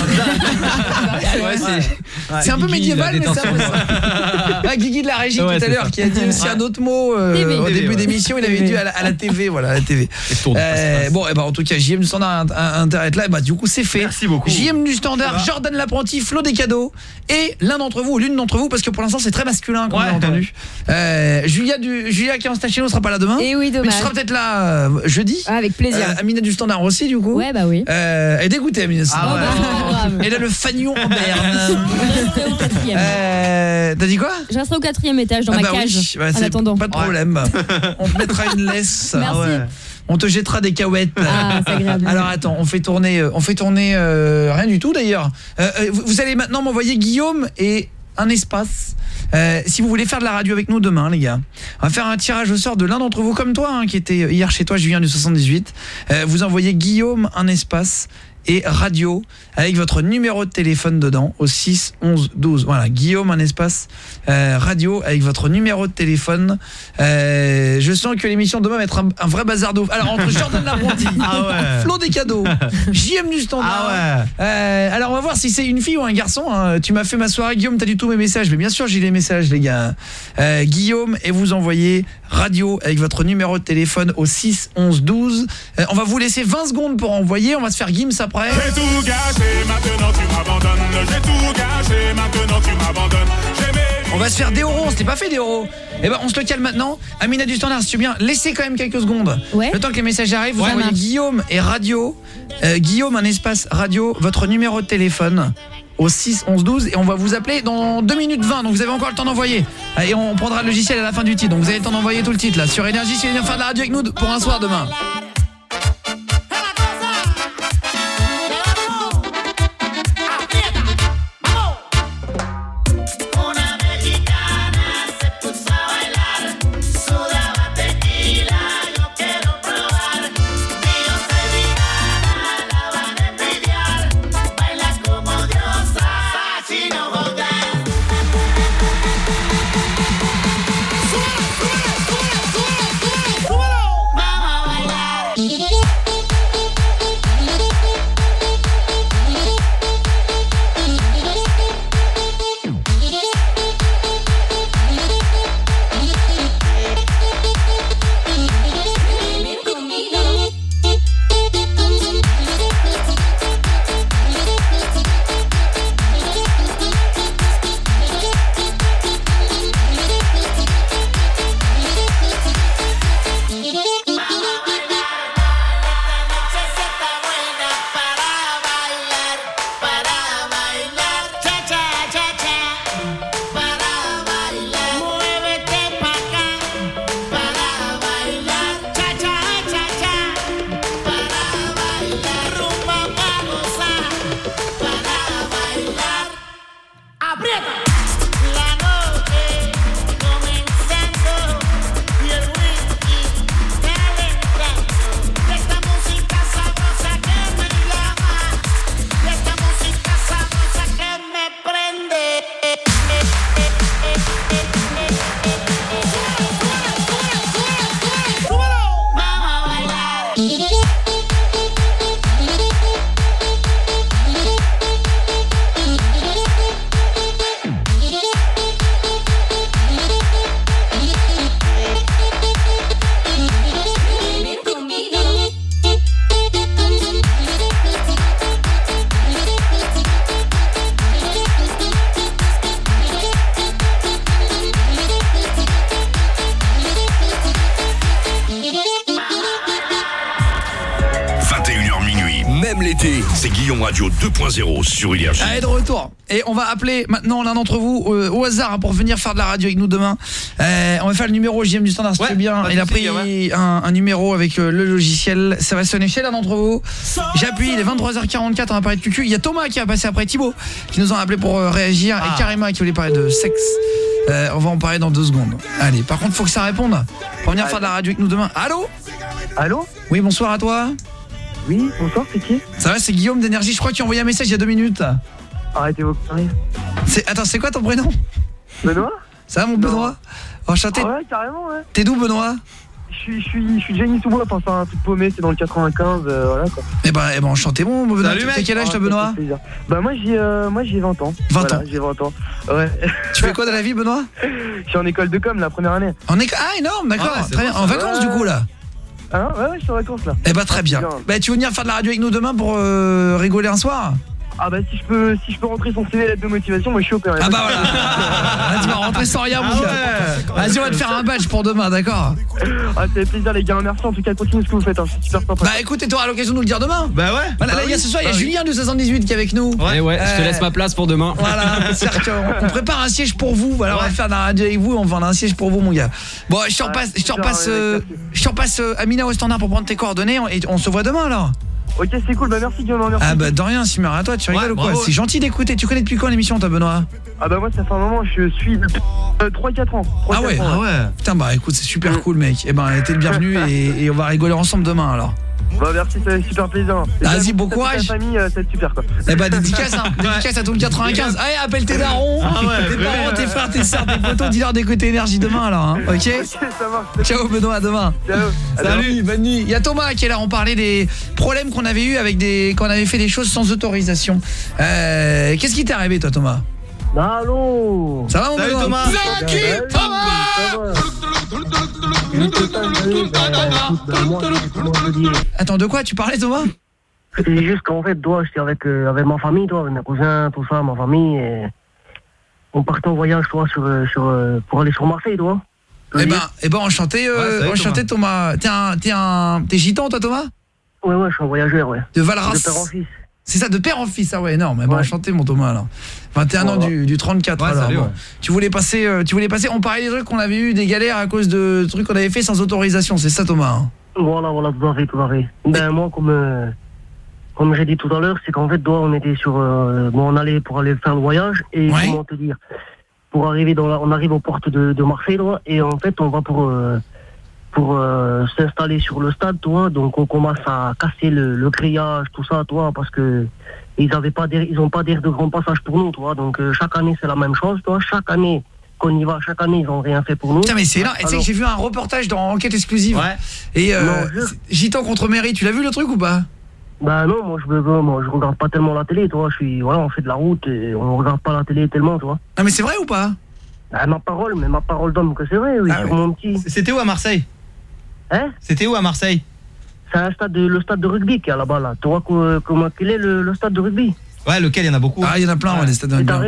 c'est ouais, c'est c'est un peu Guigui, médiéval, la mais c'est un peu ça. Ah, Guigui de la régie Ouais, tout à c'est l'heure ça. qui a dit aussi un autre mot euh, T V. au T V, début ouais. d'émission. Il avait T V. dit à la, à la T V, voilà, à la T V. Et tourne, Euh, passe, passe. bon, et ben en tout cas, J M du standard Internet là, bah du coup c'est fait. Merci beaucoup. J M du standard, Ça va. Jordan l'apprenti, Flo des cadeaux et l'un d'entre vous ou l'une d'entre vous parce que pour l'instant c'est très masculin comme Ouais. on a entendu. Euh, Julia du Julia qui est en stage chez nous sera pas là demain. Et oui, Mais dommage. tu seras peut-être là euh, jeudi. Ah, avec plaisir. Euh, Amina du standard aussi du coup. Ouais, bah oui. Euh, elle est dégoûtée Amina. du Ah standard. ouais. Oh, bah, c'est pas grave. Elle a le fagnon en berne. Je resterai au quatrième. Euh, t'as dit quoi? Je resterai au quatrième étage dans Ah ma bah cage. oui, bah, en c'est attendant. pas de problème. On te mettra une laisse. Merci. Ah ouais. On te jettera des cahuètes. Ah, c'est agréable. Alors attends, on fait tourner euh, on fait tourner euh, rien du tout d'ailleurs. Euh, euh, vous, vous allez maintenant m'envoyer Guillaume et un espace. Euh, si vous voulez faire de la radio avec nous demain les gars, on va faire un tirage au sort de l'un d'entre vous comme toi hein, qui était hier chez toi Julien du soixante-dix-huit. Euh, vous envoyez Guillaume un espace et radio avec votre numéro de téléphone dedans au six onze douze. Voilà, Guillaume un espace euh, radio avec votre numéro de téléphone. Euh, je sens que l'émission demain va être un, un vrai bazar de ouf. Alors entre Jordan l'apprenti, Ah ouais. Flo des cadeaux, J M du standard. Ah ouais. Euh, alors on va voir si c'est une fille ou un garçon hein. Tu m'as fait ma soirée Guillaume, t'as du tout mes messages. Mais bien sûr j'ai les messages les gars. euh, Guillaume et vous envoyez radio avec votre numéro de téléphone au six onze douze. euh, On va vous laisser vingt secondes pour envoyer. On va se faire Gims après. J'ai tout gâché, maintenant tu m'abandonnes. J'ai tout gâché, maintenant tu m'abandonnes. On va se faire des euros, on s'était pas fait des euros. Eh ben on se le cale maintenant. Amina du standard, si tu veux bien, laissez quand même quelques secondes. Ouais. Le temps que les messages arrivent, vous Ouais, envoyez marche. Guillaume et radio. Euh, Guillaume un espace radio, votre numéro de téléphone au six onze douze et on va vous appeler dans deux minutes vingt. Donc vous avez encore le temps d'envoyer. Et on prendra le logiciel à la fin du titre. Donc vous avez le temps d'envoyer tout le titre là sur Énergie si vous venez faire de la radio avec nous pour un soir demain. Una mexicana se puso a bailar, sudaba tequila, yo quiero probar. Si yo soy vegana, la van a envidiar. Baila como diosa, si no jodas. C'est Guillaume Radio deux point zéro sur Énergie. Allez, de retour. Et on va appeler maintenant l'un d'entre vous euh, au hasard hein, pour venir faire de la radio avec nous demain. Euh, on va faire le numéro J M du standard, si tu veux bien. Il a pris ouais. un, un numéro avec euh, le logiciel. Ça va sonner chez l'un d'entre vous. J'appuie, il est vingt-trois heures quarante-quatre, on va parler de cucu. Il y a Thomas qui va passer après Thibaut, qui nous a appelé pour euh, réagir. Ah. Et Karima qui voulait parler de sexe. Euh, on va en parler dans deux secondes. Allez, par contre, faut que ça réponde. Pour venir Allez. faire de la radio avec nous demain. Allô ? Allô ? Oui, bonsoir à toi. Oui, bonsoir, c'est qui ? Ça va, c'est Guillaume d'Énergie. Je crois que tu as envoyé un message il y a deux minutes. Arrêtez vos conneries. C'est... Attends, c'est quoi ton prénom ? Benoît ? Ça va, mon non. Benoît ? Enchanté. Ah ouais, carrément, ouais. T'es d'où, Benoît ? Je suis, je suis, je suis de Génie-sous-Bois, enfin c'est un truc paumé, c'est dans le quatre-vingt-quinze, euh, voilà quoi. Eh ben, eh ben enchanté, bon, Benoît. Salut, t'as quel âge, ah, toi, Benoît ? Bah moi j'ai, euh, moi j'ai vingt ans. vingt voilà, ans. J'ai vingt ans. Ouais. Tu fais quoi dans la vie, Benoît ? Je suis en école de com, la première année. En école ? Ah, énorme, d'accord. Ah, très bien. En vacances, ouais. du coup, là. Hein ? Ouais, ouais, je suis en vacances, là. Eh ben, très bien. bien. Bah, tu veux venir faire de la radio avec nous demain pour euh, rigoler un soir ? Ah bah si je peux si je peux rentrer son C V lettre de motivation, moi je suis opéré. Ah bah voilà. Là, tu vas rentrer sans rien, mon ah gars. Ouais. Vas-y, on va te faire un badge pour demain, d'accord ? Ah, c'est plaisir les gars, merci en tout cas, continuez ce que vous faites, hein. C'est super sympa. Bah écoute, et t'auras l'occasion de nous le dire demain. Bah ouais. Voilà, bah là, oui. Ce soir, il y a bah Julien oui. du soixante-dix-huit qui est avec nous. Ouais, ouais, euh... je te laisse ma place pour demain. Voilà, c'est-à-dire qu'on prépare un siège pour vous. Voilà, ouais. on va faire de la radio avec vous, on va faire un siège pour vous, mon gars. Bon, je te repasse, je te repasse, euh, je te repasse euh, Amina au standard pour prendre tes coordonnées et on se voit demain alors. Ok, c'est cool, bah merci Guillaume, merci. Ah bah de rien, Simmer, à toi, tu rigoles ouais, ou quoi ? C'est gentil d'écouter, tu connais depuis quand l'émission, toi, Benoît ? Ah bah moi ça fait un moment, je suis euh, trois quatre ans. trois, ah, ouais, ans, ah ouais Putain, bah écoute, c'est super mmh. cool, mec. Eh ben, t'es le bienvenu et, et on va rigoler ensemble demain alors. Bah merci, ça fait super plaisir. Vas-y, bon courage. Ta famille, euh, c'est super quoi. Eh bah dédicace, hein. Dédicace à tout le quatre-vingt-quinze. Allez, appelle tes darons, ah ouais, tes parents, tes frères, tes sœurs, tes potos, dis-leur d'écouter Énergie demain alors, hein. Ok, okay, ça marche. Ciao Benoît, à demain. Ciao. Salut, bonne nuit. Il y a Thomas qui est là, on parlait des problèmes qu'on avait eu avec des quand on avait fait des choses sans autorisation. Euh, qu'est-ce qui t'est arrivé toi, Thomas ? Allô. Ça va mon Salut, Thomas. Salut Thomas. Attends, de quoi tu parlais, Thomas ? C'est juste qu'en fait, toi, j'étais avec, euh, avec ma famille, toi, avec mes cousins, tout ça, ma famille, et on partait en voyage, toi, sur, sur, pour aller sur Marseille, toi. Eh ben, eh ben, enchanté, euh, ouais, enchanté, Thomas. Thomas. T'es un, t'es un, t'es gitan, toi, Thomas ? Ouais, ouais, je suis un voyageur, ouais. De Valras. De père en fils. C'est ça, de père en fils, ah ouais, énorme. Eh ben, ouais. Enchanté, mon Thomas, alors. vingt et un voilà. ans du, du trente-quatre, ouais, alors. Salut, bon. ouais. Tu voulais passer, euh, tu voulais passer, on parlait des trucs qu'on avait eu, des galères à cause de trucs qu'on avait fait sans autorisation, c'est ça, Thomas hein ? Voilà, voilà, tout à fait, tout à fait. Ben, Et... moi, comme, euh, comme j'ai dit tout à l'heure, c'est qu'en fait, toi, on était sur, euh, bon, on allait pour aller faire le voyage, et ouais. comment te dire, pour arriver dans la, on arrive aux portes de, de Marseille, toi, et en fait, on va pour, euh, pour euh, s'installer sur le stade, toi, donc on commence à casser le, le grillage, tout ça, toi, parce que ils avaient pas d'air, ils ont pas d'air de grand passage pour nous, toi, donc euh, chaque année c'est la même chose, toi, chaque année qu'on y va, chaque année ils ont rien fait pour nous. Putain mais c'est là, tu sais que j'ai vu un reportage dans Enquête exclusive. Ouais. Et euh, non, je... Gitan contre mairie, tu l'as vu le truc ou pas ? Bah non, moi je veux, moi je regarde pas tellement la télé, toi, je suis, voilà, on fait de la route et on regarde pas la télé tellement, toi. Ah mais c'est vrai ou pas ? Bah, ma parole, mais ma parole d'homme que c'est vrai, oui, ah, sur oui. mon petit. C'était où à Marseille ? Hein ? C'était où à Marseille ? C'est un stade de, le stade de rugby qui est là-bas, là. Tu vois comment quel est le, le stade de rugby ? Ouais, lequel il y en a beaucoup. Ah, il y en a plein, ouais, les stades de rugby.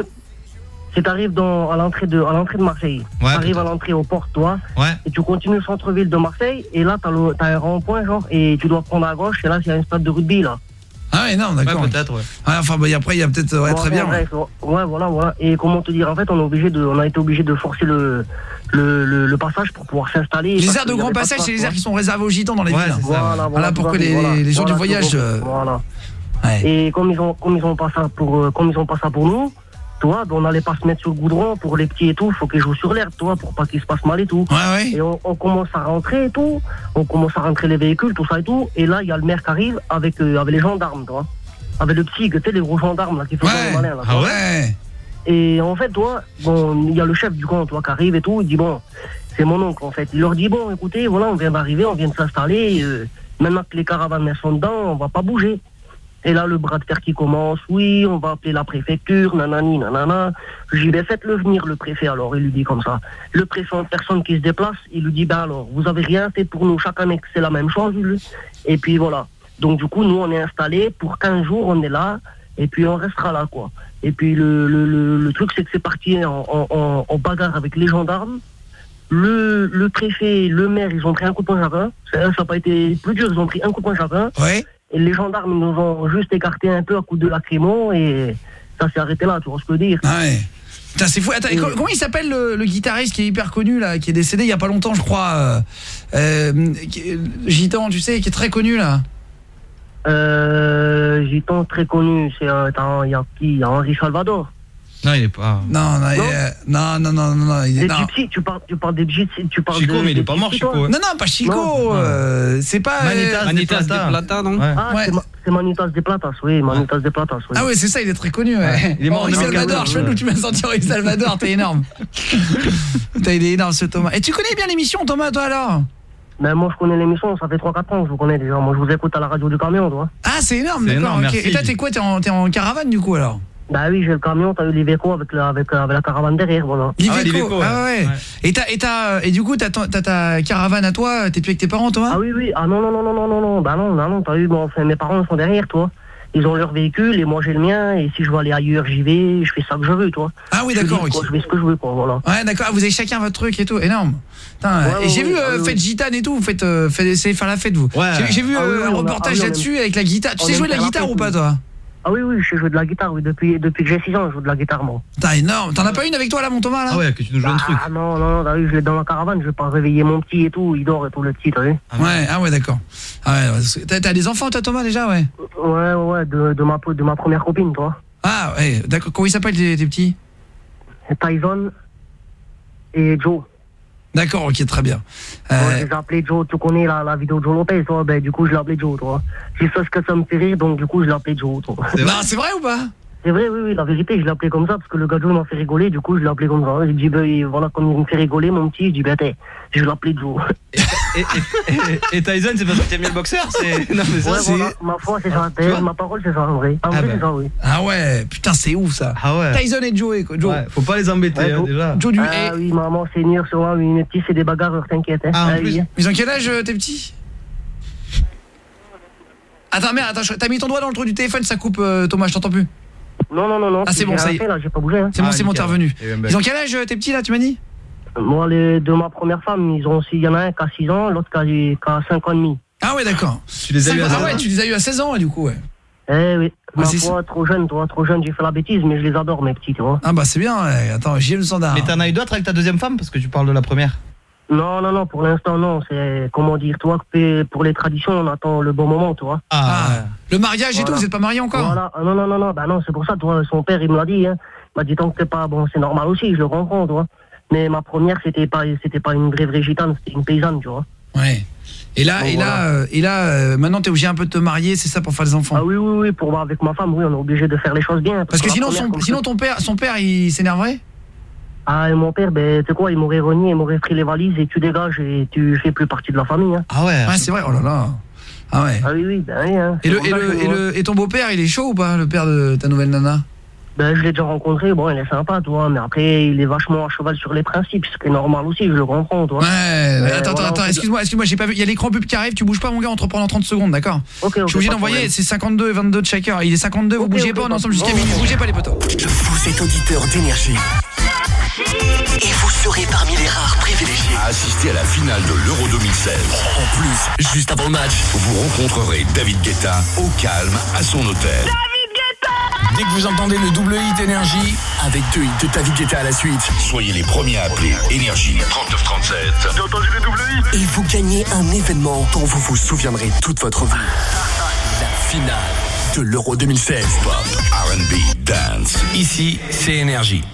Si t'arrives dans, à l'entrée de, à l'entrée de Marseille, ouais, t'arrives à l'entrée aux portes, toi, ouais. et tu continues le centre-ville de Marseille, et là, t'as, le, t'as un rond-point, genre, et tu dois prendre à gauche, et là, il y a un stade de rugby, là. Ah ouais, non, d'accord. Ouais, peut-être, ouais. Ah, enfin, bah, après, il y a peut-être, ouais, bon, très bien. Ouais. ouais, voilà, voilà. Et comment te dire, en fait, on, est obligé de, on a été obligé de forcer le, le, le, le passage pour pouvoir s'installer. Les aires de grand passage, c'est les aires qui sont réservées aux gitans dans les ouais, villes. Voilà, voilà, voilà, pour que les, voilà, les gens voilà, du voyage... Euh... Voilà. Ouais. Et comme ils ont, comme ils ont pas ça pour, comme ils ont pas ça pour nous, toi, on n'allait pas se mettre sur le goudron pour les petits et tout, faut qu'ils jouent sur l'herbe, toi, pour pas qu'ils se passent mal et tout. Ouais, ouais. Et on, on commence à rentrer et tout, on commence à rentrer les véhicules, tout ça et tout, et là, il y a le maire qui arrive avec, euh, avec les gendarmes, toi. Avec le psy, tu sais, les gros gendarmes, là, qui font ouais. les malins, là. Ah ouais. Et en fait, toi, bon, il y a le chef du camp, toi, qui arrive et tout, il dit, bon, c'est mon oncle, en fait. Il leur dit, bon, écoutez, voilà, on vient d'arriver, on vient de s'installer, euh, maintenant que les caravanes, elles sont dedans, on va pas bouger. Et là, le bras de fer qui commence, oui, on va appeler la préfecture, nanani, nanana. Je lui dis, ben, faites-le venir, le préfet, alors, il lui dit comme ça. Le préfet, en personne qui se déplace, il lui dit, ben alors, vous avez rien fait pour nous, chaque année, c'est la même chose, lui. Et puis voilà. Donc, du coup, nous, on est installés, pour quinze jours, on est là, et puis on restera là, quoi. Et puis, le, le, le, le truc, c'est que c'est parti en, en, en bagarre avec les gendarmes. Le, le préfet, le maire, ils ont pris un coup de poing chacun. Ça n'a pas été plus dur, ils ont pris un coup de poing chacun. Ouais. et les gendarmes ils nous ont juste écarté un peu à coups de lacrymo et ça s'est arrêté là, tu vois ce que je veux dire. Ah ouais. Putain, c'est fou. Attends, et comment il s'appelle le, le guitariste qui est hyper connu là, qui est décédé il y a pas longtemps, je crois, euh, euh, qui- Gitan, tu sais, qui est très connu là. Euh, Gitan très connu, c'est euh, attends, il y a qui, il y a Henri Salvador. Non, il est pas. Non, non, il Non. est- non, non, non, non, non, il est Des non. gypsies, tu parles, tu parles des gypsies, tu parles Chico, de, mais il est des pas mort, gypsies, Chico, toi ouais. Non, non, pas Chico. Non. euh, c'est pas. Manitas, Manitas de de Plata. Plata, non Ouais. Ah, Ouais. c'est, Ma- c'est Manitas de Platas, oui, Manitas de Platas, oui. Ah ouais, c'est ça, il est très connu. Ouais. Il est mort en Henri deux mille quatorze, Salvador, je sais ouais. d'où tu m'as senti Henri Salvador, t'es énorme. Putain, il est énorme ce Thomas. Et tu connais bien l'émission, Thomas, toi alors? Mais moi je connais l'émission, ça fait trois quatre ans que je vous connais déjà. Moi je vous écoute à la radio du camion, toi. Ah, c'est énorme, C'est d'accord. énorme, ok. merci. Et toi, t'es quoi? T'es en, t'es en caravane du coup alors? Bah oui, j'ai le camion, t'as eu l'Iveco avec la, avec, avec la caravane derrière, voilà. L'Iveco, Ah ouais, l'Iveco, ouais. ah ouais. Ouais. Et, t'as, et, t'as, et du coup, t'as, ton- t'as ta caravane à toi, t'es plus avec tes parents, Thomas? Ah oui, oui, ah non, non, non, non, non, non, non, bah non, bah non, t'as eu, bon, enfin, mes parents sont derrière, toi. Ils ont leur véhicule et moi j'ai le mien, et si je veux aller ailleurs, j'y vais, je fais ça que je veux, toi. Ah oui, Je d'accord, dis, quoi, ok. Je fais ce que je veux, quoi, voilà. Ouais, d'accord, ah, vous avez chacun votre truc et tout, énorme. Putain, Ouais, et ouais, j'ai ouais, vu, ah euh, oui, faites oui. gitane et tout, vous faites, euh, faites essayez de faire la fête, vous. Ouais. J'ai, j'ai vu Ah oui, euh, oui, un on a- reportage ah oui, on là-dessus avec la guitare. Tu on sais aime jouer de la faire la guitare fête, ou pas, oui. toi? Ah oui, oui, je sais jouer de la guitare, oui, depuis, depuis que j'ai six ans, je joue de la guitare, moi. Putain, énorme. T'en as pas une avec toi là, mon Thomas, là? Ah ouais, que tu nous joues un truc. Ah non, non, non, t'as vu, je l'ai dans la caravane, je vais pas réveiller mon petit et tout, il dort et tout, le petit, t'as vu. Ouais, ah ouais, d'accord. Ah ouais, ouais, t'as, t'as des enfants, toi, Thomas, déjà, ouais? Ouais, ouais, ouais, de, de, ma, de ma première copine, toi. Ah ouais, d'accord. Comment ils s'appellent tes, tes petits? Tyson et Joe. D'accord, ok, très bien. Ouais, Euh, je les ai appelés Joe, tu connais la, la vidéo de Joe Lopez, toi, ben, du coup, je l'ai appelé Joe, toi. J'ai fait ce que ça me fait rire, donc du coup, je l'ai appelé Joe, toi. non, c'est vrai ou pas? C'est vrai, oui, oui, la vérité, je l'ai appelé comme ça, parce que le gars de Joe m'a fait rigoler, du coup, je l'ai appelé comme ça. J'ai dit, ben, il- voilà, comme il me fait rigoler, mon petit, je dis, ben, t'es, je vais l'appeler Joe. Et, et, et, et Tyson, c'est parce que t'aimes bien le boxeur, c'est. Non, mais ça, Ouais, c'est. voilà, ma foi, c'est ça, Tu vois ma parole, c'est ça, en vrai. En Ah vrai, ben. c'est ça, oui. Ah ouais, putain, c'est ouf ça. Ah ouais. Tyson et Joe, quoi. Joe. Ouais, faut pas les embêter, Ouais, hein, Joe. déjà. Joe du. Ah eh, oui, maman, seigneur, sur moi, oui, mes petits, c'est des bagarreurs, t'inquiète. Hein. Ah, en Ah, plus. oui. Ils ont quel âge, euh, tes petits? Attends, merde, attends, je- t'as mis ton doigt dans le trou du téléphone, ça coupe, euh, Thomas, je t'entends plus. Non, non, non, non. Ah, c'est bon, j'ai ça rien y est. fait, là, j'ai pas bougé, hein. C'est bon, Ah, c'est bon, t'es nickel. revenu. Il y a eu un bug. Ils ont quel âge, euh, tes petits, là, tu m'as dit? Moi, les, de ma première femme, ils ont aussi, il y en a un qui a six ans, l'autre qui a, qui a cinq ans et demi. Ah ouais, d'accord. Tu les as eu à Ah seize ouais, ans tu les as eu à seize ans, ouais, du coup, ouais. Eh oui, ma c'est foi, trop jeune, toi, trop jeune, j'ai fait la bêtise, mais je les adore, mes petits, tu vois. Ah bah c'est bien, ouais. Attends, j'ai le standard. Mais t'en as eu d'autres avec ta deuxième femme parce que tu parles de la première. Non, non, non, pour l'instant, non, c'est, comment dire, toi, que pour les traditions, on attend le bon moment, tu vois. Ah, le mariage et Voilà. tout, vous êtes pas mariés encore? Voilà, ah, non, non, non, non, bah non, c'est pour ça, toi, son père, il me l'a dit, hein. Il m'a dit, tant que t'es pas, bon, c'est normal aussi, je le comprends, tu vois. Mais ma première, c'était pas, c'était pas une vraie vraie gitane, c'était une paysanne, tu vois. Ouais. Et là, Bon, et, voilà. là euh, et là, euh, maintenant t'es obligé un peu de te marier, c'est ça, pour faire des enfants? Ah oui, oui, oui, pour voir avec ma femme, oui, on est obligé de faire les choses bien. Parce que la sinon, première, son, comme sinon ça- ton père, son père, il s'énerverait? Ah, et mon père, ben, tu sais quoi, il m'aurait renié, il m'aurait pris les valises et tu dégages et tu fais plus partie de la famille, hein. Ah ouais. Ouais, c'est vrai. Oh là là. Ah ouais. Ah oui, oui, ben oui, hein. Et C'est le pour et ça le que et moi- le et ton beau-père, il est chaud ou pas, le père de ta nouvelle nana? Ben, je l'ai déjà rencontré, bon, il est sympa, toi, mais après, il est vachement à cheval sur les principes, ce qui est normal aussi, je le comprends, toi. Ouais. Mais attends, voilà, attends, on fait- excuse-moi, excuse-moi, j'ai pas vu. Il y a l'écran pub qui arrive. Tu bouges pas, mon gars. On te reprend dans trente secondes, d'accord? Ok, ok. Je suis obligé pas de d'envoyer. problème. C'est cinquante-deux et vingt-deux de chaque heure. Il est cinquante-deux. Vous Ok, bougez ok, pas. On est pas ensemble de jusqu'à problème. minuit. Bougez pas, les potos. Vous êtes auditeur d'énergie. Et vous serez parmi les rares privilégiés à assister à la finale de l'Euro deux mille seize. En plus, juste avant le match, vous rencontrerez David Guetta au calme à son hôtel. Dès que vous entendez le double hit Énergie, avec deux hits de David Guetta à la suite, soyez les premiers à appeler Énergie trente-neuf trente-sept. J'ai entendu les double hits. Et vous gagnez un événement dont vous vous souviendrez toute votre vie. La finale de l'Euro deux mille seize. Pop, R and B, dance. Ici, c'est Énergie.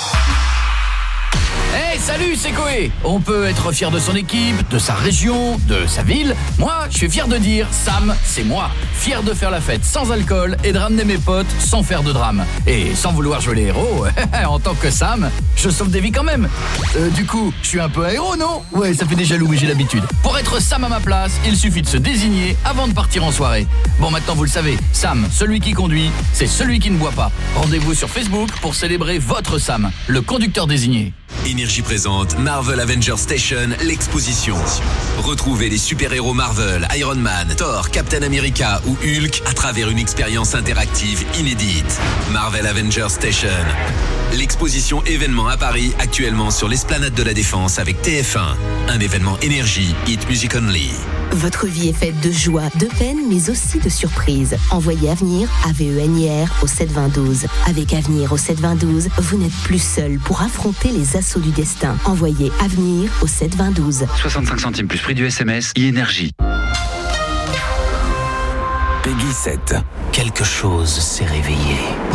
Hey, salut, c'est Koé. On peut être fier de son équipe, de sa région, de sa ville. Moi, je suis fier de dire Sam, c'est moi. Fier de faire la fête sans alcool et de ramener mes potes sans faire de drame. Et sans vouloir jouer les héros, en tant que Sam, je sauve des vies quand même. Euh, du coup, je suis un peu un héros, non? Ouais, ça fait des jaloux, mais j'ai l'habitude. Pour être Sam à ma place, il suffit de se désigner avant de partir en soirée. Bon, maintenant vous le savez, Sam, celui qui conduit, c'est celui qui ne boit pas. Rendez-vous sur Facebook pour célébrer votre Sam, le conducteur désigné. Énergie présente Marvel Avengers Station, l'exposition. Retrouvez les super-héros Marvel, Iron Man, Thor, Captain America ou Hulk à travers une expérience interactive inédite. Marvel Avengers Station. L'exposition événement à Paris, actuellement sur l'esplanade de la Défense avec T F un. Un événement Énergie, Hit Music Only. Votre vie est faite de joie, de peine, mais aussi de surprises. Envoyez Avenir, A V E N I R, au sept vingt douze. Avec Avenir au sept vingt douze, vous n'êtes plus seul pour affronter les assauts du destin. Envoyez Avenir au sept vingt douze. soixante-cinq centimes plus prix du S M S, e-énergie. Peggy sept. Quelque chose s'est réveillé.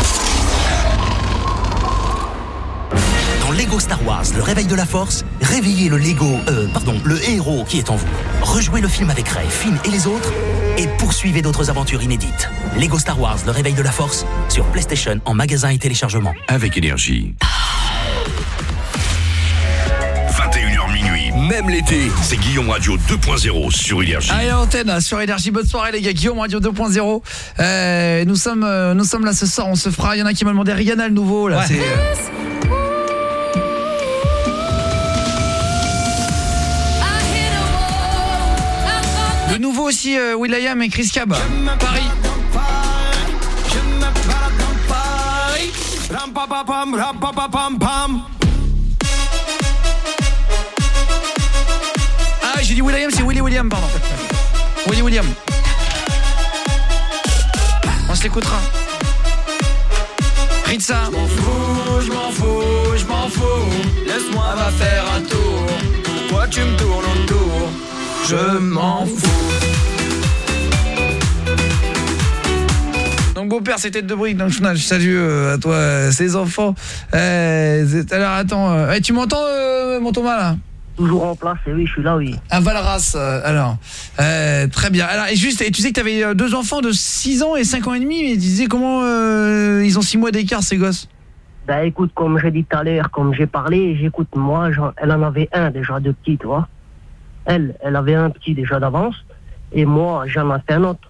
Dans Lego Star Wars, le réveil de la force, réveillez le Lego, euh, pardon, le héros qui est en vous. Rejouez le film avec Rey, Finn et les autres et poursuivez d'autres aventures inédites. Lego Star Wars, le réveil de la force, sur PlayStation, en magasin et téléchargement. Avec énergie. vingt et une heures minuit, même l'été, c'est Guillaume Radio deux point zéro sur Énergie. Allez, antenne sur Énergie, bonne soirée les gars, Guillaume Radio deux point zéro. Euh, nous sommes euh, nous sommes là ce soir, on se fera, il y en a qui m'ont demandé Rihanna le nouveau là, ouais. c'est euh... Le nouveau aussi, euh, will.i.am et Chris Cab. Paris. Ah, j'ai dit will.i.am, c'est Willy William, pardon. Willy William. On se l'écoutera. Ritza. Je m'en fous, je m'en fous, je m'en fous. Laisse-moi va faire un tour. Pourquoi tu me tournes autour? Je m'en fous. Donc beau-père, c'est Tête de Brique dans le journal. Salut euh, à toi, euh, ces enfants. Euh, alors attends, euh, hey, tu m'entends euh, mon Thomas là? Toujours en place, et oui, je suis là, oui. À Valras, euh, alors. Euh, très bien. Alors, et juste, et tu sais que tu avais deux enfants de six ans et cinq ans et demi, mais tu disais comment euh, ils ont six mois d'écart, ces gosses? Bah écoute, comme j'ai dit tout à l'heure, comme j'ai parlé, j'écoute, moi, genre, elle en avait un déjà de petit, tu vois. Elle, elle avait un petit déjà d'avance, et moi, j'en ai fait un autre.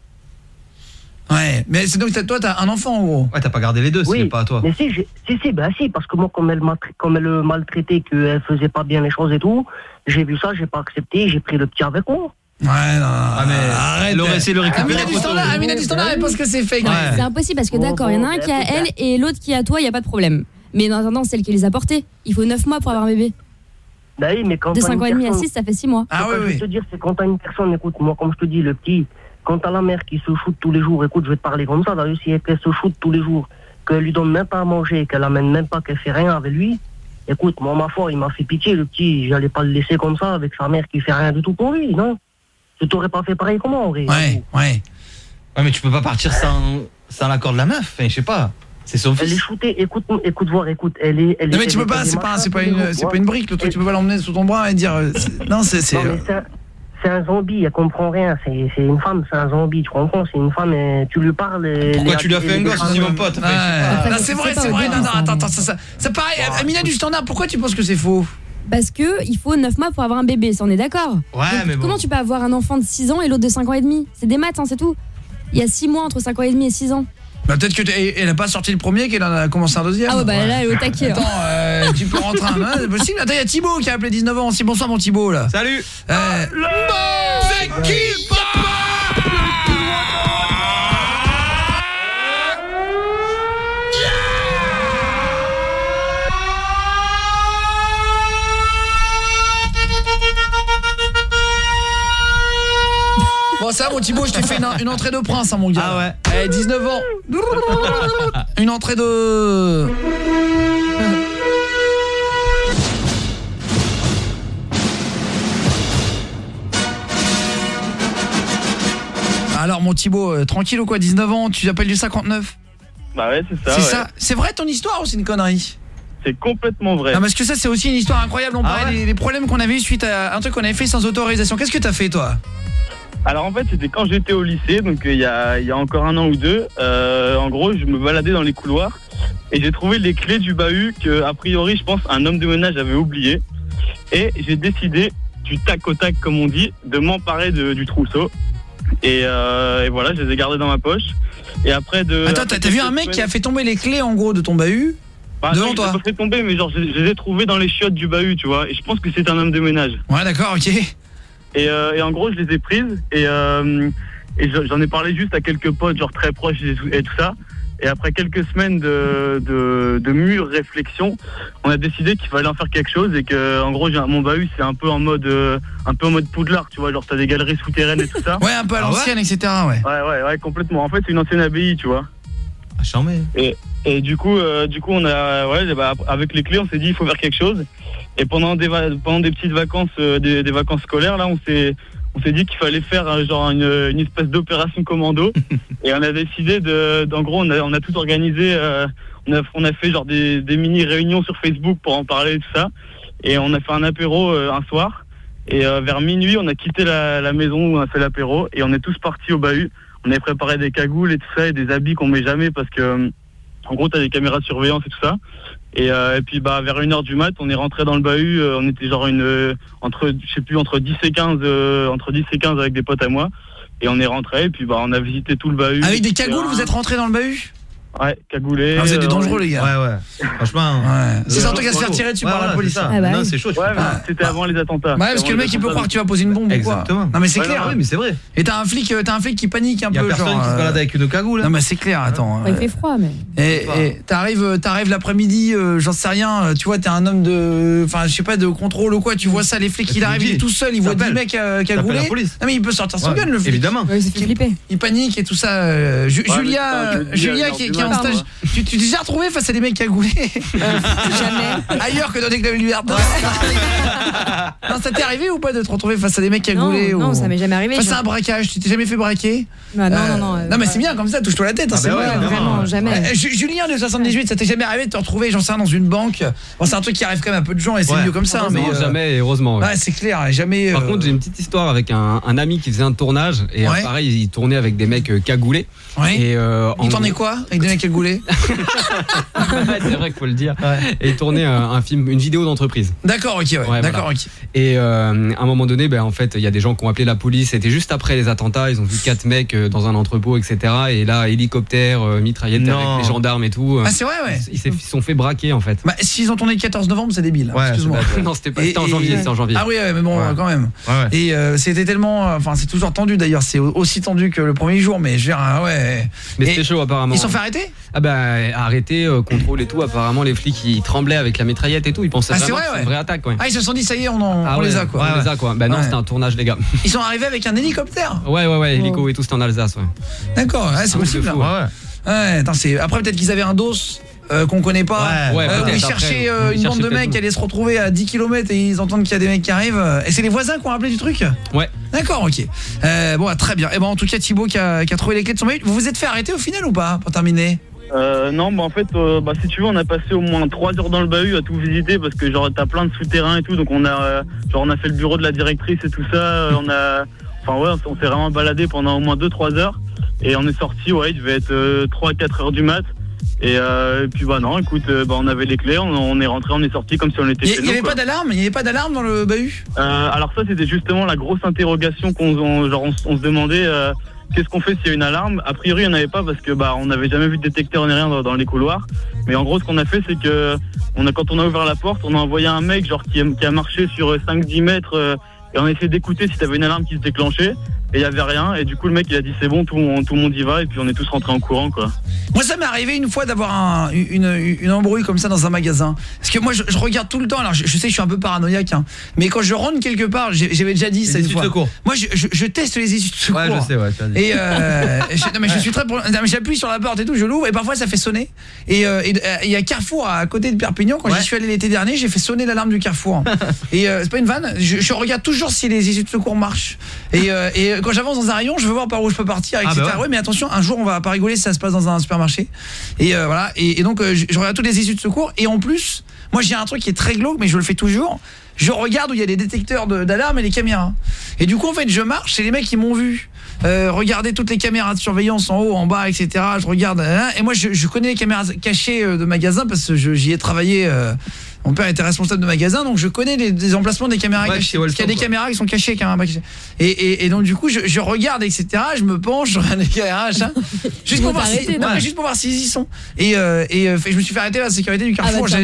Ouais, mais c'est donc toi, t'as un enfant en gros. Ouais, t'as pas gardé les deux, oui, c'est pas à toi. Mais si, j'ai, si, si, bah si, parce que moi, comme elle m'a, comme elle le maltraitait, qu'elle faisait pas bien les choses et tout, j'ai vu ça, j'ai pas accepté, j'ai pris le petit avec moi. Ouais, non, ah, mais arrête. Elle aurait essayé de le récupérer. Amina du standard, Amina du standard, elle pense que c'est fake. Ouais. C'est impossible parce que d'accord, il y en a un qui a elle et l'autre qui a toi, il y a pas de problème. Mais dans attendant, c'est elle qui les a portés. Il faut neuf mois pour avoir un bébé. Bah oui, mais quand de cinq ans et demi personne... à six, ça fait six mois. Ah oui, oui. Je veux te dire, c'est quand t'as une personne, écoute, moi, comme je te dis, le petit, quand t'as la mère qui se shoot tous les jours, écoute, je vais te parler comme ça, d'ailleurs, si elle se shoot tous les jours, qu'elle lui donne même pas à manger, qu'elle amène même pas, qu'elle fait rien avec lui, écoute, moi, ma foi, il m'a fait pitié, le petit, j'allais pas le laisser comme ça, avec sa mère qui fait rien du tout pour lui, non? Je t'aurais pas fait pareil comment, en vrai? Ouais, ouais. Ouais, mais tu peux pas partir sans, sans l'accord de la meuf, enfin, je sais pas. C'est son fils. Elle est shootée, écoute, écoute voir, écoute, elle est... Elle non est, mais tu peux pas, c'est pas, c'est pas une, c'est pas une brique, le truc, tu peux pas l'emmener sous ton bras et dire, c'est, non c'est, c'est... Non, mais c'est un, c'est un zombie, elle comprend rien, c'est, c'est une femme, c'est un zombie, tu comprends, c'est une femme, et tu lui parles... Et pourquoi tu lui as fait un gosse aussi, mon pote? Ouais. Non, c'est vrai, c'est vrai, non, non, attends, attends, ça, ça, ça paraît, Amina du standard, pourquoi tu penses que c'est faux? Parce que il faut neuf mois pour avoir un bébé, ça on est d'accord. Ouais, donc, mais bon. Comment tu peux avoir un enfant de six ans et l'autre de cinq ans et demi? C'est des maths, hein, c'est tout. Il y a six mois entre cinq ans et demi et six ans. Bah peut-être qu'elle a pas sorti le premier, qu'elle en a commencé un deuxième. Ah ouais, bah ouais. là, elle est au taquet. Attends, euh, tu peux rentrer un... C'est possible. Attends, il y a Thibaut qui a appelé dix-neuf ans. Si, bonsoir mon Thibaut, là. Salut. euh... C'est qui, papa? Bon ça mon Thibaut, je t'ai fait une, une entrée de prince hein, mon gars. Ah ouais. Eh, dix-neuf ans. Une entrée de... Alors mon Thibaut, euh, tranquille ou quoi, dix-neuf ans, tu appelles du cinquante-neuf? Bah ouais, c'est ça. C'est ouais. ça. C'est vrai ton histoire ou c'est une connerie? C'est complètement vrai. Non parce que ça c'est aussi une histoire incroyable. On ah parlait ouais des, des problèmes qu'on avait eu suite à un truc qu'on avait fait sans autorisation. Qu'est-ce que t'as fait toi? Alors en fait c'était quand j'étais au lycée, donc il euh, y, y a encore un an ou deux. Euh, en gros je me baladais dans les couloirs et j'ai trouvé les clés du bahut que a priori je pense un homme de ménage avait oublié. Et j'ai décidé du tac au tac comme on dit de m'emparer de, du trousseau. Et, euh, et voilà, je les ai gardés dans ma poche. Et après de... Attends, t'as, t'as vu un mec qui a fait tomber les clés en gros de ton bahut bah, devant non, toi? Je les ai pas fait tomber, mais genre je, je les ai trouvés dans les chiottes du bahut, tu vois. Et je pense que c'est un homme de ménage. Ouais, d'accord, ok. Et, euh, et en gros, je les ai prises et, euh, et j'en ai parlé juste à quelques potes, genre très proches et tout, et tout ça. Et après quelques semaines de, de, de mûre réflexion, on a décidé qu'il fallait en faire quelque chose et que, en gros, j'ai un- mon bahut, c'est un peu en mode, euh, un peu en mode Poudlard, tu vois, genre t'as des galeries souterraines et tout ça. Ouais, un peu à l'ancienne, et cetera. Ouais. Ouais, ouais, ouais, complètement. En fait, c'est une ancienne abbaye, tu vois. Ah, charmé. Et, et du coup, euh, du coup, on a, ouais, bah, avec les clés, on s'est dit, il faut faire quelque chose. Et pendant des, va- pendant des petites vacances, euh, des, des vacances scolaires, là, on s'est, on s'est dit qu'il fallait faire euh, genre une, une espèce d'opération commando. Et on a décidé de, d'en gros, on a, on a tout organisé. Euh, on a, on a fait genre des, des mini réunions sur Facebook pour en parler et tout ça. Et on a fait un apéro euh, un soir. Et euh, vers minuit, on a quitté la, la maison où on a fait l'apéro et on est tous partis au bahut. On avait préparé des cagoules et tout ça et des habits qu'on met jamais parce que, euh, en gros, t'as des caméras de surveillance et tout ça. Et, euh, et puis bah vers une heure du mat, on est rentré dans le bahut. euh, on était genre une euh, entre, je sais plus, entre dix et quinze, euh, entre dix et quinze avec des potes à moi. Et on est rentré. Et puis bah on a visité tout le bahut. Avec des et cetera. cagoules, vous êtes rentrés dans le bahut? Ouais, cagoulé. Ah, vous êtes des dangereux, les gars. Ouais, ouais. Franchement. Ouais. C'est ça, en tout cas, se faire tirer dessus Ouais, par la ouais, police. c'est ça. Ah bah Non, oui. c'est chaud. tu Ouais, peux mais pas- c'était avant les attentats. Ouais, parce que le mec il peut croire que tu vas poser une bombe ou quoi. Exactement. Non mais c'est Ouais, clair. non, oui, mais c'est vrai. Et t'as un flic, euh, t'as un flic qui panique un Y a peu, personne genre. qui se euh, balade avec une cagoule. Non mais c'est clair, attends. Il euh, fait froid, mais. Et et t'arrives, euh, t'arrives l'après-midi, euh, j'en sais rien. euh, Tu vois, t'es un homme de, enfin, je sais pas, de contrôle ou quoi. Tu vois ça, les flics, il arrive, il est tout seul, il voit dix mecs euh, cagoulés. la police. Non mais il peut sortir son Ouais, gun, le flic. évidemment. Ouais, c'est fait flipper. Il panique et tout ça. euh, Ju- Ouais, Julia, mais putain, je me dis, Julia à qui, l'heure qui est du en mat, stage. moi. Tu tu t'es déjà retrouvé face à des mecs cagoulés? Jamais. Ailleurs que dans des clubs libertins. Non, ça t'est arrivé ou pas de te retrouver face à des mecs cagoulés? Non, non, ou... ça m'est jamais arrivé. Face je- à un braquage, tu t'es jamais fait braquer? Bah, non, Euh, non, non. euh, Non mais c'est bien comme ça, touche-toi la tête, hein, Ah c'est bah ouais, bon. Ouais, vraiment, jamais. Euh, Ju- Julien de soixante-dix-huit, ça t'est jamais arrivé de te retrouver, j'en sais rien, dans une banque? Bon, c'est un truc qui arrive quand même à peu de gens et c'est Ouais. mieux comme ça, hein, mais Non, euh, jamais, et heureusement. ouais. ouais, c'est clair, jamais. Par euh, contre, j'ai une petite histoire avec un, un ami qui faisait un tournage et euh, Ouais. pareil, il tournait avec des mecs euh, cagoulés. Ouais. Et euh, il en tournait gros- quoi avec des mecs cagoulés? C'est vrai qu'il faut le dire. Et il tournait un, un film, une vidéo d'entreprise. D'accord, ok, ouais, Ouais, d'accord, voilà. ok. Et euh, à un moment donné, ben en fait, il y a des gens qui ont appelé la police. C'était juste après les attentats. Ils ont vu quatre mecs euh, dans un entrepôt, et cetera. Et là, hélicoptère, euh, mitraillette Non. avec les gendarmes et tout. Ah, c'est vrai, ouais. Ils s'est- ils se sont fait braquer en fait. Bah, s'ils ont tourné le quatorze novembre, c'est débile. hein, Ouais, excuse-moi. c'est non, c'était pas. Et- C'était en et- janvier. C'était en janvier. Ah oui, ouais, mais bon, Ouais. euh, quand même. Ouais, ouais. Et euh, c'était tellement, euh, enfin, c'est toujours tendu d'ailleurs. C'est au- aussi tendu que le premier jour, mais je veux dire, ah ouais. Mais Et c'était chaud apparemment. Ils sont fait arrêter? Ah bah arrêté, euh, contrôle et tout. Apparemment, les flics ils tremblaient avec la mitraillette et tout. Ils pensaient Ah, c'est vraiment vrai, que c'était ouais. une vraie attaque. Ouais. Ah, ils se sont dit, ça y est, on, en- Ah on ouais, les a quoi. On les a quoi. Bah non, Ouais. c'était un tournage, les gars. Ils sont arrivés avec un hélicoptère. Ouais, ouais, ouais. Hélico et tout, c'était en Alsace. Ouais. D'accord, ouais, c'est Un truc possible. de fou, hein. Ouais, ouais. Ouais, attends, c'est après peut-être qu'ils avaient un dos euh, qu'on connaît pas. Ouais, ouais, euh, où peut-être ils après, cherchaient euh, ils une bande cherchaient de peut-être mecs nous. qui allaient se retrouver à dix kilomètres et ils entendent qu'il y a des mecs qui arrivent. Et c'est les voisins qui ont appelé du truc? Ouais. D'accord, ok. Euh, bon, très bien. Et ben en tout cas, Thibaut qui a, qui a trouvé les clés de son bahut. Vous vous êtes fait arrêter au final ou pas pour terminer? Euh, non, bah en fait, euh, bah, si tu veux, on a passé au moins trois heures dans le bahut à tout visiter parce que genre t'as plein de souterrains et tout, donc on a, euh, genre on a fait le bureau de la directrice et tout ça, euh, on a, enfin ouais, on s'est vraiment baladé pendant au moins deux trois heures et on est sorti, ouais, il devait être euh, trois à quatre heures du mat. Et, euh, et puis bah non, écoute, euh, bah, on avait les clés, on, on est rentré, on est sorti comme si on était Il chez n'y nous. avait quoi. pas d'alarme? Il n'y avait pas d'alarme dans le bahut? Euh, alors ça, c'était justement la grosse interrogation qu'on on, genre on, s- on se demandait. Euh, Qu'est-ce qu'on fait s'il y a une alarme? A priori, il n'y en avait pas parce que bah on n'avait jamais vu de détecteur ni rien dans, dans les couloirs. Mais en gros, ce qu'on a fait, c'est que on a, quand on a ouvert la porte, on a envoyé un mec genre qui, qui a marché sur cinq dix mètres euh, et on a essayé d'écouter si t'avais une alarme qui se déclenchait. Et il y avait rien. Et du coup, le mec, il a dit c'est bon, tout, on- tout le monde y va. Et puis on est tous rentrés en courant, quoi. Moi, ça m'est arrivé une fois d'avoir un, une, une embrouille comme ça dans un magasin. Parce que moi, je, je regarde tout le temps. Alors, je, je sais, je suis un peu paranoïaque, hein, mais quand je rentre quelque part, j'ai- j'avais déjà dit ça une issues de fois. secours. Moi, je, je, je teste les issues de secours. Ouais, je sais, ouais, tu as dit. Et euh, je, non, mais je suis très. pour- non, mais j'appuie sur la porte et tout, je l'ouvre et parfois ça fait sonner. Et euh, et, euh, il y a Carrefour à côté de Perpignan. Quand Ouais. j'y suis allé l'été dernier, j'ai fait sonner l'alarme du Carrefour. Et euh, c'est pas une vanne. Je, je regarde toujours si les issues de secours marchent. Et, euh, et quand j'avance dans un rayon, je veux voir par où je peux partir, et cetera. Ah bah ouais. Ouais, mais attention, un jour on va pas rigoler si ça se passe dans un supermarché. Et euh, voilà. Et, et donc euh, je, je regarde toutes les issues de secours. Et en plus, moi j'ai un truc qui est très glauque, mais je le fais toujours. Je regarde où il y a les détecteurs de- d'alarme et les caméras. Et du coup, en fait, je marche, c'est les mecs qui m'ont vu. Euh, regarder toutes les caméras de surveillance en haut, en bas, et cetera. Je regarde, hein, et moi je, je connais les caméras cachées euh, de magasin parce que je- j'y ai travaillé. euh, mon père était responsable de magasin, donc je connais les, les emplacements des caméras Ouais, cachées. chez Parce qu'il y a des Wellstone, caméras qui sont cachées, caméras cachées. Et, et, et donc du coup, je, je regarde, et cetera. Je me penche, je regarde les caméras, machin, juste Ils pour vont voir si, t'arrêter, non, ouais. mais juste pour voir s'ils y sont. Et, euh, et euh, fait, je me suis fait arrêter à la sécurité du Carrefour. Ah bah, J'avais ça déjà va, raconté. bah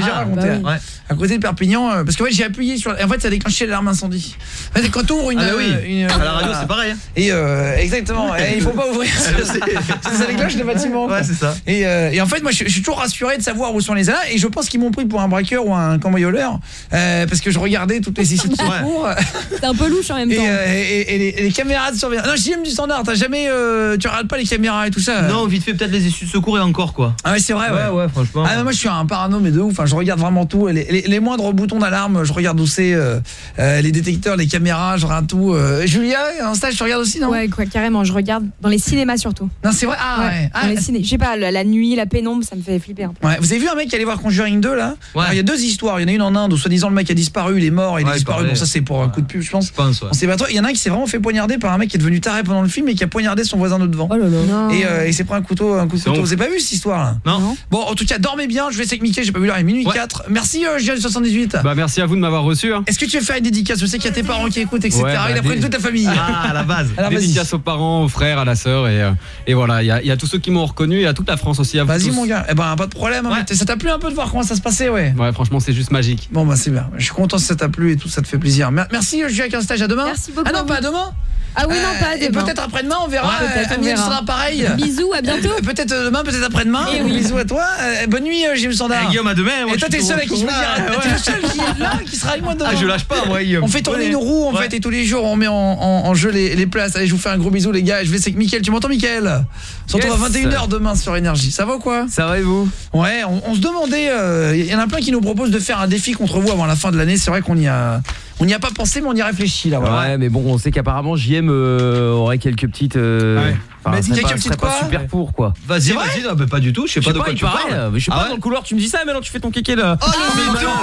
là, oui. à côté de Perpignan, euh, parce que ouais, j'ai appuyé sur. En fait, ça a déclenché l'alarme incendie. En fait, quand on ouvre une, Ah bah oui. euh, une À la radio, voilà. c'est pareil, hein. Et euh, exactement. Et il faut pas ouvrir. Ça, ça déclenche le bâtiment. Ouais, c'est ça. Et, euh, et en fait, moi, je, je suis toujours rassuré de savoir où sont les alarmes. Et je pense qu'ils m'ont pris pour un braqueur ou un cambrioleur, euh, parce que je regardais toutes les issues de secours. C'est un peu louche en même Et, temps. euh, et, et les, et les caméras de surveillance. Non, J M du standard, t'as jamais euh, tu regardes pas les caméras et tout ça. Non, vite fait peut-être les issues de secours et encore quoi. Ah ouais, c'est vrai, ouais. Ouais, ouais, franchement. Ah, mais moi je suis un parano mais de ouf, enfin, je regarde vraiment tout, les, les, les moindres boutons d'alarme, je regarde où c'est, euh, euh, les détecteurs, les caméras, je regarde tout. Euh, Julia, un stage, tu regardes aussi, non? Ouais, quoi, carrément, je regarde dans les cinémas surtout. Non, c'est vrai. Ah ouais. Dans Ah, les ciné, je sais pas, la, la nuit, la pénombre, ça me fait flipper un peu. ouais. Vous avez vu un mec qui allait voir Conjuring deux là? Ouais. Alors, il y a deux histoires, il y en a une en Inde où soi-disant le mec a disparu, il est mort, il Ouais, est disparu. pareil. Bon, ça c'est pour un coup de pub, je pense. Je pense, ouais. On sait pas trop. Il y en a un qui s'est vraiment fait poignarder par un mec qui est devenu taré pendant le film et qui a poignardé son voisin de devant. Oh là là. Non. Et euh, il s'est pris un couteau, un coup de C'est couteau. ouf. Vous avez pas vu cette histoire là? Non. Bon, en tout cas, dormez bien. Je vais essayer avec Mickaël, j'ai pas vu l'heure, il est minuit Ouais. quatre. Merci euh, J L soixante-dix-huit. Bah merci à vous de m'avoir reçu. Hein. Est-ce que tu veux faire une dédicace? Je sais qu'il y a tes parents qui écoutent, et cetera. Ouais, bah, il a pris des- toute ta famille. Ah, à la base. Alors vas-y. Dédicace aux parents, aux frères, à la sœur et, euh, et voilà, il y a, il y a tous ceux qui m'ont reconnu et à toute la France aussi. à vous Vas-y tous. mon gars. Eh ben pas de problème. hein, Ouais. mec. Ça t'a plu un peu de voir comment ça se passait, ouais. Ouais, franchement, c'est juste magique. Bon bah c'est bien. Je suis content si ça t'a plu et tout, ça te fait plaisir. Mer- Merci, je suis avec un stage à demain. Merci beaucoup Ah non, à pas vous. à demain. Ah oui, non, Euh, pas et demain. peut-être après-demain, on verra. Ouais, peut-être, Euh, on Amine verra. sera pareil. Bisous, à bientôt. Euh, Peut-être demain, peut-être après-demain. Eh oui. Bisous à toi. Euh, bonne nuit, euh, Jim Sandar. Eh, Guillaume, à demain. moi, Et toi, je t'es suis seul tout- avec qui je me Ouais, dis, ouais. t'es le seul qui est là, qui sera avec moi demain. Ah, je lâche pas, moi, Guillaume. On fait tourner Ouais. une roue en Ouais. fait et tous les jours on met en, en, en jeu les, les places. Allez, je vous fais un gros bisou les gars. Je vais c'est avec Mickaël. Tu m'entends Mickaël? On se retrouve Yes. à vingt et une heures demain sur Énergie. Ça va ou quoi? Ça va et vous? Ouais, on, on se demandait, il y en a plein qui nous proposent de faire un défi contre vous avant la fin de l'année. C'est vrai qu'on y a on n'y a pas pensé mais on y réfléchit là. Voilà. Ouais, mais bon, on sait qu'apparemment J M euh, aurait quelques petites euh, Ouais. enfin, Mais dis serait quelques pas, petites serait pas quoi super pour quoi. Vas-y, C'est vrai vas-y. Non, mais pas du tout. Je sais Je pas sais de pas, quoi il tu paraît, parles. euh, je sais Ah pas ouais dans le couloir, tu me dis ça, mais non, tu fais ton kéké là. Oh, le mytho.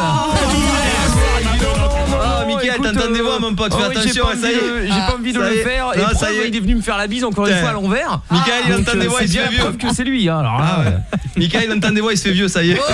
Ah, Mickaël, t'entends des voix, mon pote. Fais attention, ça y est. J'ai pas envie de Ça le y est. faire. Et Non, ça preuve, y est. il est venu me faire la bise encore une Putain. fois à l'envers. Mickaël, il Donc, entend des euh, voix, c'est il se bien fait vieux. preuve que c'est lui. hein, Alors là, euh, Mickaël entend des voix, il se fait vieux, ça y est.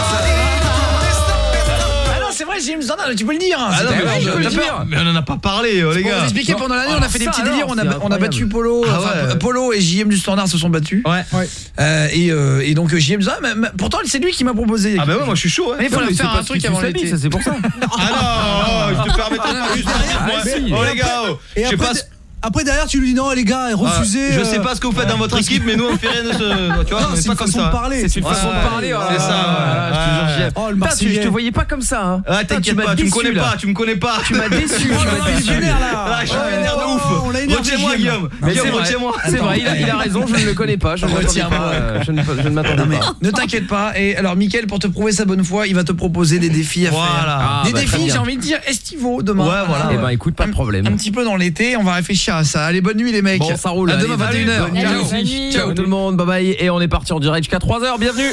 Ah non, c'est vrai, Jim Sandar, tu peux le dire. hein. Ah non, C'était- mais je je peux peux le le dire. dire. Mais on en a pas parlé, oh, les Pour gars. vous expliquer, pendant l'année, on a fait des ça, petits alors, délires. On a, c'est on a incroyable. battu Polo. Ah enfin, ouais. Polo et J M du Standard se sont battus. Ouais. Euh, et, euh, et donc J M du Standard, mais- mais pourtant c'est lui qui m'a proposé. Ah bah ouais, moi je suis chaud. Mais il faut non, leur mais c'est faire un parce truc que avant tu l'été. ça c'est pour ça. Ah non, je te permets pas juste Ah, moi. si. Oh les gars, oh. Et je sais après, pas. de- après derrière tu lui dis non les gars refusez. Ah, je sais pas ce que vous faites dans votre équipe, mais nous on fait rien de ce. Tu vois, on est c'est pas une comme façon ça. de parler. C'est une Ouais, façon de ouais, parler. c'est ça, Je te jure, J M. Oh, le Putain, tu- Marseillais. Je te voyais pas comme ça. hein. Ah Putain, t'inquiète m'as pas, tu me déçu, connais là. pas, tu me connais pas. Tu m'as déçu, tu Oh là m'as là, il est déçu. vénère, là. Ah, je suis Ouais, vénère de oh, ouf. on l'a énervé, Retiens-moi, Guillaume. Guillaume. Mais Guillaume, c'est vrai, retiens-moi. c'est vrai, il a, il a raison, je ne le connais pas, je ne m'attendais Retiens-moi. pas, euh, je ne, je ne m'attendais Non mais pas. ne t'inquiète pas. Et alors Mickaël, pour te prouver sa bonne foi, il va te proposer des défis à Voilà. faire. Ah, Des bah, très défis, bien. j'ai envie de dire estivaux demain. Ouais, voilà. Eh ben écoute, pas de problème. Un petit peu dans l'été, on va réfléchir à ça. Allez, bonne nuit les mecs. Bon, ça roule. À allez, demain vingt et une heures. bonne nuit Ciao. aussi. Ciao tout le monde, bye bye. Et on est parti en direct jusqu'à trois heures, bienvenue.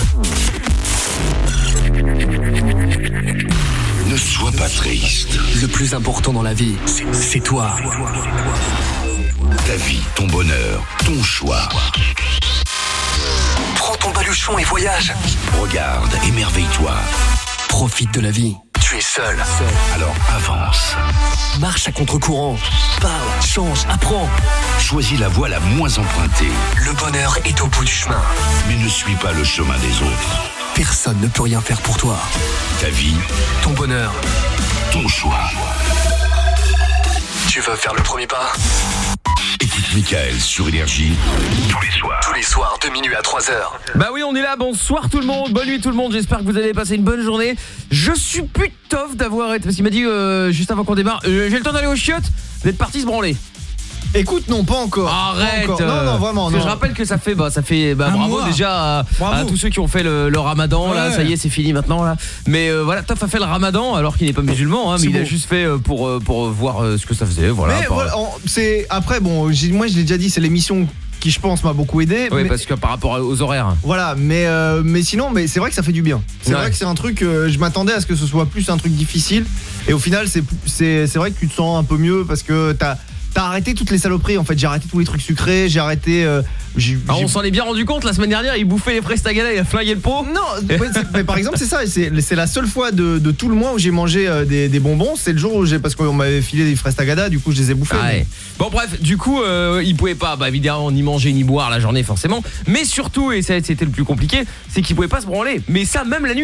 Ne sois pas triste. Le plus important dans la vie, c'est c'est toi. Ta vie, ton bonheur, ton choix. Prends ton baluchon et voyage. Regarde, émerveille-toi. Profite de la vie. Tu es seul. Alors avance. Marche à contre-courant. Parle, change, apprends. Choisis la voie la moins empruntée. Le bonheur est au bout du chemin. Mais ne suis pas le chemin des autres. Personne ne peut rien faire pour toi. Ta vie, Ton bonheur. ton choix. Tu veux faire le premier pas? Écoute Mickaël sur Énergie tous les soirs. Tous les soirs, de minuit à trois heures. Bah oui, on est là, bonsoir tout le monde, bonne nuit tout le monde, j'espère que vous allez passer une bonne journée. Je suis putain d'avoir été, parce qu'il m'a dit euh, juste avant qu'on démarre, euh, j'ai le temps d'aller aux chiottes, vous êtes partis se branler. Écoute, non, pas encore. Arrête. Pas encore. Non, non, vraiment, Parce que non. je rappelle que ça fait, bah, ça fait, bah, Un bravo mois. déjà à, Bravo. à tous ceux qui ont fait le, le Ramadan. Là, Ouais. ça y est, c'est fini maintenant là. Mais euh, voilà, Toff a fait le Ramadan alors qu'il n'est pas musulman, hein, mais C'est il a beau. juste fait euh, pour euh, pour voir euh, ce que ça faisait. Voilà. Mais par- voilà, on- c'est après bon, j'ai- moi je l'ai déjà dit, c'est l'émission qui je pense m'a beaucoup aidé. Oui, mais- parce que par rapport aux horaires. Voilà, mais euh, mais sinon, mais c'est vrai que ça fait du bien. C'est Ouais. vrai que c'est un truc. euh, je m'attendais à ce que ce soit plus un truc difficile, et au final, c'est c'est c'est vrai que tu te sens un peu mieux parce que t'as t'as arrêté toutes les saloperies. En fait, j'ai arrêté tous les trucs sucrés, j'ai arrêté. euh, j'ai- Ah, j'ai- on s'en est bien rendu compte la semaine dernière, il bouffait les frestagada, il a flingué le pot. Non, mais, c'est- mais par exemple, c'est ça. et C'est c'est la seule fois de, de tout le mois où j'ai mangé euh, des, des bonbons. C'est le jour où j'ai parce qu'on m'avait filé des frestagada, du coup je les ai bouffés. Ah ouais. Bon bref, du coup, euh, il pouvait pas, bah, évidemment, ni manger ni boire la journée forcément. Mais surtout, et ça, c'était le plus compliqué, c'est qu'il pouvait pas se branler. Mais ça, même la nuit.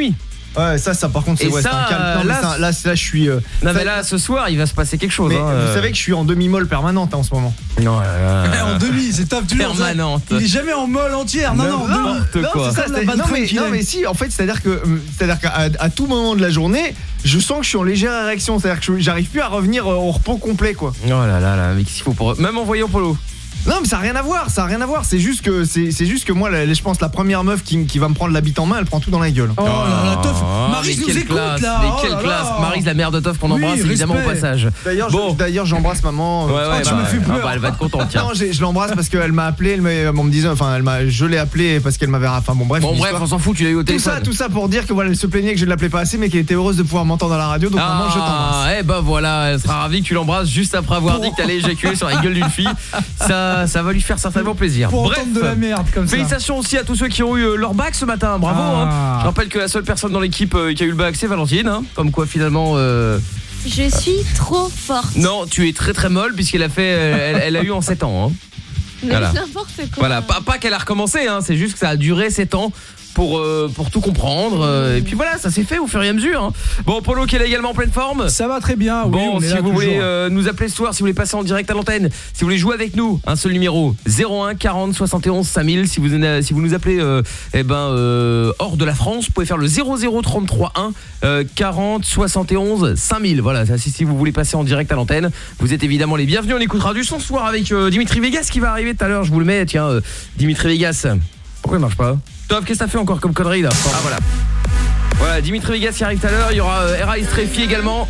Ouais, ça, ça par contre, c'est Et ouais, ça, c'est un calme. Non, mais là, ça, là, là, je suis. euh, Non ça- mais là ce soir il va se passer quelque chose mais hein, vous euh. savez que je suis en demi-molle permanente hein, en ce moment. Non, là, là. En demi, c'est top, toujours. Permanente. Il est jamais en molle entière. Non, non, en demi. non, c'est ça, c'est- non, mais, non mais si, en fait, c'est-à-dire que c'est-à-dire qu'à à tout moment de la journée, je sens que je suis en légère érection, c'est-à-dire que je- j'arrive plus à revenir euh, au repos complet quoi. Oh là là là, mais qu'est-ce qu'il faut pour même en voyant Polo. Non mais ça a rien à voir, ça a rien à voir, c'est juste que c'est c'est juste que moi la- je pense la première meuf qui, qui va me prendre la bite en main, elle prend tout dans la gueule. Oh là là, Toff, Oh, Maryse mais nous quelle écoute classe, là. mais Oh quelle là classe. là. Maryse, la mère de Toff qu'on Oui, embrasse évidemment respect. au passage. D'ailleurs Bon. je- d'ailleurs j'embrasse maman. Ouais, ouais, Ah, bah, tu me fais ah, peur. bah, elle va être contente tiens. Non, j'ai- je l'embrasse parce qu'elle m'a appelé, elle m'a, on me disait, enfin, elle m'a, je l'ai appelé parce qu'elle m'avait, enfin bon bref. Bon une bref, histoire. on s'en fout, tu l'as eu au Tout téléphone. ça, tout ça pour dire que voilà, elle se plaignait que je ne l'appelais pas assez, mais qu'elle était heureuse de pouvoir m'entendre à la radio, donc maman, je t'embrasse. Ah, eh ben voilà, elle sera ravie que tu l'embrasses juste après avoir dit que t'allais éjaculer sur la gueule d'une fille. Ça, ça va lui faire certainement plaisir. Pour Bref, entendre de la merde comme ça. félicitations aussi à tous ceux qui ont eu euh, leur bac ce matin. Bravo. Ah. Hein. Je rappelle que la seule personne dans l'équipe euh, qui a eu le bac, c'est Valentine. Hein. Comme quoi finalement. Euh... Je suis trop forte. Non, tu es très très molle puisqu'elle a fait, euh, elle, elle a eu en sept ans. Hein. Mais Voilà. n'importe quoi. Voilà, pas, pas qu'elle a recommencé, hein, c'est juste que ça a duré sept ans pour, euh, pour tout comprendre. euh, et puis voilà, ça s'est fait au fur et à mesure. Hein. Bon, Polo qui est également en pleine forme. Ça va très bien. Oui, Bon, on est si là vous voulez toujours. euh, nous appeler ce soir, si vous voulez passer en direct à l'antenne, si vous voulez jouer avec nous, un seul numéro zéro un quarante soixante et onze cinq mille. Si vous si vous nous appelez euh, eh ben euh, hors de la France, vous pouvez faire le zéro zéro trente-trois un euh, quarante soixante et onze cinq mille. Voilà, ça, si, si vous voulez passer en direct à l'antenne, vous êtes évidemment les bienvenus. On écoutera du son ce soir avec euh, Dimitri Vegas qui va arriver tout à l'heure. Je vous le mets, tiens, euh, Dimitri Vegas. Pourquoi il marche pas? Top, qu'est-ce que t'as fait encore comme connerie là? Ah voilà. Voilà, Dimitri Vegas qui arrive tout à l'heure. Il y aura euh, R A Streffi également.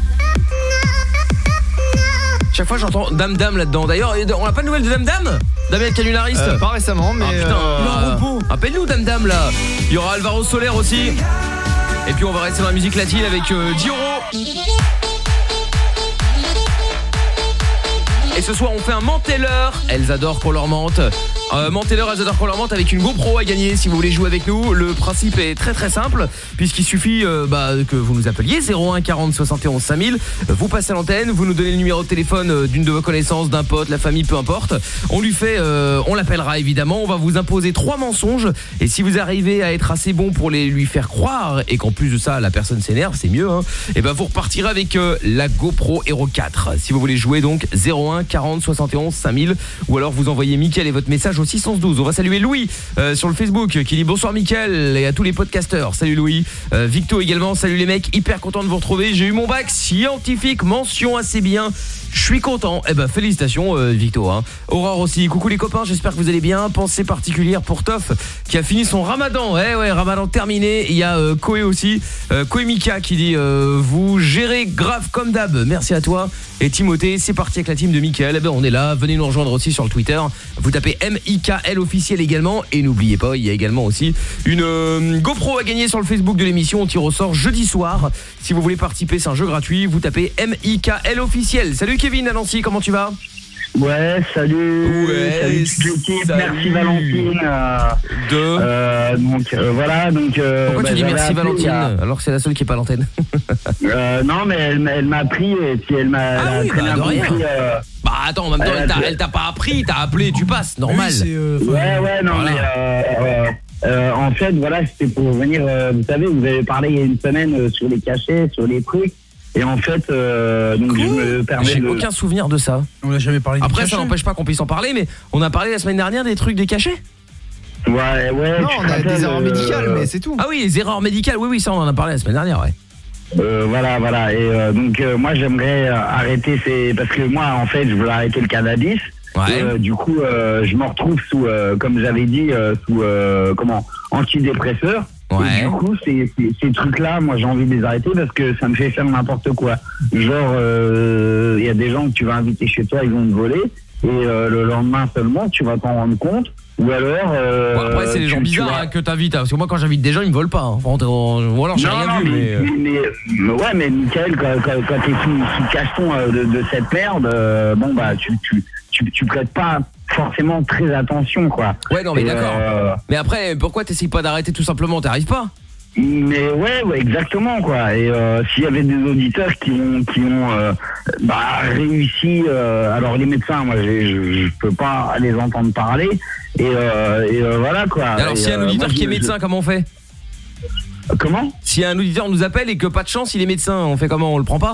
Chaque fois j'entends Dame Dame là-dedans. D'ailleurs, on n'a pas de nouvelles de Dame Dame? Damien Canulariste Euh, pas récemment, mais ah, putain, euh, euh, appelle-nous Dame Dame là. Il y aura Alvaro Soler aussi. Et puis on va rester dans la musique latine avec euh, Dioro. Et ce soir on fait un mentelleur. Elles adorent qu'on leur mente. euh, Mentelleur, elles adorent qu'on leur mente avec une GoPro à gagner si vous voulez jouer avec nous. Le principe est très très simple puisqu'il suffit euh, bah, que vous nous appeliez zéro un quarante soixante et onze cinq mille. Vous passez à l'antenne, vous nous donnez le numéro de téléphone euh, d'une de vos connaissances, d'un pote, la famille, peu importe. On lui fait, euh, on l'appellera évidemment. On va vous imposer trois mensonges et si vous arrivez à être assez bon pour les lui faire croire et qu'en plus de ça la personne s'énerve, c'est mieux. Hein, et ben vous repartirez avec euh, la GoPro Hero quatre. Si vous voulez jouer donc zéro un quarante soixante et onze cinq mille ou alors vous envoyez Mickaël et votre message au six un deux. On va saluer Louis euh, sur le Facebook qui dit bonsoir Mickaël et à tous les podcasteurs. Salut Louis. euh, Victo également, salut les mecs, hyper content de vous retrouver. J'ai eu mon bac scientifique, mention assez bien. Je suis content. Eh ben félicitations euh, Victo hein. Aurore aussi. Coucou les copains, j'espère que vous allez bien. Pensée particulière pour Toff qui a fini son Ramadan. Eh ouais, Ramadan terminé. Il y a euh, Koé aussi. Euh, Koé Mika qui dit euh, vous gérez grave comme d'hab. Merci à toi. Et Timothée, c'est parti avec la team de Mickaël. Eh ben on est là. Venez nous rejoindre aussi sur le Twitter. Vous tapez M I K L officiel également. Et n'oubliez pas, il y a également aussi une euh, GoPro à gagner sur le Facebook de l'émission. On tire au sort jeudi soir. Si vous voulez participer, c'est un jeu gratuit. Vous tapez M I K L officiel. Salut Kevin à Nancy, comment tu vas? Ouais, salut. Ouais, salut toute l'équipe. salut. Merci Valentine. Euh, De euh, donc euh, voilà, donc. Euh, Pourquoi bah, tu dis j'avais merci appelé, Valentine euh, alors que c'est la seule qui est pas à l'antenne? euh, Non, mais elle, m'a- elle m'a appris et puis elle m'a. Ah elle a oui, très bah, bien de rien. compris, euh, Bah attends, en même temps, elle a- elle t'a- elle t'a pas appris, t'as appelé, tu passes, normal. ouais, ouais, non, Voilà. mais euh, euh, euh, en fait, voilà, c'était pour venir. Euh, vous savez, vous avez parlé il y a une semaine euh, sur les cachets, sur les trucs. Et en fait, euh, donc je me permets J'ai de. aucun souvenir de ça. On n'a jamais parlé de Après, ça cachet. n'empêche pas qu'on puisse en parler, mais on a parlé la semaine dernière des trucs des cachets. Ouais, ouais. non, tu on te a rappelles, des erreurs euh, médicales, mais c'est tout. Ah oui, les erreurs médicales, oui, oui, ça on en a parlé la semaine dernière, ouais. Euh, voilà, voilà. Et euh, donc euh, moi j'aimerais euh, arrêter ces parce que moi en fait je voulais arrêter le cannabis. Ouais. Et, euh, du coup euh, je me retrouve sous euh, comme j'avais dit euh, sous euh, comment antidépresseur. Ouais. Et du coup ces, ces, ces trucs là moi j'ai envie de les arrêter parce que ça me fait faire n'importe quoi. Genre il euh, y a des gens que tu vas inviter chez toi, ils vont te voler et euh, le lendemain seulement tu vas t'en rendre compte. Ou alors euh, Bon, après, c'est les tu- gens tu bizarres vas- hein, que t'invites, hein, parce que moi quand j'invite des gens, ils me volent pas. Hein. Enfin, ou alors j'ai Non, rien non, vu, mais, mais. euh, mais, mais- ouais, mais Mickaël, quand, quand, quand t'es sous, sous le cacheton euh, de, de cette merde, euh, bon bah tu, tu, tu, tu prêtes pas forcément très attention, quoi. Ouais, non, mais Et, d'accord. euh, Mais après, pourquoi t'essayes pas d'arrêter tout simplement? T'arrives pas? Mais ouais, ouais, exactement, quoi. Et euh, s'il y avait des auditeurs qui ont, qui ont euh, bah, réussi, euh, alors les médecins, moi, j'ai- je, je peux pas les entendre parler. Et, euh, et euh, voilà, quoi. Alors, Et, s'il y a un euh, auditeur moi, qui est je- médecin, comment on fait? Comment ? Si un auditeur nous appelle et que pas de chance, il est médecin, on fait comment ? On le prend pas ?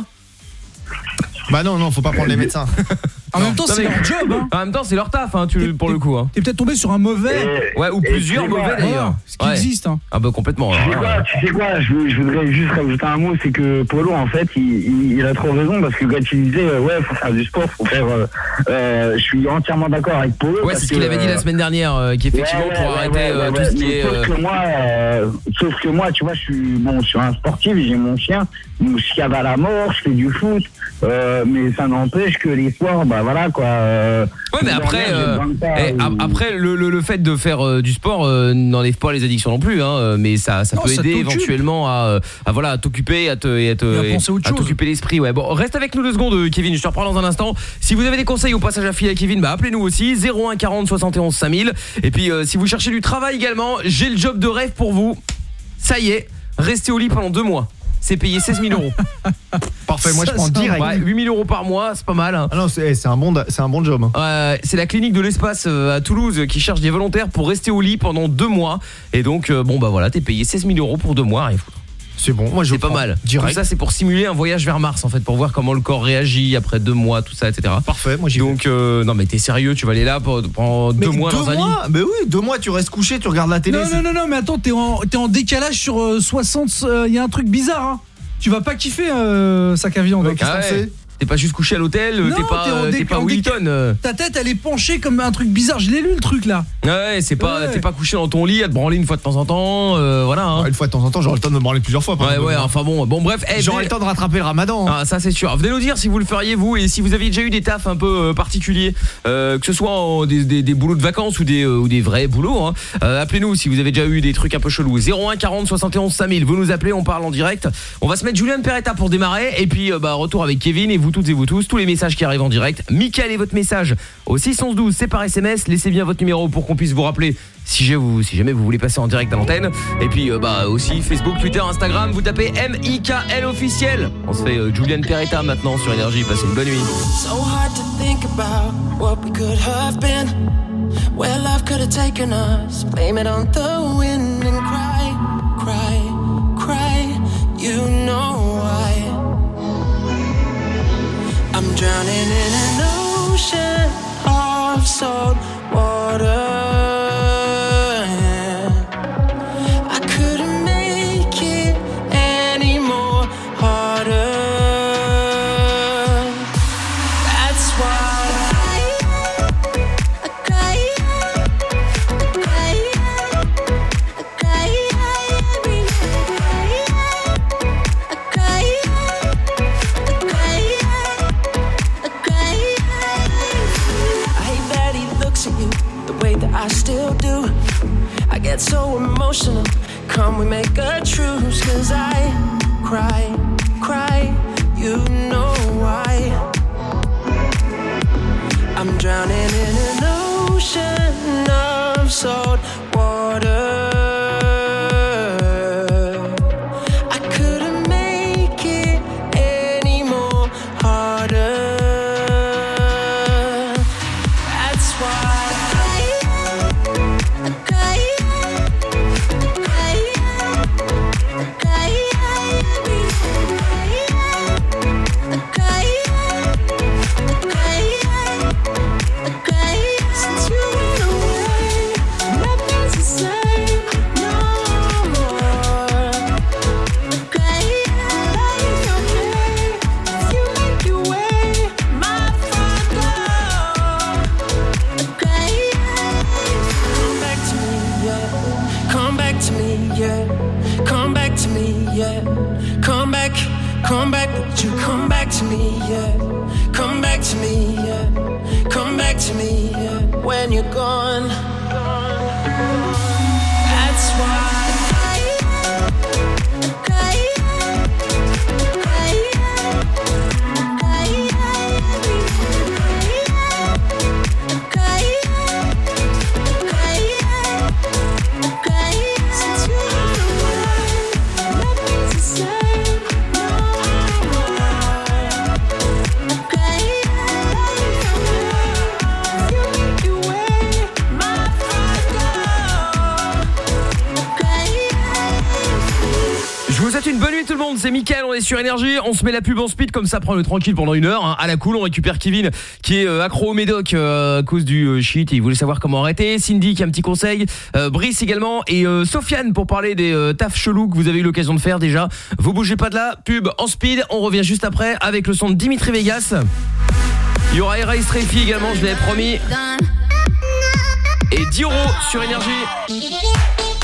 Bah non, non, faut pas prendre les médecins. En même temps, c'est leur job. Hein. En même temps, c'est leur taf, hein, tu, pour le coup. Hein. T'es peut-être tombé sur un mauvais. Ouais, ou plusieurs mauvais d'ailleurs. Ce qui existe. Hein. Ah bah complètement. Tu sais quoi, tu sais quoi je, je voudrais juste rajouter un mot, c'est que Polo, en fait, il, il, il a trop raison, parce que quand il disait, euh, ouais, faut faire du sport, faut faire... Euh, euh, je suis entièrement d'accord avec Polo. Ouais, c'est ce qu'il avait dit la semaine dernière, euh, qu'effectivement, ouais, pour ouais, arrêter ouais, euh, ouais, tout ce ouais, qui est... Sauf euh, que moi, euh, sauf que moi, tu vois, je suis, bon, je suis un sportif, j'ai mon chien, je cave à la mort, je fais du foot, euh, mais ça n'empêche que les soirs, bah voilà, quoi... Euh, Ouais, mais après, euh, eh, après le, le, le fait de faire euh, du sport euh, n'enlève pas les addictions non plus, hein, mais ça, ça non, peut ça aider t'occupe. éventuellement à, à voilà, à t'occuper, à te, et à te, Et à penser à autre à chose. t'occuper l'esprit. Ouais. Bon, reste avec nous deux secondes, Kevin. Je te reprends dans un instant. Si vous avez des conseils au passage à fil à Kevin, bah appelez-nous aussi zéro un quarante soixante et onze cinq mille. Et puis euh, si vous cherchez du travail également, j'ai le job de rêve pour vous. Ça y est, restez au lit pendant deux mois. C'est payé seize mille euros. Parfait, moi Ça, je prends c'est direct. ouais, huit mille euros par mois, c'est pas mal. Hein. Ah non, c'est c'est un bon, c'est un bon job. Hein. Euh, c'est la clinique de l'espace euh, à Toulouse qui cherche des volontaires pour rester au lit pendant deux mois. Et donc, euh, bon bah voilà, t'es payé seize mille euros pour deux mois, rien foutre. C'est bon, moi je C'est pas prends mal. direct. Tout ça, c'est pour simuler un voyage vers Mars en fait, pour voir comment le corps réagit après deux mois, tout ça, et cetera. Parfait, moi j'y Donc, euh, non mais t'es sérieux, tu vas aller là pour- pendant deux Mais mois deux dans un lit. mois Mais oui, deux mois, tu restes couché, tu regardes la télé. Non, c'est- non, non, non, mais attends, t'es en, t'es en décalage sur euh, soixante. Il euh, y a un truc bizarre, hein. Tu vas pas kiffer euh, sac à viande. Ouais, qu'est-ce Ah qu'on ouais. sait T'es pas juste couché à l'hôtel, Non, t'es pas, t'es en euh, dé- t'es pas en Wilton. déca- euh. Ta tête, elle est penchée comme un truc bizarre. Je l'ai lu le truc là. Ouais, c'est pas, Ouais. t'es pas couché dans ton lit à te branler une fois de temps en temps, euh, voilà. Hein. Ah, une fois de temps en temps, j'aurai le temps de me branler plusieurs fois. pendant Ouais, deux ouais, mois. enfin bon, bon bref. eh, J'aurai venez- le temps de rattraper le ramadan. hein. Ah, ça c'est sûr. Venez nous dire si vous le feriez vous et si vous aviez déjà eu des tafs un peu euh, particuliers, euh, que ce soit en, des, des, des boulots de vacances ou des, euh, ou des vrais boulots. Hein. Euh, appelez-nous si vous avez déjà eu des trucs un peu chelous. zéro un quarante soixante et onze cinq mille. Vous nous appelez, on parle en direct. On va se mettre Julian Peretta pour démarrer et puis euh, bah retour avec Kevin et vous toutes et vous tous. Tous les messages qui arrivent en direct. Mickaël et votre message au six onze douze, c'est par S M S. Laissez bien votre numéro pour qu'on puisse vous rappeler si, j'ai vous, si jamais vous voulez passer en direct à l'antenne. Et puis euh, bah aussi Facebook, Twitter, Instagram. Vous tapez M I K L officiel. On se fait euh, Julian Peretta maintenant sur Énergie. Passez une bonne nuit. So hard to think about what we could have been, where love could have taken us. Blame it on the wind and cry, cry, cry. You know why. I'm drowning in an ocean of salt water. I couldn't make it any more harder. That's why I cry, I cry, I cry every night. I cry, I cry, I cry. I hate that he looks at you the way that I still do. I get so emotional. Come, we make a truce, 'cause I cry, cry. You know why. I'm drowning in an ocean of salt water. I couldn't make it any more harder. That's why I cry, I cry, I cry every night. I cry, I cry, since you went away. Nothing's the same no more. I cry, life okay if you make your way my front door. I cry, come back to me, yeah. Come back to me, yeah. Come back to me, yeah. Come back, come back, would you come back to me, yeah. Come back to me, yeah. Come back to me, yeah. When you're gone. That's why I cry, I cry, I cry every night. I cry, I cry, since you went away. Nothing's the same no more. I cry, life okay if you make your way my front door. Je vous souhaite une bonne nuit tout le monde, c'est Mickaël, on est sur Énergie, on se met la pub en speed comme ça, prend le tranquille pendant une heure, hein. À la cool, on récupère Kevin qui est euh, accro au médoc euh, à cause du euh, shit et il voulait savoir comment arrêter, Cindy qui a un petit conseil, euh, Brice également et euh, Sofiane pour parler des euh, tafs chelous que vous avez eu l'occasion de faire déjà. Vous bougez pas de là, pub en speed, on revient juste après avec le son de Dimitri Vegas. Il y aura Erase Treffy également, je l'avais promis. Et Dioro sur Énergie.